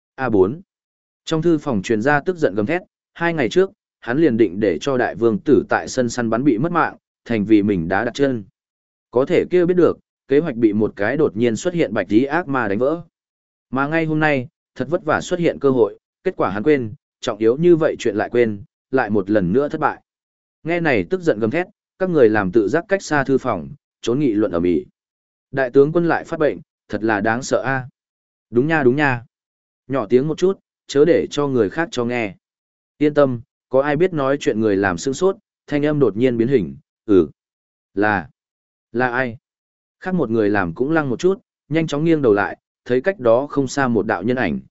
A4. Trong thư phòng truyền ra tức giận gầm thét, 2 ngày trước, hắn liền định để cho đại vương tử tại sân săn bắn bị mất mạng, thành vì mình đã đặt chân. Có thể kia biết được, kế hoạch bị một cái đột nhiên xuất hiện bạch tí ác ma đánh vỡ. Mà ngay hôm nay, thật vất vả xuất hiện cơ hội, kết quả hắn quên, trọng yếu như vậy chuyện lại quên, lại một lần nữa thất bại. Nghe này tức giận gầm thét, các người làm tự giác cách xa thư phòng, trốn nghị luận ở mỹ. Đại tướng quân lại phát bệnh, thật là đáng sợ a. Đúng nha. Nhỏ tiếng một chút, chớ để cho người khác cho nghe. Yên tâm, có ai biết nói chuyện người làm sương sốt, thanh âm đột nhiên biến hình, là ai? Khác một người làm cũng lăng một chút, nhanh chóng nghiêng đầu lại, thấy cách đó không xa một đạo nhân ảnh,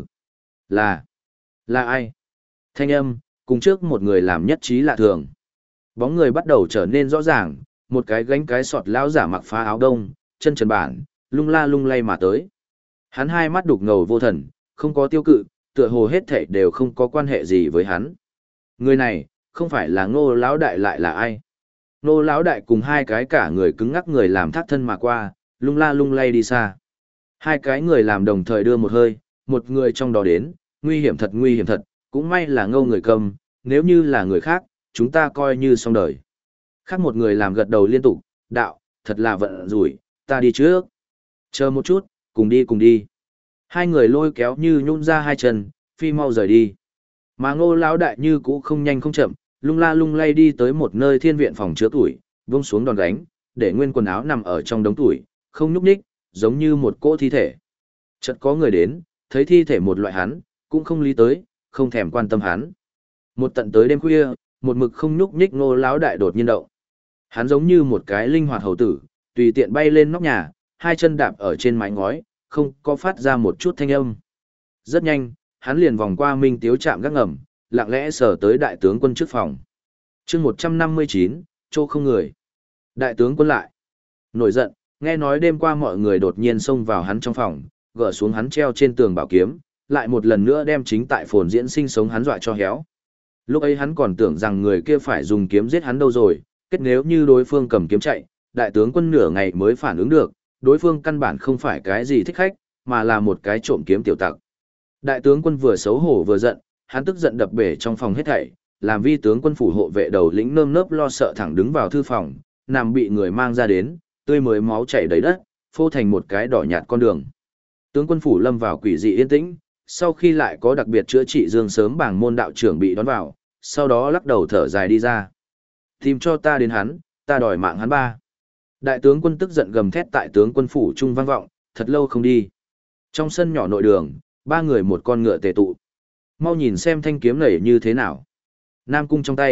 là ai? Thanh âm, cùng trước một người làm nhất trí lạ thường. Bóng người bắt đầu trở nên rõ ràng, một cái gánh cái sọt lão giả mặc phá áo đông, chân trần bản, lung la lung lay mà tới. Hắn hai mắt đục ngầu vô thần, không có tiêu cự, tựa hồ hết thảy đều không có quan hệ gì với hắn. Người này, không phải là Ngô lão đại lại là ai? Ngô lão đại cùng hai cái cả người cứng ngắc người làm thác thân mà qua, lung la lung lay đi xa. Hai cái người làm đồng thời đưa một hơi, một người trong đó đến, nguy hiểm thật, cũng may là Ngô người cầm, nếu như là người khác, chúng ta coi như xong đời. Khác một người làm gật đầu liên tục, đạo, thật là vận rủi, ta đi trước. Chờ một chút, cùng đi. Hai người lôi kéo như nhún ra hai chân, phi mau rời đi. Mà Ngô lão đại như cũ không nhanh không chậm, lung la lung lay đi tới một nơi thiên viện phòng chứa tuổi, buông xuống đòn gánh, để nguyên quần áo nằm ở trong đống tuổi, không nhúc nhích, giống như một cỗ thi thể. Chợt có người đến, thấy thi thể một loại hắn, cũng không lý tới, không thèm quan tâm hắn. Một tận tới đêm khuya, một mực không nhúc nhích Ngô lão đại đột nhiên động. Hắn giống như một cái linh hoạt hầu tử, tùy tiện bay lên nóc nhà, hai chân đạp ở trên mái ngói, không có phát ra một chút thanh âm. Rất nhanh, hắn liền vòng qua Minh Tiếu trạm gác ngầm, lặng lẽ sờ tới đại tướng quân trước phòng. Chương 159, chỗ không người. Đại tướng quân lại nổi giận, nghe nói đêm qua mọi người đột nhiên xông vào hắn trong phòng, gỡ xuống hắn treo trên tường bảo kiếm, lại một lần nữa đem chính tại phồn diễn sinh sống hắn dọa cho héo. Lúc ấy hắn còn tưởng rằng người kia phải dùng kiếm giết hắn đâu rồi, kết nếu như đối phương cầm kiếm chạy, đại tướng quân nửa ngày mới phản ứng được, đối phương căn bản không phải cái gì thích khách, mà là một cái trộm kiếm tiểu tặc. Đại tướng quân vừa xấu hổ vừa giận, hắn tức giận đập bể trong phòng hết thảy, làm vi tướng quân phủ hộ vệ đầu lĩnh nơm nớp lo sợ thẳng đứng vào thư phòng, nằm bị người mang ra đến, tươi mới máu chảy đầy đất, phô thành một cái đỏ nhạt con đường. Tướng quân phủ lâm vào quỷ dị yên tĩnh, sau khi lại có đặc biệt chữa trị dương sớm bảng môn đạo trưởng bị đón vào, sau đó lắc đầu thở dài đi ra. Tìm cho ta đến hắn, ta đòi mạng hắn ba. Đại tướng quân tức giận gầm thét tại tướng quân phủ trung vang vọng, thật lâu không đi. Trong sân nhỏ nội đường, ba người một con ngựa tề tụ. Mau nhìn xem thanh kiếm này như thế nào. Nam cung trong tay,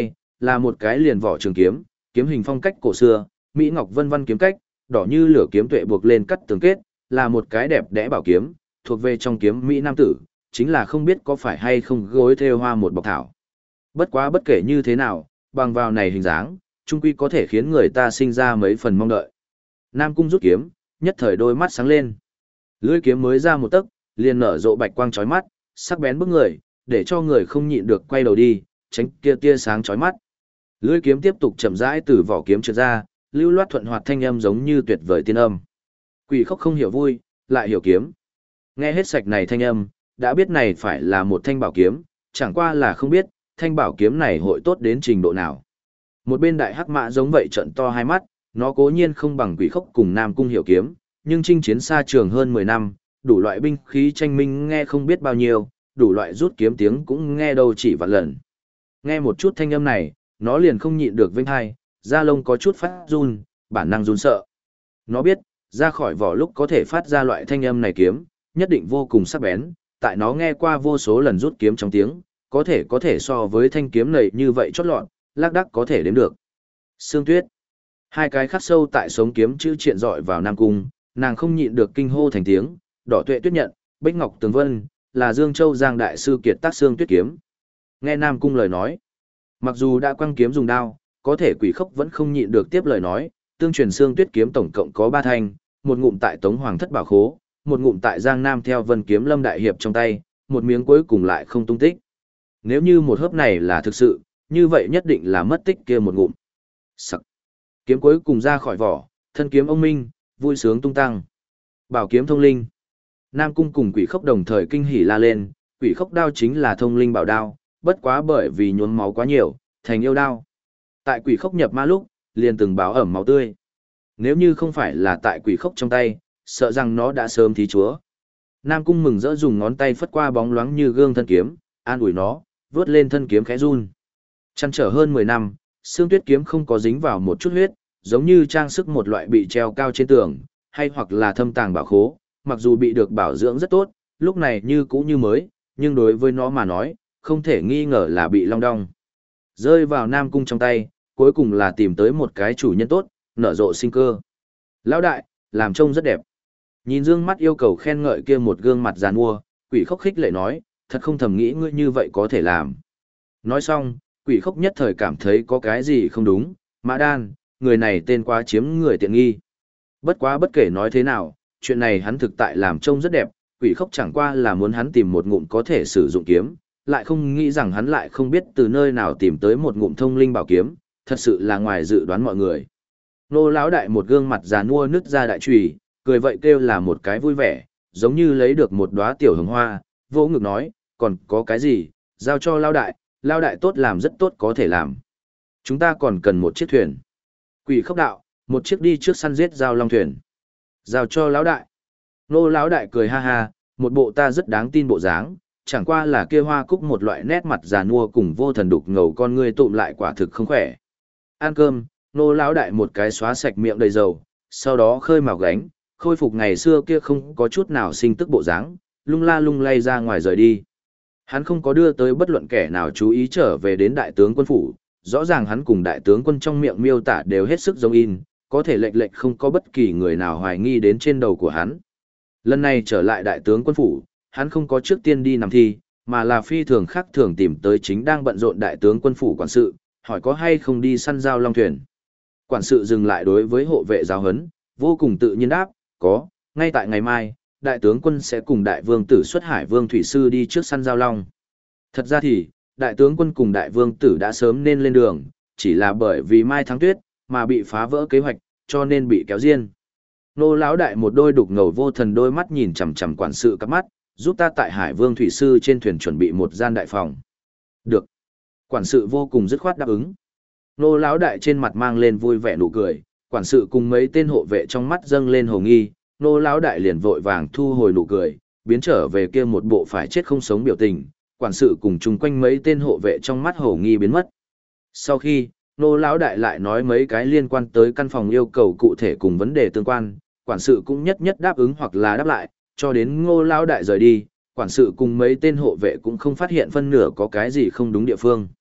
là một cái liền vỏ trường kiếm, kiếm hình phong cách cổ xưa, mỹ ngọc vân vân kiếm cách, đỏ như lửa kiếm tuệ buộc lên cắt tường kết, là một cái đẹp đẽ bảo kiếm, thuộc về trong kiếm mỹ nam tử, chính là không biết có phải hay không gối thêu hoa một bọc thảo. Bất quá bất kể như thế nào, bằng vào này hình dáng, trung quy có thể khiến người ta sinh ra mấy phần mong đợi. Nam Cung rút kiếm, nhất thời đôi mắt sáng lên. Lưỡi kiếm mới ra một tấc, liền nở rộ bạch quang chói mắt, sắc bén bức người, để cho người không nhịn được quay đầu đi, tránh kia tia sáng chói mắt. Lưỡi kiếm tiếp tục chậm rãi từ vỏ kiếm trượt ra, lưu loát thuận hoạt thanh âm giống như tuyệt vời tiên âm. Quỷ Khốc không hiểu vui, lại hiểu kiếm. Nghe hết sạch này thanh âm, đã biết này phải là một thanh bảo kiếm, chẳng qua là không biết, thanh bảo kiếm này hội tốt đến trình độ nào. Một bên đại hắc mã giống vậy trận to hai mắt, nó cố nhiên không bằng Quỷ Khốc cùng Nam Cung hiểu kiếm, nhưng chinh chiến xa trường hơn 10 năm, đủ loại binh khí tranh minh nghe không biết bao nhiêu, đủ loại rút kiếm tiếng cũng nghe đâu chỉ vạn lần. Nghe một chút thanh âm này, nó liền không nhịn được vinh hai, da lông có chút phát run, bản năng run sợ. Nó biết, ra khỏi vỏ lúc có thể phát ra loại thanh âm này kiếm, nhất định vô cùng sắc bén, tại nó nghe qua vô số lần rút kiếm trong tiếng, có thể so với thanh kiếm này như vậy chót lọt, lác đác có thể đếm được. Sương Tuyết. Hai cái khắc sâu tại sống kiếm chữ triện rọi vào Nam Cung, nàng không nhịn được kinh hô thành tiếng, Đỏ Tuệ Tuyết nhận, Bích Ngọc Tường Vân, là Dương Châu Giang đại sư kiệt tác Sương Tuyết kiếm. Nghe Nam Cung lời nói, mặc dù đã quăng kiếm dùng đao, có thể Quỷ Khốc vẫn không nhịn được tiếp lời nói, tương truyền Sương Tuyết kiếm tổng cộng có 3 thanh, một ngụm tại Tống Hoàng thất bảo khố, một ngụm tại Giang Nam theo Vân kiếm Lâm đại hiệp trong tay, một miếng cuối cùng lại không tung tích. Nếu như một hớp này là thực sự, như vậy nhất định là mất tích kia một ngụm. Sắc. Kiếm cuối cùng ra khỏi vỏ, thân kiếm ông minh, vui sướng tung tăng. Bảo kiếm thông linh. Nam Cung cùng Quỷ Khốc đồng thời kinh hỉ la lên, Quỷ Khốc đao chính là thông linh bảo đao, bất quá bởi vì nhuốm máu quá nhiều, thành yêu đao. Tại Quỷ Khốc nhập ma lúc, liền từng báo ẩm máu tươi. Nếu như không phải là tại Quỷ Khốc trong tay, sợ rằng nó đã sớm thí chúa. Nam Cung mừng rỡ dùng ngón tay phất qua bóng loáng như gương thân kiếm, an ủi nó, vớt lên thân kiếm khẽ run. Chăn trở hơn 10 năm, Sương Tuyết kiếm không có dính vào một chút huyết, giống như trang sức một loại bị treo cao trên tường, hay hoặc là thâm tàng bảo khố, mặc dù bị được bảo dưỡng rất tốt, lúc này như cũ như mới, nhưng đối với nó mà nói, không thể nghi ngờ là bị long đong. Rơi vào Nam Cung trong tay, cuối cùng là tìm tới một cái chủ nhân tốt, nở rộ sinh cơ. Lão đại, làm trông rất đẹp. Nhìn dương mắt yêu cầu khen ngợi kia một gương mặt giàn mua, Quỷ Khốc khích lệ nói, thật không thầm nghĩ ngươi như vậy có thể làm. Nói xong, Quỷ Khốc nhất thời cảm thấy có cái gì không đúng, Mã Đan, người này tên quá chiếm người tiện nghi. Bất quá bất kể nói thế nào, chuyện này hắn thực tại làm trông rất đẹp, Quỷ Khốc chẳng qua là muốn hắn tìm một ngụm có thể sử dụng kiếm, lại không nghĩ rằng hắn lại không biết từ nơi nào tìm tới một ngụm thông linh bảo kiếm, thật sự là ngoài dự đoán mọi người. Nô lão đại một gương mặt già nua nứt ra đại chùy, cười vậy kêu là một cái vui vẻ, giống như lấy được một đóa tiểu hồng hoa, vỗ ngực nói, còn có cái gì, giao cho lao đại tốt làm rất tốt có thể làm. Chúng ta còn cần một chiếc thuyền. Quỷ Khốc đạo, một chiếc đi trước săn giết giao long thuyền. Giao cho lão đại. Nô lão đại cười ha ha, một bộ ta rất đáng tin bộ dáng, chẳng qua là kia hoa cúc một loại nét mặt già nua cùng vô thần đục ngầu con ngươi tụm lại quả thực không khỏe. Ăn cơm, nô lão đại một cái xóa sạch miệng đầy dầu, sau đó khơi mào gánh, khôi phục ngày xưa kia không có chút nào sinh tức bộ dáng, lung la lung lay ra ngoài rời đi. Hắn không có đưa tới bất luận kẻ nào chú ý trở về đến đại tướng quân phủ, rõ ràng hắn cùng đại tướng quân trong miệng miêu tả đều hết sức giống in, có thể lệch không có bất kỳ người nào hoài nghi đến trên đầu của hắn. Lần này trở lại đại tướng quân phủ, hắn không có trước tiên đi nằm thi, mà là phi thường khác thường tìm tới chính đang bận rộn đại tướng quân phủ quản sự, hỏi có hay không đi săn giao long thuyền. Quản sự dừng lại đối với hộ vệ giáo huấn, vô cùng tự nhiên đáp, có, ngay tại ngày mai, đại tướng quân sẽ cùng đại vương tử xuất hải vương thủy sư đi trước săn giao long. Thật ra thì, đại tướng quân cùng đại vương tử đã sớm nên lên đường, chỉ là bởi vì Mai Thắng Tuyết, mà bị phá vỡ kế hoạch, cho nên bị kéo riêng. Nô lão đại một đôi đục ngầu vô thần đôi mắt nhìn chằm chằm quản sự cắp mắt, giúp ta tại hải vương thủy sư trên thuyền chuẩn bị một gian đại phòng. Được. Quản sự vô cùng dứt khoát đáp ứng. Nô lão đại trên mặt mang lên vui vẻ nụ cười, quản sự cùng mấy tên hộ vệ trong mắt dâng lên hồ nghi, nô lão đại liền vội vàng thu hồi nụ cười, biến trở về kia một bộ phải chết không sống biểu tình, quản sự cùng chung quanh mấy tên hộ vệ trong mắt hồ nghi biến mất. Sau khi, nô lão đại lại nói mấy cái liên quan tới căn phòng yêu cầu cụ thể cùng vấn đề tương quan, quản sự cũng nhất nhất đáp ứng hoặc là đáp lại, cho đến Ngô lão đại rời đi, quản sự cùng mấy tên hộ vệ cũng không phát hiện phân nửa có cái gì không đúng địa phương.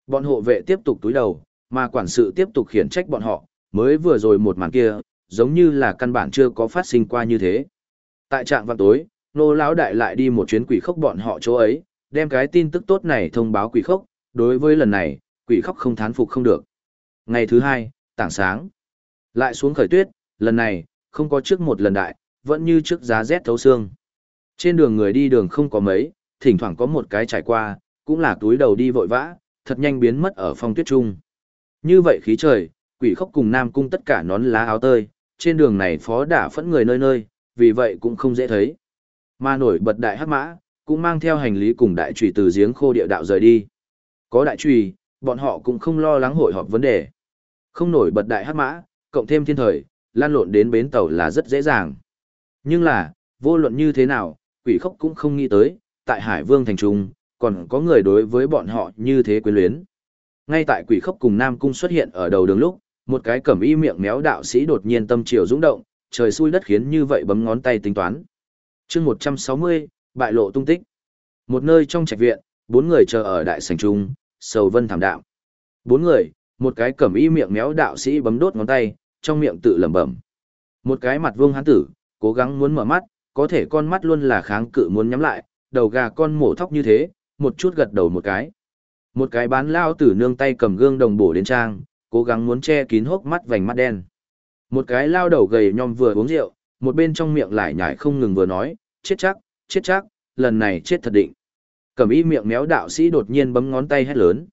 Bọn hộ vệ tiếp tục túi đầu, mà quản sự tiếp tục khiển trách bọn họ, mới vừa rồi một màn kia, giống như là căn bản chưa có phát sinh qua như thế. Tại trạng vạng tối, nô lão đại lại đi một chuyến quỷ khốc bọn họ chỗ ấy, đem cái tin tức tốt này thông báo quỷ khốc, đối với lần này, quỷ khốc không thán phục không được. Ngày thứ hai, tảng sáng, lại xuống khởi tuyết, lần này, không có trước một lần đại, vẫn như trước giá rét thấu xương. Trên đường người đi đường không có mấy, thỉnh thoảng có một cái trải qua, cũng là túi đầu đi vội vã, thật nhanh biến mất ở phong tuyết trung. Như vậy khí trời, quỷ khốc cùng Nam Cung tất cả nón lá áo tơi, trên đường này phó đả phẫn người nơi nơi, vì vậy cũng không dễ thấy. Mà nổi bật đại hắc mã, cũng mang theo hành lý cùng đại trùy từ giếng khô địa đạo rời đi. Có đại trùy, bọn họ cũng không lo lắng hội họp vấn đề. Không nổi bật đại hắc mã, cộng thêm thiên thời, lan lộn đến bến tàu là rất dễ dàng. Nhưng là, vô luận như thế nào, quỷ khốc cũng không nghĩ tới, tại Hải Vương thành trung, còn có người đối với bọn họ như thế quyến luyến. Ngay tại quỷ khốc cùng Nam Cung xuất hiện ở đầu đường lúc, một cái cẩm y miệng méo đạo sĩ đột nhiên tâm triều dũng động, trời xui đất khiến như vậy bấm ngón tay tính toán. Chương 160, bại lộ tung tích. Một nơi trong trạch viện, bốn người chờ ở đại sảnh trung, sầu vân thảm đạm. Bốn người, một cái cẩm y miệng méo đạo sĩ bấm đốt ngón tay, trong miệng tự lẩm bẩm. Một cái mặt vuông hán tử, cố gắng muốn mở mắt, có thể con mắt luôn là kháng cự muốn nhắm lại, đầu gà con mổ thóc như thế, một chút gật đầu một cái. Một cái bán lao tử nương tay cầm gương đồng bổ đến trang, cố gắng muốn che kín hốc mắt vành mắt đen. Một cái lao đầu gầy nhom vừa uống rượu, một bên trong miệng lại nhải không ngừng vừa nói, chết chắc, lần này chết thật định. Cẩm y miệng méo đạo sĩ đột nhiên bấm ngón tay hét lớn,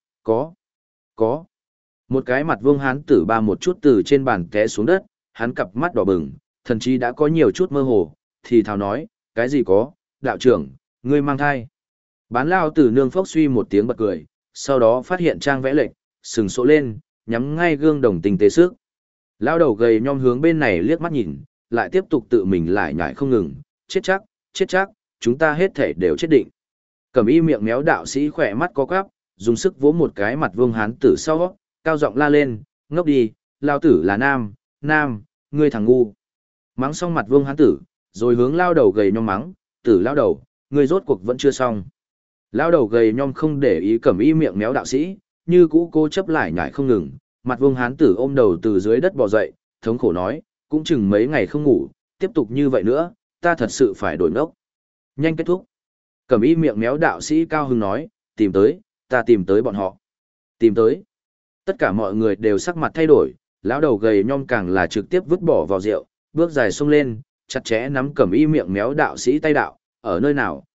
có. Một cái mặt vương hán tử ba một chút từ trên bàn té xuống đất, hắn cặp mắt đỏ bừng, thần chí đã có nhiều chút mơ hồ, thì thào nói, cái gì có, đạo trưởng, ngươi mang thai. Bán lao tử nương phốc suy một tiếng bật cười, sau đó phát hiện trang vẽ lệnh, sừng sộ lên, nhắm ngay gương đồng tinh tế sức. Lao đầu gầy nhom hướng bên này liếc mắt nhìn, lại tiếp tục tự mình lại nhải không ngừng, chết chắc, chúng ta hết thể đều chết định. Cẩm y miệng méo đạo sĩ khỏe mắt có quắp, dùng sức vỗ một cái mặt vương hán tử sau, cao giọng la lên, ngốc đi, lao tử là nam, ngươi thằng ngu. Mắng xong mặt vương hán tử, rồi hướng lao đầu gầy nhom mắng, tử lao đầu, ngươi rốt cuộc vẫn chưa xong. Lao đầu gầy nhom không để ý cẩm y miệng méo đạo sĩ, như cũ cố chấp lại nhải không ngừng, mặt vương hán tử ôm đầu từ dưới đất bò dậy, thống khổ nói, cũng chừng mấy ngày không ngủ, tiếp tục như vậy nữa, ta thật sự phải đổi ngốc. Nhanh kết thúc. Cẩm y miệng méo đạo sĩ cao hứng nói, ta tìm tới bọn họ. Tìm tới. Tất cả mọi người đều sắc mặt thay đổi, lão đầu gầy nhom càng là trực tiếp vứt bỏ vào rượu, bước dài xông lên, chặt chẽ nắm cẩm y miệng méo đạo sĩ tay đạo, ở nơi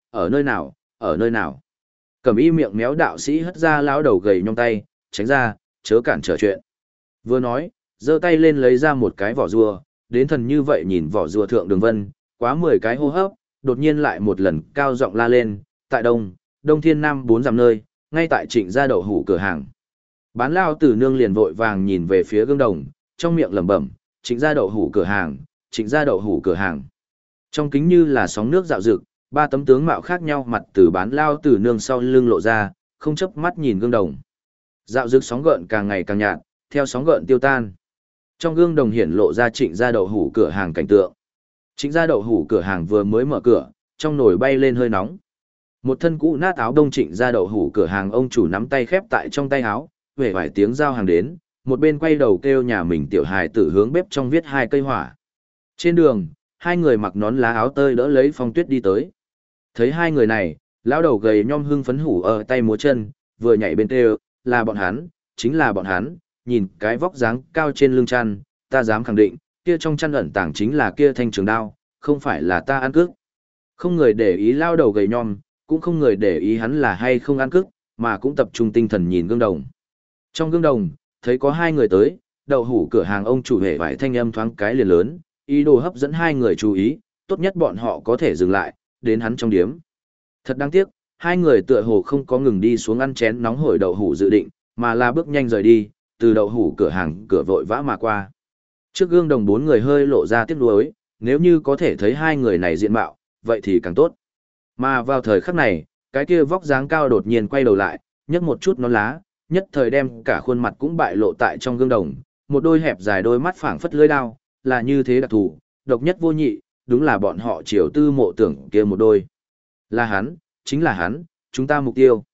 nào. Cẩm y miệng méo đạo sĩ hất ra lão đầu gầy nhom tay, tránh ra, chớ cản trở chuyện. Vừa nói, giơ tay lên lấy ra một cái vỏ rùa, đến thần như vậy nhìn vỏ rùa thượng đường vân, quá 10 cái hô hấp, đột nhiên lại một lần cao giọng la lên, tại Đông Thiên Nam 4 dặm nơi, ngay tại Trịnh gia đậu hủ cửa hàng. Bán lao tử nương liền vội vàng nhìn về phía gương đồng, trong miệng lẩm bẩm, Trịnh gia đậu hủ cửa hàng. Trong kính như là sóng nước dạo dực, ba tấm tướng mạo khác nhau mặt từ bán lao tử nương sau lưng lộ ra, không chớp mắt nhìn gương đồng. Dạo dực sóng gợn càng ngày càng nhạt, theo sóng gợn tiêu tan. Trong gương đồng hiển lộ ra Trịnh gia đậu hủ cửa hàng cảnh tượng. Trịnh gia đậu hủ cửa hàng vừa mới mở cửa, trong nồi bay lên hơi nóng. Một thân cũ nát áo đông Trịnh gia đậu hủ cửa hàng ông chủ nắm tay khép tại trong tay áo, vẻ vài tiếng giao hàng đến, một bên quay đầu kêu nhà mình tiểu hài tử hướng bếp trong viết 2 cây hỏa. Trên đường, hai người mặc nón lá áo tơi đỡ lấy Phong Tuyết đi tới. Thấy hai người này, lão đầu gầy nhom hưng phấn hủ ở tay múa chân, vừa nhảy bên kêu, là bọn hắn, chính là bọn hắn, nhìn cái vóc dáng cao trên lưng chăn, ta dám khẳng định, kia trong chăn ẩn tàng chính là kia thanh trường đao, không phải là ta ăn cướp. Không người để ý lao đầu gầy nhom, cũng không người để ý hắn là hay không ăn cướp, mà cũng tập trung tinh thần nhìn gương đồng. Trong gương đồng, thấy có 2 người tới, đậu hủ cửa hàng ông chủ hề vải thanh âm thoáng cái liền lớn, ý đồ hấp dẫn 2 người chú ý, tốt nhất bọn họ có thể dừng lại, đến hắn trong điếm. Thật đáng tiếc, 2 người tựa hồ không có ngừng đi xuống ăn chén nóng hổi đậu hủ dự định, mà là bước nhanh rời đi, từ đậu hủ cửa hàng cửa vội vã mà qua. Trước gương đồng 4 người hơi lộ ra tiếc nuối, nếu như có thể thấy 2 người này diện mạo, vậy thì càng tốt. Mà vào thời khắc này, cái kia vóc dáng cao đột nhiên quay đầu lại, nhấc một chút nón lá, nhất thời đem cả khuôn mặt cũng bại lộ tại trong gương đồng, một đôi hẹp dài đôi mắt phảng phất lưỡi đao, là như thế đặc thù, độc nhất vô nhị, đúng là bọn họ Triều Tư mộ tưởng kia một đôi. Là hắn, chính là hắn, chúng ta mục tiêu.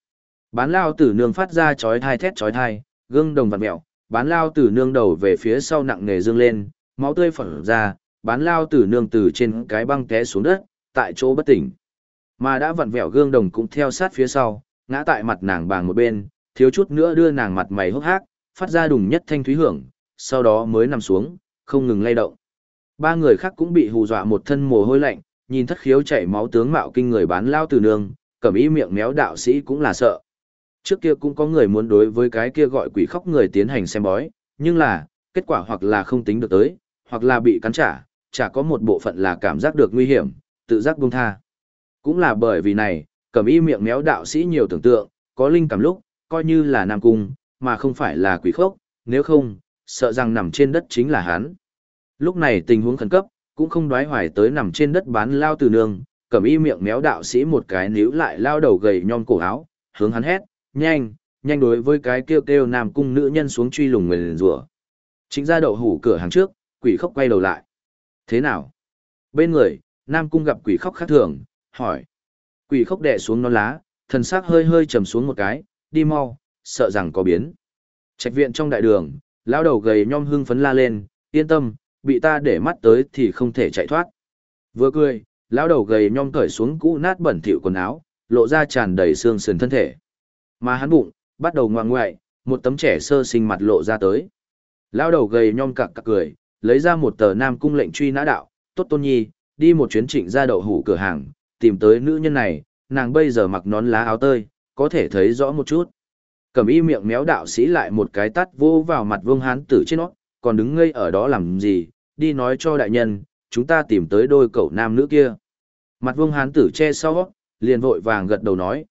Bán lao tử nương phát ra chói thai thét chói thai, gương đồng vặn mẹo, bán lao tử nương đầu về phía sau nặng nề dương lên, máu tươi phỏng ra, bán lao tử nương từ trên cái băng té xuống đất, tại chỗ bất tỉnh. Mà đã vặn vẹo gương đồng cũng theo sát phía sau, ngã tại mặt nàng bàng một bên, thiếu chút nữa đưa nàng mặt mày hốc hác, phát ra đùng nhất thanh thúy hưởng, sau đó mới nằm xuống, không ngừng lay động. Ba người khác cũng bị hù dọa một thân mồ hôi lạnh, nhìn thất khiếu chảy máu tướng mạo kinh người bán lao tử nương, cẩm ý miệng méo đạo sĩ cũng là sợ. Trước kia cũng có người muốn đối với cái kia gọi quỷ khóc người tiến hành xem bói, nhưng là, kết quả hoặc là không tính được tới, hoặc là bị cắn trả, chả có một bộ phận là cảm giác được nguy hiểm, tự giác buông tha. Cũng là bởi vì này, cẩm y miệng méo đạo sĩ nhiều tưởng tượng, có linh cảm lúc, coi như là Nam Cung, mà không phải là quỷ khốc, nếu không, sợ rằng nằm trên đất chính là hắn. Lúc này tình huống khẩn cấp, cũng không đoái hoài tới nằm trên đất bán lao từ nương, cẩm y miệng méo đạo sĩ một cái níu lại lao đầu gầy nhom cổ áo, hướng hắn hét, nhanh, nhanh đối với cái kêu kêu Nam Cung nữ nhân xuống truy lùng người rủa. Chính ra đậu hủ cửa hàng trước, quỷ khốc quay đầu lại. Thế nào? Bên người, Nam Cung gặp quỷ khóc khác thường, hỏi. Quỷ khóc đè xuống non lá, thần sắc hơi hơi trầm xuống một cái, đi mau, sợ rằng có biến. Trạch viện trong đại đường, lão đầu gầy nhom hưng phấn la lên, yên tâm, bị ta để mắt tới thì không thể chạy thoát. Vừa cười, lão đầu gầy nhom cởi xuống cũ nát bẩn thỉu quần áo, lộ ra tràn đầy xương sườn thân thể. Mà hắn bụng, bắt đầu ngoạng ngoại, một tấm trẻ sơ sinh mặt lộ ra tới. Lão đầu gầy nhom cặc cặc cười, lấy ra một tờ Nam Cung lệnh truy nã đạo, tốt tôn nhi, đi một chuyến trịnh ra đậu hủ cửa hàng, tìm tới nữ nhân này, nàng bây giờ mặc nón lá áo tơi, có thể thấy rõ một chút. Cẩm y miệng méo đạo sĩ lại một cái tát vô vào mặt Vương Hán Tử trên nó, còn đứng ngây ở đó làm gì, đi nói cho đại nhân, chúng ta tìm tới đôi cậu nam nữ kia. Mặt Vương Hán Tử che sau, liền vội vàng gật đầu nói,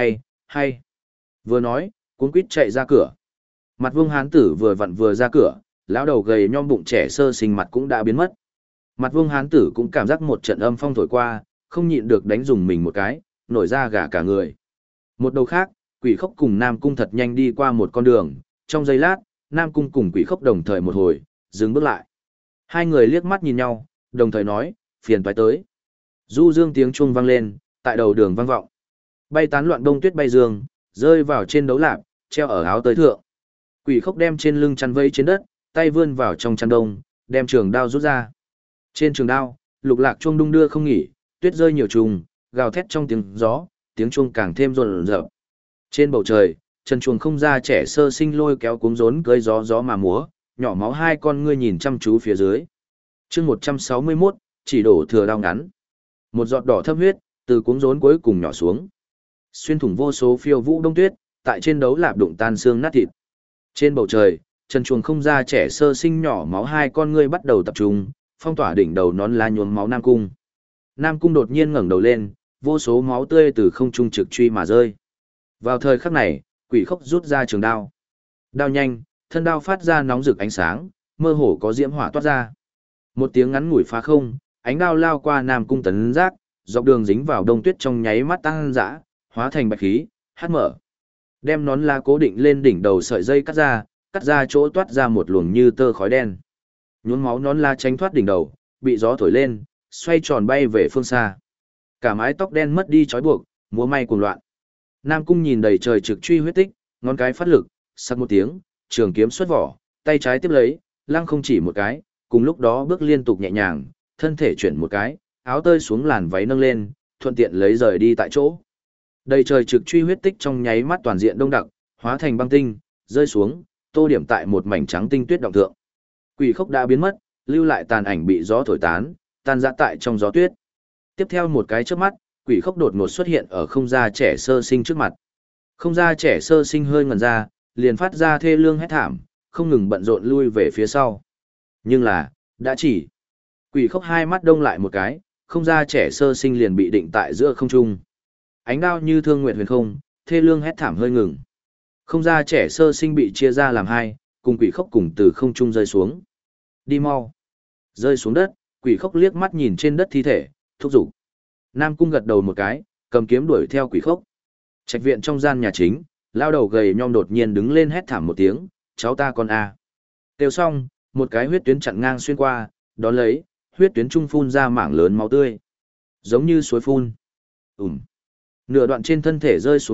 hay. Vừa nói, cuống quýt chạy ra cửa. Mặt Vương Hán Tử vừa vặn vừa ra cửa, lão đầu gầy nhom bụng trẻ sơ sinh mặt cũng đã biến mất. Mặt Vương Hán Tử cũng cảm giác một trận âm phong thổi qua, không nhịn được đánh dùng mình một cái, nổi ra gà cả người. Một đầu khác, quỷ khốc cùng Nam Cung thật nhanh đi qua một con đường, trong giây lát, Nam Cung cùng quỷ khốc đồng thời một hồi, dừng bước lại. Hai người liếc mắt nhìn nhau, đồng thời nói, phiền toái tới. Du dương tiếng chuông vang lên, tại đầu đường vang vọng. Bay tán loạn đông tuyết bay dương, rơi vào trên đấu lạp, treo ở áo tới thượng. Quỷ khốc đem trên lưng chăn vây trên đất, tay vươn vào trong chăn đông, đem trường đao rút ra. Trên trường đao, lục lạc chuông đung đưa không nghỉ, tuyết rơi nhiều trùng, gào thét trong tiếng gió, tiếng chuông càng thêm rộn rợp. Trên bầu trời, chân chuồng không ra trẻ sơ sinh lôi kéo cuống rốn cưới gió gió mà múa, nhỏ máu hai con ngươi nhìn chăm chú phía dưới. Chương 161, chỉ đổ thừa đao ngắn. Một giọt đỏ thâm huyết từ cuống rốn cuối cùng nhỏ xuống, xuyên thủng vô số phiêu vũ đông tuyết, tại trên đấu lạp đụng tan xương nát thịt. Trên bầu trời, chân chuồng không ra trẻ sơ sinh nhỏ máu hai con ngươi bắt đầu tập trung, phong tỏa đỉnh đầu nón lá nhuốm máu Nam Cung. Nam Cung đột nhiên ngẩng đầu lên, vô số máu tươi từ không trung trực truy mà rơi. Vào thời khắc này, quỷ khốc rút ra trường đao. Đao nhanh, thân đao phát ra nóng rực ánh sáng, mơ hồ có diễm hỏa toát ra. Một tiếng ngắn ngủi phá không, ánh đao lao qua Nam Cung tấn giác, dọc đường dính vào đông tuyết trong nháy mắt tăng dã, hóa thành bạch khí, hát mở. Đem nón lá cố định lên đỉnh đầu sợi dây cắt ra chỗ toát ra một luồng như tơ khói đen. Nhuốm máu nón lá tránh thoát đỉnh đầu, bị gió thổi lên, xoay tròn bay về phương xa. Cả mái tóc đen mất đi trói buộc, múa may cuồng loạn. Nam Cung nhìn đầy trời trực truy huyết tích, ngón cái phát lực, sắc một tiếng, trường kiếm xuất vỏ, tay trái tiếp lấy, lăng không chỉ một cái, cùng lúc đó bước liên tục nhẹ nhàng, thân thể chuyển một cái, áo tơi xuống làn váy nâng lên, thuận tiện lấy rời đi tại chỗ. Đầy trời trực truy huyết tích trong nháy mắt toàn diện đông đặc, hóa thành băng tinh, rơi xuống, tô điểm tại một mảnh trắng tinh tuyết động thượng. Quỷ khốc đã biến mất, lưu lại tàn ảnh bị gió thổi tán, tan rã tại trong gió tuyết. Tiếp theo một cái chớp mắt, quỷ khốc đột ngột xuất hiện ở không gia trẻ sơ sinh trước mặt. Không gia trẻ sơ sinh hơi ngẩn ra, liền phát ra thê lương hét thảm, không ngừng bận rộn lui về phía sau. Nhưng là, đã chỉ. Quỷ khốc hai mắt đông lại một cái, không gia trẻ sơ sinh liền bị định tại giữa không trung. Ánh đao như thương nguyện huyền không, thê lương hét thảm hơi ngừng. Không gia trẻ sơ sinh bị chia ra làm hai, cùng quỷ khốc cùng từ không trung rơi xuống. Đi mau. Rơi xuống đất, quỷ khốc liếc mắt nhìn trên đất thi thể, thúc giục. Nam Cung gật đầu một cái, cầm kiếm đuổi theo quỷ khốc. Trạch viện trong gian nhà chính, lao đầu gầy nhom đột nhiên đứng lên hét thảm một tiếng, cháu ta con a. Tiêu xong, một cái huyết tuyến chặn ngang xuyên qua, đón lấy, huyết tuyến trung phun ra mảng lớn máu tươi. Giống như suối phun. Nửa đoạn trên thân thể rơi xuống đất,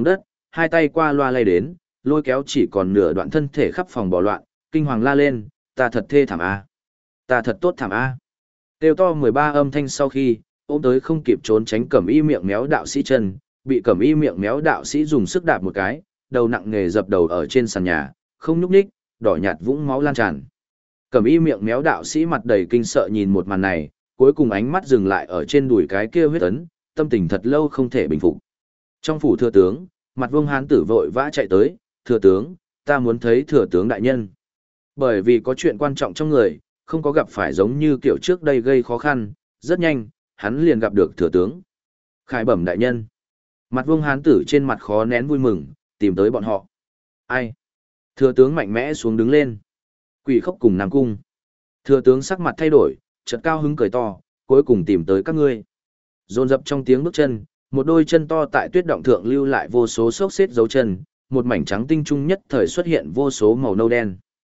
hai tay qua loa lay đến, lôi kéo chỉ còn nửa đoạn thân thể khắp phòng bỏ loạn, kinh hoàng la lên, ta thật thê thảm a, ta thật tốt thảm a. Kêu to 13 âm thanh sau khi, ôm tới không kịp trốn tránh Cẩm Y miệng méo đạo sĩ chân, bị Cẩm Y miệng méo đạo sĩ dùng sức đạp một cái, đầu nặng nề dập đầu ở trên sàn nhà, không nhúc nhích, đỏ nhạt vũng máu lan tràn. Cẩm Y miệng méo đạo sĩ mặt đầy kinh sợ nhìn một màn này, cuối cùng ánh mắt dừng lại ở trên đùi cái kia huyết ấn, tâm tình thật lâu không thể bình phục. Trong phủ thừa tướng, Mặt Vương hán tử vội vã chạy tới, "Thừa tướng, ta muốn thấy thừa tướng đại nhân." Bởi vì có chuyện quan trọng trong người, không có gặp phải giống như kiểu trước đây gây khó khăn, rất nhanh, hắn liền gặp được thừa tướng. "Khải bẩm đại nhân." Mặt Vương hán tử trên mặt khó nén vui mừng, tìm tới bọn họ. "Ai?" Thừa tướng mạnh mẽ xuống đứng lên. "Quỷ Khốc cùng Nam Cung." Thừa tướng sắc mặt thay đổi, chợt cao hứng cười to, "Cuối cùng tìm tới các ngươi." Dồn dập trong tiếng bước chân, một đôi chân to tại tuyết động thượng lưu lại vô số xốc xếp dấu chân, một mảnh trắng tinh trung nhất thời xuất hiện vô số màu nâu đen.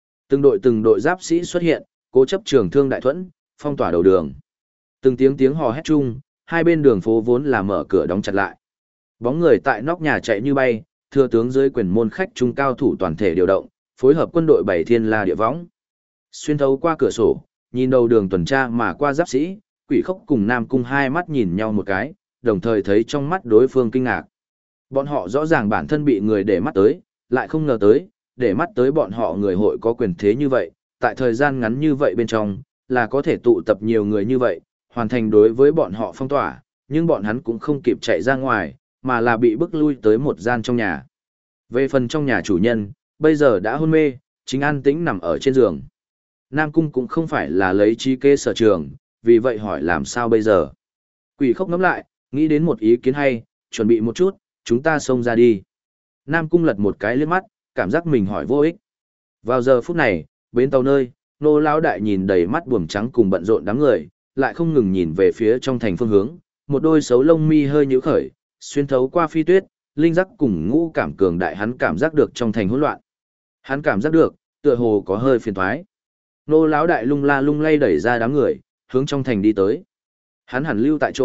Từng đội giáp sĩ xuất hiện, cố chấp trường thương đại thuẫn, phong tỏa đầu đường. Từng tiếng hò hét chung, hai bên đường phố vốn là mở cửa đóng chặt lại. Bóng người tại nóc nhà chạy như bay, thừa tướng dưới quyền môn khách trung cao thủ toàn thể điều động, phối hợp quân đội bảy thiên la địa võng. Xuyên thấu qua cửa sổ, nhìn đầu đường tuần tra mà qua giáp sĩ, Quỷ Khốc cùng Nam Cung hai mắt nhìn nhau một cái, đồng thời thấy trong mắt đối phương kinh ngạc. Bọn họ rõ ràng bản thân bị người để mắt tới, lại không ngờ tới, để mắt tới bọn họ người hội có quyền thế như vậy, tại thời gian ngắn như vậy bên trong, là có thể tụ tập nhiều người như vậy, hoàn thành đối với bọn họ phong tỏa, nhưng bọn hắn cũng không kịp chạy ra ngoài, mà là bị bức lui tới một gian trong nhà. Về phần trong nhà chủ nhân, bây giờ đã hôn mê, chính an tĩnh nằm ở trên giường. Nam Cung cũng không phải là lấy trí kế sở trường, vì vậy hỏi làm sao bây giờ. Quỷ Khốc ngẫm lại, nghĩ đến một ý kiến hay, chuẩn bị một chút, chúng ta xông ra đi. Nam Cung lật một cái liếc mắt, cảm giác mình hỏi vô ích. Vào giờ phút này, bến tàu nơi, Nô lão đại nhìn đầy mắt buồm trắng cùng bận rộn đám người, lại không ngừng nhìn về phía trong thành phương hướng, một đôi xấu lông mi hơi nhíu khởi, xuyên thấu qua phi tuyết, linh giác cùng ngũ cảm cường đại hắn cảm giác được trong thành hỗn loạn. Hắn cảm giác được, tựa hồ có hơi phiền toái. Nô lão đại lung la lung lay đẩy ra đám người, hướng trong thành đi tới. Hắn hẳn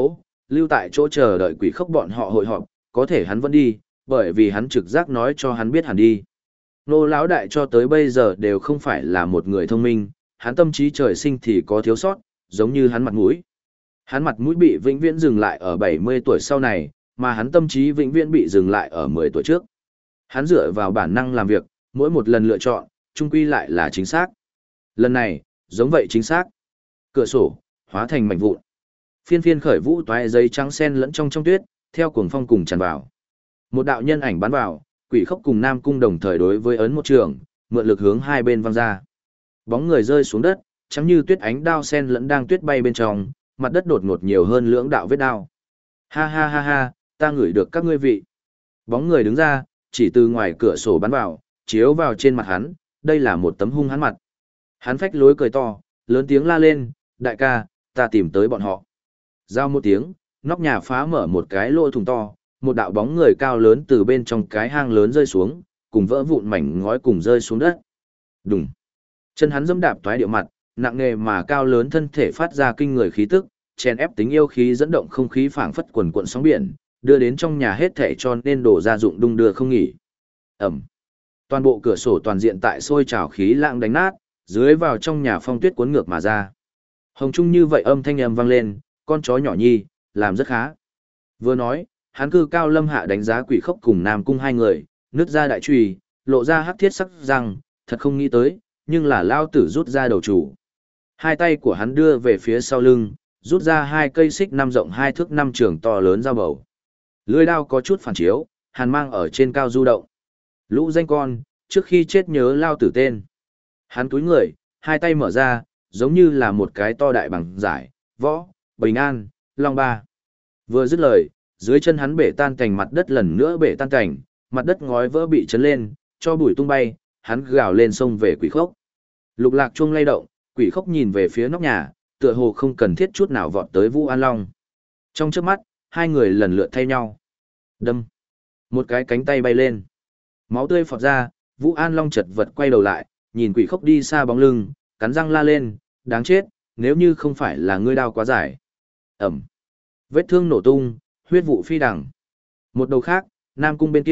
lưu tại chỗ chờ đợi Quỷ Khốc bọn họ hội họp, có thể hắn vẫn đi, bởi vì hắn trực giác nói cho hắn biết hẳn đi. Nô lão đại cho tới bây giờ đều không phải là một người thông minh, hắn tâm trí trời sinh thì có thiếu sót, giống như hắn mặt mũi. Hắn mặt mũi bị vĩnh viễn dừng lại ở 70 tuổi sau này, mà hắn tâm trí vĩnh viễn bị dừng lại ở 10 tuổi trước. Hắn dựa vào bản năng làm việc, mỗi một lần lựa chọn, chung quy lại là chính xác. Lần này, giống vậy chính xác. Cửa sổ, hóa thành mảnh vụn. Phiên phiên khởi vũ toái giấy trắng sen lẫn trong tuyết, theo cuồng phong cùng tràn vào. Một đạo nhân ảnh bắn vào, Quỷ Khốc cùng Nam Cung đồng thời đối với ấn một trường, mượn lực hướng hai bên văng ra. Bóng người rơi xuống đất, trắng như tuyết ánh đao sen lẫn đang tuyết bay bên trong, mặt đất đột ngột nhiều hơn lưỡng đạo vết đao. Ha ha ha ha, ta ngửi được các ngươi vị. Bóng người đứng ra, chỉ từ ngoài cửa sổ bắn vào, chiếu vào trên mặt hắn, đây là một tấm hung hắn mặt. Hắn phách lối cười to, lớn tiếng la lên, đại ca, ta tìm tới bọn họ. Giao một tiếng, nóc nhà phá mở một cái lỗ thủng to, một đạo bóng người cao lớn từ bên trong cái hang lớn rơi xuống, cùng vỡ vụn mảnh ngói cùng rơi xuống đất. Đùng. Chân hắn giẫm đạp toái điệu mặt, nặng nề mà cao lớn thân thể phát ra kinh người khí tức, chèn ép tính yêu khí dẫn động không khí phảng phất quần cuộn sóng biển, đưa đến trong nhà hết thảy cho nên đổ ra dụng đung đưa không nghỉ. Ầm. Toàn bộ cửa sổ toàn diện tại sôi trào khí lãng đánh nát, dưới vào trong nhà phong tuyết cuốn ngược mà ra. Hồng trung như vậy âm thanh vang lên, con chó nhỏ nhi, làm rất khá. Vừa nói, hắn cư cao lâm hạ đánh giá Quỷ Khốc cùng Nam Cung hai người, nứt ra đại chùy, lộ ra hắc thiết sắc răng, thật không nghĩ tới, nhưng là lao tử rút ra đầu chủ. Hai tay của hắn đưa về phía sau lưng, rút ra hai cây xích 5 rộng 2 thước 5 trường to lớn dao bầu. Lưỡi đao có chút phản chiếu, hàn mang ở trên cao du động. Lũ danh con, trước khi chết nhớ lao tử tên. Hắn túi người, hai tay mở ra, giống như là một cái to đại bằng giải, võ, bình an, long ba. Vừa dứt lời, dưới chân hắn bể tan cảnh mặt đất lần nữa bể tan cảnh, mặt đất ngói vỡ bị chấn lên, cho bụi tung bay, hắn gào lên sông về Quỷ Khốc. Lục lạc chuông lay động, Quỷ Khốc nhìn về phía nóc nhà, tựa hồ không cần thiết chút nào vọt tới Vũ An Long. Trong chớp mắt, hai người lần lượt thay nhau. Đâm. Một cái cánh tay bay lên. Máu tươi phọt ra, Vũ An Long chật vật quay đầu lại, nhìn Quỷ Khốc đi xa bóng lưng, cắn răng la lên, đáng chết, nếu như không phải là ngươi đao quá dài. Ẩm. Vết thương nổ tung, huyết vụ phi đằng. Một đầu khác, Nam Cung bên kia,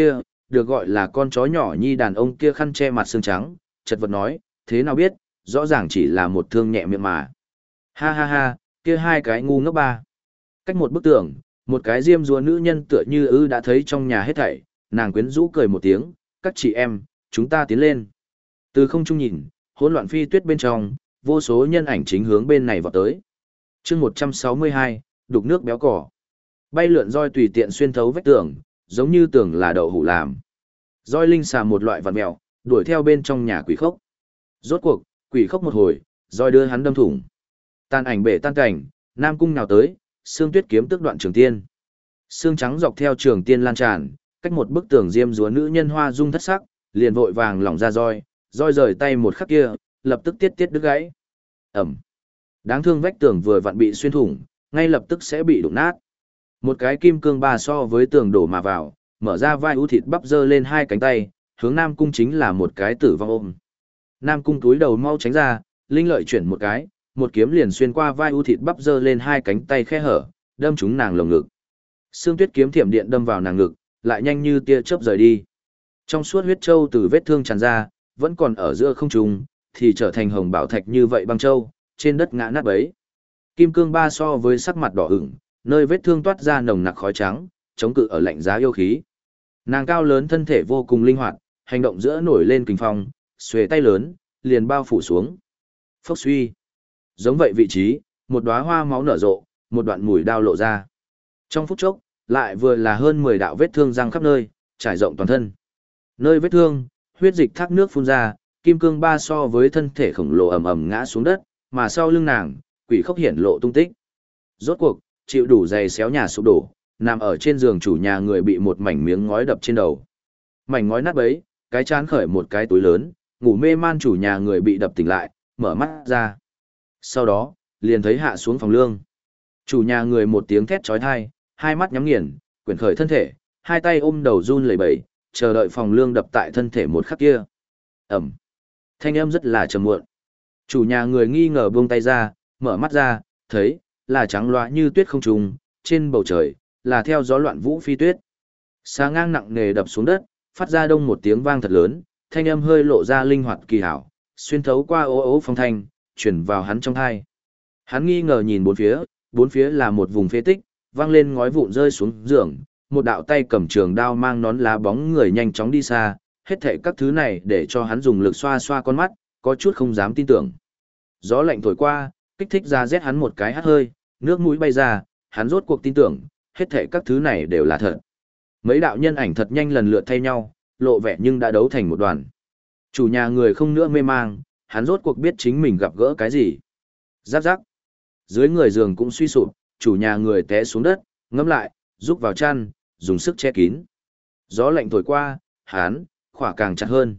được gọi là con chó nhỏ nhi đàn ông kia khăn che mặt xương trắng, chật vật nói, thế nào biết, rõ ràng chỉ là một thương nhẹ miệng mà. Ha ha ha, kia hai cái ngu ngốc ba. Cách một bức tường, một cái diêm dúa nữ nhân tựa như đã thấy trong nhà hết thảy, nàng quyến rũ cười một tiếng, các chị em, chúng ta tiến lên. Từ không trung nhìn, hỗn loạn phi tuyết bên trong, vô số nhân ảnh chính hướng bên này vọt tới. chương 162, đục nước béo cỏ. Bay lượn roi tùy tiện xuyên thấu vách tường, giống như tường là đậu hũ làm. Roi linh xà một loại vật mèo, đuổi theo bên trong nhà quỷ khốc. Rốt cuộc, quỷ khốc một hồi, roi đưa hắn đâm thủng. Tàn ảnh bể tan cảnh, Nam Cung nào tới, xương tuyết kiếm tức đoạn trường tiên. Xương trắng dọc theo trường tiên lan tràn, cách một bức tường diêm dúa nữ nhân hoa dung thất sắc, liền vội vàng lỏng ra roi, roi rời tay một khắc kia, lập tức tiết tiết đứt gãy. Ẩm. Đáng thương vách tường vừa vặn bị xuyên thủng, ngay lập tức sẽ bị đụng nát. Một cái kim cương ba so với tường đổ mà vào, mở ra vai ưu thịt bắp dơ lên hai cánh tay, hướng Nam Cung chính là một cái tử vong ôm. Nam Cung túi đầu mau tránh ra, linh lợi chuyển một cái, một kiếm liền xuyên qua vai ưu thịt bắp dơ lên hai cánh tay khe hở, đâm trúng nàng lồng ngực. Xương tuyết kiếm thiểm điện đâm vào nàng ngực, lại nhanh như tia chớp rời đi. Trong suốt huyết châu từ vết thương tràn ra, vẫn còn ở giữa không trung, thì trở thành hồng bảo thạch như vậy băng châu, trên đất ngã nát bấy. Kim cương ba so với sắc mặt đỏ ửng, nơi vết thương toát ra nồng nặc khói trắng, chống cự ở lạnh giá yêu khí. Nàng cao lớn thân thể vô cùng linh hoạt, hành động giữa nổi lên kình phong, xuề tay lớn, liền bao phủ xuống. Phốc suy. Giống vậy vị trí, một đóa hoa máu nở rộ, một đoạn mũi đao lộ ra. Trong phút chốc, lại vừa là hơn 10 đạo vết thương răng khắp nơi, trải rộng toàn thân. Nơi vết thương, huyết dịch thác nước phun ra, kim cương ba so với thân thể khổng lồ ầm ầm ngã xuống đất, mà sau lưng nàng, quỷ khốc hiển lộ tung tích. Rốt cuộc, chịu đủ dày xéo nhà sụp đổ, nằm ở trên giường chủ nhà người bị một mảnh miếng ngói đập trên đầu. Mảnh ngói nát bấy, cái chán khởi một cái túi lớn, ngủ mê man chủ nhà người bị đập tỉnh lại, mở mắt ra. Sau đó, liền thấy hạ xuống phòng lương. Chủ nhà người một tiếng thét chói tai, hai mắt nhắm nghiền, quyển khởi thân thể, hai tay ôm đầu run lẩy bẩy, chờ đợi phòng lương đập tại thân thể một khắc kia. Ẩm. Thanh âm rất là trầm muộn. Chủ nhà người nghi ngờ buông tay ra, mở mắt ra, thấy là trắng loá như tuyết không trùng, trên bầu trời là theo gió loạn vũ phi tuyết. Xà ngang nặng nề đập xuống đất, phát ra đông một tiếng vang thật lớn, thanh âm hơi lộ ra linh hoạt kỳ hảo, xuyên thấu qua ố ố phong thanh, chuyển vào hắn trong tai. Hắn nghi ngờ nhìn bốn phía là một vùng phế tích, vang lên ngói vụn rơi xuống giường, một đạo tay cầm trường đao mang nón lá bóng người nhanh chóng đi xa, hết thảy các thứ này để cho hắn dùng lực xoa xoa con mắt, có chút không dám tin tưởng. Gió lạnh thổi qua, kích thích ra rét hắn một cái hắt hơi, nước mũi bay ra, hắn rốt cuộc tin tưởng, hết thảy các thứ này đều là thật. Mấy đạo nhân ảnh thật nhanh lần lượt thay nhau, lộ vẻ nhưng đã đấu thành một đoàn. Chủ nhà người không nữa mê mang, hắn rốt cuộc biết chính mình gặp gỡ cái gì. Giáp giáp. Dưới người giường cũng suy sụp, chủ nhà người té xuống đất, ngâm lại, rúc vào chăn, dùng sức che kín. Gió lạnh thổi qua, hắn khỏa càng chặt hơn.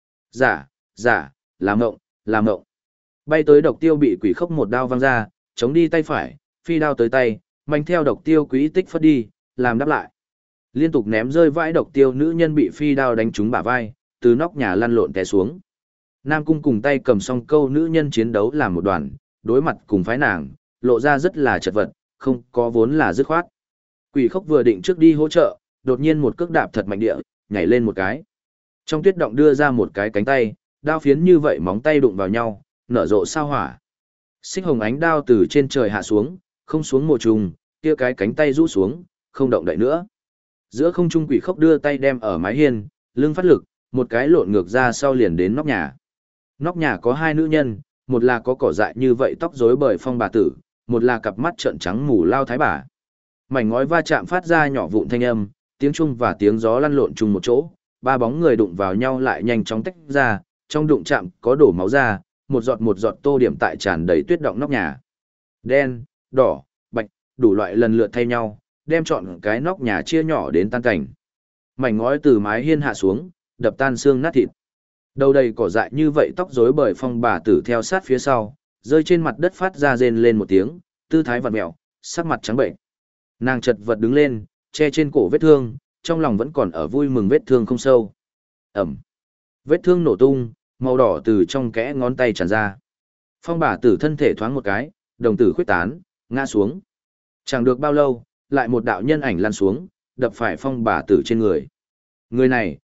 Giả, làm ngộng. Bay tới độc tiêu bị quỷ khốc một đao văng ra, chống đi tay phải, phi đao tới tay, mạnh theo độc tiêu quỹ tích phất đi, làm đáp lại. Liên tục ném rơi vãi độc tiêu nữ nhân bị phi đao đánh trúng bả vai, từ nóc nhà lăn lộn té xuống. Nam Cung cùng tay cầm song câu nữ nhân chiến đấu làm một đoàn, đối mặt cùng phái nàng, lộ ra rất là chật vật, không có vốn là dứt khoát. Quỷ khốc vừa định trước đi hỗ trợ, đột nhiên một cước đạp thật mạnh địa, nhảy lên một cái. Trong tuyết động đưa ra một cái cánh tay, đao phiến như vậy móng tay đụng vào nhau, nở rộ sao hỏa. Xích hồng ánh đao từ trên trời hạ xuống, không xuống mồ trùng, kia cái cánh tay rũ xuống, không động đậy nữa. Giữa không trung quỷ khốc đưa tay đem ở mái hiên, lưng phát lực, một cái lộn ngược ra sau liền đến nóc nhà. Nóc nhà có hai nữ nhân, một là có cỏ dại như vậy tóc rối bời phong bà tử, một là cặp mắt trợn trắng mù lao thái bà. Mảnh ngói va chạm phát ra nhỏ vụn thanh âm, tiếng trung và tiếng gió lăn lộn chung một chỗ, ba bóng người đụng vào nhau lại nhanh chóng tách ra, trong đụng chạm có đổ máu ra, một giọt tô điểm tại tràn đầy tuyết động nóc nhà. Đen, đỏ, bạch, đủ loại lần lượt thay nhau, đem trọn cái nóc nhà chia nhỏ đến tan cảnh. Mảnh ngói từ mái hiên hạ xuống, đập tan xương nát thịt. Đầu đầy cỏ dại như vậy tóc rối bời phong bà tử theo sát phía sau, rơi trên mặt đất phát ra rên lên một tiếng, tư thái vặn mẹo, sắc mặt trắng bệnh. Nàng chật vật đứng lên, che trên cổ vết thương, trong lòng vẫn còn ở vui mừng vết thương không sâu. Ẩm. Vết thương nổ tung, màu đỏ từ trong kẽ ngón tay tràn ra. Phong bà tử thân thể thoáng một cái, đồng tử khuyết tán, ngã xuống. Chẳng được bao lâu, lại một đạo nhân ảnh lăn xuống, đập phải phong bà tử trên người. Người này,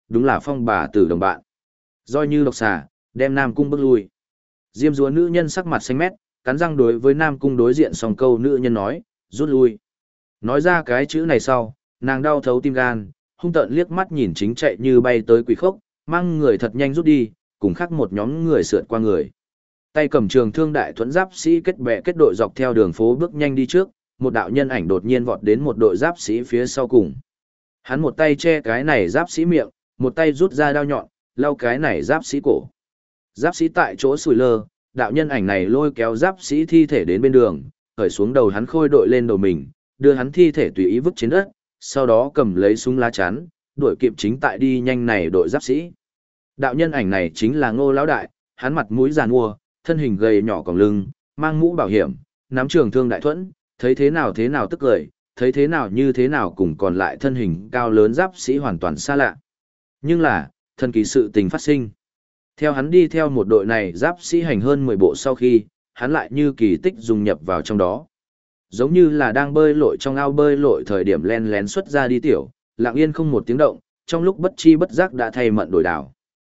đúng là phong bà tử đồng bạn. Roi như độc xà, đem Nam Cung bước lui. Diêm dúa nữ nhân sắc mặt xanh mét, cắn răng đối với Nam Cung đối diện song câu nữ nhân nói, rút lui. Nói ra cái chữ này sau, nàng đau thấu tim gan, hung tợn liếc mắt nhìn chính chạy như bay tới quỷ khốc, mang người thật nhanh rút đi, cùng khác một nhóm người sượt qua người. Tay cầm trường thương đại thuẫn giáp sĩ kết bè kết đội dọc theo đường phố bước nhanh đi trước, một đạo nhân ảnh đột nhiên vọt đến một đội giáp sĩ phía sau cùng. Hắn một tay che cái này giáp sĩ miệng, một tay rút ra đao nhọn, lau cái này giáp sĩ cổ. Giáp sĩ tại chỗ sùi lơ, đạo nhân ảnh này lôi kéo giáp sĩ thi thể đến bên đường, khởi xuống đầu hắn khôi đội lên đầu mình, đưa hắn thi thể tùy ý vứt trên đất, sau đó cầm lấy súng lá chắn, đuổi kịp chính tại đi nhanh này đội giáp sĩ. Đạo nhân ảnh này chính là Ngô lão đại, hắn mặt mũi giàn mua, thân hình gầy nhỏ còng lưng, mang mũ bảo hiểm, nắm trường thương đại thuẫn, thấy thế nào tức cười, thấy thế nào như thế nào cùng còn lại thân hình cao lớn giáp sĩ hoàn toàn xa lạ. Nhưng là, thần kỳ sự tình phát sinh. Theo hắn đi theo một đội này giáp sĩ hành hơn 10 bộ sau khi, hắn lại như kỳ tích dung nhập vào trong đó. Giống như là đang bơi lội trong ao bơi lội thời điểm len lén xuất ra đi tiểu, lặng yên không một tiếng động, trong lúc bất chi bất giác đã thay mận đổi đảo.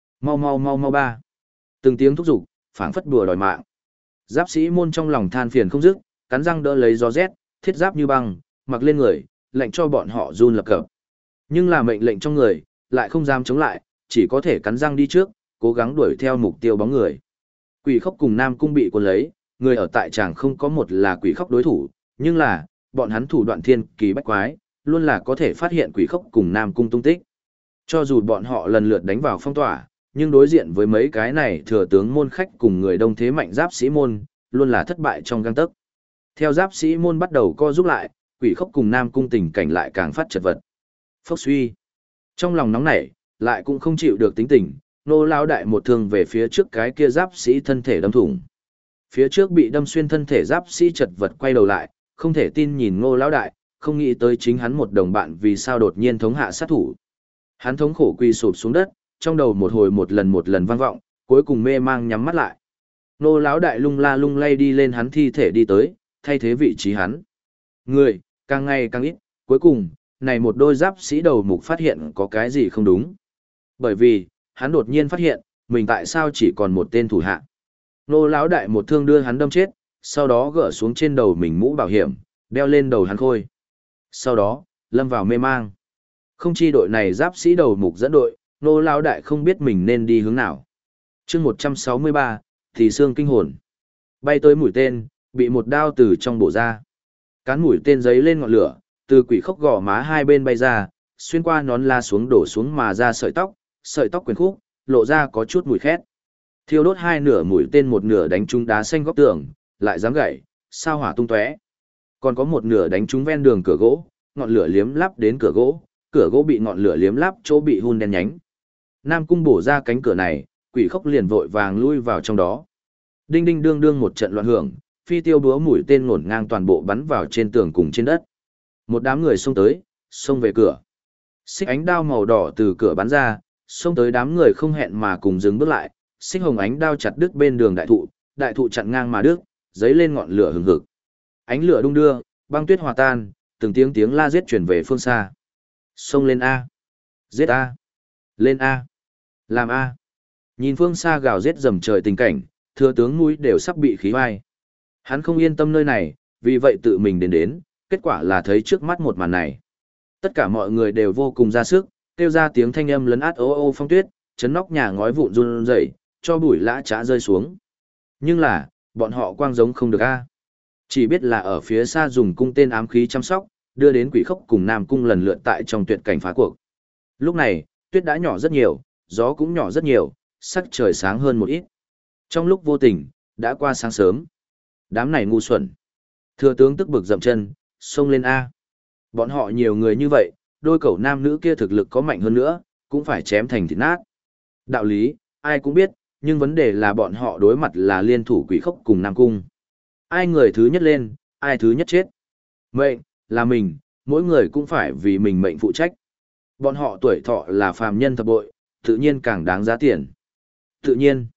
Mau ba. Từng tiếng thúc giục, phảng phất đùa đòi mạng. Giáp sĩ môn trong lòng than phiền không dứt, cắn răng đỡ lấy gió rét, thiết giáp như băng, mặc lên người, lệnh cho bọn họ run lập cập. Nhưng là mệnh lệnh trong người, lại không dám chống lại, chỉ có thể cắn răng đi trước, cố gắng đuổi theo mục tiêu bóng người. Quỷ khốc cùng Nam Cung bị cuốn lấy, người ở tại tràng không có một là quỷ khốc đối thủ, nhưng là, bọn hắn thủ đoạn thiên kỳ bách quái, luôn là có thể phát hiện quỷ khốc cùng Nam Cung tung tích. Cho dù bọn họ lần lượt đánh vào phong tỏa, nhưng đối diện với mấy cái này thừa tướng môn khách cùng người đông thế mạnh giáp sĩ môn, luôn là thất bại trong gang tấc. Theo giáp sĩ môn bắt đầu co giúp lại, quỷ khốc cùng Nam Cung tình cảnh lại càng phát chật vật. Phốc suy. Trong lòng nóng nảy, lại cũng không chịu được tính tình, Nô lão đại một thương về phía trước cái kia giáp sĩ thân thể đâm thủng. Phía trước bị đâm xuyên thân thể giáp sĩ chật vật quay đầu lại, không thể tin nhìn Ngô lão đại, không nghĩ tới chính hắn một đồng bạn vì sao đột nhiên thống hạ sát thủ. Hắn thống khổ quỳ sụp xuống đất, trong đầu một hồi một lần vang vọng, cuối cùng mê mang nhắm mắt lại. Ngô lão đại lung la lung lay đi lên hắn thi thể đi tới, thay thế vị trí hắn. Người, càng ngày càng ít, cuối cùng, này một đôi giáp sĩ đầu mục phát hiện có cái gì không đúng. Bởi vì, hắn đột nhiên phát hiện, mình tại sao chỉ còn một tên thủ hạ. Nô lão đại một thương đưa hắn đâm chết, sau đó gỡ xuống trên đầu mình mũ bảo hiểm, đeo lên đầu hắn khôi. Sau đó, lâm vào mê mang. Không chi đội này giáp sĩ đầu mục dẫn đội, nô lão đại không biết mình nên đi hướng nào. chương 163, thì xương kinh hồn. Bay tới mũi tên, bị một đao từ trong bổ ra. Cán mũi tên giấy lên ngọn lửa, từ quỷ khốc gò má hai bên bay ra, xuyên qua nón la xuống đổ xuống mà ra sợi tóc quyền khúc, lộ ra có chút mùi khét. Thiêu đốt hai nửa mũi tên một nửa đánh trúng đá xanh góc tường, lại dám gãy, sao hỏa tung tóe. Còn có một nửa đánh trúng ven đường cửa gỗ, ngọn lửa liếm lắp đến cửa gỗ bị ngọn lửa liếm lắp chỗ bị hun đen nhánh. Nam Cung bổ ra cánh cửa này, quỷ khốc liền vội vàng lui vào trong đó. Đinh đinh đương đương một trận loạn hưởng, phi tiêu búa mũi tên ngổn ngang toàn bộ bắn vào trên tường cùng trên đất. Một đám người xông tới, xông về cửa. Xích ánh đao màu đỏ từ cửa bắn ra, xông tới đám người không hẹn mà cùng dừng bước lại, xích hồng ánh đao chặt đứt bên đường đại thụ chặn ngang mà đứt, giấy lên ngọn lửa hừng hực. Ánh lửa đung đưa, băng tuyết hòa tan, từng tiếng la giết truyền về phương xa. Xông lên a, giết a, lên a, làm a. Nhìn phương xa gào giết dầm trời tình cảnh, thừa tướng mũi đều sắp bị khí vai. Hắn không yên tâm nơi này, vì vậy tự mình đến, kết quả là thấy trước mắt một màn này. Tất cả mọi người đều vô cùng ra sức, kêu ra tiếng thanh âm lấn át ô ô phong tuyết, chấn nóc nhà ngói vụn run rẩy, cho bụi lã chã rơi xuống. Nhưng là, bọn họ quang giống không được a. Chỉ biết là ở phía xa dùng cung tên ám khí chăm sóc, đưa đến quỷ khốc cùng Nam Cung lần lượt tại trong tuyệt cảnh phá cuộc. Lúc này, tuyết đã nhỏ rất nhiều, gió cũng nhỏ rất nhiều, sắc trời sáng hơn một ít. Trong lúc vô tình, đã qua sáng sớm. Đám này ngu xuẩn. Thừa tướng tức bực dậm chân, xông lên A. Bọn họ nhiều người như vậy, đôi cẩu nam nữ kia thực lực có mạnh hơn nữa, cũng phải chém thành thịt nát. Đạo lý, ai cũng biết, nhưng vấn đề là bọn họ đối mặt là liên thủ quỷ khốc cùng Nam Cung. Ai người thứ nhất lên, ai thứ nhất chết. Mệnh, là mình, mỗi người cũng phải vì mình mệnh phụ trách. Bọn họ tuổi thọ là phàm nhân thập bội, tự nhiên càng đáng giá tiền. Tự nhiên,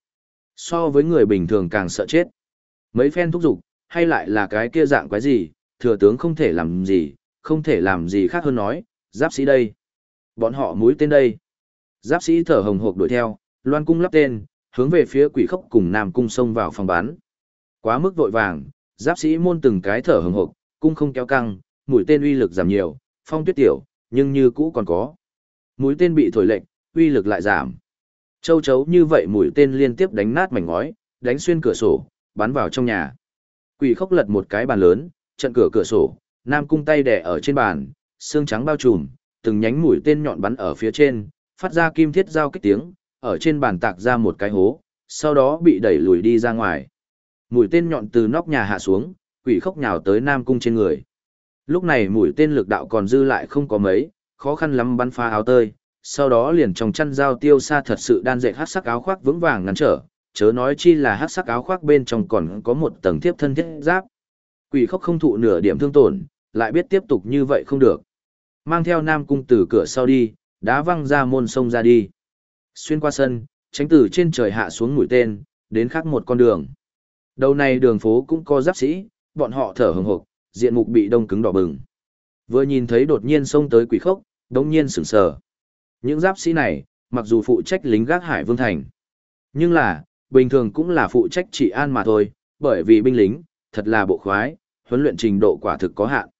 so với người bình thường càng sợ chết. Mấy phen thúc giục, hay lại là cái kia dạng quái gì, thừa tướng không thể làm gì khác hơn nói, giáp sĩ đây. Bọn họ mũi tên đây. Giáp sĩ thở hồng hộc đuổi theo, loan cung lắp tên, hướng về phía Quỷ Khốc cùng Nam cung xông vào phòng bắn. Quá mức vội vàng, giáp sĩ môn từng cái thở hồng hộc, cung không kéo căng, mũi tên uy lực giảm nhiều, phong tuyết tiểu, nhưng như cũ còn có. Mũi tên bị thổi lệch, uy lực lại giảm. Châu chấu như vậy mũi tên liên tiếp đánh nát mảnh ngói, đánh xuyên cửa sổ, bắn vào trong nhà. Quỷ Khốc lật một cái bàn lớn, chặn cửa sổ, Nam cung tay đè ở trên bàn, xương trắng bao trùm, từng nhánh mũi tên nhọn bắn ở phía trên, phát ra kim thiết giao kích tiếng, ở trên bàn tạc ra một cái hố, sau đó bị đẩy lùi đi ra ngoài. Mũi tên nhọn từ nóc nhà hạ xuống, Quỷ Khốc nhào tới Nam cung trên người. Lúc này mũi tên lực đạo còn dư lại không có mấy, khó khăn lắm bắn phá áo tơi, sau đó liền trong chăn dao tiêu xa thật sự đan dệt hắc sắc áo khoác vững vàng ngăn trở, chớ nói chi là hắc sắc áo khoác bên trong còn có một tầng thiếp thân thiết giáp. Quỷ Khốc không thụ nửa điểm thương tổn, lại biết tiếp tục như vậy không được. Mang theo Nam cung từ cửa sau đi, đá văng ra môn sông ra đi. Xuyên qua sân, tránh từ trên trời hạ xuống mũi tên, đến khác một con đường. Đầu này đường phố cũng có giáp sĩ, bọn họ thở hừng hực, diện mục bị đông cứng đỏ bừng. Vừa nhìn thấy đột nhiên xông tới Quỷ Khốc, đống nhiên sửng sờ. Những giáp sĩ này, mặc dù phụ trách lính gác Hải Vương Thành, nhưng là, bình thường cũng là phụ trách trị an mà thôi, bởi vì binh lính, thật là bộ khoái, huấn luyện trình độ quả thực có hạn.